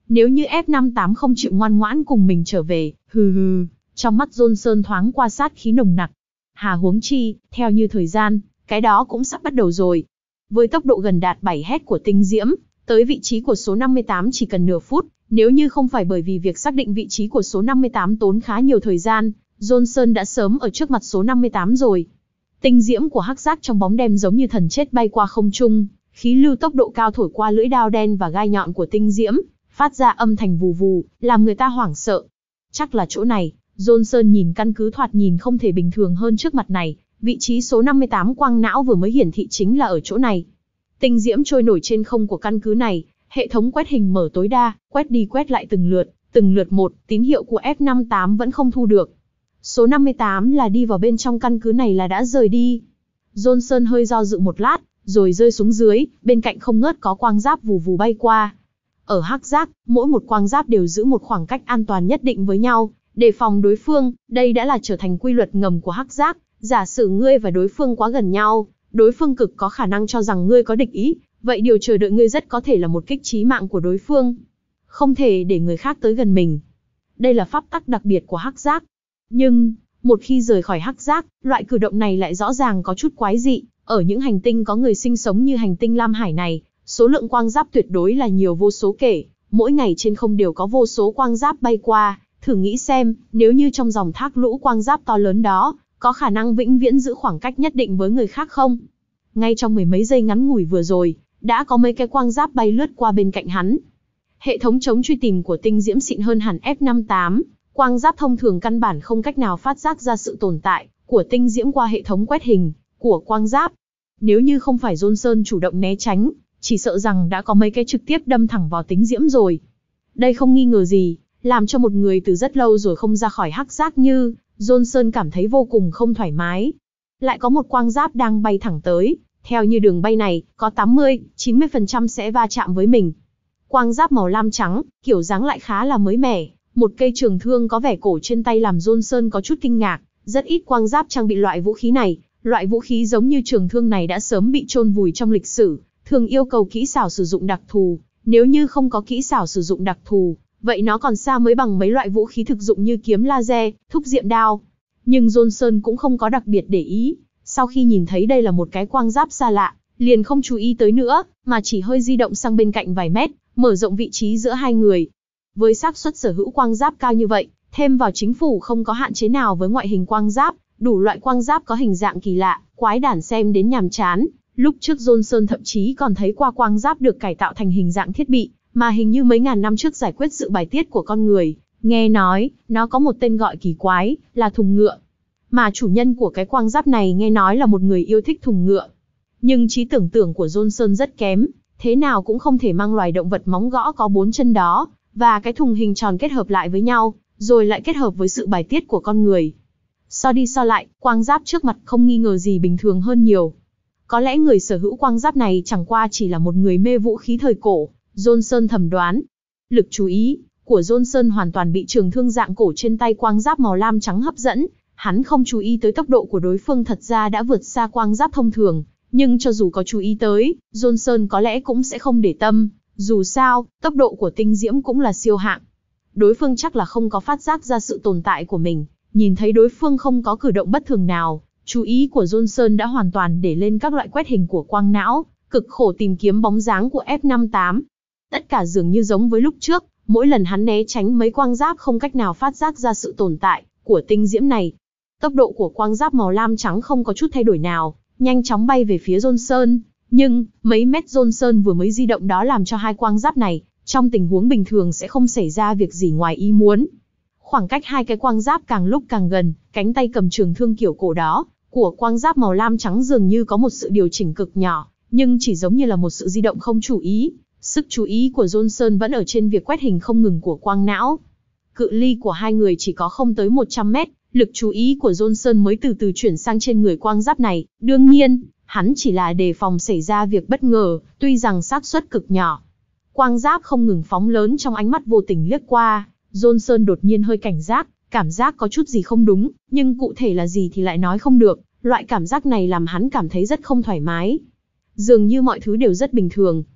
Nếu như F năm tám không chịu ngoan ngoãn cùng mình trở về, hừ hừ, trong mắt Johnson thoáng qua sát khí nồng nặc. Hà huống chi, theo như thời gian, cái đó cũng sắp bắt đầu rồi. Với tốc độ gần đạt bảy Hz của tinh diễm, tới vị trí của số năm mươi tám chỉ cần nửa phút, nếu như không phải bởi vì việc xác định vị trí của số năm mươi tám tốn khá nhiều thời gian, Johnson đã sớm ở trước mặt số năm mươi tám rồi. Tinh diễm của hắc giác trong bóng đêm giống như thần chết bay qua không trung, khí lưu tốc độ cao thổi qua lưỡi đao đen và gai nhọn của tinh diễm, phát ra âm thanh vù vù, làm người ta hoảng sợ. Chắc là chỗ này, Johnson nhìn căn cứ thoạt nhìn không thể bình thường hơn trước mặt này, vị trí số năm mươi tám quang não vừa mới hiển thị chính là ở chỗ này. Tinh diễm trôi nổi trên không của căn cứ này, hệ thống quét hình mở tối đa, quét đi quét lại từng lượt, từng lượt một, tín hiệu của F năm tám vẫn không thu được. Số năm mươi tám là đi vào bên trong căn cứ này là đã rời đi. Johnson hơi do dự một lát, rồi rơi xuống dưới, bên cạnh không ngớt có quang giáp vù vù bay qua. Ở hắc giác, mỗi một quang giáp đều giữ một khoảng cách an toàn nhất định với nhau, đề phòng đối phương, đây đã là trở thành quy luật ngầm của hắc giác. Giả sử ngươi và đối phương quá gần nhau, đối phương cực có khả năng cho rằng ngươi có địch ý, vậy điều chờ đợi ngươi rất có thể là một kích chí mạng của đối phương. Không thể để người khác tới gần mình. Đây là pháp tắc đặc biệt của hắc giác. Nhưng, một khi rời khỏi hắc giác, loại cử động này lại rõ ràng có chút quái dị. Ở những hành tinh có người sinh sống như hành tinh Lam Hải này, số lượng quang giáp tuyệt đối là nhiều vô số kể. Mỗi ngày trên không đều có vô số quang giáp bay qua. Thử nghĩ xem, nếu như trong dòng thác lũ quang giáp to lớn đó, có khả năng vĩnh viễn giữ khoảng cách nhất định với người khác không? Ngay trong mười mấy giây ngắn ngủi vừa rồi, đã có mấy cái quang giáp bay lướt qua bên cạnh hắn. Hệ thống chống truy tìm của tinh diễm xịn hơn hẳn F năm tám, quang giáp thông thường căn bản không cách nào phát giác ra sự tồn tại của tinh diễm qua hệ thống quét hình của quang giáp. Nếu như không phải Johnson chủ động né tránh, chỉ sợ rằng đã có mấy cái trực tiếp đâm thẳng vào tinh diễm rồi. Đây không nghi ngờ gì, làm cho một người từ rất lâu rồi không ra khỏi hắc giác như Johnson cảm thấy vô cùng không thoải mái. Lại có một quang giáp đang bay thẳng tới, theo như đường bay này, có tám mươi đến chín mươi phần trăm sẽ va chạm với mình. Quang giáp màu lam trắng, kiểu dáng lại khá là mới mẻ, một cây trường thương có vẻ cổ trên tay làm Johnson có chút kinh ngạc, rất ít quang giáp trang bị loại vũ khí này, loại vũ khí giống như trường thương này đã sớm bị chôn vùi trong lịch sử, thường yêu cầu kỹ xảo sử dụng đặc thù, nếu như không có kỹ xảo sử dụng đặc thù, vậy nó còn xa mới bằng mấy loại vũ khí thực dụng như kiếm laser, thúc diệm đao. Nhưng Johnson cũng không có đặc biệt để ý, sau khi nhìn thấy đây là một cái quang giáp xa lạ, liền không chú ý tới nữa, mà chỉ hơi di động sang bên cạnh vài mét, mở rộng vị trí giữa hai người. Với xác suất sở hữu quang giáp cao như vậy, thêm vào chính phủ không có hạn chế nào với ngoại hình quang giáp, đủ loại quang giáp có hình dạng kỳ lạ, quái đản xem đến nhàm chán. Lúc trước Johnson thậm chí còn thấy qua quang giáp được cải tạo thành hình dạng thiết bị, mà hình như mấy ngàn năm trước giải quyết sự bài tiết của con người. Nghe nói, nó có một tên gọi kỳ quái, là thùng ngựa. Mà chủ nhân của cái quang giáp này nghe nói là một người yêu thích thùng ngựa. Nhưng trí tưởng tượng của Johnson rất kém, thế nào cũng không thể mang loài động vật móng gõ có bốn chân đó, và cái thùng hình tròn kết hợp lại với nhau, rồi lại kết hợp với sự bài tiết của con người. So đi so lại, quang giáp trước mặt không nghi ngờ gì bình thường hơn nhiều. Có lẽ người sở hữu quang giáp này chẳng qua chỉ là một người mê vũ khí thời cổ, Johnson thầm đoán. Lực chú ý của Johnson hoàn toàn bị trường thương dạng cổ trên tay quang giáp màu lam trắng hấp dẫn, hắn không chú ý tới tốc độ của đối phương thật ra đã vượt xa quang giáp thông thường, nhưng cho dù có chú ý tới, Johnson có lẽ cũng sẽ không để tâm, dù sao, tốc độ của tinh diễm cũng là siêu hạng. Đối phương chắc là không có phát giác ra sự tồn tại của mình, nhìn thấy đối phương không có cử động bất thường nào, chú ý của Johnson đã hoàn toàn để lên các loại quét hình của quang não, cực khổ tìm kiếm bóng dáng của F năm tám. Tất cả dường như giống với lúc trước, mỗi lần hắn né tránh mấy quang giáp không cách nào phát giác ra sự tồn tại của tinh diễm này. Tốc độ của quang giáp màu lam trắng không có chút thay đổi nào, nhanh chóng bay về phía Johnson, nhưng mấy mét Johnson vừa mới di động đó làm cho hai quang giáp này, trong tình huống bình thường sẽ không xảy ra việc gì ngoài ý muốn. Khoảng cách hai cái quang giáp càng lúc càng gần, cánh tay cầm trường thương kiểu cổ đó của quang giáp màu lam trắng dường như có một sự điều chỉnh cực nhỏ, nhưng chỉ giống như là một sự di động không chú ý. Sức chú ý của Johnson vẫn ở trên việc quét hình không ngừng của quang não. Cự ly của hai người chỉ có không tới một trăm mét, lực chú ý của Johnson mới từ từ chuyển sang trên người quang giáp này. Đương nhiên, hắn chỉ là đề phòng xảy ra việc bất ngờ, tuy rằng xác suất cực nhỏ. Quang giáp không ngừng phóng lớn trong ánh mắt vô tình liếc qua, Johnson đột nhiên hơi cảnh giác, cảm giác có chút gì không đúng, nhưng cụ thể là gì thì lại nói không được, loại cảm giác này làm hắn cảm thấy rất không thoải mái. Dường như mọi thứ đều rất bình thường.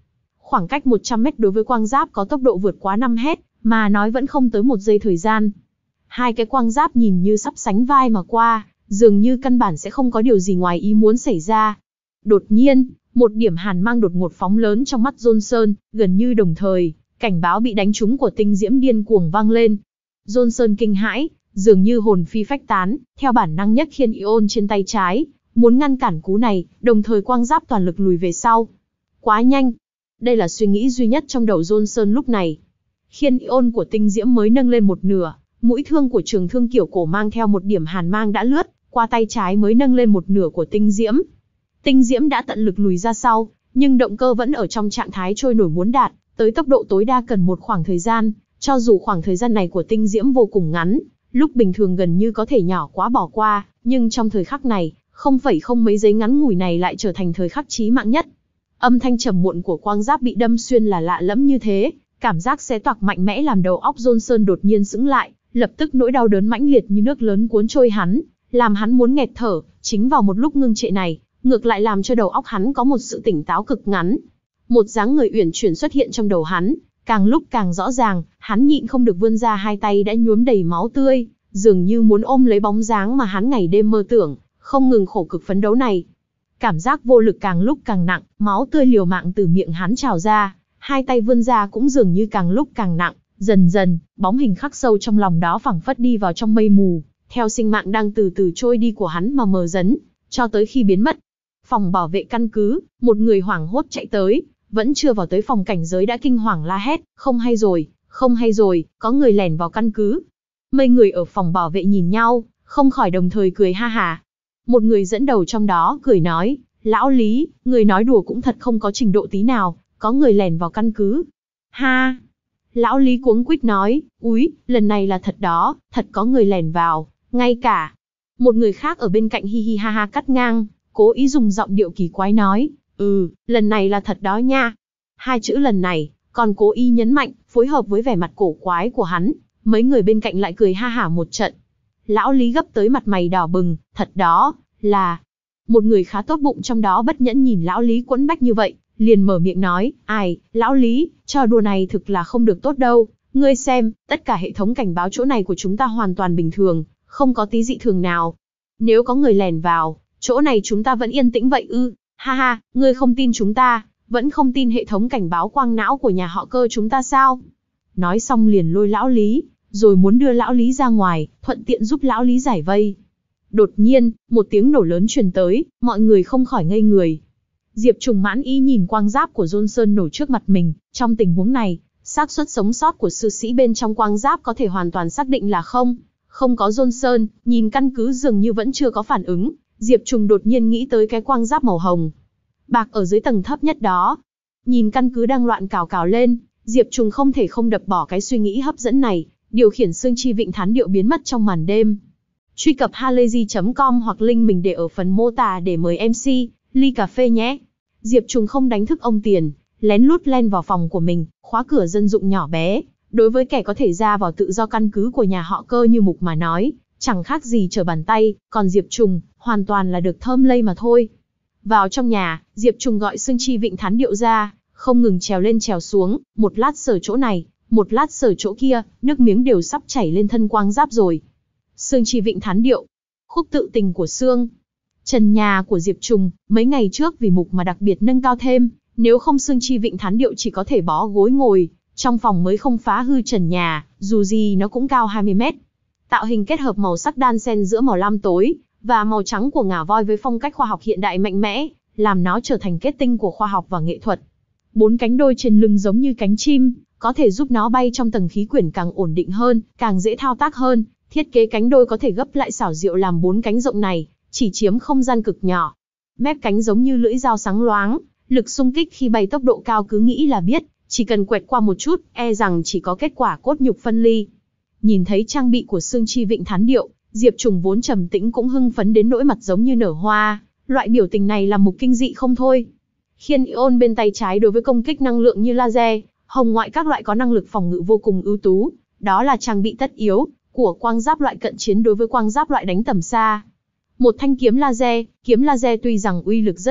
Khoảng cách một trăm mét đối với quang giáp có tốc độ vượt quá năm mét, mà nói vẫn không tới một giây thời gian. Hai cái quang giáp nhìn như sắp sánh vai mà qua, dường như căn bản sẽ không có điều gì ngoài ý muốn xảy ra. Đột nhiên, một điểm hàn mang đột ngột phóng lớn trong mắt Johnson, gần như đồng thời, cảnh báo bị đánh trúng của tinh diễm điên cuồng vang lên. Johnson kinh hãi, dường như hồn phi phách tán, theo bản năng nhấc khiên ion trên tay trái, muốn ngăn cản cú này, đồng thời quang giáp toàn lực lùi về sau. Quá nhanh. Đây là suy nghĩ duy nhất trong đầu Johnson lúc này. Khiên ion của tinh diễm mới nâng lên một nửa, mũi thương của trường thương kiểu cổ mang theo một điểm hàn mang đã lướt qua tay trái mới nâng lên một nửa của tinh diễm. Tinh diễm đã tận lực lùi ra sau, nhưng động cơ vẫn ở trong trạng thái trôi nổi muốn đạt tới tốc độ tối đa cần một khoảng thời gian, cho dù khoảng thời gian này của tinh diễm vô cùng ngắn, lúc bình thường gần như có thể nhỏ quá bỏ qua, nhưng trong thời khắc này, không phẩy không mấy giây ngắn ngủi này lại trở thành thời khắc chí mạng nhất. Âm thanh trầm muộn của quang giáp bị đâm xuyên là lạ lẫm như thế, cảm giác xé toạc mạnh mẽ làm đầu óc Johnson đột nhiên sững lại, lập tức nỗi đau đớn mãnh liệt như nước lớn cuốn trôi hắn, làm hắn muốn nghẹt thở. Chính vào một lúc ngưng trệ này, ngược lại làm cho đầu óc hắn có một sự tỉnh táo cực ngắn. Một dáng người uyển chuyển xuất hiện trong đầu hắn, càng lúc càng rõ ràng, hắn nhịn không được vươn ra hai tay đã nhuốm đầy máu tươi, dường như muốn ôm lấy bóng dáng mà hắn ngày đêm mơ tưởng, không ngừng khổ cực phấn đấu này. Cảm giác vô lực càng lúc càng nặng, máu tươi liều mạng từ miệng hắn trào ra, hai tay vươn ra cũng dường như càng lúc càng nặng, dần dần, bóng hình khắc sâu trong lòng đó phảng phất đi vào trong mây mù, theo sinh mạng đang từ từ trôi đi của hắn mà mờ dần, cho tới khi biến mất. Phòng bảo vệ căn cứ, một người hoảng hốt chạy tới, vẫn chưa vào tới phòng cảnh giới đã kinh hoàng la hét, không hay rồi, không hay rồi, có người lẻn vào căn cứ. Mấy người ở phòng bảo vệ nhìn nhau, không khỏi đồng thời cười ha hả. Một người dẫn đầu trong đó cười nói, lão Lý, người nói đùa cũng thật không có trình độ tí nào, có người lẻn vào căn cứ. Ha! Lão Lý cuống quýt nói, úi, lần này là thật đó, thật có người lẻn vào, ngay cả. Một người khác ở bên cạnh hi hi ha ha cắt ngang, cố ý dùng giọng điệu kỳ quái nói, ừ, lần này là thật đó nha. Hai chữ lần này, còn cố ý nhấn mạnh, phối hợp với vẻ mặt cổ quái của hắn, mấy người bên cạnh lại cười ha hả một trận. Lão Lý gấp tới mặt mày đỏ bừng, thật đó, là... Một người khá tốt bụng trong đó bất nhẫn nhìn lão Lý quẫn bách như vậy, liền mở miệng nói, ai, lão Lý, trò đùa này thực là không được tốt đâu, ngươi xem, tất cả hệ thống cảnh báo chỗ này của chúng ta hoàn toàn bình thường, không có tí dị thường nào. Nếu có người lẻn vào, chỗ này chúng ta vẫn yên tĩnh vậy ư, ha ha, ngươi không tin chúng ta, vẫn không tin hệ thống cảnh báo quang não của nhà họ Cơ chúng ta sao? Nói xong liền lôi lão Lý, rồi muốn đưa lão Lý ra ngoài, thuận tiện giúp lão Lý giải vây. Đột nhiên, một tiếng nổ lớn truyền tới, mọi người không khỏi ngây người. Diệp Trùng mãn ý nhìn quang giáp của Johnson nổ trước mặt mình, trong tình huống này, xác suất sống sót của sư sĩ bên trong quang giáp có thể hoàn toàn xác định là không. Không có Johnson, nhìn căn cứ dường như vẫn chưa có phản ứng, Diệp Trùng đột nhiên nghĩ tới cái quang giáp màu hồng bạc ở dưới tầng thấp nhất đó. Nhìn căn cứ đang loạn cào cào lên, Diệp Trùng không thể không đập bỏ cái suy nghĩ hấp dẫn này, điều khiển xương chi vịnh thán điệu biến mất trong màn đêm. Truy cập halayzi chấm com hoặc link mình để ở phần mô tả để mời em xê, ly cà phê nhé. Diệp Trùng không đánh thức ông Tiền, lén lút len vào phòng của mình, khóa cửa dân dụng nhỏ bé. Đối với kẻ có thể ra vào tự do căn cứ của nhà họ Cơ như Mục mà nói, chẳng khác gì trở bàn tay, còn Diệp Trùng, hoàn toàn là được thơm lây mà thôi. Vào trong nhà, Diệp Trùng gọi xương chi vịnh thán điệu ra, không ngừng trèo lên trèo xuống, một lát sờ chỗ này, một lát sờ chỗ kia, nước miếng đều sắp chảy lên thân quang giáp rồi. Xương chi vịnh thán điệu, khúc tự tình của xương. Trần nhà của Diệp Trùng, mấy ngày trước vì Mục mà đặc biệt nâng cao thêm, nếu không xương chi vịnh thán điệu chỉ có thể bó gối ngồi, trong phòng mới không phá hư trần nhà, dù gì nó cũng cao hai mươi mét. Tạo hình kết hợp màu sắc đan xen giữa màu lam tối và màu trắng của ngà voi với phong cách khoa học hiện đại mạnh mẽ, làm nó trở thành kết tinh của khoa học và nghệ thuật. Bốn cánh đôi trên lưng giống như cánh chim, có thể giúp nó bay trong tầng khí quyển càng ổn định hơn, càng dễ thao tác hơn. Thiết kế cánh đôi có thể gấp lại xảo diệu làm bốn cánh rộng này, chỉ chiếm không gian cực nhỏ. Mép cánh giống như lưỡi dao sáng loáng, lực xung kích khi bay tốc độ cao cứ nghĩ là biết, chỉ cần quẹt qua một chút, e rằng chỉ có kết quả cốt nhục phân ly. Nhìn thấy trang bị của xương chi vịnh thán điệu, Diệp Trùng vốn trầm tĩnh cũng hưng phấn đến nỗi mặt giống như nở hoa, loại biểu tình này làm Mục kinh dị không thôi. Khiên ion bên tay trái đối với công kích năng lượng như laser, hồng ngoại các loại có năng lực phòng ngự vô cùng ưu tú, đó là trang bị tất yếu của quang giáp loại cận chiến đối với quang giáp loại đánh tầm xa. Một thanh kiếm laser, kiếm laser tuy rằng uy lực rất mạnh,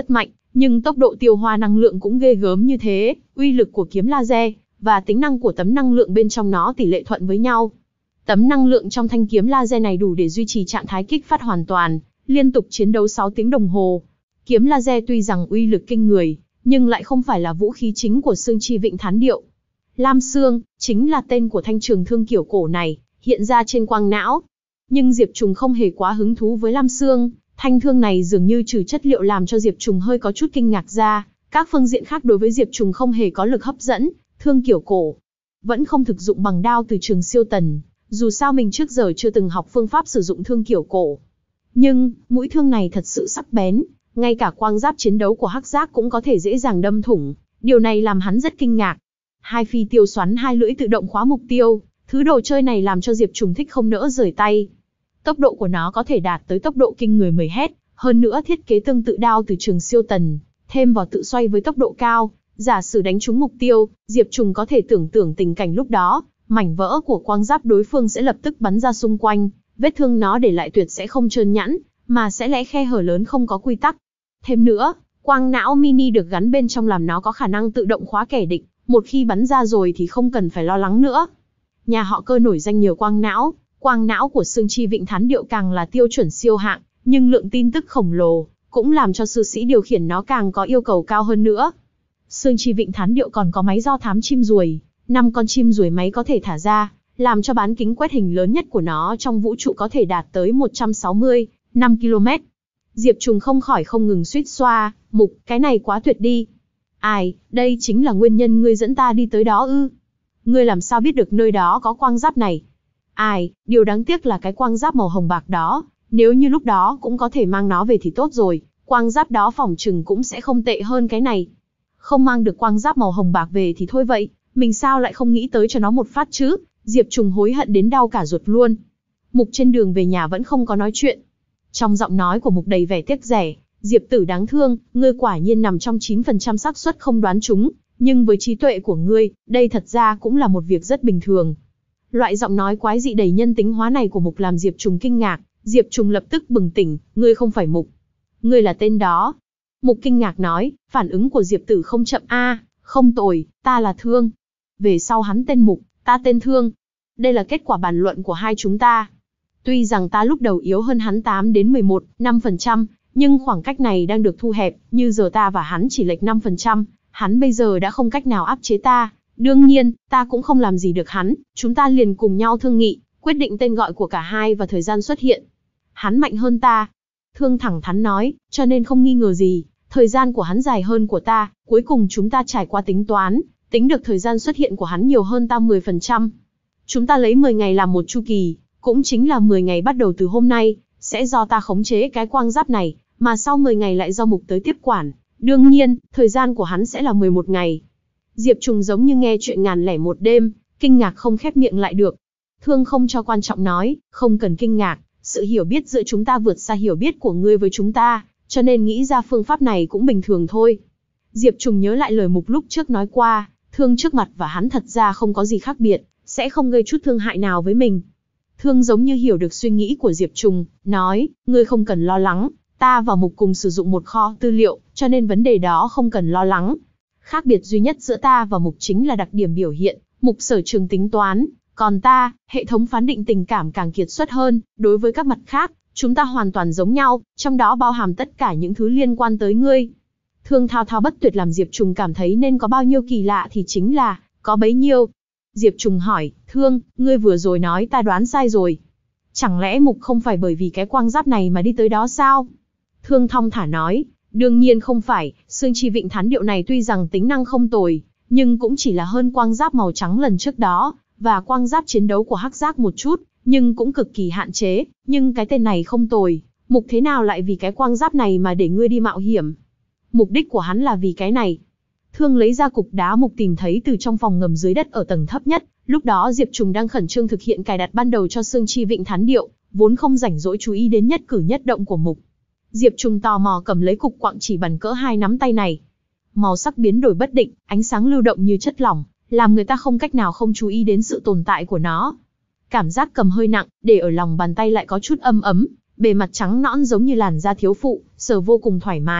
nhưng tốc độ tiêu hoa năng lượng cũng ghê gớm như thế, uy lực của kiếm laser và tính năng của tấm năng lượng bên trong nó tỷ lệ thuận với nhau. Tấm năng lượng trong thanh kiếm laser này đủ để duy trì trạng thái kích phát hoàn toàn, liên tục chiến đấu sáu tiếng đồng hồ. Kiếm laser tuy rằng uy lực kinh người, nhưng lại không phải là vũ khí chính của Xương Chi Vịnh Thán Điệu. Lam Xương chính là tên của thanh trường thương kiểu cổ này, hiện ra trên quang não. Nhưng Diệp Trùng không hề quá hứng thú với Lam Xương, thanh thương này dường như trừ chất liệu làm cho Diệp Trùng hơi có chút kinh ngạc ra, các phương diện khác đối với Diệp Trùng không hề có lực hấp dẫn. Thương kiểu cổ vẫn không thực dụng bằng đao từ trường siêu tần, dù sao mình trước giờ chưa từng học phương pháp sử dụng thương kiểu cổ. Nhưng, mũi thương này thật sự sắc bén, ngay cả quang giáp chiến đấu của Hắc Giác cũng có thể dễ dàng đâm thủng, điều này làm hắn rất kinh ngạc. Hai phi tiêu xoắn hai lưỡi tự động khóa mục tiêu, thứ đồ chơi này làm cho Diệp Trùng thích không nỡ rời tay. Tốc độ của nó có thể đạt tới tốc độ kinh người mười héc, hơn nữa thiết kế tương tự đao từ trường siêu tần, thêm vào tự xoay với tốc độ cao, giả sử đánh trúng mục tiêu, Diệp Trùng có thể tưởng tượng tình cảnh lúc đó, mảnh vỡ của quang giáp đối phương sẽ lập tức bắn ra xung quanh, vết thương nó để lại tuyệt sẽ không trơn nhẵn, mà sẽ lẽ khe hở lớn không có quy tắc. Thêm nữa, quang não mini được gắn bên trong làm nó có khả năng tự động khóa kẻ địch, một khi bắn ra rồi thì không cần phải lo lắng nữa. Nhà họ Cơ nổi danh nhờ quang não, quang não của Xương Chi Vịnh Thán Điệu càng là tiêu chuẩn siêu hạng, nhưng lượng tin tức khổng lồ, cũng làm cho sư sĩ điều khiển nó càng có yêu cầu cao hơn nữa. Xương Chi Vịnh Thán Điệu còn có máy do thám chim ruồi, năm con chim ruồi máy có thể thả ra, làm cho bán kính quét hình lớn nhất của nó trong vũ trụ có thể đạt tới một trăm sáu mươi phẩy năm ki lô mét. Diệp Trùng không khỏi không ngừng suýt xoa, Mục, cái này quá tuyệt đi. Ai, đây chính là nguyên nhân ngươi dẫn ta đi tới đó ư? Ngươi làm sao biết được nơi đó có quang giáp này? Ai, điều đáng tiếc là cái quang giáp màu hồng bạc đó, nếu như lúc đó cũng có thể mang nó về thì tốt rồi, quang giáp đó phỏng chừng cũng sẽ không tệ hơn cái này. Không mang được quang giáp màu hồng bạc về thì thôi vậy, mình sao lại không nghĩ tới cho nó một phát chứ? Diệp Trùng hối hận đến đau cả ruột luôn. Mục trên đường về nhà vẫn không có nói chuyện. Trong giọng nói của Mục đầy vẻ tiếc rẻ, Diệp tử đáng thương, ngươi quả nhiên nằm trong chín phần trăm xác suất không đoán trúng, nhưng với trí tuệ của ngươi, đây thật ra cũng là một việc rất bình thường. Loại giọng nói quái dị đầy nhân tính hóa này của Mục làm Diệp Trùng kinh ngạc, Diệp Trùng lập tức bừng tỉnh, ngươi không phải Mục. Ngươi là tên đó. Mục kinh ngạc nói, phản ứng của Diệp tử không chậm a, không tồi, ta là Thương. Về sau hắn tên Mục, ta tên Thương. Đây là kết quả bàn luận của hai chúng ta. Tuy rằng ta lúc đầu yếu hơn hắn tám đến mười một, năm phần trăm, nhưng khoảng cách này đang được thu hẹp, như giờ ta và hắn chỉ lệch năm phần trăm, hắn bây giờ đã không cách nào áp chế ta. Đương nhiên, ta cũng không làm gì được hắn, chúng ta liền cùng nhau thương nghị, quyết định tên gọi của cả hai và thời gian xuất hiện. Hắn mạnh hơn ta. Thương thẳng thắn nói, cho nên không nghi ngờ gì, thời gian của hắn dài hơn của ta, cuối cùng chúng ta trải qua tính toán, tính được thời gian xuất hiện của hắn nhiều hơn ta mười phần trăm. Chúng ta lấy mười ngày làm một chu kỳ, cũng chính là mười ngày bắt đầu từ hôm nay, sẽ do ta khống chế cái quang giáp này, mà sau mười ngày lại do Mục tới tiếp quản. Đương nhiên, thời gian của hắn sẽ là mười một ngày. Diệp Trùng giống như nghe chuyện ngàn lẻ một đêm, kinh ngạc không khép miệng lại được. Thương không cho quan trọng nói, không cần kinh ngạc, sự hiểu biết giữa chúng ta vượt xa hiểu biết của ngươi với chúng ta, cho nên nghĩ ra phương pháp này cũng bình thường thôi. Diệp Trùng nhớ lại lời Mục lúc trước nói qua, Thương trước mặt và hắn thật ra không có gì khác biệt, sẽ không gây chút thương hại nào với mình. Thương giống như hiểu được suy nghĩ của Diệp Trùng, nói, ngươi không cần lo lắng, ta và Mục cùng sử dụng một kho tư liệu, cho nên vấn đề đó không cần lo lắng. Khác biệt duy nhất giữa ta và Mục chính là đặc điểm biểu hiện, Mục sở trường tính toán, còn ta, hệ thống phán định tình cảm càng kiệt xuất hơn, đối với các mặt khác, chúng ta hoàn toàn giống nhau, trong đó bao hàm tất cả những thứ liên quan tới ngươi. Thương thao thao bất tuyệt làm Diệp Trùng cảm thấy nên có bao nhiêu kỳ lạ thì chính là, có bấy nhiêu. Diệp Trùng hỏi, Thương, ngươi vừa rồi nói ta đoán sai rồi. Chẳng lẽ Mục không phải bởi vì cái quang giáp này mà đi tới đó sao? Thương thong thả nói, đương nhiên không phải, Xương Chi Vịnh Thán Điệu này tuy rằng tính năng không tồi, nhưng cũng chỉ là hơn quang giáp màu trắng lần trước đó, và quang giáp chiến đấu của Hắc Giác một chút, nhưng cũng cực kỳ hạn chế, nhưng cái tên này không tồi, Mục thế nào lại vì cái quang giáp này mà để ngươi đi mạo hiểm? Mục đích của hắn là vì cái này. Thương lấy ra cục đá Mục tìm thấy từ trong phòng ngầm dưới đất ở tầng thấp nhất, lúc đó Diệp Trùng đang khẩn trương thực hiện cài đặt ban đầu cho Xương Chi Vịnh Thán Điệu, vốn không rảnh rỗi chú ý đến nhất cử nhất động của Mục. Diệp Trùng tò mò cầm lấy cục quặng chỉ bằng cỡ hai nắm tay này. Màu sắc biến đổi bất định, ánh sáng lưu động như chất lỏng, làm người ta không cách nào không chú ý đến sự tồn tại của nó. Cảm giác cầm hơi nặng, để ở lòng bàn tay lại có chút âm ấm, bề mặt trắng nõn giống như làn da thiếu phụ, sờ vô cùng thoải mái,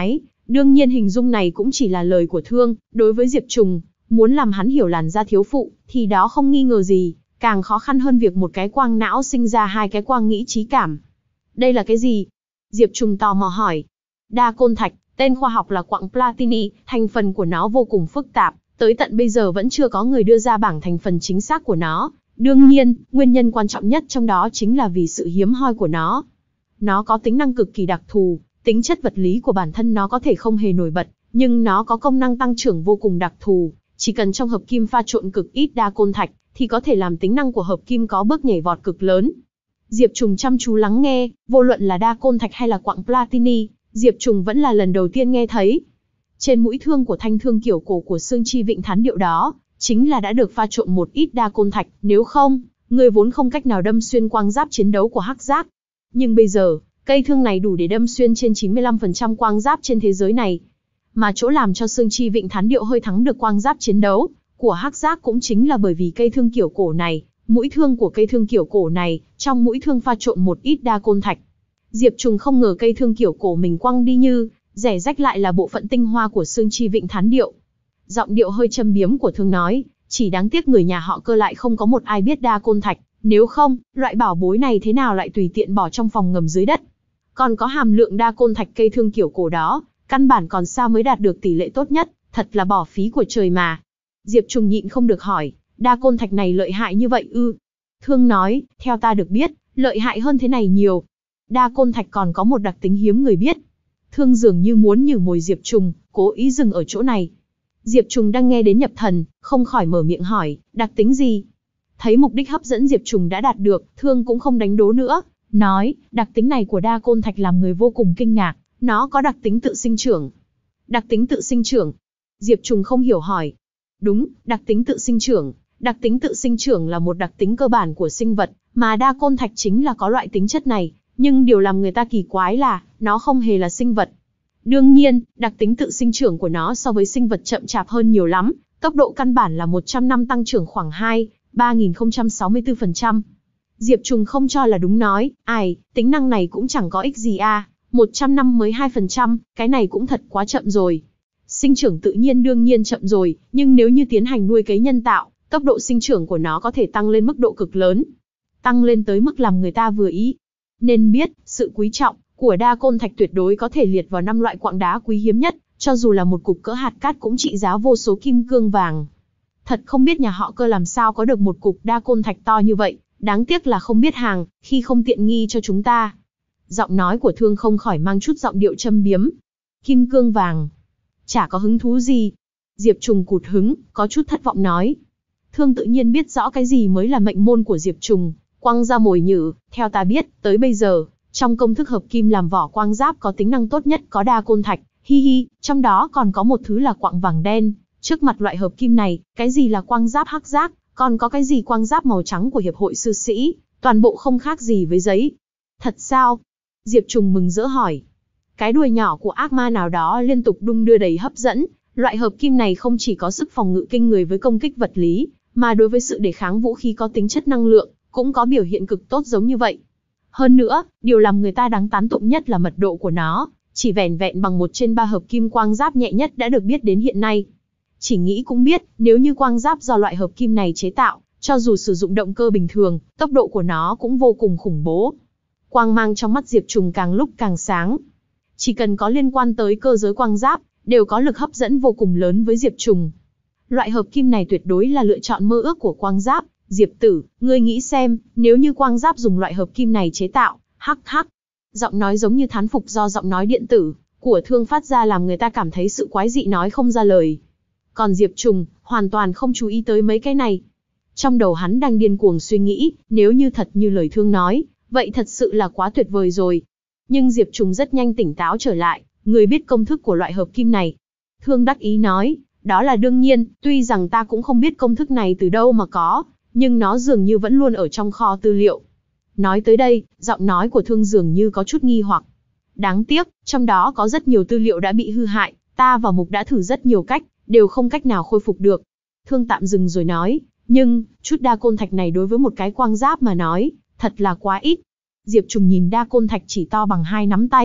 Đương nhiên hình dung này cũng chỉ là lời của Thương, đối với Diệp Trùng, muốn làm hắn hiểu làn da thiếu phụ, thì đó không nghi ngờ gì, càng khó khăn hơn việc một cái quang não sinh ra hai cái quang nghĩ trí cảm. Đây là cái gì? Diệp Trùng tò mò hỏi. Đa côn thạch, tên khoa học là quặng Platini, thành phần của nó vô cùng phức tạp, tới tận bây giờ vẫn chưa có người đưa ra bảng thành phần chính xác của nó. Đương nhiên, nguyên nhân quan trọng nhất trong đó chính là vì sự hiếm hoi của nó. Nó có tính năng cực kỳ đặc thù, tính chất vật lý của bản thân nó có thể không hề nổi bật, nhưng nó có công năng tăng trưởng vô cùng đặc thù, chỉ cần trong hợp kim pha trộn cực ít đa côn thạch, thì có thể làm tính năng của hợp kim có bước nhảy vọt cực lớn. Diệp Trùng chăm chú lắng nghe, vô luận là đa côn thạch hay là quặng Platini, Diệp Trùng vẫn là lần đầu tiên nghe thấy. Trên mũi thương của thanh thương kiểu cổ của Xương Chi Vịnh Thán Điệu đó, chính là đã được pha trộn một ít đa côn thạch, nếu không, người vốn không cách nào đâm xuyên quang giáp chiến đấu của Hắc Giác. Nhưng bây giờ, cây thương này đủ để đâm xuyên trên chín mươi lăm phần trăm quang giáp trên thế giới này. Mà chỗ làm cho Xương Chi Vịnh Thán Điệu hơi thắng được quang giáp chiến đấu của Hắc Giác cũng chính là bởi vì cây thương kiểu cổ này, mũi thương của cây thương kiểu cổ này, trong mũi thương pha trộn một ít đa côn thạch. Diệp Trùng không ngờ cây thương kiểu cổ mình quăng đi như, rẻ rách lại là bộ phận tinh hoa của Xương Chi Vịnh Thán Điệu. Giọng điệu hơi châm biếm của Thương nói, chỉ đáng tiếc người nhà họ Cơ lại không có một ai biết đa côn thạch, nếu không, loại bảo bối này thế nào lại tùy tiện bỏ trong phòng ngầm dưới đất. Còn có hàm lượng đa côn thạch cây thương kiểu cổ đó, căn bản còn sao mới đạt được tỷ lệ tốt nhất, thật là bỏ phí của trời mà. Diệp Trùng nhịn không được hỏi, đa côn thạch này lợi hại như vậy ư? Thương nói, theo ta được biết, lợi hại hơn thế này nhiều. Đa côn thạch còn có một đặc tính hiếm người biết. Thương dường như muốn nhử mồi Diệp Trùng, cố ý dừng ở chỗ này. Diệp Trùng đang nghe đến nhập thần, không khỏi mở miệng hỏi, đặc tính gì? Thấy mục đích hấp dẫn Diệp Trùng đã đạt được, Thương cũng không đánh đố nữa, nói, đặc tính này của đa côn thạch làm người vô cùng kinh ngạc, nó có đặc tính tự sinh trưởng. Đặc tính tự sinh trưởng? Diệp Trùng không hiểu hỏi. Đúng, đặc tính tự sinh trưởng. Đặc tính tự sinh trưởng là một đặc tính cơ bản của sinh vật, mà đa côn thạch chính là có loại tính chất này, nhưng điều làm người ta kỳ quái là, nó không hề là sinh vật. Đương nhiên, đặc tính tự sinh trưởng của nó so với sinh vật chậm chạp hơn nhiều lắm, tốc độ căn bản là một trăm năm tăng trưởng khoảng hai, ba nghìn không trăm sáu mươi tư phần trăm. Diệp Trùng không cho là đúng nói, ai, tính năng này cũng chẳng có ích gì à, một trăm năm mới hai phần trăm, cái này cũng thật quá chậm rồi. Sinh trưởng tự nhiên đương nhiên chậm rồi, nhưng nếu như tiến hành nuôi cấy nhân tạo, tốc độ sinh trưởng của nó có thể tăng lên mức độ cực lớn. Tăng lên tới mức làm người ta vừa ý. Nên biết, sự quý trọng của đa côn thạch tuyệt đối có thể liệt vào năm loại quặng đá quý hiếm nhất, cho dù là một cục cỡ hạt cát cũng trị giá vô số kim cương vàng. Thật không biết nhà họ Cơ làm sao có được một cục đa côn thạch to như vậy, đáng tiếc là không biết hàng, khi không tiện nghi cho chúng ta. Giọng nói của Thương không khỏi mang chút giọng điệu châm biếm. Kim cương vàng. Chả có hứng thú gì. Diệp Trùng cụt hứng, có chút thất vọng nói. Thương tự nhiên biết rõ cái gì mới là mệnh môn của Diệp Trùng, quăng ra mồi nhử, theo ta biết, tới bây giờ, trong công thức hợp kim làm vỏ quang giáp có tính năng tốt nhất có đa côn thạch, hi hi, trong đó còn có một thứ là quặng vàng đen. Trước mặt loại hợp kim này, cái gì là quang giáp Hắc Giác, còn có cái gì quang giáp màu trắng của hiệp hội sư sĩ, toàn bộ không khác gì với giấy. Thật sao? Diệp Trùng mừng rỡ hỏi. Cái đuôi nhỏ của ác ma nào đó liên tục đung đưa đầy hấp dẫn, loại hợp kim này không chỉ có sức phòng ngự kinh người với công kích vật lý, mà đối với sự đề kháng vũ khí có tính chất năng lượng, cũng có biểu hiện cực tốt giống như vậy. Hơn nữa, điều làm người ta đáng tán tụng nhất là mật độ của nó, chỉ vẻn vẹn bằng một trên ba hợp kim quang giáp nhẹ nhất đã được biết đến hiện nay. Chỉ nghĩ cũng biết, nếu như quang giáp do loại hợp kim này chế tạo, cho dù sử dụng động cơ bình thường, tốc độ của nó cũng vô cùng khủng bố. Quang mang trong mắt Diệp Trùng càng lúc càng sáng. Chỉ cần có liên quan tới cơ giới quang giáp, đều có lực hấp dẫn vô cùng lớn với Diệp Trùng. Loại hợp kim này tuyệt đối là lựa chọn mơ ước của quang giáp. Diệp tử, ngươi nghĩ xem, nếu như quang giáp dùng loại hợp kim này chế tạo, hắc hắc. Giọng nói giống như thán phục do giọng nói điện tử của Thương phát ra làm người ta cảm thấy sự quái dị nói không ra lời. Còn Diệp Trùng, hoàn toàn không chú ý tới mấy cái này. Trong đầu hắn đang điên cuồng suy nghĩ, nếu như thật như lời Thương nói, vậy thật sự là quá tuyệt vời rồi. Nhưng Diệp Trùng rất nhanh tỉnh táo trở lại, người biết công thức của loại hợp kim này. Thương đắc ý nói, đó là đương nhiên, tuy rằng ta cũng không biết công thức này từ đâu mà có, nhưng nó dường như vẫn luôn ở trong kho tư liệu. Nói tới đây, giọng nói của Thương dường như có chút nghi hoặc. Đáng tiếc, trong đó có rất nhiều tư liệu đã bị hư hại, ta và Mục đã thử rất nhiều cách, đều không cách nào khôi phục được. Thương tạm dừng rồi nói, nhưng, chút đa côn thạch này đối với một cái quang giáp mà nói, thật là quá ít. Diệp Trùng nhìn đa côn thạch chỉ to bằng hai nắm tay,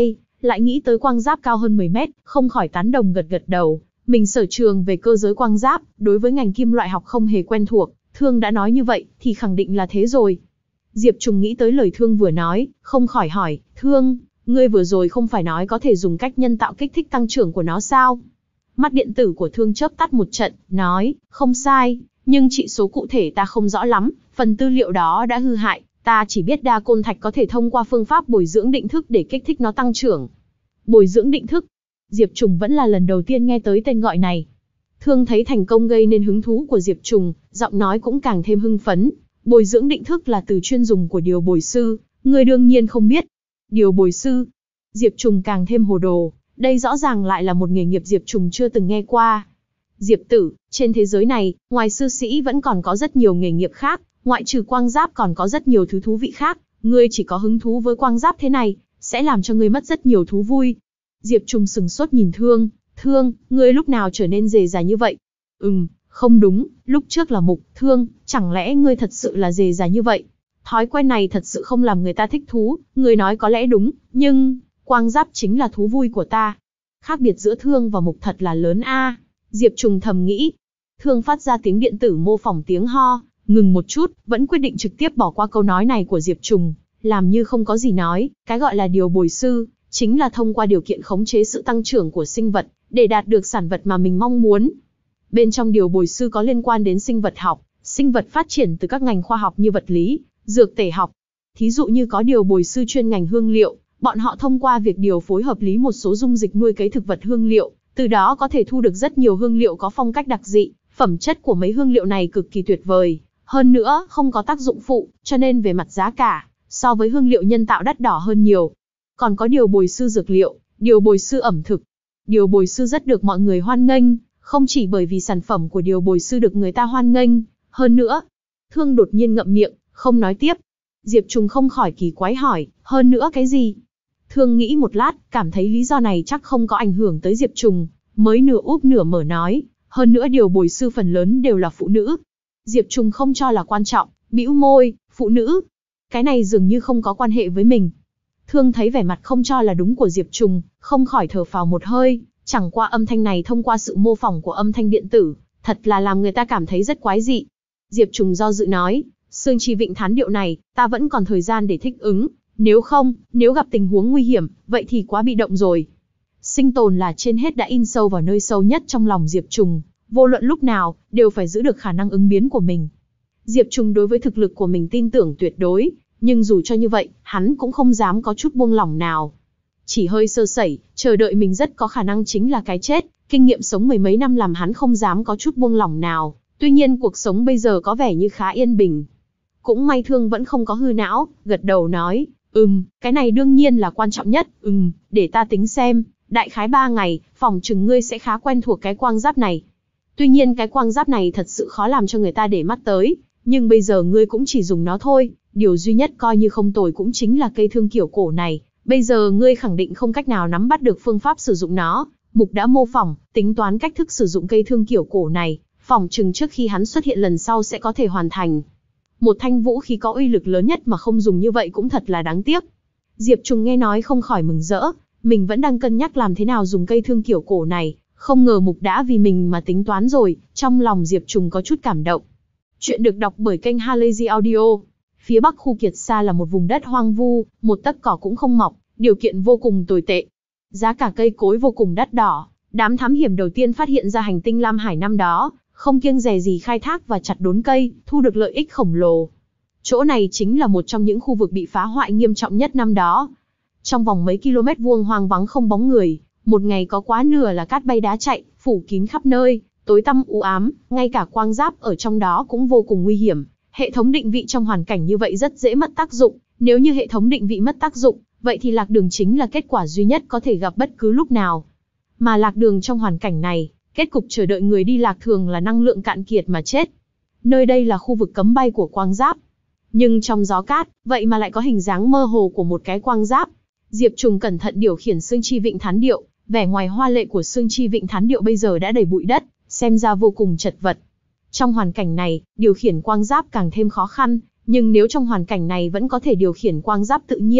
lại nghĩ tới quang giáp cao hơn mười mét, không khỏi tán đồng gật gật đầu. Mình sở trường về cơ giới quang giáp, đối với ngành kim loại học không hề quen thuộc, Thương đã nói như vậy, thì khẳng định là thế rồi. Diệp Trùng nghĩ tới lời Thương vừa nói, không khỏi hỏi, Thương, ngươi vừa rồi không phải nói có thể dùng cách nhân tạo kích thích tăng trưởng của nó sao? Mắt điện tử của Thương chớp tắt một trận, nói, không sai, nhưng trị số cụ thể ta không rõ lắm, phần tư liệu đó đã hư hại, ta chỉ biết đa côn thạch có thể thông qua phương pháp bồi dưỡng định thức để kích thích nó tăng trưởng. Bồi dưỡng định thức? Diệp Trùng vẫn là lần đầu tiên nghe tới tên gọi này. Thương thấy thành công gây nên hứng thú của Diệp Trùng, giọng nói cũng càng thêm hưng phấn. Bồi dưỡng định thức là từ chuyên dùng của điều bồi sư, người đương nhiên không biết. Điều bồi sư? Diệp Trùng càng thêm hồ đồ, đây rõ ràng lại là một nghề nghiệp Diệp Trùng chưa từng nghe qua. Diệp tử, trên thế giới này, ngoài sư sĩ vẫn còn có rất nhiều nghề nghiệp khác, ngoại trừ quang giáp còn có rất nhiều thứ thú vị khác, ngươi chỉ có hứng thú với quang giáp thế này, sẽ làm cho ngươi mất rất nhiều thú vui. Diệp Trùng sừng sốt nhìn Thương, Thương, ngươi lúc nào trở nên dề dà như vậy? Ừm, không đúng, lúc trước là Mục, Thương, chẳng lẽ ngươi thật sự là dề dà như vậy? Thói quen này thật sự không làm người ta thích thú, ngươi nói có lẽ đúng, nhưng, quang giáp chính là thú vui của ta. Khác biệt giữa Thương và Mục thật là lớn a. Diệp Trùng thầm nghĩ. Thương phát ra tiếng điện tử mô phỏng tiếng ho, ngừng một chút, vẫn quyết định trực tiếp bỏ qua câu nói này của Diệp Trùng, làm như không có gì nói, cái gọi là điều bồi sư, chính là thông qua điều kiện khống chế sự tăng trưởng của sinh vật, để đạt được sản vật mà mình mong muốn. Bên trong điều bồi sư có liên quan đến sinh vật học, sinh vật phát triển từ các ngành khoa học như vật lý, dược tề học. Thí dụ như có điều bồi sư chuyên ngành hương liệu, bọn họ thông qua việc điều phối hợp lý một số dung dịch nuôi cấy thực vật hương liệu, từ đó có thể thu được rất nhiều hương liệu có phong cách đặc dị, phẩm chất của mấy hương liệu này cực kỳ tuyệt vời, hơn nữa không có tác dụng phụ, cho nên về mặt giá cả, so với hương liệu nhân tạo đắt đỏ hơn nhiều. Còn có điều bồi sư dược liệu, điều bồi sư ẩm thực. Điều bồi sư rất được mọi người hoan nghênh, không chỉ bởi vì sản phẩm của điều bồi sư được người ta hoan nghênh, hơn nữa. Thương đột nhiên ngậm miệng, không nói tiếp. Diệp Trùng không khỏi kỳ quái hỏi, hơn nữa cái gì? Thương nghĩ một lát, cảm thấy lý do này chắc không có ảnh hưởng tới Diệp Trùng, mới nửa úp nửa mở nói, hơn nữa điều bồi sư phần lớn đều là phụ nữ. Diệp Trùng không cho là quan trọng, bĩu môi, phụ nữ. Cái này dường như không có quan hệ với mình. Thương thấy vẻ mặt không cho là đúng của Diệp Trùng, không khỏi thở phào một hơi, chẳng qua âm thanh này thông qua sự mô phỏng của âm thanh điện tử, thật là làm người ta cảm thấy rất quái dị. Diệp Trùng do dự nói, Sương Chi Vịnh Thán Điệu này, ta vẫn còn thời gian để thích ứng, nếu không, nếu gặp tình huống nguy hiểm, vậy thì quá bị động rồi. Sinh tồn là trên hết đã in sâu vào nơi sâu nhất trong lòng Diệp Trùng, vô luận lúc nào, đều phải giữ được khả năng ứng biến của mình. Diệp Trùng đối với thực lực của mình tin tưởng tuyệt đối, nhưng dù cho như vậy, hắn cũng không dám có chút buông lỏng nào. Chỉ hơi sơ sẩy, chờ đợi mình rất có khả năng chính là cái chết, kinh nghiệm sống mười mấy năm làm hắn không dám có chút buông lỏng nào, tuy nhiên cuộc sống bây giờ có vẻ như khá yên bình. Cũng may Thương vẫn không có hư não, gật đầu nói, ừm, cái này đương nhiên là quan trọng nhất, ừm, để ta tính xem, đại khái ba ngày, phòng chừng ngươi sẽ khá quen thuộc cái quang giáp này. Tuy nhiên cái quang giáp này thật sự khó làm cho người ta để mắt tới, nhưng bây giờ ngươi cũng chỉ dùng nó thôi, điều duy nhất coi như không tồi cũng chính là cây thương kiểu cổ này, bây giờ ngươi khẳng định không cách nào nắm bắt được phương pháp sử dụng nó. Mục đã mô phỏng, tính toán cách thức sử dụng cây thương kiểu cổ này, phòng chừng trước khi hắn xuất hiện lần sau sẽ có thể hoàn thành. Một thanh vũ khí có uy lực lớn nhất mà không dùng như vậy cũng thật là đáng tiếc. Diệp Trùng nghe nói không khỏi mừng rỡ, mình vẫn đang cân nhắc làm thế nào dùng cây thương kiểu cổ này, không ngờ Mục đã vì mình mà tính toán rồi, trong lòng Diệp Trùng có chút cảm động. Chuyện được đọc bởi kênh Halazy Audio. Phía bắc khu Kiệt Sa là một vùng đất hoang vu, một tấc cỏ cũng không mọc, điều kiện vô cùng tồi tệ. Giá cả cây cối vô cùng đắt đỏ, đám thám hiểm đầu tiên phát hiện ra hành tinh Lam Hải năm đó, không kiêng dè gì khai thác và chặt đốn cây, thu được lợi ích khổng lồ. Chỗ này chính là một trong những khu vực bị phá hoại nghiêm trọng nhất năm đó. Trong vòng mấy km vuông hoang vắng không bóng người, một ngày có quá nửa là cát bay đá chạy, phủ kín khắp nơi, tối tăm u ám, ngay cả quang giáp ở trong đó cũng vô cùng nguy hiểm. Hệ thống định vị trong hoàn cảnh như vậy rất dễ mất tác dụng, nếu như hệ thống định vị mất tác dụng, vậy thì lạc đường chính là kết quả duy nhất có thể gặp bất cứ lúc nào. Mà lạc đường trong hoàn cảnh này, kết cục chờ đợi người đi lạc thường là năng lượng cạn kiệt mà chết. Nơi đây là khu vực cấm bay của quang giáp. Nhưng trong gió cát, vậy mà lại có hình dáng mơ hồ của một cái quang giáp. Diệp Trùng cẩn thận điều khiển Sương Chi Vịnh Thán Điệu, vẻ ngoài hoa lệ của Sương Chi Vịnh Thán Điệu bây giờ đã đầy bụi đất, xem ra vô cùng chật vật. Trong hoàn cảnh này, điều khiển quang giáp càng thêm khó khăn, nhưng nếu trong hoàn cảnh này vẫn có thể điều khiển quang giáp tự nhiên,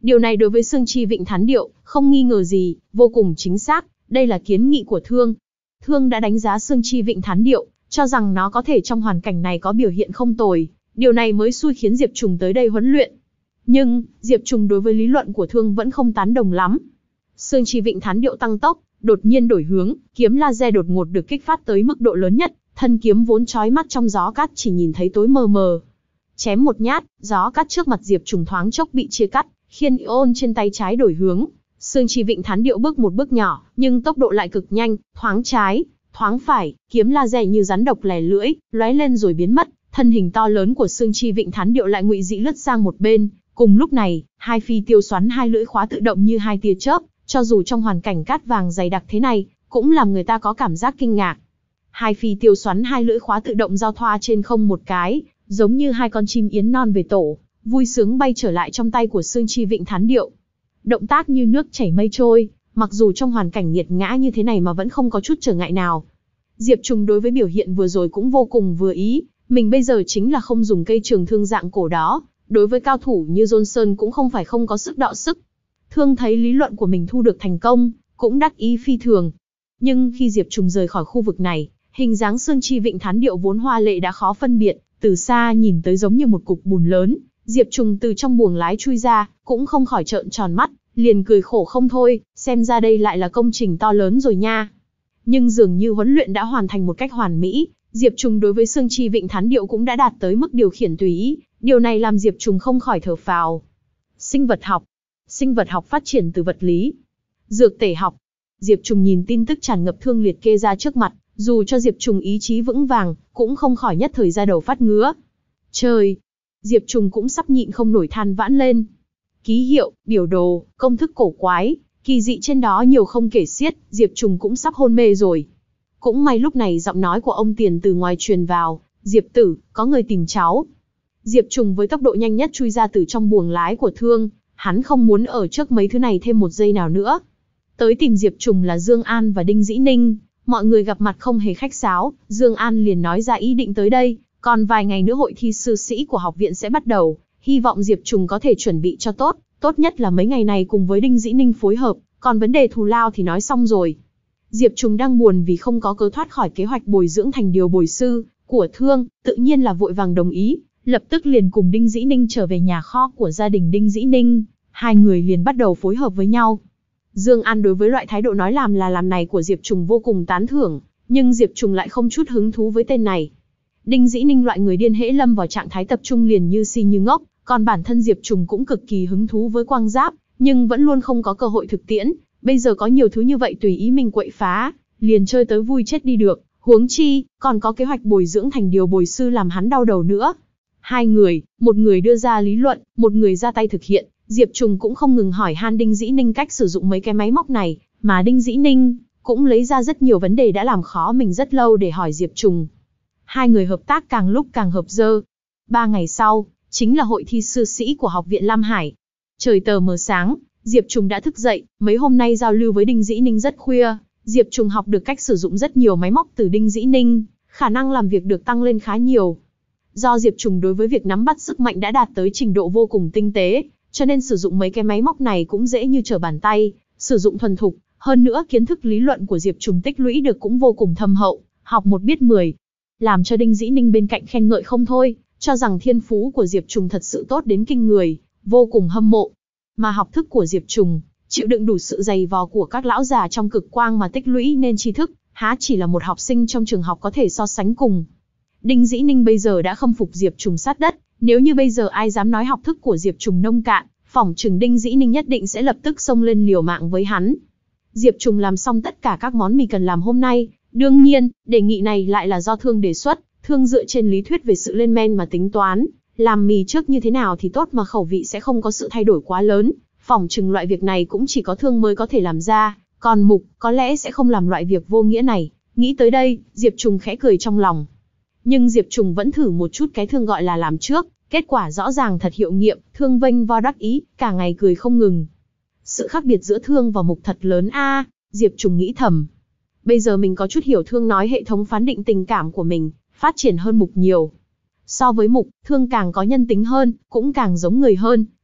Điều này đối với Xương Chi Vịnh Thán Điệu, không nghi ngờ gì, vô cùng chính xác, đây là kiến nghị của Thương. Thương đã đánh giá Xương Chi Vịnh Thán Điệu, cho rằng nó có thể trong hoàn cảnh này có biểu hiện không tồi, điều này mới xui khiến Diệp Trùng tới đây huấn luyện. Nhưng, Diệp Trùng đối với lý luận của Thương vẫn không tán đồng lắm. Xương Chi Vịnh Thán Điệu tăng tốc, đột nhiên đổi hướng, kiếm laser đột ngột được kích phát tới mức độ lớn nhất, thân kiếm vốn chói mắt trong gió cát chỉ nhìn thấy tối mờ mờ. Chém một nhát, gió cát trước mặt Diệp Trùng thoáng chốc bị chia cắt, khiên ôn trên tay trái đổi hướng. Xương Chi Vịnh Thán Điệu bước một bước nhỏ, nhưng tốc độ lại cực nhanh, thoáng trái, thoáng phải, kiếm laser như rắn độc lè lưỡi, lóe lên rồi biến mất, thân hình to lớn của Xương Chi Vịnh Thán Điệu lại ngụy dị lướt sang một bên. Cùng lúc này, hai phi tiêu xoắn hai lưỡi khóa tự động như hai tia chớp, cho dù trong hoàn cảnh cát vàng dày đặc thế này, cũng làm người ta có cảm giác kinh ngạc. Hai phi tiêu xoắn hai lưỡi khóa tự động giao thoa trên không một cái, giống như hai con chim yến non về tổ, vui sướng bay trở lại trong tay của Xương Chi Vịnh Thán Điệu. Động tác như nước chảy mây trôi, mặc dù trong hoàn cảnh nghiệt ngã như thế này mà vẫn không có chút trở ngại nào. Diệp Trùng đối với biểu hiện vừa rồi cũng vô cùng vừa ý, mình bây giờ chính là không dùng cây trường thương dạng cổ đó, đối với cao thủ như Johnson cũng không phải không có sức đọ sức. Thương thấy lý luận của mình thu được thành công, cũng đắc ý phi thường. Nhưng khi Diệp Trùng rời khỏi khu vực này, hình dáng Xương Chi Vịnh Thán Điệu vốn hoa lệ đã khó phân biệt, từ xa nhìn tới giống như một cục bùn lớn. Diệp Trùng từ trong buồng lái chui ra, cũng không khỏi trợn tròn mắt, liền cười khổ không thôi, xem ra đây lại là công trình to lớn rồi nha. Nhưng dường như huấn luyện đã hoàn thành một cách hoàn mỹ, Diệp Trùng đối với Xương Chi Vịnh Thán Điệu cũng đã đạt tới mức điều khiển tùy ý, điều này làm Diệp Trùng không khỏi thở phào. Sinh vật học. Sinh vật học phát triển từ vật lý. Dược tể học. Diệp Trùng nhìn tin tức tràn ngập Thương liệt kê ra trước mặt, dù cho Diệp Trùng ý chí vững vàng, cũng không khỏi nhất thời ra đầu phát ngứa. Trời! Diệp Trùng cũng sắp nhịn không nổi than vãn lên. Ký hiệu, biểu đồ, công thức cổ quái, kỳ dị trên đó nhiều không kể xiết, Diệp Trùng cũng sắp hôn mê rồi. Cũng may lúc này giọng nói của ông Tiền từ ngoài truyền vào, Diệp tử, có người tìm cháu. Diệp Trùng với tốc độ nhanh nhất chui ra từ trong buồng lái của Thương, hắn không muốn ở trước mấy thứ này thêm một giây nào nữa. Tới tìm Diệp Trùng là Dương An và Đinh Dĩ Ninh, mọi người gặp mặt không hề khách sáo, Dương An liền nói ra ý định tới đây, còn vài ngày nữa hội thi sư sĩ của học viện sẽ bắt đầu, hy vọng Diệp Trùng có thể chuẩn bị cho tốt, tốt nhất là mấy ngày này cùng với Đinh Dĩ Ninh phối hợp, còn vấn đề thù lao thì nói xong rồi. Diệp Trùng đang buồn vì không có cớ thoát khỏi kế hoạch bồi dưỡng thành điều bồi sư của Thương, tự nhiên là vội vàng đồng ý, lập tức liền cùng Đinh Dĩ Ninh trở về nhà kho của gia đình Đinh Dĩ Ninh, hai người liền bắt đầu phối hợp với nhau. Dương An đối với loại thái độ nói làm là làm này của Diệp Trùng vô cùng tán thưởng, nhưng Diệp Trùng lại không chút hứng thú với tên này. Đinh Dĩ Ninh loại người điên hễ lâm vào trạng thái tập trung liền như si như ngốc, còn bản thân Diệp Trùng cũng cực kỳ hứng thú với quang giáp, nhưng vẫn luôn không có cơ hội thực tiễn, bây giờ có nhiều thứ như vậy tùy ý mình quậy phá, liền chơi tới vui chết đi được, huống chi, còn có kế hoạch bồi dưỡng thành điều bồi sư làm hắn đau đầu nữa. Hai người, một người đưa ra lý luận, một người ra tay thực hiện, Diệp Trùng cũng không ngừng hỏi han Đinh Dĩ Ninh cách sử dụng mấy cái máy móc này, mà Đinh Dĩ Ninh cũng lấy ra rất nhiều vấn đề đã làm khó mình rất lâu để hỏi Diệp Trùng. Hai người hợp tác càng lúc càng hợp dơ. Ba ngày sau, chính là hội thi sư sĩ của Học viện Lam Hải. Trời tờ mờ sáng, Diệp Trùng đã thức dậy, mấy hôm nay giao lưu với Đinh Dĩ Ninh rất khuya, Diệp Trùng học được cách sử dụng rất nhiều máy móc từ Đinh Dĩ Ninh, khả năng làm việc được tăng lên khá nhiều. Do Diệp Trùng đối với việc nắm bắt sức mạnh đã đạt tới trình độ vô cùng tinh tế, cho nên sử dụng mấy cái máy móc này cũng dễ như trở bàn tay, sử dụng thuần thục, hơn nữa kiến thức lý luận của Diệp Trùng tích lũy được cũng vô cùng thâm hậu, học một biết mười. Làm cho Đinh Dĩ Ninh bên cạnh khen ngợi không thôi, cho rằng thiên phú của Diệp Trùng thật sự tốt đến kinh người, vô cùng hâm mộ. Mà học thức của Diệp Trùng, chịu đựng đủ sự dày vò của các lão già trong cực quang mà tích lũy nên tri thức, há chỉ là một học sinh trong trường học có thể so sánh cùng. Đinh Dĩ Ninh bây giờ đã khâm phục Diệp Trùng sát đất, nếu như bây giờ ai dám nói học thức của Diệp Trùng nông cạn, phỏng chừng Đinh Dĩ Ninh nhất định sẽ lập tức xông lên liều mạng với hắn. Diệp Trùng làm xong tất cả các món mì cần làm hôm nay, đương nhiên, đề nghị này lại là do Thương đề xuất, Thương dựa trên lý thuyết về sự lên men mà tính toán, làm mì trước như thế nào thì tốt mà khẩu vị sẽ không có sự thay đổi quá lớn, phỏng chừng loại việc này cũng chỉ có Thương mới có thể làm ra, còn Mục có lẽ sẽ không làm loại việc vô nghĩa này. Nghĩ tới đây, Diệp Trùng khẽ cười trong lòng. Nhưng Diệp Trùng vẫn thử một chút cái Thương gọi là làm trước, kết quả rõ ràng thật hiệu nghiệm, Thương vênh vo đắc ý, cả ngày cười không ngừng. Sự khác biệt giữa Thương và Mục thật lớn a, Diệp Trùng nghĩ thầm. Bây giờ mình có chút hiểu Thương nói hệ thống phán định tình cảm của mình, phát triển hơn Mục nhiều. So với Mục, Thương càng có nhân tính hơn, cũng càng giống người hơn,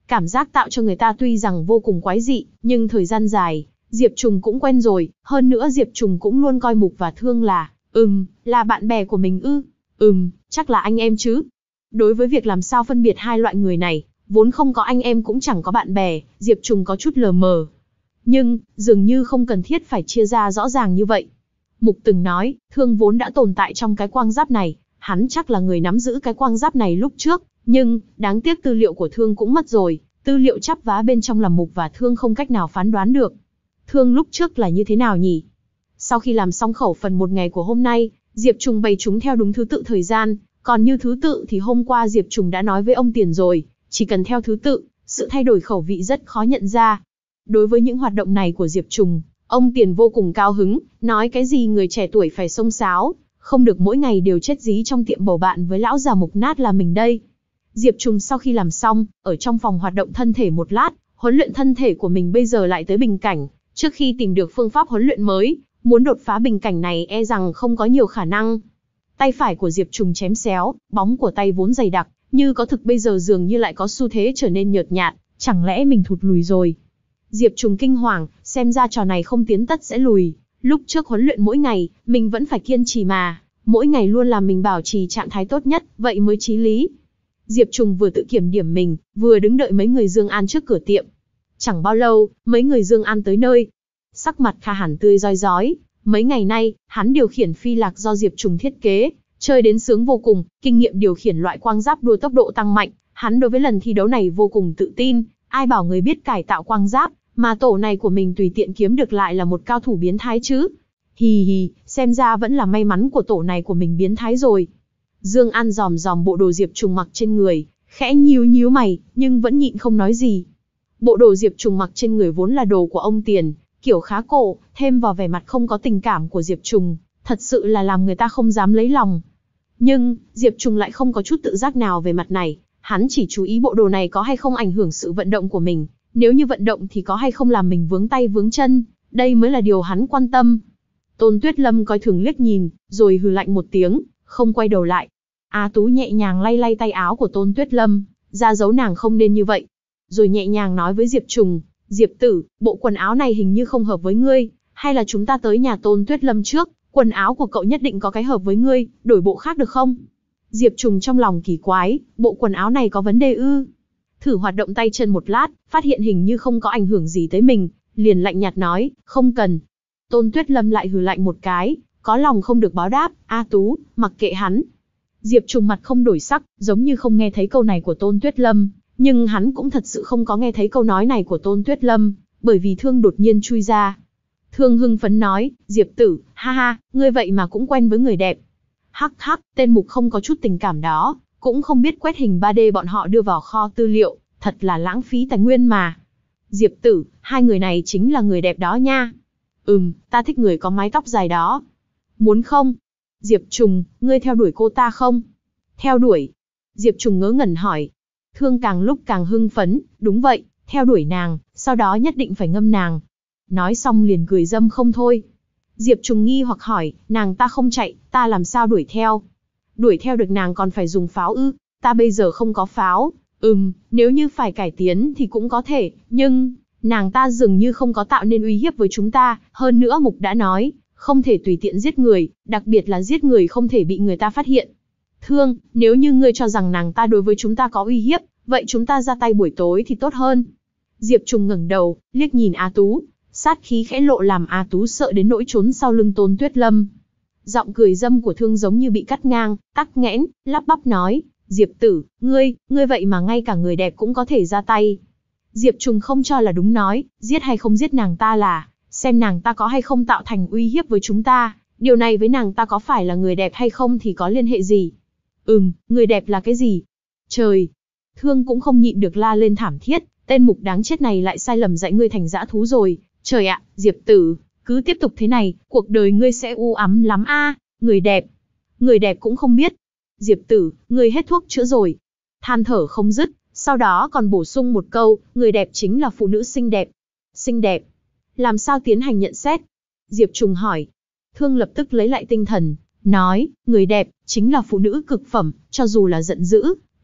Cảm giác tạo cho người ta tuy rằng vô cùng quái dị, nhưng thời gian dài, Diệp Trùng cũng quen rồi, hơn nữa Diệp Trùng cũng luôn coi Mục và Thương là, ừm, là bạn bè của mình ư, ừm, chắc là anh em chứ. Đối với việc làm sao phân biệt hai loại người này, vốn không có anh em cũng chẳng có bạn bè, Diệp Trùng có chút lờ mờ. Nhưng, dường như không cần thiết phải chia ra rõ ràng như vậy. Mục từng nói, Thương vốn đã tồn tại trong cái quang giáp này, hắn chắc là người nắm giữ cái quang giáp này lúc trước, nhưng, đáng tiếc tư liệu của Thương cũng mất rồi, tư liệu chắp vá bên trong làm Mục và Thương không cách nào phán đoán được. Thương lúc trước là như thế nào nhỉ? Sau khi làm xong khẩu phần một ngày của hôm nay, Diệp Trùng bày chúng theo đúng thứ tự thời gian, còn như thứ tự thì hôm qua Diệp Trùng đã nói với ông Tiền rồi, chỉ cần theo thứ tự, sự thay đổi khẩu vị rất khó nhận ra. Đối với những hoạt động này của Diệp Trùng, ông Tiền vô cùng cao hứng, nói cái gì người trẻ tuổi phải xông xáo, không được mỗi ngày đều chết dí trong tiệm bầu bạn với lão già mục nát là mình đây. Diệp Trùng sau khi làm xong, ở trong phòng hoạt động thân thể một lát, huấn luyện thân thể của mình bây giờ lại tới bình cảnh, trước khi tìm được phương pháp huấn luyện mới, muốn đột phá bình cảnh này e rằng không có nhiều khả năng. Tay phải của Diệp Trùng chém xéo, bóng của tay vốn dày đặc, như có thực bây giờ dường như lại có xu thế trở nên nhợt nhạt, chẳng lẽ mình thụt lùi rồi? Diệp Trùng kinh hoàng, xem ra trò này không tiến tất sẽ lùi. Lúc trước huấn luyện mỗi ngày, mình vẫn phải kiên trì mà, mỗi ngày luôn làm mình bảo trì trạng thái tốt nhất, vậy mới chí lý. Diệp Trùng vừa tự kiểm điểm mình, vừa đứng đợi mấy người Dương An trước cửa tiệm. Chẳng bao lâu, mấy người Dương An tới nơi. Sắc mặt Kha Hàn tươi rói rói, mấy ngày nay, hắn điều khiển phi lạc do Diệp Trùng thiết kế, chơi đến sướng vô cùng, kinh nghiệm điều khiển loại quang giáp đua tốc độ tăng mạnh, hắn đối với lần thi đấu này vô cùng tự tin, ai bảo người biết cải tạo quang giáp, mà tổ này của mình tùy tiện kiếm được lại là một cao thủ biến thái chứ. Hì hì, xem ra vẫn là may mắn của tổ này của mình biến thái rồi. Dương An dòm dòm bộ đồ Diệp Trùng mặc trên người, khẽ nhíu nhíu mày, nhưng vẫn nhịn không nói gì. Bộ đồ Diệp Trùng mặc trên người vốn là đồ của ông Tiền, kiểu khá cổ, thêm vào vẻ mặt không có tình cảm của Diệp Trùng, thật sự là làm người ta không dám lấy lòng. Nhưng, Diệp Trùng lại không có chút tự giác nào về mặt này, hắn chỉ chú ý bộ đồ này có hay không ảnh hưởng sự vận động của mình, nếu như vận động thì có hay không làm mình vướng tay vướng chân, đây mới là điều hắn quan tâm. Tôn Tuyết Lâm coi thường liếc nhìn, rồi hừ lạnh một tiếng, không quay đầu lại. A Tú nhẹ nhàng lay lay tay áo của Tôn Tuyết Lâm, ra dấu nàng không nên như vậy. Rồi nhẹ nhàng nói với Diệp Trùng, Diệp tử, bộ quần áo này hình như không hợp với ngươi, hay là chúng ta tới nhà Tôn Tuyết Lâm trước, quần áo của cậu nhất định có cái hợp với ngươi, đổi bộ khác được không? Diệp Trùng trong lòng kỳ quái, bộ quần áo này có vấn đề ư? Thử hoạt động tay chân một lát, phát hiện hình như không có ảnh hưởng gì tới mình, liền lạnh nhạt nói, không cần. Tôn Tuyết Lâm lại hừ lạnh một cái, có lòng không được báo đáp, A Tú, mặc kệ hắn. Diệp Trùng mặt không đổi sắc, giống như không nghe thấy câu này của Tôn Tuyết Lâm, nhưng hắn cũng thật sự không có nghe thấy câu nói này của Tôn Tuyết Lâm, bởi vì Thương đột nhiên chui ra. Thương hưng phấn nói, Diệp tử, ha ha, ngươi vậy mà cũng quen với người đẹp. Hắc hắc, tên mục không có chút tình cảm đó, cũng không biết quét hình ba D bọn họ đưa vào kho tư liệu, thật là lãng phí tài nguyên mà. Diệp tử, hai người này chính là người đẹp đó nha. Ừm, ta thích người có mái tóc dài đó. Muốn không? Diệp Trùng, ngươi theo đuổi cô ta không? Theo đuổi? Diệp Trùng ngớ ngẩn hỏi. Thương càng lúc càng hưng phấn, đúng vậy, theo đuổi nàng, sau đó nhất định phải ngâm nàng. Nói xong liền cười dâm không thôi. Diệp Trùng nghi hoặc hỏi, nàng ta không chạy, ta làm sao đuổi theo? Đuổi theo được nàng còn phải dùng pháo ư? Ta bây giờ không có pháo. Ừm, nếu như phải cải tiến thì cũng có thể, nhưng nàng ta dường như không có tạo nên uy hiếp với chúng ta. Hơn nữa Mục đã nói, không thể tùy tiện giết người, đặc biệt là giết người không thể bị người ta phát hiện. Thương, nếu như ngươi cho rằng nàng ta đối với chúng ta có uy hiếp, vậy chúng ta ra tay buổi tối thì tốt hơn. Diệp Trùng ngẩng đầu, liếc nhìn A Tú, sát khí khẽ lộ làm A Tú sợ đến nỗi trốn sau lưng Tôn Tuyết Lâm. Giọng cười dâm của Thương giống như bị cắt ngang, tắc nghẽn, lắp bắp nói, Diệp tử, ngươi, ngươi vậy mà ngay cả người đẹp cũng có thể ra tay. Diệp Trùng không cho là đúng nói, giết hay không giết nàng ta là, xem nàng ta có hay không tạo thành uy hiếp với chúng ta, điều này với nàng ta có phải là người đẹp hay không thì có liên hệ gì. Ừm, người đẹp là cái gì? Trời! Thương cũng không nhịn được la lên thảm thiết, tên mục đáng chết này lại sai lầm dạy ngươi thành dã thú rồi. Trời ạ, Diệp tử, cứ tiếp tục thế này, cuộc đời ngươi sẽ u ám lắm a. Người đẹp, người đẹp cũng không biết. Diệp tử, ngươi hết thuốc chữa rồi. Than thở không dứt, sau đó còn bổ sung một câu, người đẹp chính là phụ nữ xinh đẹp. Xinh đẹp? Làm sao tiến hành nhận xét? Diệp Trùng hỏi. Thương lập tức lấy lại tinh thần, nói, người đẹp chính là phụ nữ cực phẩm, cho dù là giận dữ,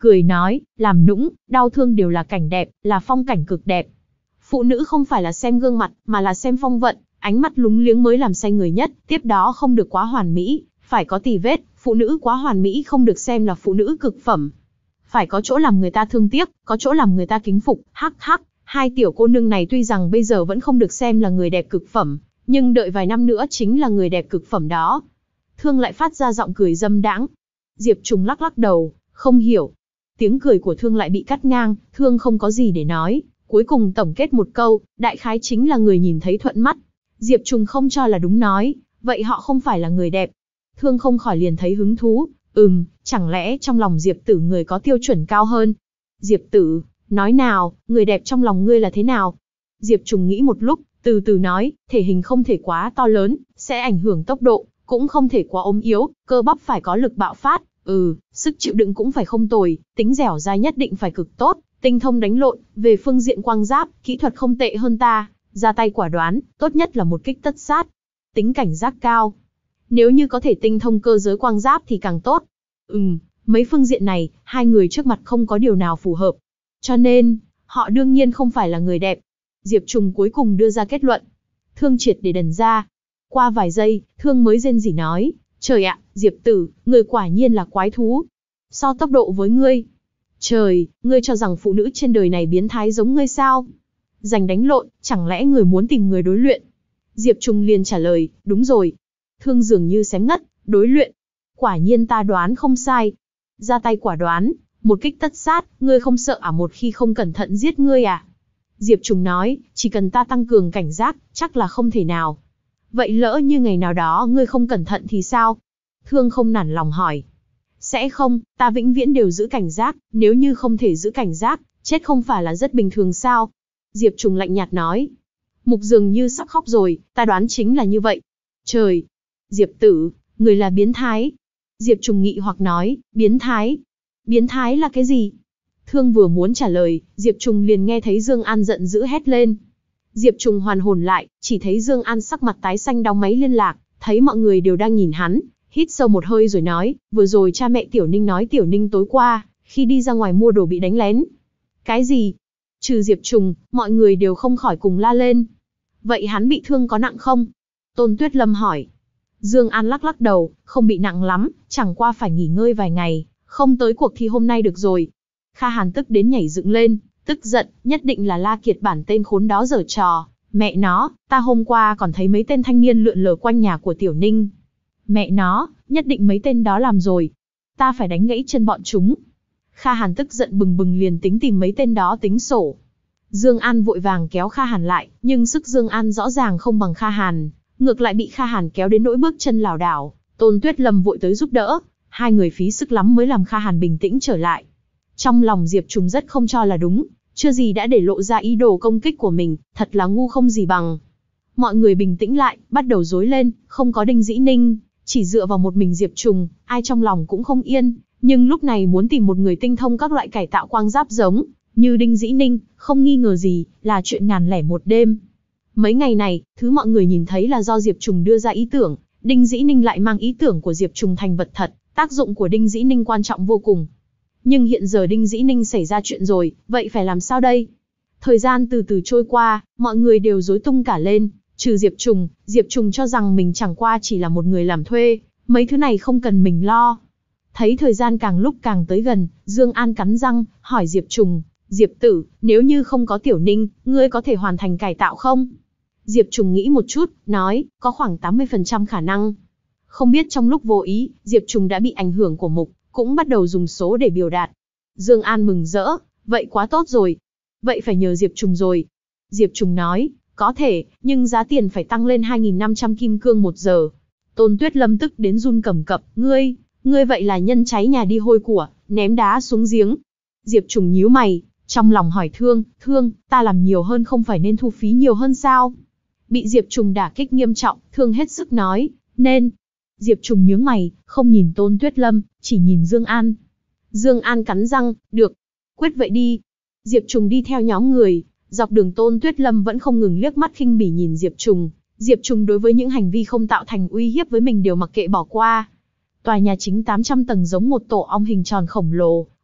cười nói, làm nũng, đau thương đều là cảnh đẹp, là phong cảnh cực đẹp. Phụ nữ không phải là xem gương mặt, mà là xem phong vận, ánh mắt lúng liếng mới làm say người nhất, tiếp đó không được quá hoàn mỹ, phải có tì vết, phụ nữ quá hoàn mỹ không được xem là phụ nữ cực phẩm. Phải có chỗ làm người ta thương tiếc, có chỗ làm người ta kính phục, hắc hắc, hai tiểu cô nương này tuy rằng bây giờ vẫn không được xem là người đẹp cực phẩm, nhưng đợi vài năm nữa chính là người đẹp cực phẩm đó. Thương lại phát ra giọng cười dâm đãng. Diệp Trùng lắc lắc đầu, không hiểu. Tiếng cười của Thương lại bị cắt ngang, Thương không có gì để nói, cuối cùng tổng kết một câu, đại khái chính là người nhìn thấy thuận mắt. Diệp Trùng không cho là đúng nói, vậy họ không phải là người đẹp. Thương không khỏi liền thấy hứng thú, ừm, chẳng lẽ trong lòng Diệp Tử người có tiêu chuẩn cao hơn? Diệp Tử, nói nào, người đẹp trong lòng ngươi là thế nào? Diệp Trùng nghĩ một lúc, từ từ nói, thể hình không thể quá to lớn, sẽ ảnh hưởng tốc độ, cũng không thể quá ốm yếu, cơ bắp phải có lực bạo phát, ừ, sức chịu đựng cũng phải không tồi, tính dẻo dai nhất định phải cực tốt, tinh thông đánh lộn, về phương diện quang giáp, kỹ thuật không tệ hơn ta, ra tay quả đoán, tốt nhất là một kích tất sát, tính cảnh giác cao. Nếu như có thể tinh thông cơ giới quang giáp thì càng tốt. Ừm, mấy phương diện này, hai người trước mặt không có điều nào phù hợp. Cho nên, họ đương nhiên không phải là người đẹp. Diệp Trùng cuối cùng đưa ra kết luận. Thương triệt để đần ra. Qua vài giây, Thương mới rên rỉ nói, trời ạ, Diệp Tử, người quả nhiên là quái thú. So tốc độ với ngươi. Trời, ngươi cho rằng phụ nữ trên đời này biến thái giống ngươi sao? Giành đánh lộn, chẳng lẽ người muốn tìm người đối luyện? Diệp Trùng liền trả lời, đúng rồi. Thương dường như xém ngất, đối luyện. Quả nhiên ta đoán không sai. Ra tay quả đoán, một kích tất sát, ngươi không sợ à một khi không cẩn thận giết ngươi à? Diệp Trùng nói, chỉ cần ta tăng cường cảnh giác, chắc là không thể nào. Vậy lỡ như ngày nào đó ngươi không cẩn thận thì sao? Thương không nản lòng hỏi. Sẽ không, ta vĩnh viễn đều giữ cảnh giác, nếu như không thể giữ cảnh giác, chết không phải là rất bình thường sao? Diệp Trùng lạnh nhạt nói. Mục dường như sắp khóc rồi, ta đoán chính là như vậy. Trời! Diệp Tử, người là biến thái. Diệp Trùng nghị hoặc nói, biến thái. Biến thái là cái gì? Thương vừa muốn trả lời, Diệp Trùng liền nghe thấy Dương An giận dữ hét lên. Diệp Trùng hoàn hồn lại, chỉ thấy Dương An sắc mặt tái xanh đóng máy liên lạc, thấy mọi người đều đang nhìn hắn, hít sâu một hơi rồi nói, vừa rồi cha mẹ Tiểu Ninh nói Tiểu Ninh tối qua, khi đi ra ngoài mua đồ bị đánh lén. Cái gì? Trừ Diệp Trùng, mọi người đều không khỏi cùng la lên. Vậy hắn bị thương có nặng không? Tôn Tuyết Lâm hỏi. Dương An lắc lắc đầu, không bị nặng lắm, chẳng qua phải nghỉ ngơi vài ngày, không tới cuộc thi hôm nay được rồi. Kha Hàn tức đến nhảy dựng lên, tức giận, nhất định là La Kiệt bản tên khốn đó giở trò. Mẹ nó, ta hôm qua còn thấy mấy tên thanh niên lượn lờ quanh nhà của Tiểu Ninh. Mẹ nó, nhất định mấy tên đó làm rồi. Ta phải đánh gãy chân bọn chúng. Kha Hàn tức giận bừng bừng liền tính tìm mấy tên đó tính sổ. Dương An vội vàng kéo Kha Hàn lại, nhưng sức Dương An rõ ràng không bằng Kha Hàn, ngược lại bị Kha Hàn kéo đến nỗi bước chân lảo đảo. Tôn Tuyết Lâm vội tới giúp đỡ, hai người phí sức lắm mới làm Kha Hàn bình tĩnh trở lại. Trong lòng Diệp Trùng rất không cho là đúng, chưa gì đã để lộ ra ý đồ công kích của mình, thật là ngu không gì bằng. Mọi người bình tĩnh lại, bắt đầu rối lên, không có Đinh Dĩ Ninh, chỉ dựa vào một mình Diệp Trùng, ai trong lòng cũng không yên, nhưng lúc này muốn tìm một người tinh thông các loại cải tạo quang giáp giống như Đinh Dĩ Ninh, không nghi ngờ gì, là chuyện ngàn lẻ một đêm. Mấy ngày này, thứ mọi người nhìn thấy là do Diệp Trùng đưa ra ý tưởng, Đinh Dĩ Ninh lại mang ý tưởng của Diệp Trùng thành vật thật, tác dụng của Đinh Dĩ Ninh quan trọng vô cùng. Nhưng hiện giờ Đinh Dĩ Ninh xảy ra chuyện rồi, vậy phải làm sao đây? Thời gian từ từ trôi qua, mọi người đều rối tung cả lên, trừ Diệp Trùng, Diệp Trùng cho rằng mình chẳng qua chỉ là một người làm thuê, mấy thứ này không cần mình lo. Thấy thời gian càng lúc càng tới gần, Dương An cắn răng, hỏi Diệp Trùng, Diệp Tử, nếu như không có Tiểu Ninh, ngươi có thể hoàn thành cải tạo không? Diệp Trùng nghĩ một chút, nói, có khoảng tám mươi phần trăm khả năng. Không biết trong lúc vô ý, Diệp Trùng đã bị ảnh hưởng của mục, cũng bắt đầu dùng số để biểu đạt. Dương An mừng rỡ, vậy quá tốt rồi. Vậy phải nhờ Diệp Trùng rồi. Diệp Trùng nói, có thể, nhưng giá tiền phải tăng lên hai nghìn năm trăm kim cương một giờ. Tôn Tuyết Lâm tức đến run cầm cập, ngươi, ngươi vậy là nhân cháy nhà đi hôi của, ném đá xuống giếng. Diệp Trùng nhíu mày, trong lòng hỏi Thương, Thương, ta làm nhiều hơn không phải nên thu phí nhiều hơn sao? Bị Diệp Trùng đả kích nghiêm trọng, Thương hết sức nói, nên. Diệp Trùng nhướng mày, không nhìn Tôn Tuyết Lâm, chỉ nhìn Dương An. Dương An cắn răng, được, quyết vậy đi. Diệp Trùng đi theo nhóm người, dọc đường Tôn Tuyết Lâm vẫn không ngừng liếc mắt khinh bỉ nhìn Diệp Trùng. Diệp Trùng đối với những hành vi không tạo thành uy hiếp với mình đều mặc kệ bỏ qua. Tòa nhà chính tám trăm tầng giống một tổ ong hình tròn khổng lồ,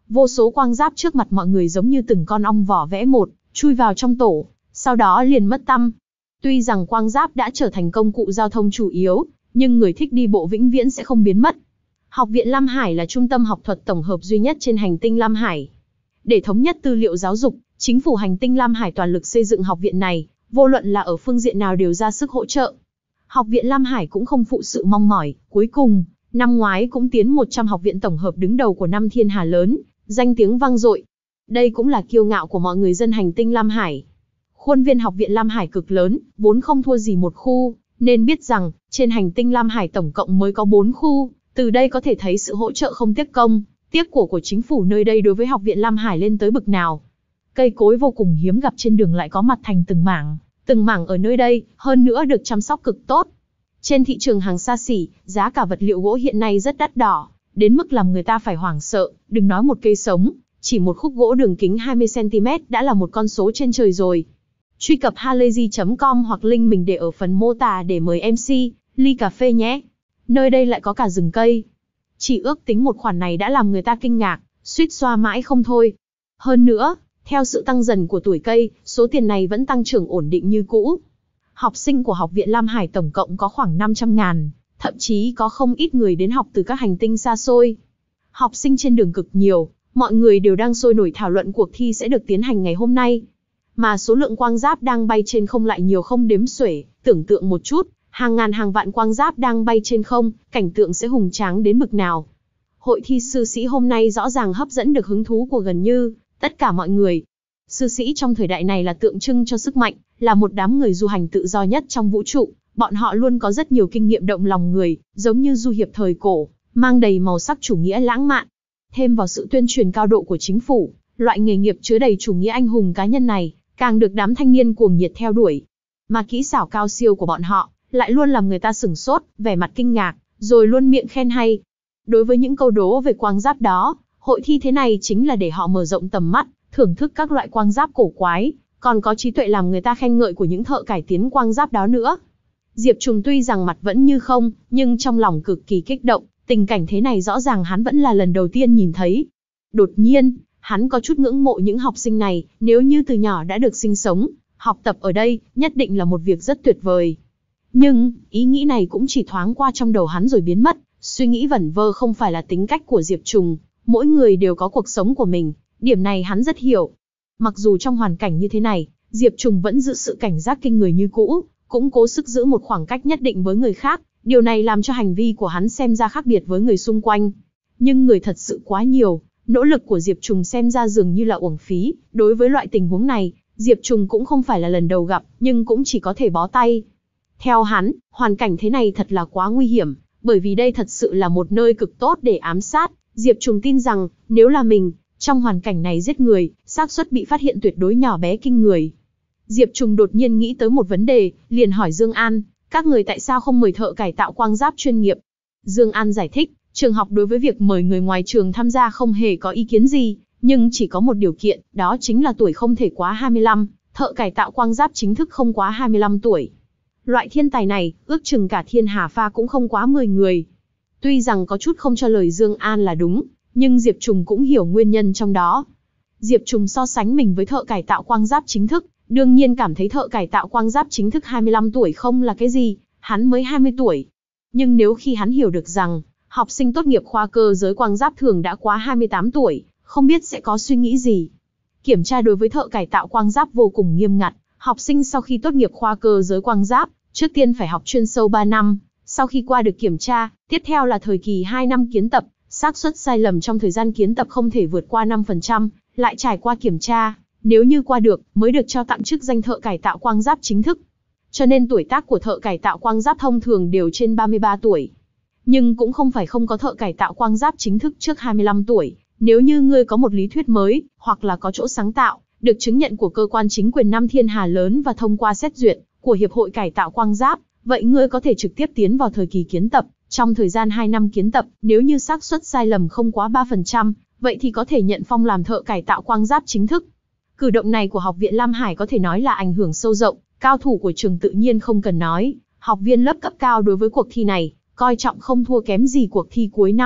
Vô số quang giáp trước mặt mọi người giống như từng con ong vỏ vẽ một, chui vào trong tổ, sau đó liền mất tăm. Tuy rằng quang giáp đã trở thành công cụ giao thông chủ yếu, nhưng người thích đi bộ vĩnh viễn sẽ không biến mất. Học viện Lam Hải là trung tâm học thuật tổng hợp duy nhất trên hành tinh Lam Hải. Để thống nhất tư liệu giáo dục, chính phủ hành tinh Lam Hải toàn lực xây dựng học viện này, vô luận là ở phương diện nào đều ra sức hỗ trợ. Học viện Lam Hải cũng không phụ sự mong mỏi, cuối cùng, năm ngoái cũng tiến một trăm học viện tổng hợp đứng đầu của năm thiên hà lớn, danh tiếng vang dội. Đây cũng là kiêu ngạo của mọi người dân hành tinh Lam Hải. Khuôn viên học viện Lam Hải cực lớn, vốn không thua gì một khu, nên biết rằng, trên hành tinh Lam Hải tổng cộng mới có bốn khu, từ đây có thể thấy sự hỗ trợ không tiếc công, tiếc của của chính phủ nơi đây đối với học viện Lam Hải lên tới bực nào. Cây cối vô cùng hiếm gặp trên đường lại có mặt thành từng mảng, từng mảng ở nơi đây, hơn nữa được chăm sóc cực tốt. Trên thị trường hàng xa xỉ, giá cả vật liệu gỗ hiện nay rất đắt đỏ, đến mức làm người ta phải hoảng sợ, đừng nói một cây sống, chỉ một khúc gỗ đường kính hai mươi xăng ti mét đã là một con số trên trời rồi. Truy cập halayzi chấm com hoặc link mình để ở phần mô tả để mời em xê, ly cà phê nhé. Nơi đây lại có cả rừng cây. Chỉ ước tính một khoản này đã làm người ta kinh ngạc, suýt xoa mãi không thôi. Hơn nữa, theo sự tăng dần của tuổi cây, số tiền này vẫn tăng trưởng ổn định như cũ. Học sinh của Học viện Lam Hải tổng cộng có khoảng năm trăm ngàn, thậm chí có không ít người đến học từ các hành tinh xa xôi. Học sinh trên đường cực nhiều, mọi người đều đang sôi nổi thảo luận cuộc thi sẽ được tiến hành ngày hôm nay. Mà số lượng quang giáp đang bay trên không lại nhiều không đếm xuể, tưởng tượng một chút, hàng ngàn hàng vạn quang giáp đang bay trên không, cảnh tượng sẽ hùng tráng đến bực nào. Hội thi sư sĩ hôm nay rõ ràng hấp dẫn được hứng thú của gần như tất cả mọi người. Sư sĩ trong thời đại này là tượng trưng cho sức mạnh, là một đám người du hành tự do nhất trong vũ trụ, bọn họ luôn có rất nhiều kinh nghiệm động lòng người, giống như du hiệp thời cổ, mang đầy màu sắc chủ nghĩa lãng mạn. Thêm vào sự tuyên truyền cao độ của chính phủ, loại nghề nghiệp chứa đầy chủ nghĩa anh hùng cá nhân này, càng được đám thanh niên cuồng nhiệt theo đuổi. Mà kỹ xảo cao siêu của bọn họ, lại luôn làm người ta sửng sốt, vẻ mặt kinh ngạc, rồi luôn miệng khen hay. Đối với những câu đố về quang giáp đó, hội thi thế này chính là để họ mở rộng tầm mắt, thưởng thức các loại quang giáp cổ quái, còn có trí tuệ làm người ta khen ngợi của những thợ cải tiến quang giáp đó nữa. Diệp Trùng tuy rằng mặt vẫn như không, nhưng trong lòng cực kỳ kích động, tình cảnh thế này rõ ràng hắn vẫn là lần đầu tiên nhìn thấy. Đột nhiên, hắn có chút ngưỡng mộ những học sinh này, nếu như từ nhỏ đã được sinh sống, học tập ở đây, nhất định là một việc rất tuyệt vời. Nhưng, ý nghĩ này cũng chỉ thoáng qua trong đầu hắn rồi biến mất, suy nghĩ vẩn vơ không phải là tính cách của Diệp Trùng, mỗi người đều có cuộc sống của mình, điểm này hắn rất hiểu. Mặc dù trong hoàn cảnh như thế này, Diệp Trùng vẫn giữ sự cảnh giác kinh người như cũ, cũng cố sức giữ một khoảng cách nhất định với người khác, điều này làm cho hành vi của hắn xem ra khác biệt với người xung quanh. Nhưng người thật sự quá nhiều, nỗ lực của Diệp Trùng xem ra dường như là uổng phí, đối với loại tình huống này, Diệp Trùng cũng không phải là lần đầu gặp, nhưng cũng chỉ có thể bó tay. Theo hắn, hoàn cảnh thế này thật là quá nguy hiểm, bởi vì đây thật sự là một nơi cực tốt để ám sát. Diệp Trùng tin rằng, nếu là mình, trong hoàn cảnh này giết người, xác suất bị phát hiện tuyệt đối nhỏ bé kinh người. Diệp Trùng đột nhiên nghĩ tới một vấn đề, liền hỏi Dương An, các người tại sao không mời thợ cải tạo quang giáp chuyên nghiệp? Dương An giải thích, trường học đối với việc mời người ngoài trường tham gia không hề có ý kiến gì, nhưng chỉ có một điều kiện, đó chính là tuổi không thể quá hai mươi lăm, thợ cải tạo quang giáp chính thức không quá hai mươi lăm tuổi. Loại thiên tài này, ước chừng cả thiên hà pha cũng không quá mười người. Tuy rằng có chút không cho lời Dương An là đúng, nhưng Diệp Trùng cũng hiểu nguyên nhân trong đó. Diệp Trùng so sánh mình với thợ cải tạo quang giáp chính thức, đương nhiên cảm thấy thợ cải tạo quang giáp chính thức hai mươi lăm tuổi không là cái gì, hắn mới hai mươi tuổi. Nhưng nếu khi hắn hiểu được rằng, học sinh tốt nghiệp khoa cơ giới quang giáp thường đã quá hai mươi tám tuổi, không biết sẽ có suy nghĩ gì. Kiểm tra đối với thợ cải tạo quang giáp vô cùng nghiêm ngặt, học sinh sau khi tốt nghiệp khoa cơ giới quang giáp, trước tiên phải học chuyên sâu ba năm, sau khi qua được kiểm tra, tiếp theo là thời kỳ hai năm kiến tập, xác suất sai lầm trong thời gian kiến tập không thể vượt qua năm phần trăm, lại trải qua kiểm tra, nếu như qua được, mới được trao tặng chức danh thợ cải tạo quang giáp chính thức. Cho nên tuổi tác của thợ cải tạo quang giáp thông thường đều trên ba mươi ba tuổi. Nhưng cũng không phải không có thợ cải tạo quang giáp chính thức trước hai mươi lăm tuổi, nếu như ngươi có một lý thuyết mới, hoặc là có chỗ sáng tạo, được chứng nhận của cơ quan chính quyền năm thiên hà lớn và thông qua xét duyệt của Hiệp hội Cải tạo Quang Giáp, vậy ngươi có thể trực tiếp tiến vào thời kỳ kiến tập. Trong thời gian hai năm kiến tập, nếu như xác suất sai lầm không quá ba phần trăm, vậy thì có thể nhận phong làm thợ cải tạo quang giáp chính thức. Cử động này của Học viện Lam Hải có thể nói là ảnh hưởng sâu rộng, cao thủ của trường tự nhiên không cần nói, học viên lớp cấp cao đối với cuộc thi này, coi trọng không thua kém gì cuộc thi cuối năm,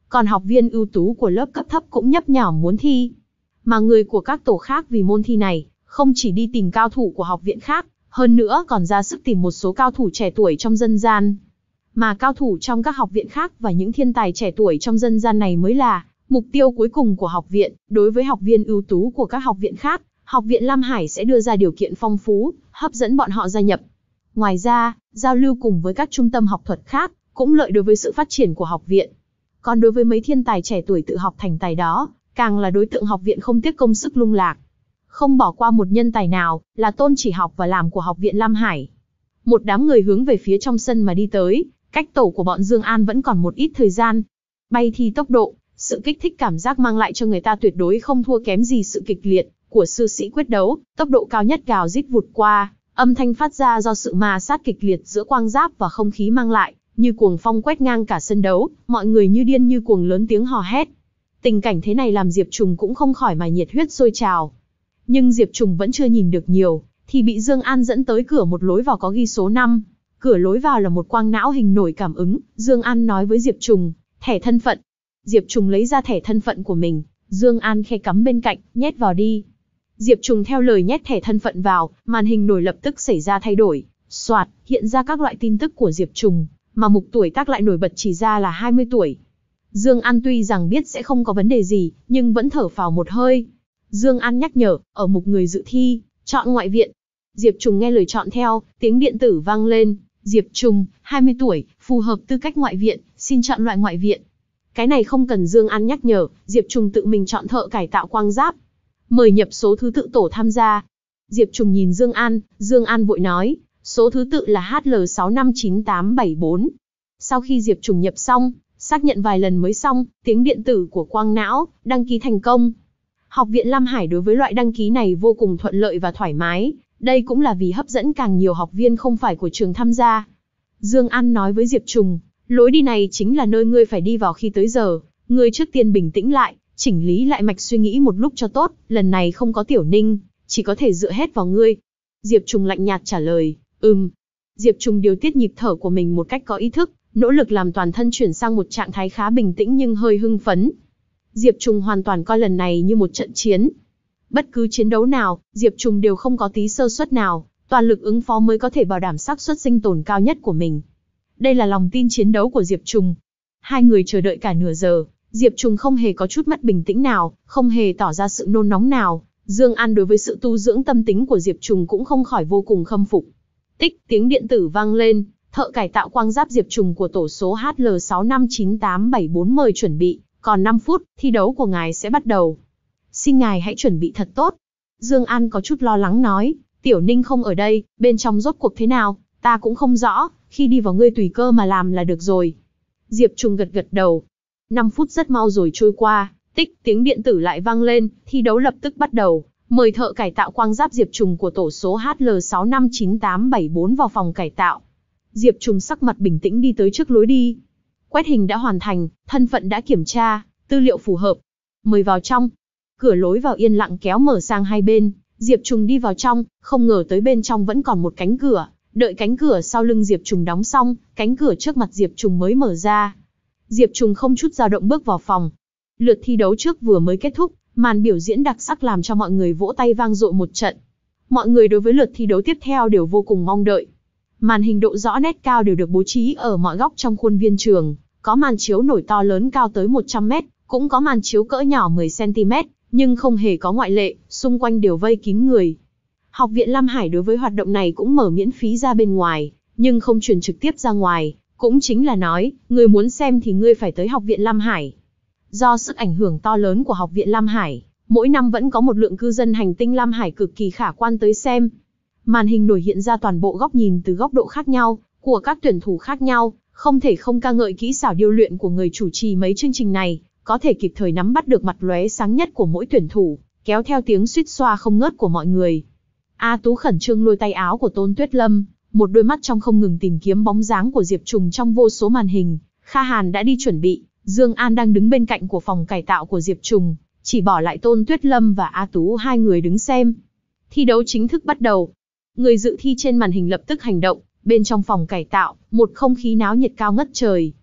còn học viên ưu tú của lớp cấp thấp cũng nhấp nhổm muốn thi. Mà người của các tổ khác vì môn thi này, không chỉ đi tìm cao thủ của học viện khác, hơn nữa còn ra sức tìm một số cao thủ trẻ tuổi trong dân gian. Mà cao thủ trong các học viện khác và những thiên tài trẻ tuổi trong dân gian này mới là mục tiêu cuối cùng của học viện. Đối với học viên ưu tú của các học viện khác, Học viện Lam Hải sẽ đưa ra điều kiện phong phú, hấp dẫn bọn họ gia nhập. Ngoài ra, giao lưu cùng với các trung tâm học thuật khác, cũng lợi đối với sự phát triển của học viện. Còn đối với mấy thiên tài trẻ tuổi tự học thành tài đó, càng là đối tượng học viện không tiếc công sức lung lạc. Không bỏ qua một nhân tài nào, là tôn chỉ học và làm của học viện Lam Hải. Một đám người hướng về phía trong sân mà đi tới, cách tổ của bọn Dương An vẫn còn một ít thời gian. Bay thi tốc độ, sự kích thích cảm giác mang lại cho người ta tuyệt đối không thua kém gì sự kịch liệt của sư sĩ quyết đấu, tốc độ cao nhất gào rít vụt qua, âm thanh phát ra do sự ma sát kịch liệt giữa quang giáp và không khí mang lại, như cuồng phong quét ngang cả sân đấu, mọi người như điên như cuồng lớn tiếng hò hét. Tình cảnh thế này làm Diệp Trùng cũng không khỏi mà nhiệt huyết sôi trào. Nhưng Diệp Trùng vẫn chưa nhìn được nhiều, thì bị Dương An dẫn tới cửa một lối vào có ghi số năm. Cửa lối vào là một quang não hình nổi cảm ứng, Dương An nói với Diệp Trùng, thẻ thân phận. Diệp Trùng lấy ra thẻ thân phận của mình, Dương An khe cắm bên cạnh, nhét vào đi. Diệp Trùng theo lời nhét thẻ thân phận vào, màn hình nổi lập tức xảy ra thay đổi, xoạt, hiện ra các loại tin tức của Diệp Trùng, mà mục tuổi tác lại nổi bật chỉ ra là hai mươi tuổi. Dương An tuy rằng biết sẽ không có vấn đề gì, nhưng vẫn thở phào một hơi. Dương An nhắc nhở, ở mục người dự thi, chọn ngoại viện. Diệp Trùng nghe lời chọn theo, tiếng điện tử vang lên, Diệp Trùng, hai mươi tuổi, phù hợp tư cách ngoại viện, xin chọn loại ngoại viện. Cái này không cần Dương An nhắc nhở, Diệp Trùng tự mình chọn thợ cải tạo quang giáp. Mời nhập số thứ tự tổ tham gia. Diệp Trùng nhìn Dương An, Dương An vội nói, số thứ tự là H L sáu năm chín tám bảy bốn. Sau khi Diệp Trùng nhập xong, xác nhận vài lần mới xong, tiếng điện tử của quang não, đăng ký thành công. Học viện Lam Hải đối với loại đăng ký này vô cùng thuận lợi và thoải mái, đây cũng là vì hấp dẫn càng nhiều học viên không phải của trường tham gia. Dương An nói với Diệp Trùng, lối đi này chính là nơi ngươi phải đi vào khi tới giờ, ngươi trước tiên bình tĩnh lại, chỉnh lý lại mạch suy nghĩ một lúc cho tốt, lần này không có Tiểu Ninh, chỉ có thể dựa hết vào ngươi. Diệp Trùng lạnh nhạt trả lời, ừm. Diệp Trùng điều tiết nhịp thở của mình một cách có ý thức, nỗ lực làm toàn thân chuyển sang một trạng thái khá bình tĩnh nhưng hơi hưng phấn. Diệp Trùng hoàn toàn coi lần này như một trận chiến. Bất cứ chiến đấu nào, Diệp Trùng đều không có tí sơ suất nào, toàn lực ứng phó mới có thể bảo đảm xác suất sinh tồn cao nhất của mình. Đây là lòng tin chiến đấu của Diệp Trùng. Hai người chờ đợi cả nửa giờ, Diệp Trùng không hề có chút mất bình tĩnh nào, không hề tỏ ra sự nôn nóng nào. Dương An đối với sự tu dưỡng tâm tính của Diệp Trùng cũng không khỏi vô cùng khâm phục. Tích, tiếng điện tử vang lên, thợ cải tạo quang giáp Diệp Trùng của tổ số H L sáu năm chín tám bảy bốn mời chuẩn bị, còn năm phút, thi đấu của ngài sẽ bắt đầu. Xin ngài hãy chuẩn bị thật tốt. Dương An có chút lo lắng nói, Tiểu Ninh không ở đây, bên trong rốt cuộc thế nào, ta cũng không rõ, khi đi vào ngươi tùy cơ mà làm là được rồi. Diệp Trùng gật gật đầu. năm phút rất mau rồi trôi qua, tích, tiếng điện tử lại vang lên, thi đấu lập tức bắt đầu. Mời thợ cải tạo quang giáp Diệp Trùng của tổ số H L sáu năm chín tám bảy bốn vào phòng cải tạo. Diệp Trùng sắc mặt bình tĩnh đi tới trước lối đi. Quét hình đã hoàn thành, thân phận đã kiểm tra, tư liệu phù hợp. Mời vào trong. Cửa lối vào yên lặng kéo mở sang hai bên, Diệp Trùng đi vào trong, không ngờ tới bên trong vẫn còn một cánh cửa. Đợi cánh cửa sau lưng Diệp Trùng đóng xong, cánh cửa trước mặt Diệp Trùng mới mở ra. Diệp Trùng không chút dao động bước vào phòng. Lượt thi đấu trước vừa mới kết thúc, màn biểu diễn đặc sắc làm cho mọi người vỗ tay vang dội một trận. Mọi người đối với lượt thi đấu tiếp theo đều vô cùng mong đợi. Màn hình độ rõ nét cao đều được bố trí ở mọi góc trong khuôn viên trường, có màn chiếu nổi to lớn cao tới một trăm mét, cũng có màn chiếu cỡ nhỏ mười xăng ti mét, nhưng không hề có ngoại lệ, xung quanh đều vây kín người. Học viện Lam Hải đối với hoạt động này cũng mở miễn phí ra bên ngoài, nhưng không truyền trực tiếp ra ngoài, cũng chính là nói, người muốn xem thì ngươi phải tới học viện Lam Hải. Do sức ảnh hưởng to lớn của học viện Lam Hải, mỗi năm vẫn có một lượng cư dân hành tinh Lam Hải cực kỳ khả quan tới xem. Màn hình nổi hiện ra toàn bộ góc nhìn từ góc độ khác nhau, của các tuyển thủ khác nhau, không thể không ca ngợi kỹ xảo điêu luyện của người chủ trì mấy chương trình này, có thể kịp thời nắm bắt được mặt lóe sáng nhất của mỗi tuyển thủ, kéo theo tiếng suýt xoa không ngớt của mọi người. A Tú khẩn trương lôi tay áo của Tôn Tuyết Lâm, một đôi mắt trong không ngừng tìm kiếm bóng dáng của Diệp Trùng trong vô số màn hình. Kha Hàn đã đi chuẩn bị, Dương An đang đứng bên cạnh của phòng cải tạo của Diệp Trùng, chỉ bỏ lại Tôn Tuyết Lâm và A Tú hai người đứng xem. Thi đấu chính thức bắt đầu. Người dự thi trên màn hình lập tức hành động, bên trong phòng cải tạo, một không khí náo nhiệt cao ngất trời.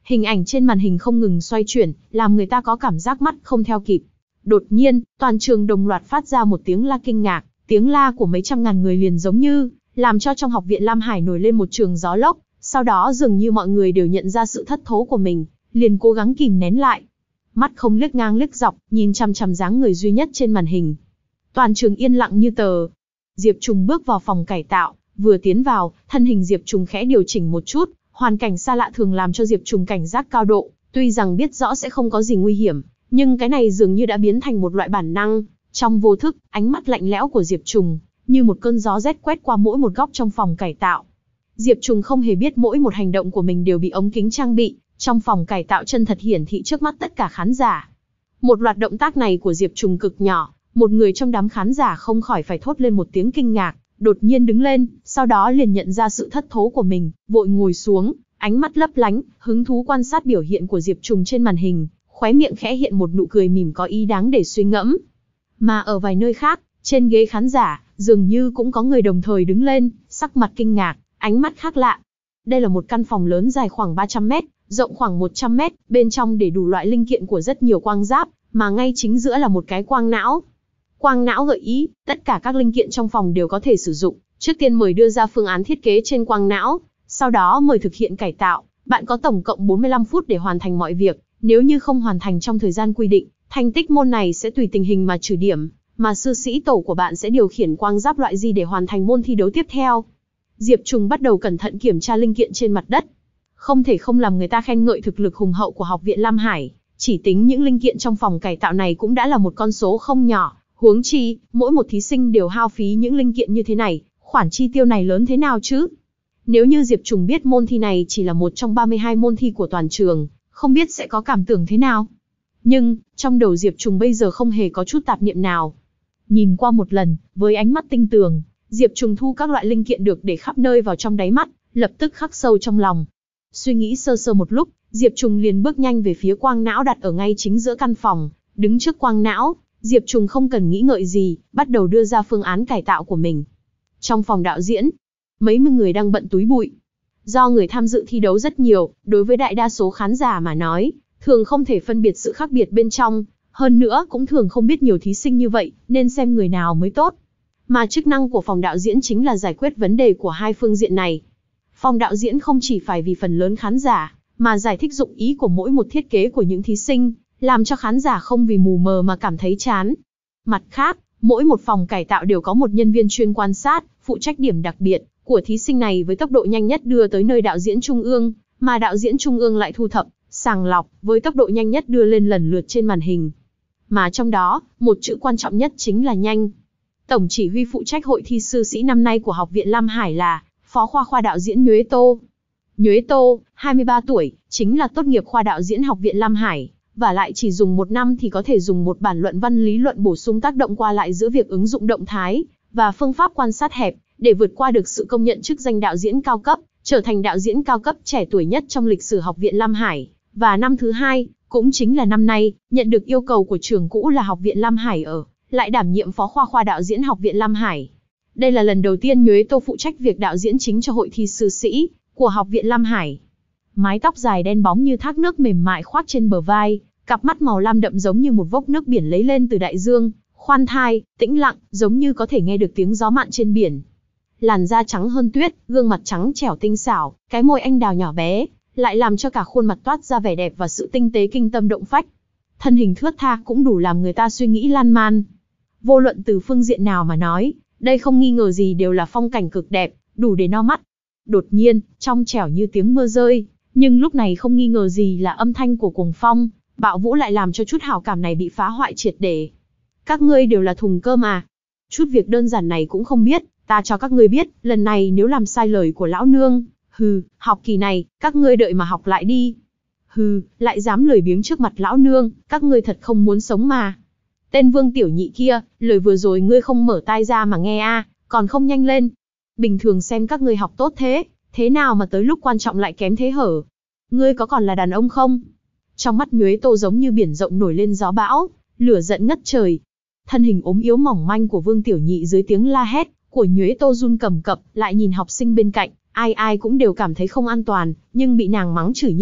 hình ảnh trên màn hình không ngừng xoay chuyển, làm người ta có cảm giác mắt không theo kịp. Đột nhiên, toàn trường đồng loạt phát ra một tiếng la kinh ngạc, tiếng la của mấy trăm ngàn người liền giống như làm cho trong học viện Lam Hải nổi lên một trường gió lốc, sau đó dường như mọi người đều nhận ra sự thất thố của mình, liền cố gắng kìm nén lại. Mắt không liếc ngang liếc dọc, nhìn chằm chằm dáng người duy nhất trên màn hình. Toàn trường yên lặng như tờ. Diệp Trùng bước vào phòng cải tạo, vừa tiến vào, thân hình Diệp Trùng khẽ điều chỉnh một chút, hoàn cảnh xa lạ thường làm cho Diệp Trùng cảnh giác cao độ, tuy rằng biết rõ sẽ không có gì nguy hiểm, nhưng cái này dường như đã biến thành một loại bản năng. Trong vô thức, ánh mắt lạnh lẽo của Diệp Trùng như một cơn gió rét quét qua mỗi một góc trong phòng cải tạo. Diệp Trùng không hề biết mỗi một hành động của mình đều bị ống kính trang bị, trong phòng cải tạo chân thật hiển thị trước mắt tất cả khán giả. Một loạt động tác này của Diệp Trùng cực nhỏ, một người trong đám khán giả không khỏi phải thốt lên một tiếng kinh ngạc, đột nhiên đứng lên, sau đó liền nhận ra sự thất thố của mình, vội ngồi xuống, ánh mắt lấp lánh, hứng thú quan sát biểu hiện của Diệp Trùng trên màn hình, khóe miệng khẽ hiện một nụ cười mỉm có ý đáng để suy ngẫm. Mà ở vài nơi khác, trên ghế khán giả, dường như cũng có người đồng thời đứng lên, sắc mặt kinh ngạc, ánh mắt khác lạ. Đây là một căn phòng lớn dài khoảng ba trăm mét, rộng khoảng một trăm mét, bên trong để đủ loại linh kiện của rất nhiều quang giáp, mà ngay chính giữa là một cái quang não. Quang não gợi ý, tất cả các linh kiện trong phòng đều có thể sử dụng, trước tiên mời đưa ra phương án thiết kế trên quang não, sau đó mời thực hiện cải tạo, bạn có tổng cộng bốn mươi lăm phút để hoàn thành mọi việc, nếu như không hoàn thành trong thời gian quy định, thành tích môn này sẽ tùy tình hình mà trừ điểm, mà sư sĩ tổ của bạn sẽ điều khiển quang giáp loại gì để hoàn thành môn thi đấu tiếp theo. Diệp Trùng bắt đầu cẩn thận kiểm tra linh kiện trên mặt đất. Không thể không làm người ta khen ngợi thực lực hùng hậu của học viện Lam Hải, chỉ tính những linh kiện trong phòng cải tạo này cũng đã là một con số không nhỏ, huống chi, mỗi một thí sinh đều hao phí những linh kiện như thế này, khoản chi tiêu này lớn thế nào chứ? Nếu như Diệp Trùng biết môn thi này chỉ là một trong ba mươi hai môn thi của toàn trường, không biết sẽ có cảm tưởng thế nào. Nhưng, trong đầu Diệp Trùng bây giờ không hề có chút tạp niệm nào. Nhìn qua một lần, với ánh mắt tinh tường, Diệp Trùng thu các loại linh kiện được để khắp nơi vào trong đáy mắt, lập tức khắc sâu trong lòng. Suy nghĩ sơ sơ một lúc, Diệp Trùng liền bước nhanh về phía quang não đặt ở ngay chính giữa căn phòng. Đứng trước quang não, Diệp Trùng không cần nghĩ ngợi gì, bắt đầu đưa ra phương án cải tạo của mình. Trong phòng đạo diễn, mấy mươi người đang bận túi bụi. Do người tham dự thi đấu rất nhiều, đối với đại đa số khán giả mà nói, thường không thể phân biệt sự khác biệt bên trong, hơn nữa cũng thường không biết nhiều thí sinh như vậy, nên xem người nào mới tốt. Mà chức năng của phòng đạo diễn chính là giải quyết vấn đề của hai phương diện này. Phòng đạo diễn không chỉ phải vì phần lớn khán giả, mà giải thích dụng ý của mỗi một thiết kế của những thí sinh, làm cho khán giả không vì mù mờ mà cảm thấy chán. Mặt khác, mỗi một phòng cải tạo đều có một nhân viên chuyên quan sát, phụ trách điểm đặc biệt của thí sinh này với tốc độ nhanh nhất đưa tới nơi đạo diễn trung ương, mà đạo diễn trung ương lại thu thập, sàng lọc, với tốc độ nhanh nhất đưa lên lần lượt trên màn hình. Mà trong đó, một chữ quan trọng nhất chính là nhanh. Tổng chỉ huy phụ trách hội thi sư sĩ năm nay của học viện Lam Hải là Phó khoa khoa đạo diễn Nhuế Tô. Nhuế Tô, hai mươi ba tuổi, chính là tốt nghiệp khoa đạo diễn học viện Lam Hải, và lại chỉ dùng một năm thì có thể dùng một bản luận văn lý luận bổ sung tác động qua lại giữa việc ứng dụng động thái và phương pháp quan sát hẹp, để vượt qua được sự công nhận chức danh đạo diễn cao cấp, trở thành đạo diễn cao cấp trẻ tuổi nhất trong lịch sử học viện Lam Hải. Và năm thứ hai, cũng chính là năm nay, nhận được yêu cầu của trường cũ là học viện Lam Hải ở, lại đảm nhiệm phó khoa khoa đạo diễn học viện Lam Hải. Đây là lần đầu tiên Nhuế Tô phụ trách việc đạo diễn chính cho hội thi sư sĩ của học viện Lam Hải. Mái tóc dài đen bóng như thác nước mềm mại khoác trên bờ vai, cặp mắt màu lam đậm giống như một vốc nước biển lấy lên từ đại dương, khoan thai, tĩnh lặng, giống như có thể nghe được tiếng gió mặn trên biển. Làn da trắng hơn tuyết, gương mặt trắng trẻo tinh xảo, cái môi anh đào nhỏ bé, lại làm cho cả khuôn mặt toát ra vẻ đẹp và sự tinh tế kinh tâm động phách. Thân hình thướt tha cũng đủ làm người ta suy nghĩ lan man. Vô luận từ phương diện nào mà nói, đây không nghi ngờ gì đều là phong cảnh cực đẹp, đủ để no mắt. Đột nhiên, trong trẻo như tiếng mưa rơi, nhưng lúc này không nghi ngờ gì là âm thanh của cuồng phong, bạo vũ lại làm cho chút hảo cảm này bị phá hoại triệt để. Các ngươi đều là thùng cơm à? Chút việc đơn giản này cũng không biết, ta cho các ngươi biết, lần này nếu làm sai lời của lão nương, hừ, học kỳ này, các ngươi đợi mà học lại đi. Hừ, lại dám lười biếng trước mặt lão nương, các ngươi thật không muốn sống mà. Tên Vương tiểu nhị kia, lời vừa rồi ngươi không mở tai ra mà nghe a, còn không nhanh lên. Bình thường xem các ngươi học tốt thế, thế nào mà tới lúc quan trọng lại kém thế hở? Ngươi có còn là đàn ông không? Trong mắt Nhuế Tô giống như biển rộng nổi lên gió bão, lửa giận ngất trời. Thân hình ốm yếu mỏng manh của Vương tiểu nhị dưới tiếng la hét của Nhuế Tô run cầm cập, lại nhìn học sinh bên cạnh, ai ai cũng đều cảm thấy không an toàn, nhưng bị nàng mắng chửi như vậy,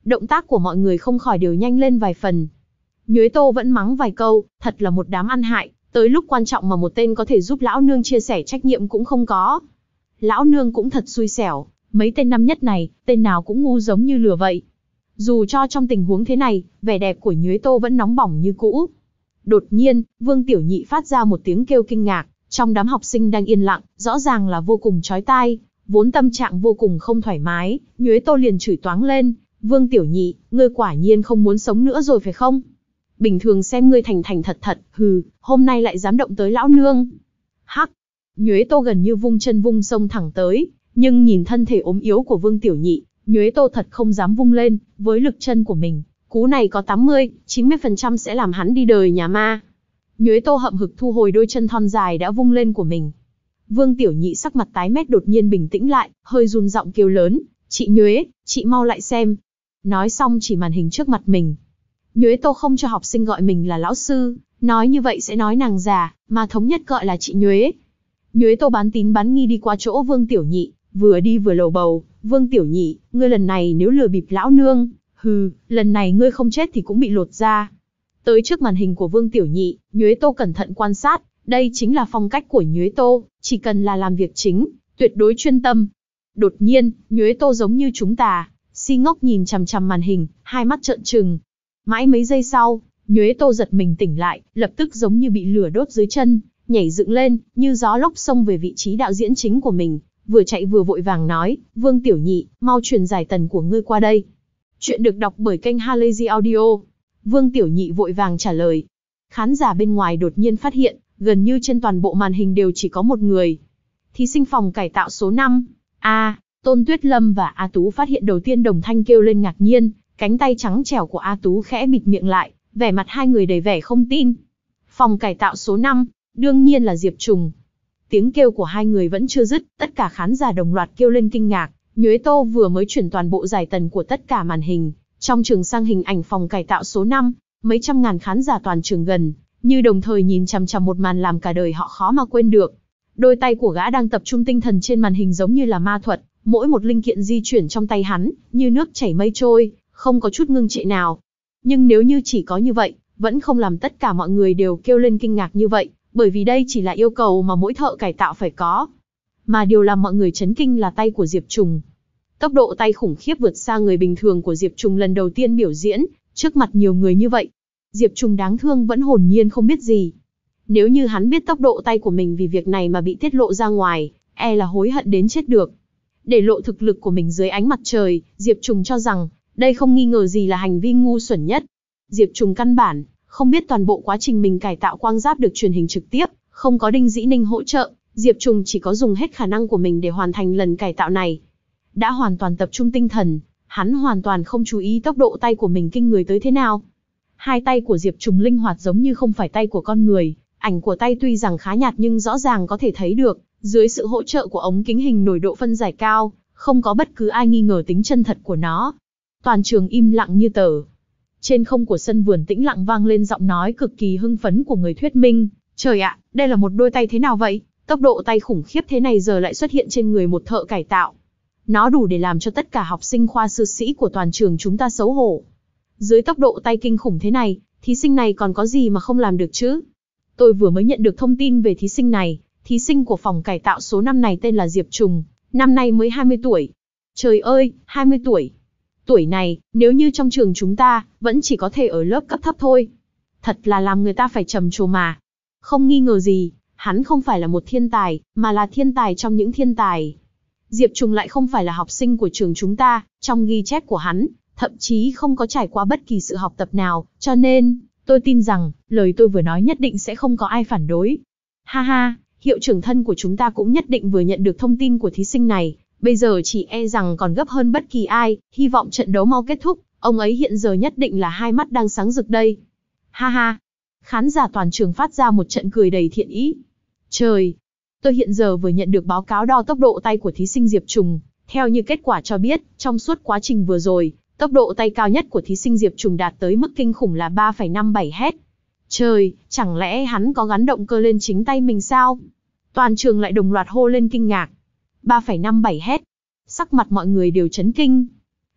Động tác của mọi người không khỏi đều nhanh lên vài phần. Nhuế Tô vẫn mắng vài câu, thật là một đám ăn hại, tới lúc quan trọng mà một tên có thể giúp lão nương chia sẻ trách nhiệm cũng không có. Lão nương cũng thật xui xẻo, mấy tên năm nhất này, tên nào cũng ngu giống như lừa vậy. Dù cho trong tình huống thế này, vẻ đẹp của Nhuế Tô vẫn nóng bỏng như cũ. Đột nhiên, Vương Tiểu Nhị phát ra một tiếng kêu kinh ngạc, trong đám học sinh đang yên lặng, rõ ràng là vô cùng chói tai, vốn tâm trạng vô cùng không thoải mái, Nhuế Tô liền chửi toáng lên, Vương Tiểu Nhị, ngươi quả nhiên không muốn sống nữa rồi phải không? Bình thường xem ngươi thành thành thật thật, hừ, hôm nay lại dám động tới lão nương. Hắc, Nhuế Tô gần như vung chân vung xông thẳng tới, nhưng nhìn thân thể ốm yếu của Vương Tiểu Nhị, Nhuế Tô thật không dám vung lên, với lực chân của mình, cú này có tám mươi, chín mươi phần trăm sẽ làm hắn đi đời nhà ma. Nhuế Tô hậm hực thu hồi đôi chân thon dài đã vung lên của mình. Vương Tiểu Nhị sắc mặt tái mét đột nhiên bình tĩnh lại, hơi run giọng kêu lớn, chị Nhuế, chị mau lại xem. Nói xong chỉ màn hình trước mặt mình. Nhuế Tô không cho học sinh gọi mình là lão sư, nói như vậy sẽ nói nàng già, mà thống nhất gọi là chị Nhuế. Nhuế Tô bán tín bán nghi đi qua chỗ Vương Tiểu Nhị, vừa đi vừa lầu bầu, Vương Tiểu Nhị, ngươi lần này nếu lừa bịp lão nương, hừ, lần này ngươi không chết thì cũng bị lột da. Tới trước màn hình của Vương Tiểu Nhị, Nhuế Tô cẩn thận quan sát, đây chính là phong cách của Nhuế Tô, chỉ cần là làm việc chính, tuyệt đối chuyên tâm. Đột nhiên, Nhuế Tô giống như trúng tà, si ngốc nhìn chằm chằm màn hình, hai mắt trợn trừng. Mãi mấy giây sau, Nhuế Tô giật mình tỉnh lại, lập tức giống như bị lửa đốt dưới chân, nhảy dựng lên, như gió lốc xông về vị trí đạo diễn chính của mình, vừa chạy vừa vội vàng nói, Vương Tiểu Nhị, mau truyền giải tần của ngươi qua đây. Chuyện được đọc bởi kênh Halazy Audio. Vương Tiểu Nhị vội vàng trả lời. Khán giả bên ngoài đột nhiên phát hiện, gần như trên toàn bộ màn hình đều chỉ có một người. Thí sinh phòng cải tạo số năm. A, Tôn Tuyết Lâm và A Tú phát hiện đầu tiên đồng thanh kêu lên ngạc nhiên, cánh tay trắng trẻo của A Tú khẽ bịt miệng lại, vẻ mặt hai người đầy vẻ không tin. Phòng cải tạo số năm, đương nhiên là Diệp Trùng. Tiếng kêu của hai người vẫn chưa dứt, tất cả khán giả đồng loạt kêu lên kinh ngạc. Nhuế Tô vừa mới chuyển toàn bộ giải tần của tất cả màn hình, trong trường sang hình ảnh phòng cải tạo số năm, mấy trăm ngàn khán giả toàn trường gần, như đồng thời nhìn chằm chằm một màn làm cả đời họ khó mà quên được. Đôi tay của gã đang tập trung tinh thần trên màn hình giống như là ma thuật, mỗi một linh kiện di chuyển trong tay hắn, như nước chảy mây trôi, không có chút ngưng trệ nào. Nhưng nếu như chỉ có như vậy, vẫn không làm tất cả mọi người đều kêu lên kinh ngạc như vậy, bởi vì đây chỉ là yêu cầu mà mỗi thợ cải tạo phải có. Mà điều làm mọi người chấn kinh là tay của Diệp Trùng. Tốc độ tay khủng khiếp vượt xa người bình thường của Diệp Trùng lần đầu tiên biểu diễn, trước mặt nhiều người như vậy. Diệp Trùng đáng thương vẫn hồn nhiên không biết gì. Nếu như hắn biết tốc độ tay của mình vì việc này mà bị tiết lộ ra ngoài, e là hối hận đến chết được. Để lộ thực lực của mình dưới ánh mặt trời, Diệp Trùng cho rằng, đây không nghi ngờ gì là hành vi ngu xuẩn nhất. Diệp Trùng căn bản không biết toàn bộ quá trình mình cải tạo quang giáp được truyền hình trực tiếp, không có Đinh Dĩ Ninh hỗ trợ, Diệp Trùng chỉ có dùng hết khả năng của mình để hoàn thành lần cải tạo này. Đã hoàn toàn tập trung tinh thần, hắn hoàn toàn không chú ý tốc độ tay của mình kinh người tới thế nào. Hai tay của Diệp Trùng linh hoạt giống như không phải tay của con người, ảnh của tay tuy rằng khá nhạt nhưng rõ ràng có thể thấy được, dưới sự hỗ trợ của ống kính hình nổi độ phân giải cao, không có bất cứ ai nghi ngờ tính chân thật của nó. Toàn trường im lặng như tờ. Trên không của sân vườn tĩnh lặng vang lên giọng nói cực kỳ hưng phấn của người thuyết minh. Trời ạ, đây là một đôi tay thế nào vậy? Tốc độ tay khủng khiếp thế này giờ lại xuất hiện trên người một thợ cải tạo. Nó đủ để làm cho tất cả học sinh khoa sư sĩ của toàn trường chúng ta xấu hổ. Dưới tốc độ tay kinh khủng thế này, thí sinh này còn có gì mà không làm được chứ? Tôi vừa mới nhận được thông tin về thí sinh này. Thí sinh của phòng cải tạo số năm này tên là Diệp Trùng, năm nay mới hai mươi tuổi. Trời ơi, hai mươi tuổi. Tuổi này, nếu như trong trường chúng ta, vẫn chỉ có thể ở lớp cấp thấp thôi. Thật là làm người ta phải trầm trồ mà. Không nghi ngờ gì, hắn không phải là một thiên tài, mà là thiên tài trong những thiên tài. Diệp Trùng lại không phải là học sinh của trường chúng ta, trong ghi chép của hắn, thậm chí không có trải qua bất kỳ sự học tập nào, cho nên, tôi tin rằng, lời tôi vừa nói nhất định sẽ không có ai phản đối. Ha ha, hiệu trưởng thân của chúng ta cũng nhất định vừa nhận được thông tin của thí sinh này, bây giờ chỉ e rằng còn gấp hơn bất kỳ ai, hy vọng trận đấu mau kết thúc, ông ấy hiện giờ nhất định là hai mắt đang sáng rực đây. Ha ha, khán giả toàn trường phát ra một trận cười đầy thiện ý. Trời, tôi hiện giờ vừa nhận được báo cáo đo tốc độ tay của thí sinh Diệp Trùng, theo như kết quả cho biết, trong suốt quá trình vừa rồi, tốc độ tay cao nhất của thí sinh Diệp Trùng đạt tới mức kinh khủng là ba phẩy năm bảy héc. Trời, chẳng lẽ hắn có gắn động cơ lên chính tay mình sao? Toàn trường lại đồng loạt hô lên kinh ngạc. ba phẩy năm bảy héc. Sắc mặt mọi người đều chấn kinh.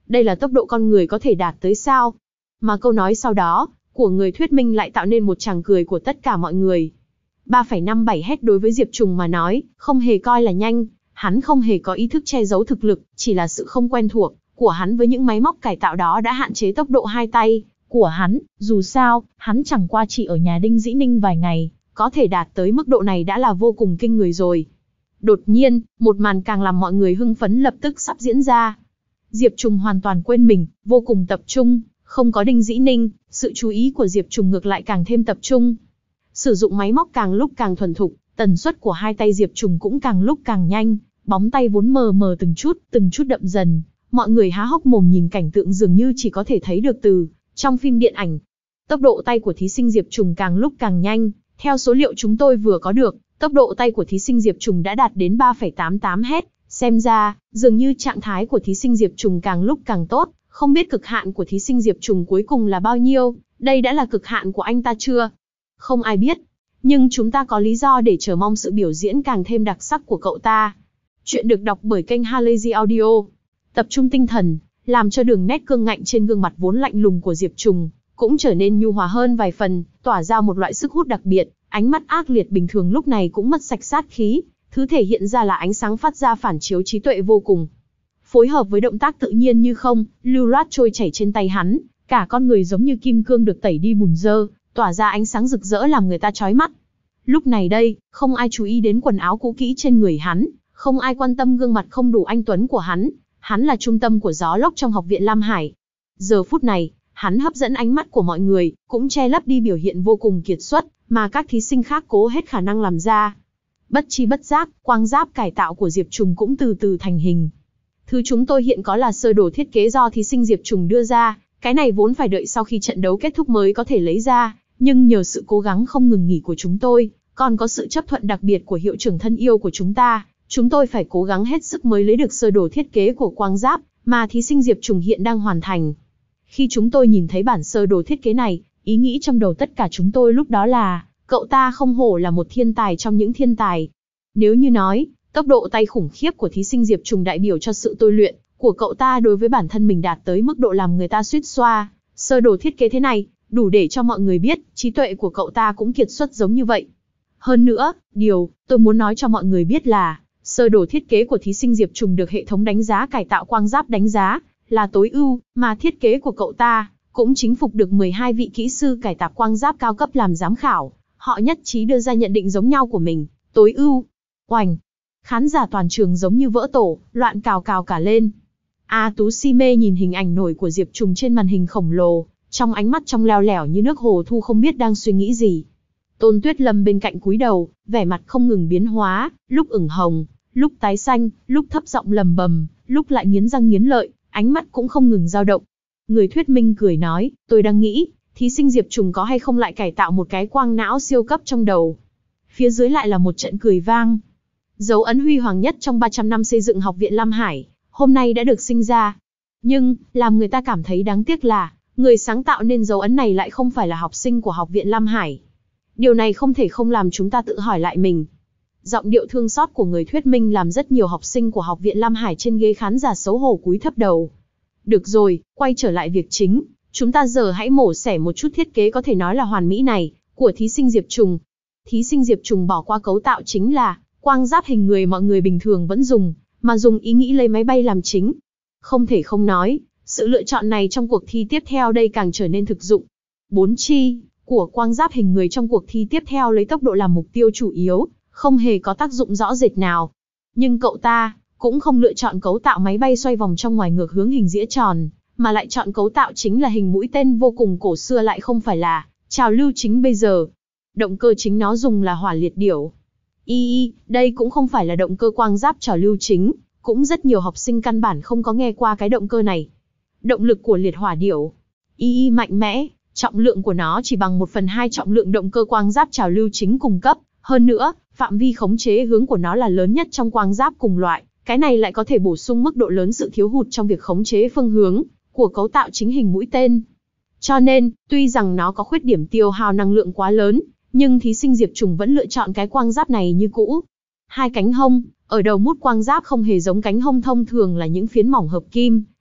Đây là tốc độ con người có thể đạt tới sao? Mà câu nói sau đó, của người thuyết minh lại tạo nên một tràng cười của tất cả mọi người. ba phẩy năm bảy Hz đối với Diệp Trùng mà nói, không hề coi là nhanh, hắn không hề có ý thức che giấu thực lực, chỉ là sự không quen thuộc của hắn với những máy móc cải tạo đó đã hạn chế tốc độ hai tay của hắn. Dù sao, hắn chẳng qua chỉ ở nhà Đinh Dĩ Ninh vài ngày, có thể đạt tới mức độ này đã là vô cùng kinh người rồi. Đột nhiên, một màn càng làm mọi người hưng phấn lập tức sắp diễn ra. Diệp Trùng hoàn toàn quên mình, vô cùng tập trung, không có Đinh Dĩ Ninh, sự chú ý của Diệp Trùng ngược lại càng thêm tập trung. Sử dụng máy móc càng lúc càng thuần thục, tần suất của hai tay Diệp Trùng cũng càng lúc càng nhanh, bóng tay vốn mờ mờ từng chút, từng chút đậm dần. Mọi người há hốc mồm nhìn cảnh tượng dường như chỉ có thể thấy được từ trong phim điện ảnh. Tốc độ tay của thí sinh Diệp Trùng càng lúc càng nhanh, theo số liệu chúng tôi vừa có được, tốc độ tay của thí sinh Diệp Trùng đã đạt đến ba phẩy tám tám Hz, xem ra, dường như trạng thái của thí sinh Diệp Trùng càng lúc càng tốt, không biết cực hạn của thí sinh Diệp Trùng cuối cùng là bao nhiêu, đây đã là cực hạn của anh ta chưa? Không ai biết, nhưng chúng ta có lý do để chờ mong sự biểu diễn càng thêm đặc sắc của cậu ta. Chuyện được đọc bởi kênh Halazy Audio. Tập trung tinh thần, làm cho đường nét cương ngạnh trên gương mặt vốn lạnh lùng của Diệp Trùng cũng trở nên nhu hòa hơn vài phần, tỏa ra một loại sức hút đặc biệt, ánh mắt ác liệt bình thường lúc này cũng mất sạch sát khí, thứ thể hiện ra là ánh sáng phát ra phản chiếu trí tuệ vô cùng. Phối hợp với động tác tự nhiên như không, lưu loát trôi chảy trên tay hắn, cả con người giống như kim cương được tẩy đi bùn dơ, tỏa ra ánh sáng rực rỡ làm người ta chói mắt. Lúc này đây, không ai chú ý đến quần áo cũ kỹ trên người hắn, không ai quan tâm gương mặt không đủ anh tuấn của hắn, hắn là trung tâm của gió lốc trong học viện Lam Hải. Giờ phút này, hắn hấp dẫn ánh mắt của mọi người, cũng che lấp đi biểu hiện vô cùng kiệt xuất, mà các thí sinh khác cố hết khả năng làm ra. Bất chi bất giác, quang giáp cải tạo của Diệp Trùng cũng từ từ thành hình. Thứ chúng tôi hiện có là sơ đồ thiết kế do thí sinh Diệp Trùng đưa ra, cái này vốn phải đợi sau khi trận đấu kết thúc mới có thể lấy ra, nhưng nhờ sự cố gắng không ngừng nghỉ của chúng tôi, còn có sự chấp thuận đặc biệt của hiệu trưởng thân yêu của chúng ta, chúng tôi phải cố gắng hết sức mới lấy được sơ đồ thiết kế của quang giáp, mà thí sinh Diệp Trùng hiện đang hoàn thành. Khi chúng tôi nhìn thấy bản sơ đồ thiết kế này, ý nghĩ trong đầu tất cả chúng tôi lúc đó là, cậu ta không hổ là một thiên tài trong những thiên tài. Nếu như nói, tốc độ tay khủng khiếp của thí sinh Diệp Trùng đại biểu cho sự tôi luyện của cậu ta đối với bản thân mình đạt tới mức độ làm người ta suýt xoa, sơ đồ thiết kế thế này, đủ để cho mọi người biết, trí tuệ của cậu ta cũng kiệt xuất giống như vậy. Hơn nữa, điều tôi muốn nói cho mọi người biết là, sơ đồ thiết kế của thí sinh Diệp Trùng được hệ thống đánh giá cải tạo quang giáp đánh giá là tối ưu, mà thiết kế của cậu ta cũng chính phục được mười hai vị kỹ sư cải tạo quang giáp cao cấp làm giám khảo. Họ nhất trí đưa ra nhận định giống nhau của mình, tối ưu. Oành! Khán giả toàn trường giống như vỡ tổ, loạn cào cào cả lên. A Tú si mê nhìn hình ảnh nổi của Diệp Trùng trên màn hình khổng lồ, trong ánh mắt trong leo lẻo như nước hồ thu không biết đang suy nghĩ gì. Tôn Tuyết Lâm bên cạnh cúi đầu, vẻ mặt không ngừng biến hóa, lúc ửng hồng, lúc tái xanh, lúc thấp giọng lầm bầm, lúc lại nghiến răng nghiến lợi, ánh mắt cũng không ngừng dao động. Người thuyết minh cười nói, tôi đang nghĩ, thí sinh Diệp Trùng có hay không lại cải tạo một cái quang não siêu cấp trong đầu. Phía dưới lại là một trận cười vang. Dấu ấn huy hoàng nhất trong ba trăm năm xây dựng học viện Lam Hải, hôm nay đã được sinh ra. Nhưng, làm người ta cảm thấy đáng tiếc là, người sáng tạo nên dấu ấn này lại không phải là học sinh của học viện Lam Hải. Điều này không thể không làm chúng ta tự hỏi lại mình. Giọng điệu thương xót của người thuyết minh làm rất nhiều học sinh của học viện Lam Hải trên ghế khán giả xấu hổ cúi thấp đầu. Được rồi, quay trở lại việc chính, chúng ta giờ hãy mổ xẻ một chút thiết kế có thể nói là hoàn mỹ này, của thí sinh Diệp Trùng. Thí sinh Diệp Trùng bỏ qua cấu tạo chính là quang giáp hình người mọi người bình thường vẫn dùng, mà dùng ý nghĩ lấy máy bay làm chính. Không thể không nói, sự lựa chọn này trong cuộc thi tiếp theo đây càng trở nên thực dụng. Bốn chi của quang giáp hình người trong cuộc thi tiếp theo lấy tốc độ làm mục tiêu chủ yếu, không hề có tác dụng rõ rệt nào. Nhưng cậu ta cũng không lựa chọn cấu tạo máy bay xoay vòng trong ngoài ngược hướng hình dĩa tròn, mà lại chọn cấu tạo chính là hình mũi tên vô cùng cổ xưa lại không phải là trào lưu chính bây giờ. Động cơ chính nó dùng là hỏa liệt điểu. Y y, đây cũng không phải là động cơ quang giáp trào lưu chính, cũng rất nhiều học sinh căn bản không có nghe qua cái động cơ này. Động lực của liệt hỏa điểu. Y y mạnh mẽ, trọng lượng của nó chỉ bằng một phần hai trọng lượng động cơ quang giáp trào lưu chính cung cấp. Hơn nữa, phạm vi khống chế hướng của nó là lớn nhất trong quang giáp cùng loại. Cái này lại có thể bổ sung mức độ lớn sự thiếu hụt trong việc khống chế phương hướng của cấu tạo chính hình mũi tên. Cho nên, tuy rằng nó có khuyết điểm tiêu hao năng lượng quá lớn, nhưng thí sinh Diệp Trùng vẫn lựa chọn cái quang giáp này như cũ. Hai cánh hông, ở đầu mút quang giáp không hề giống cánh hông thông thường là những phiến mỏng hợp kim,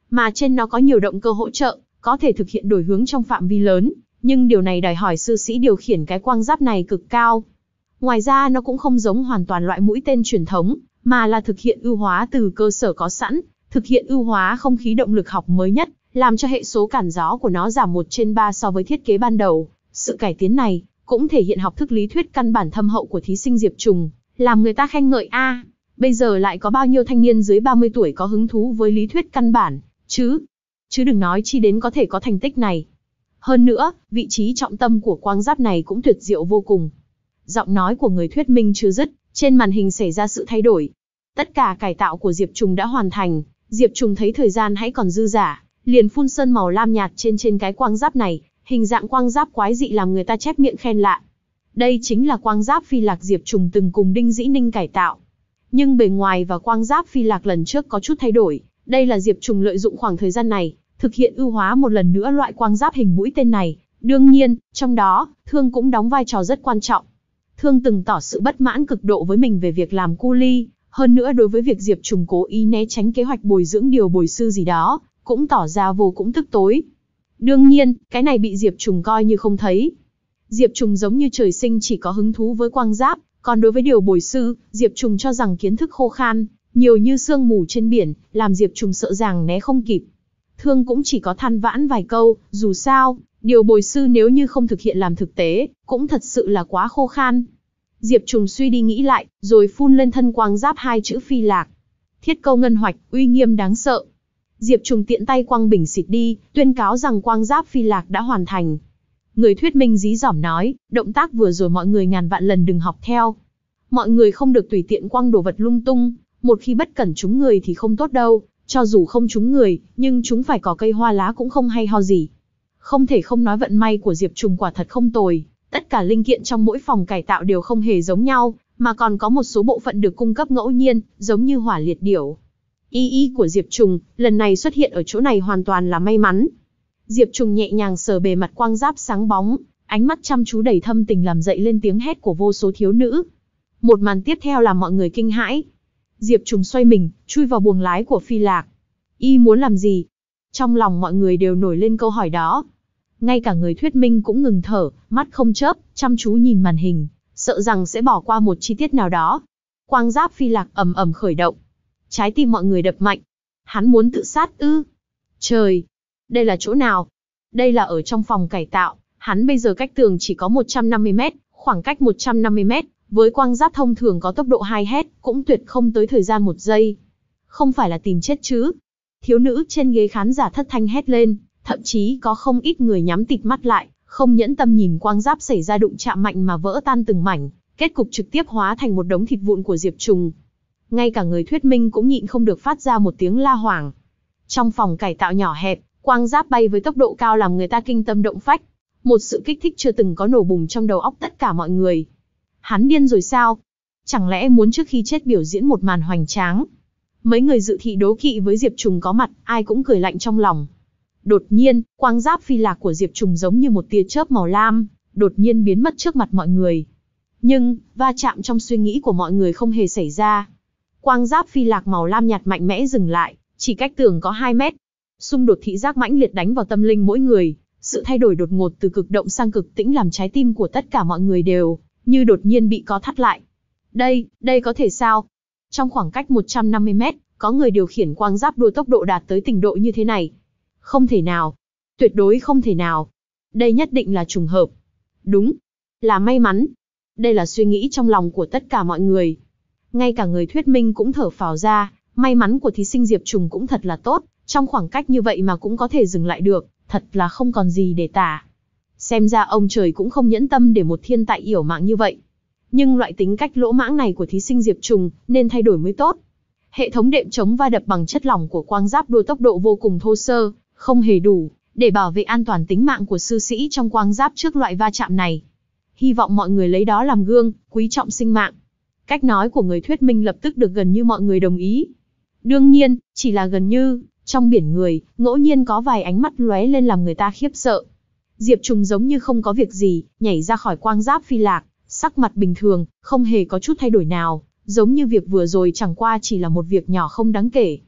mà trên nó có nhiều động cơ hỗ trợ, có thể thực hiện đổi hướng trong phạm vi lớn, nhưng điều này đòi hỏi sư sĩ điều khiển cái quang giáp này cực cao. Ngoài ra nó cũng không giống hoàn toàn loại mũi tên truyền thống, mà là thực hiện ưu hóa từ cơ sở có sẵn, thực hiện ưu hóa không khí động lực học mới nhất, làm cho hệ số cản gió của nó giảm một trên ba so với thiết kế ban đầu. Sự cải tiến này cũng thể hiện học thức lý thuyết căn bản thâm hậu của thí sinh Diệp Trùng, làm người ta khen ngợi a. À, bây giờ lại có bao nhiêu thanh niên dưới ba mươi tuổi có hứng thú với lý thuyết căn bản, chứ? Chứ đừng nói chi đến có thể có thành tích này. Hơn nữa, vị trí trọng tâm của quang giáp này cũng tuyệt diệu vô cùng. Giọng nói của người thuyết minh chưa dứt, trên màn hình xảy ra sự thay đổi. Tất cả cải tạo của Diệp Trùng đã hoàn thành, Diệp Trùng thấy thời gian hãy còn dư dả, liền phun sơn màu lam nhạt trên trên cái quang giáp này, hình dạng quang giáp quái dị làm người ta chép miệng khen lạ. Đây chính là quang giáp phi lạc Diệp Trùng từng cùng Đinh Dĩ Ninh cải tạo. Nhưng bề ngoài và quang giáp phi lạc lần trước có chút thay đổi, đây là Diệp Trùng lợi dụng khoảng thời gian này, thực hiện ưu hóa một lần nữa loại quang giáp hình mũi tên này. Đương nhiên, trong đó, Thương cũng đóng vai trò rất quan trọng. Thương từng tỏ sự bất mãn cực độ với mình về việc làm cu ly, hơn nữa đối với việc Diệp Trùng cố ý né tránh kế hoạch bồi dưỡng điều bồi sư gì đó, cũng tỏ ra vô cũng tức tối. Đương nhiên, cái này bị Diệp Trùng coi như không thấy. Diệp Trùng giống như trời sinh chỉ có hứng thú với quang giáp, còn đối với điều bồi sư, Diệp Trùng cho rằng kiến thức khô khan, nhiều như sương mù trên biển, làm Diệp Trùng sợ rằng né không kịp. Thương cũng chỉ có than vãn vài câu, dù sao, điều bồi sư nếu như không thực hiện làm thực tế, cũng thật sự là quá khô khan. Diệp Trùng suy đi nghĩ lại, rồi phun lên thân quang giáp hai chữ phi lạc. Thiết câu ngân hoạch, uy nghiêm đáng sợ. Diệp Trùng tiện tay quăng bình xịt đi, tuyên cáo rằng quang giáp phi lạc đã hoàn thành. Người thuyết minh dí dỏm nói, động tác vừa rồi mọi người ngàn vạn lần đừng học theo. Mọi người không được tùy tiện quăng đồ vật lung tung, một khi bất cẩn trúng người thì không tốt đâu, cho dù không trúng người, nhưng chúng phải có cây hoa lá cũng không hay ho gì. Không thể không nói vận may của Diệp Trùng quả thật không tồi, tất cả linh kiện trong mỗi phòng cải tạo đều không hề giống nhau, mà còn có một số bộ phận được cung cấp ngẫu nhiên, giống như hỏa liệt điểu. Y y của Diệp Trùng, lần này xuất hiện ở chỗ này hoàn toàn là may mắn. Diệp Trùng nhẹ nhàng sờ bề mặt quang giáp sáng bóng, ánh mắt chăm chú đầy thâm tình làm dậy lên tiếng hét của vô số thiếu nữ. Một màn tiếp theo làm mọi người kinh hãi. Diệp Trùng xoay mình, chui vào buồng lái của phi lạc. Y muốn làm gì? Trong lòng mọi người đều nổi lên câu hỏi đó. Ngay cả người thuyết minh cũng ngừng thở, mắt không chớp, chăm chú nhìn màn hình, sợ rằng sẽ bỏ qua một chi tiết nào đó. Quang giáp phi lạc ầm ầm khởi động. Trái tim mọi người đập mạnh. Hắn muốn tự sát ư? Trời! Đây là chỗ nào? Đây là ở trong phòng cải tạo, hắn bây giờ cách tường chỉ có một trăm năm mươi mét, khoảng cách một trăm năm mươi mét, với quang giáp thông thường có tốc độ hai hét, cũng tuyệt không tới thời gian một giây. Không phải là tìm chết chứ? Thiếu nữ trên ghế khán giả thất thanh hét lên, thậm chí có không ít người nhắm tịt mắt lại, không nhẫn tâm nhìn quang giáp xảy ra đụng chạm mạnh mà vỡ tan từng mảnh, kết cục trực tiếp hóa thành một đống thịt vụn của Diệp Trùng. Ngay cả người thuyết minh cũng nhịn không được phát ra một tiếng la hoảng. Trong phòng cải tạo nhỏ hẹp, quang giáp bay với tốc độ cao làm người ta kinh tâm động phách. Một sự kích thích chưa từng có nổ bùng trong đầu óc tất cả mọi người. Hắn điên rồi sao? Chẳng lẽ muốn trước khi chết biểu diễn một màn hoành tráng? Mấy người dự thị đố kỵ với Diệp Trùng có mặt, ai cũng cười lạnh trong lòng. Đột nhiên, quang giáp phi lạc của Diệp Trùng giống như một tia chớp màu lam, đột nhiên biến mất trước mặt mọi người. Nhưng, va chạm trong suy nghĩ của mọi người không hề xảy ra. Quang giáp phi lạc màu lam nhạt mạnh mẽ dừng lại, chỉ cách tường có hai mét. Xung đột thị giác mãnh liệt đánh vào tâm linh mỗi người, sự thay đổi đột ngột từ cực động sang cực tĩnh làm trái tim của tất cả mọi người đều như đột nhiên bị co thắt lại. Đây, đây có thể sao? Trong khoảng cách một trăm năm mươi mét, có người điều khiển quang giáp đua tốc độ đạt tới trình độ như thế này. Không thể nào. Tuyệt đối không thể nào. Đây nhất định là trùng hợp. Đúng. Là may mắn. Đây là suy nghĩ trong lòng của tất cả mọi người. Ngay cả người thuyết minh cũng thở phào ra, may mắn của thí sinh Diệp Trùng cũng thật là tốt, trong khoảng cách như vậy mà cũng có thể dừng lại được, thật là không còn gì để tả. Xem ra ông trời cũng không nhẫn tâm để một thiên tài yểu mạng như vậy. Nhưng loại tính cách lỗ mãng này của thí sinh Diệp Trùng nên thay đổi mới tốt. Hệ thống đệm chống va đập bằng chất lỏng của quang giáp đua tốc độ vô cùng thô sơ, không hề đủ để bảo vệ an toàn tính mạng của sư sĩ trong quang giáp trước loại va chạm này. Hy vọng mọi người lấy đó làm gương, quý trọng sinh mạng. Cách nói của người thuyết minh lập tức được gần như mọi người đồng ý. Đương nhiên, chỉ là gần như, trong biển người, ngẫu nhiên có vài ánh mắt lóe lên làm người ta khiếp sợ. Diệp Trùng giống như không có việc gì, nhảy ra khỏi quang giáp phi lạc, sắc mặt bình thường, không hề có chút thay đổi nào, giống như việc vừa rồi chẳng qua chỉ là một việc nhỏ không đáng kể.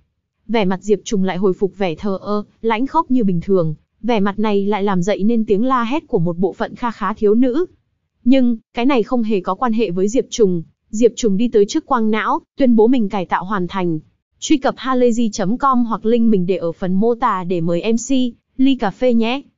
Vẻ mặt Diệp Trùng lại hồi phục vẻ thờ ơ, lãnh khốc như bình thường, vẻ mặt này lại làm dậy nên tiếng la hét của một bộ phận kha khá thiếu nữ. Nhưng, cái này không hề có quan hệ với Diệp Trùng. Diệp Trùng đi tới trước quang não, tuyên bố mình cải tạo hoàn thành. Truy cập halayzi chấm com hoặc link mình để ở phần mô tả để mời em xê, ly cà phê nhé.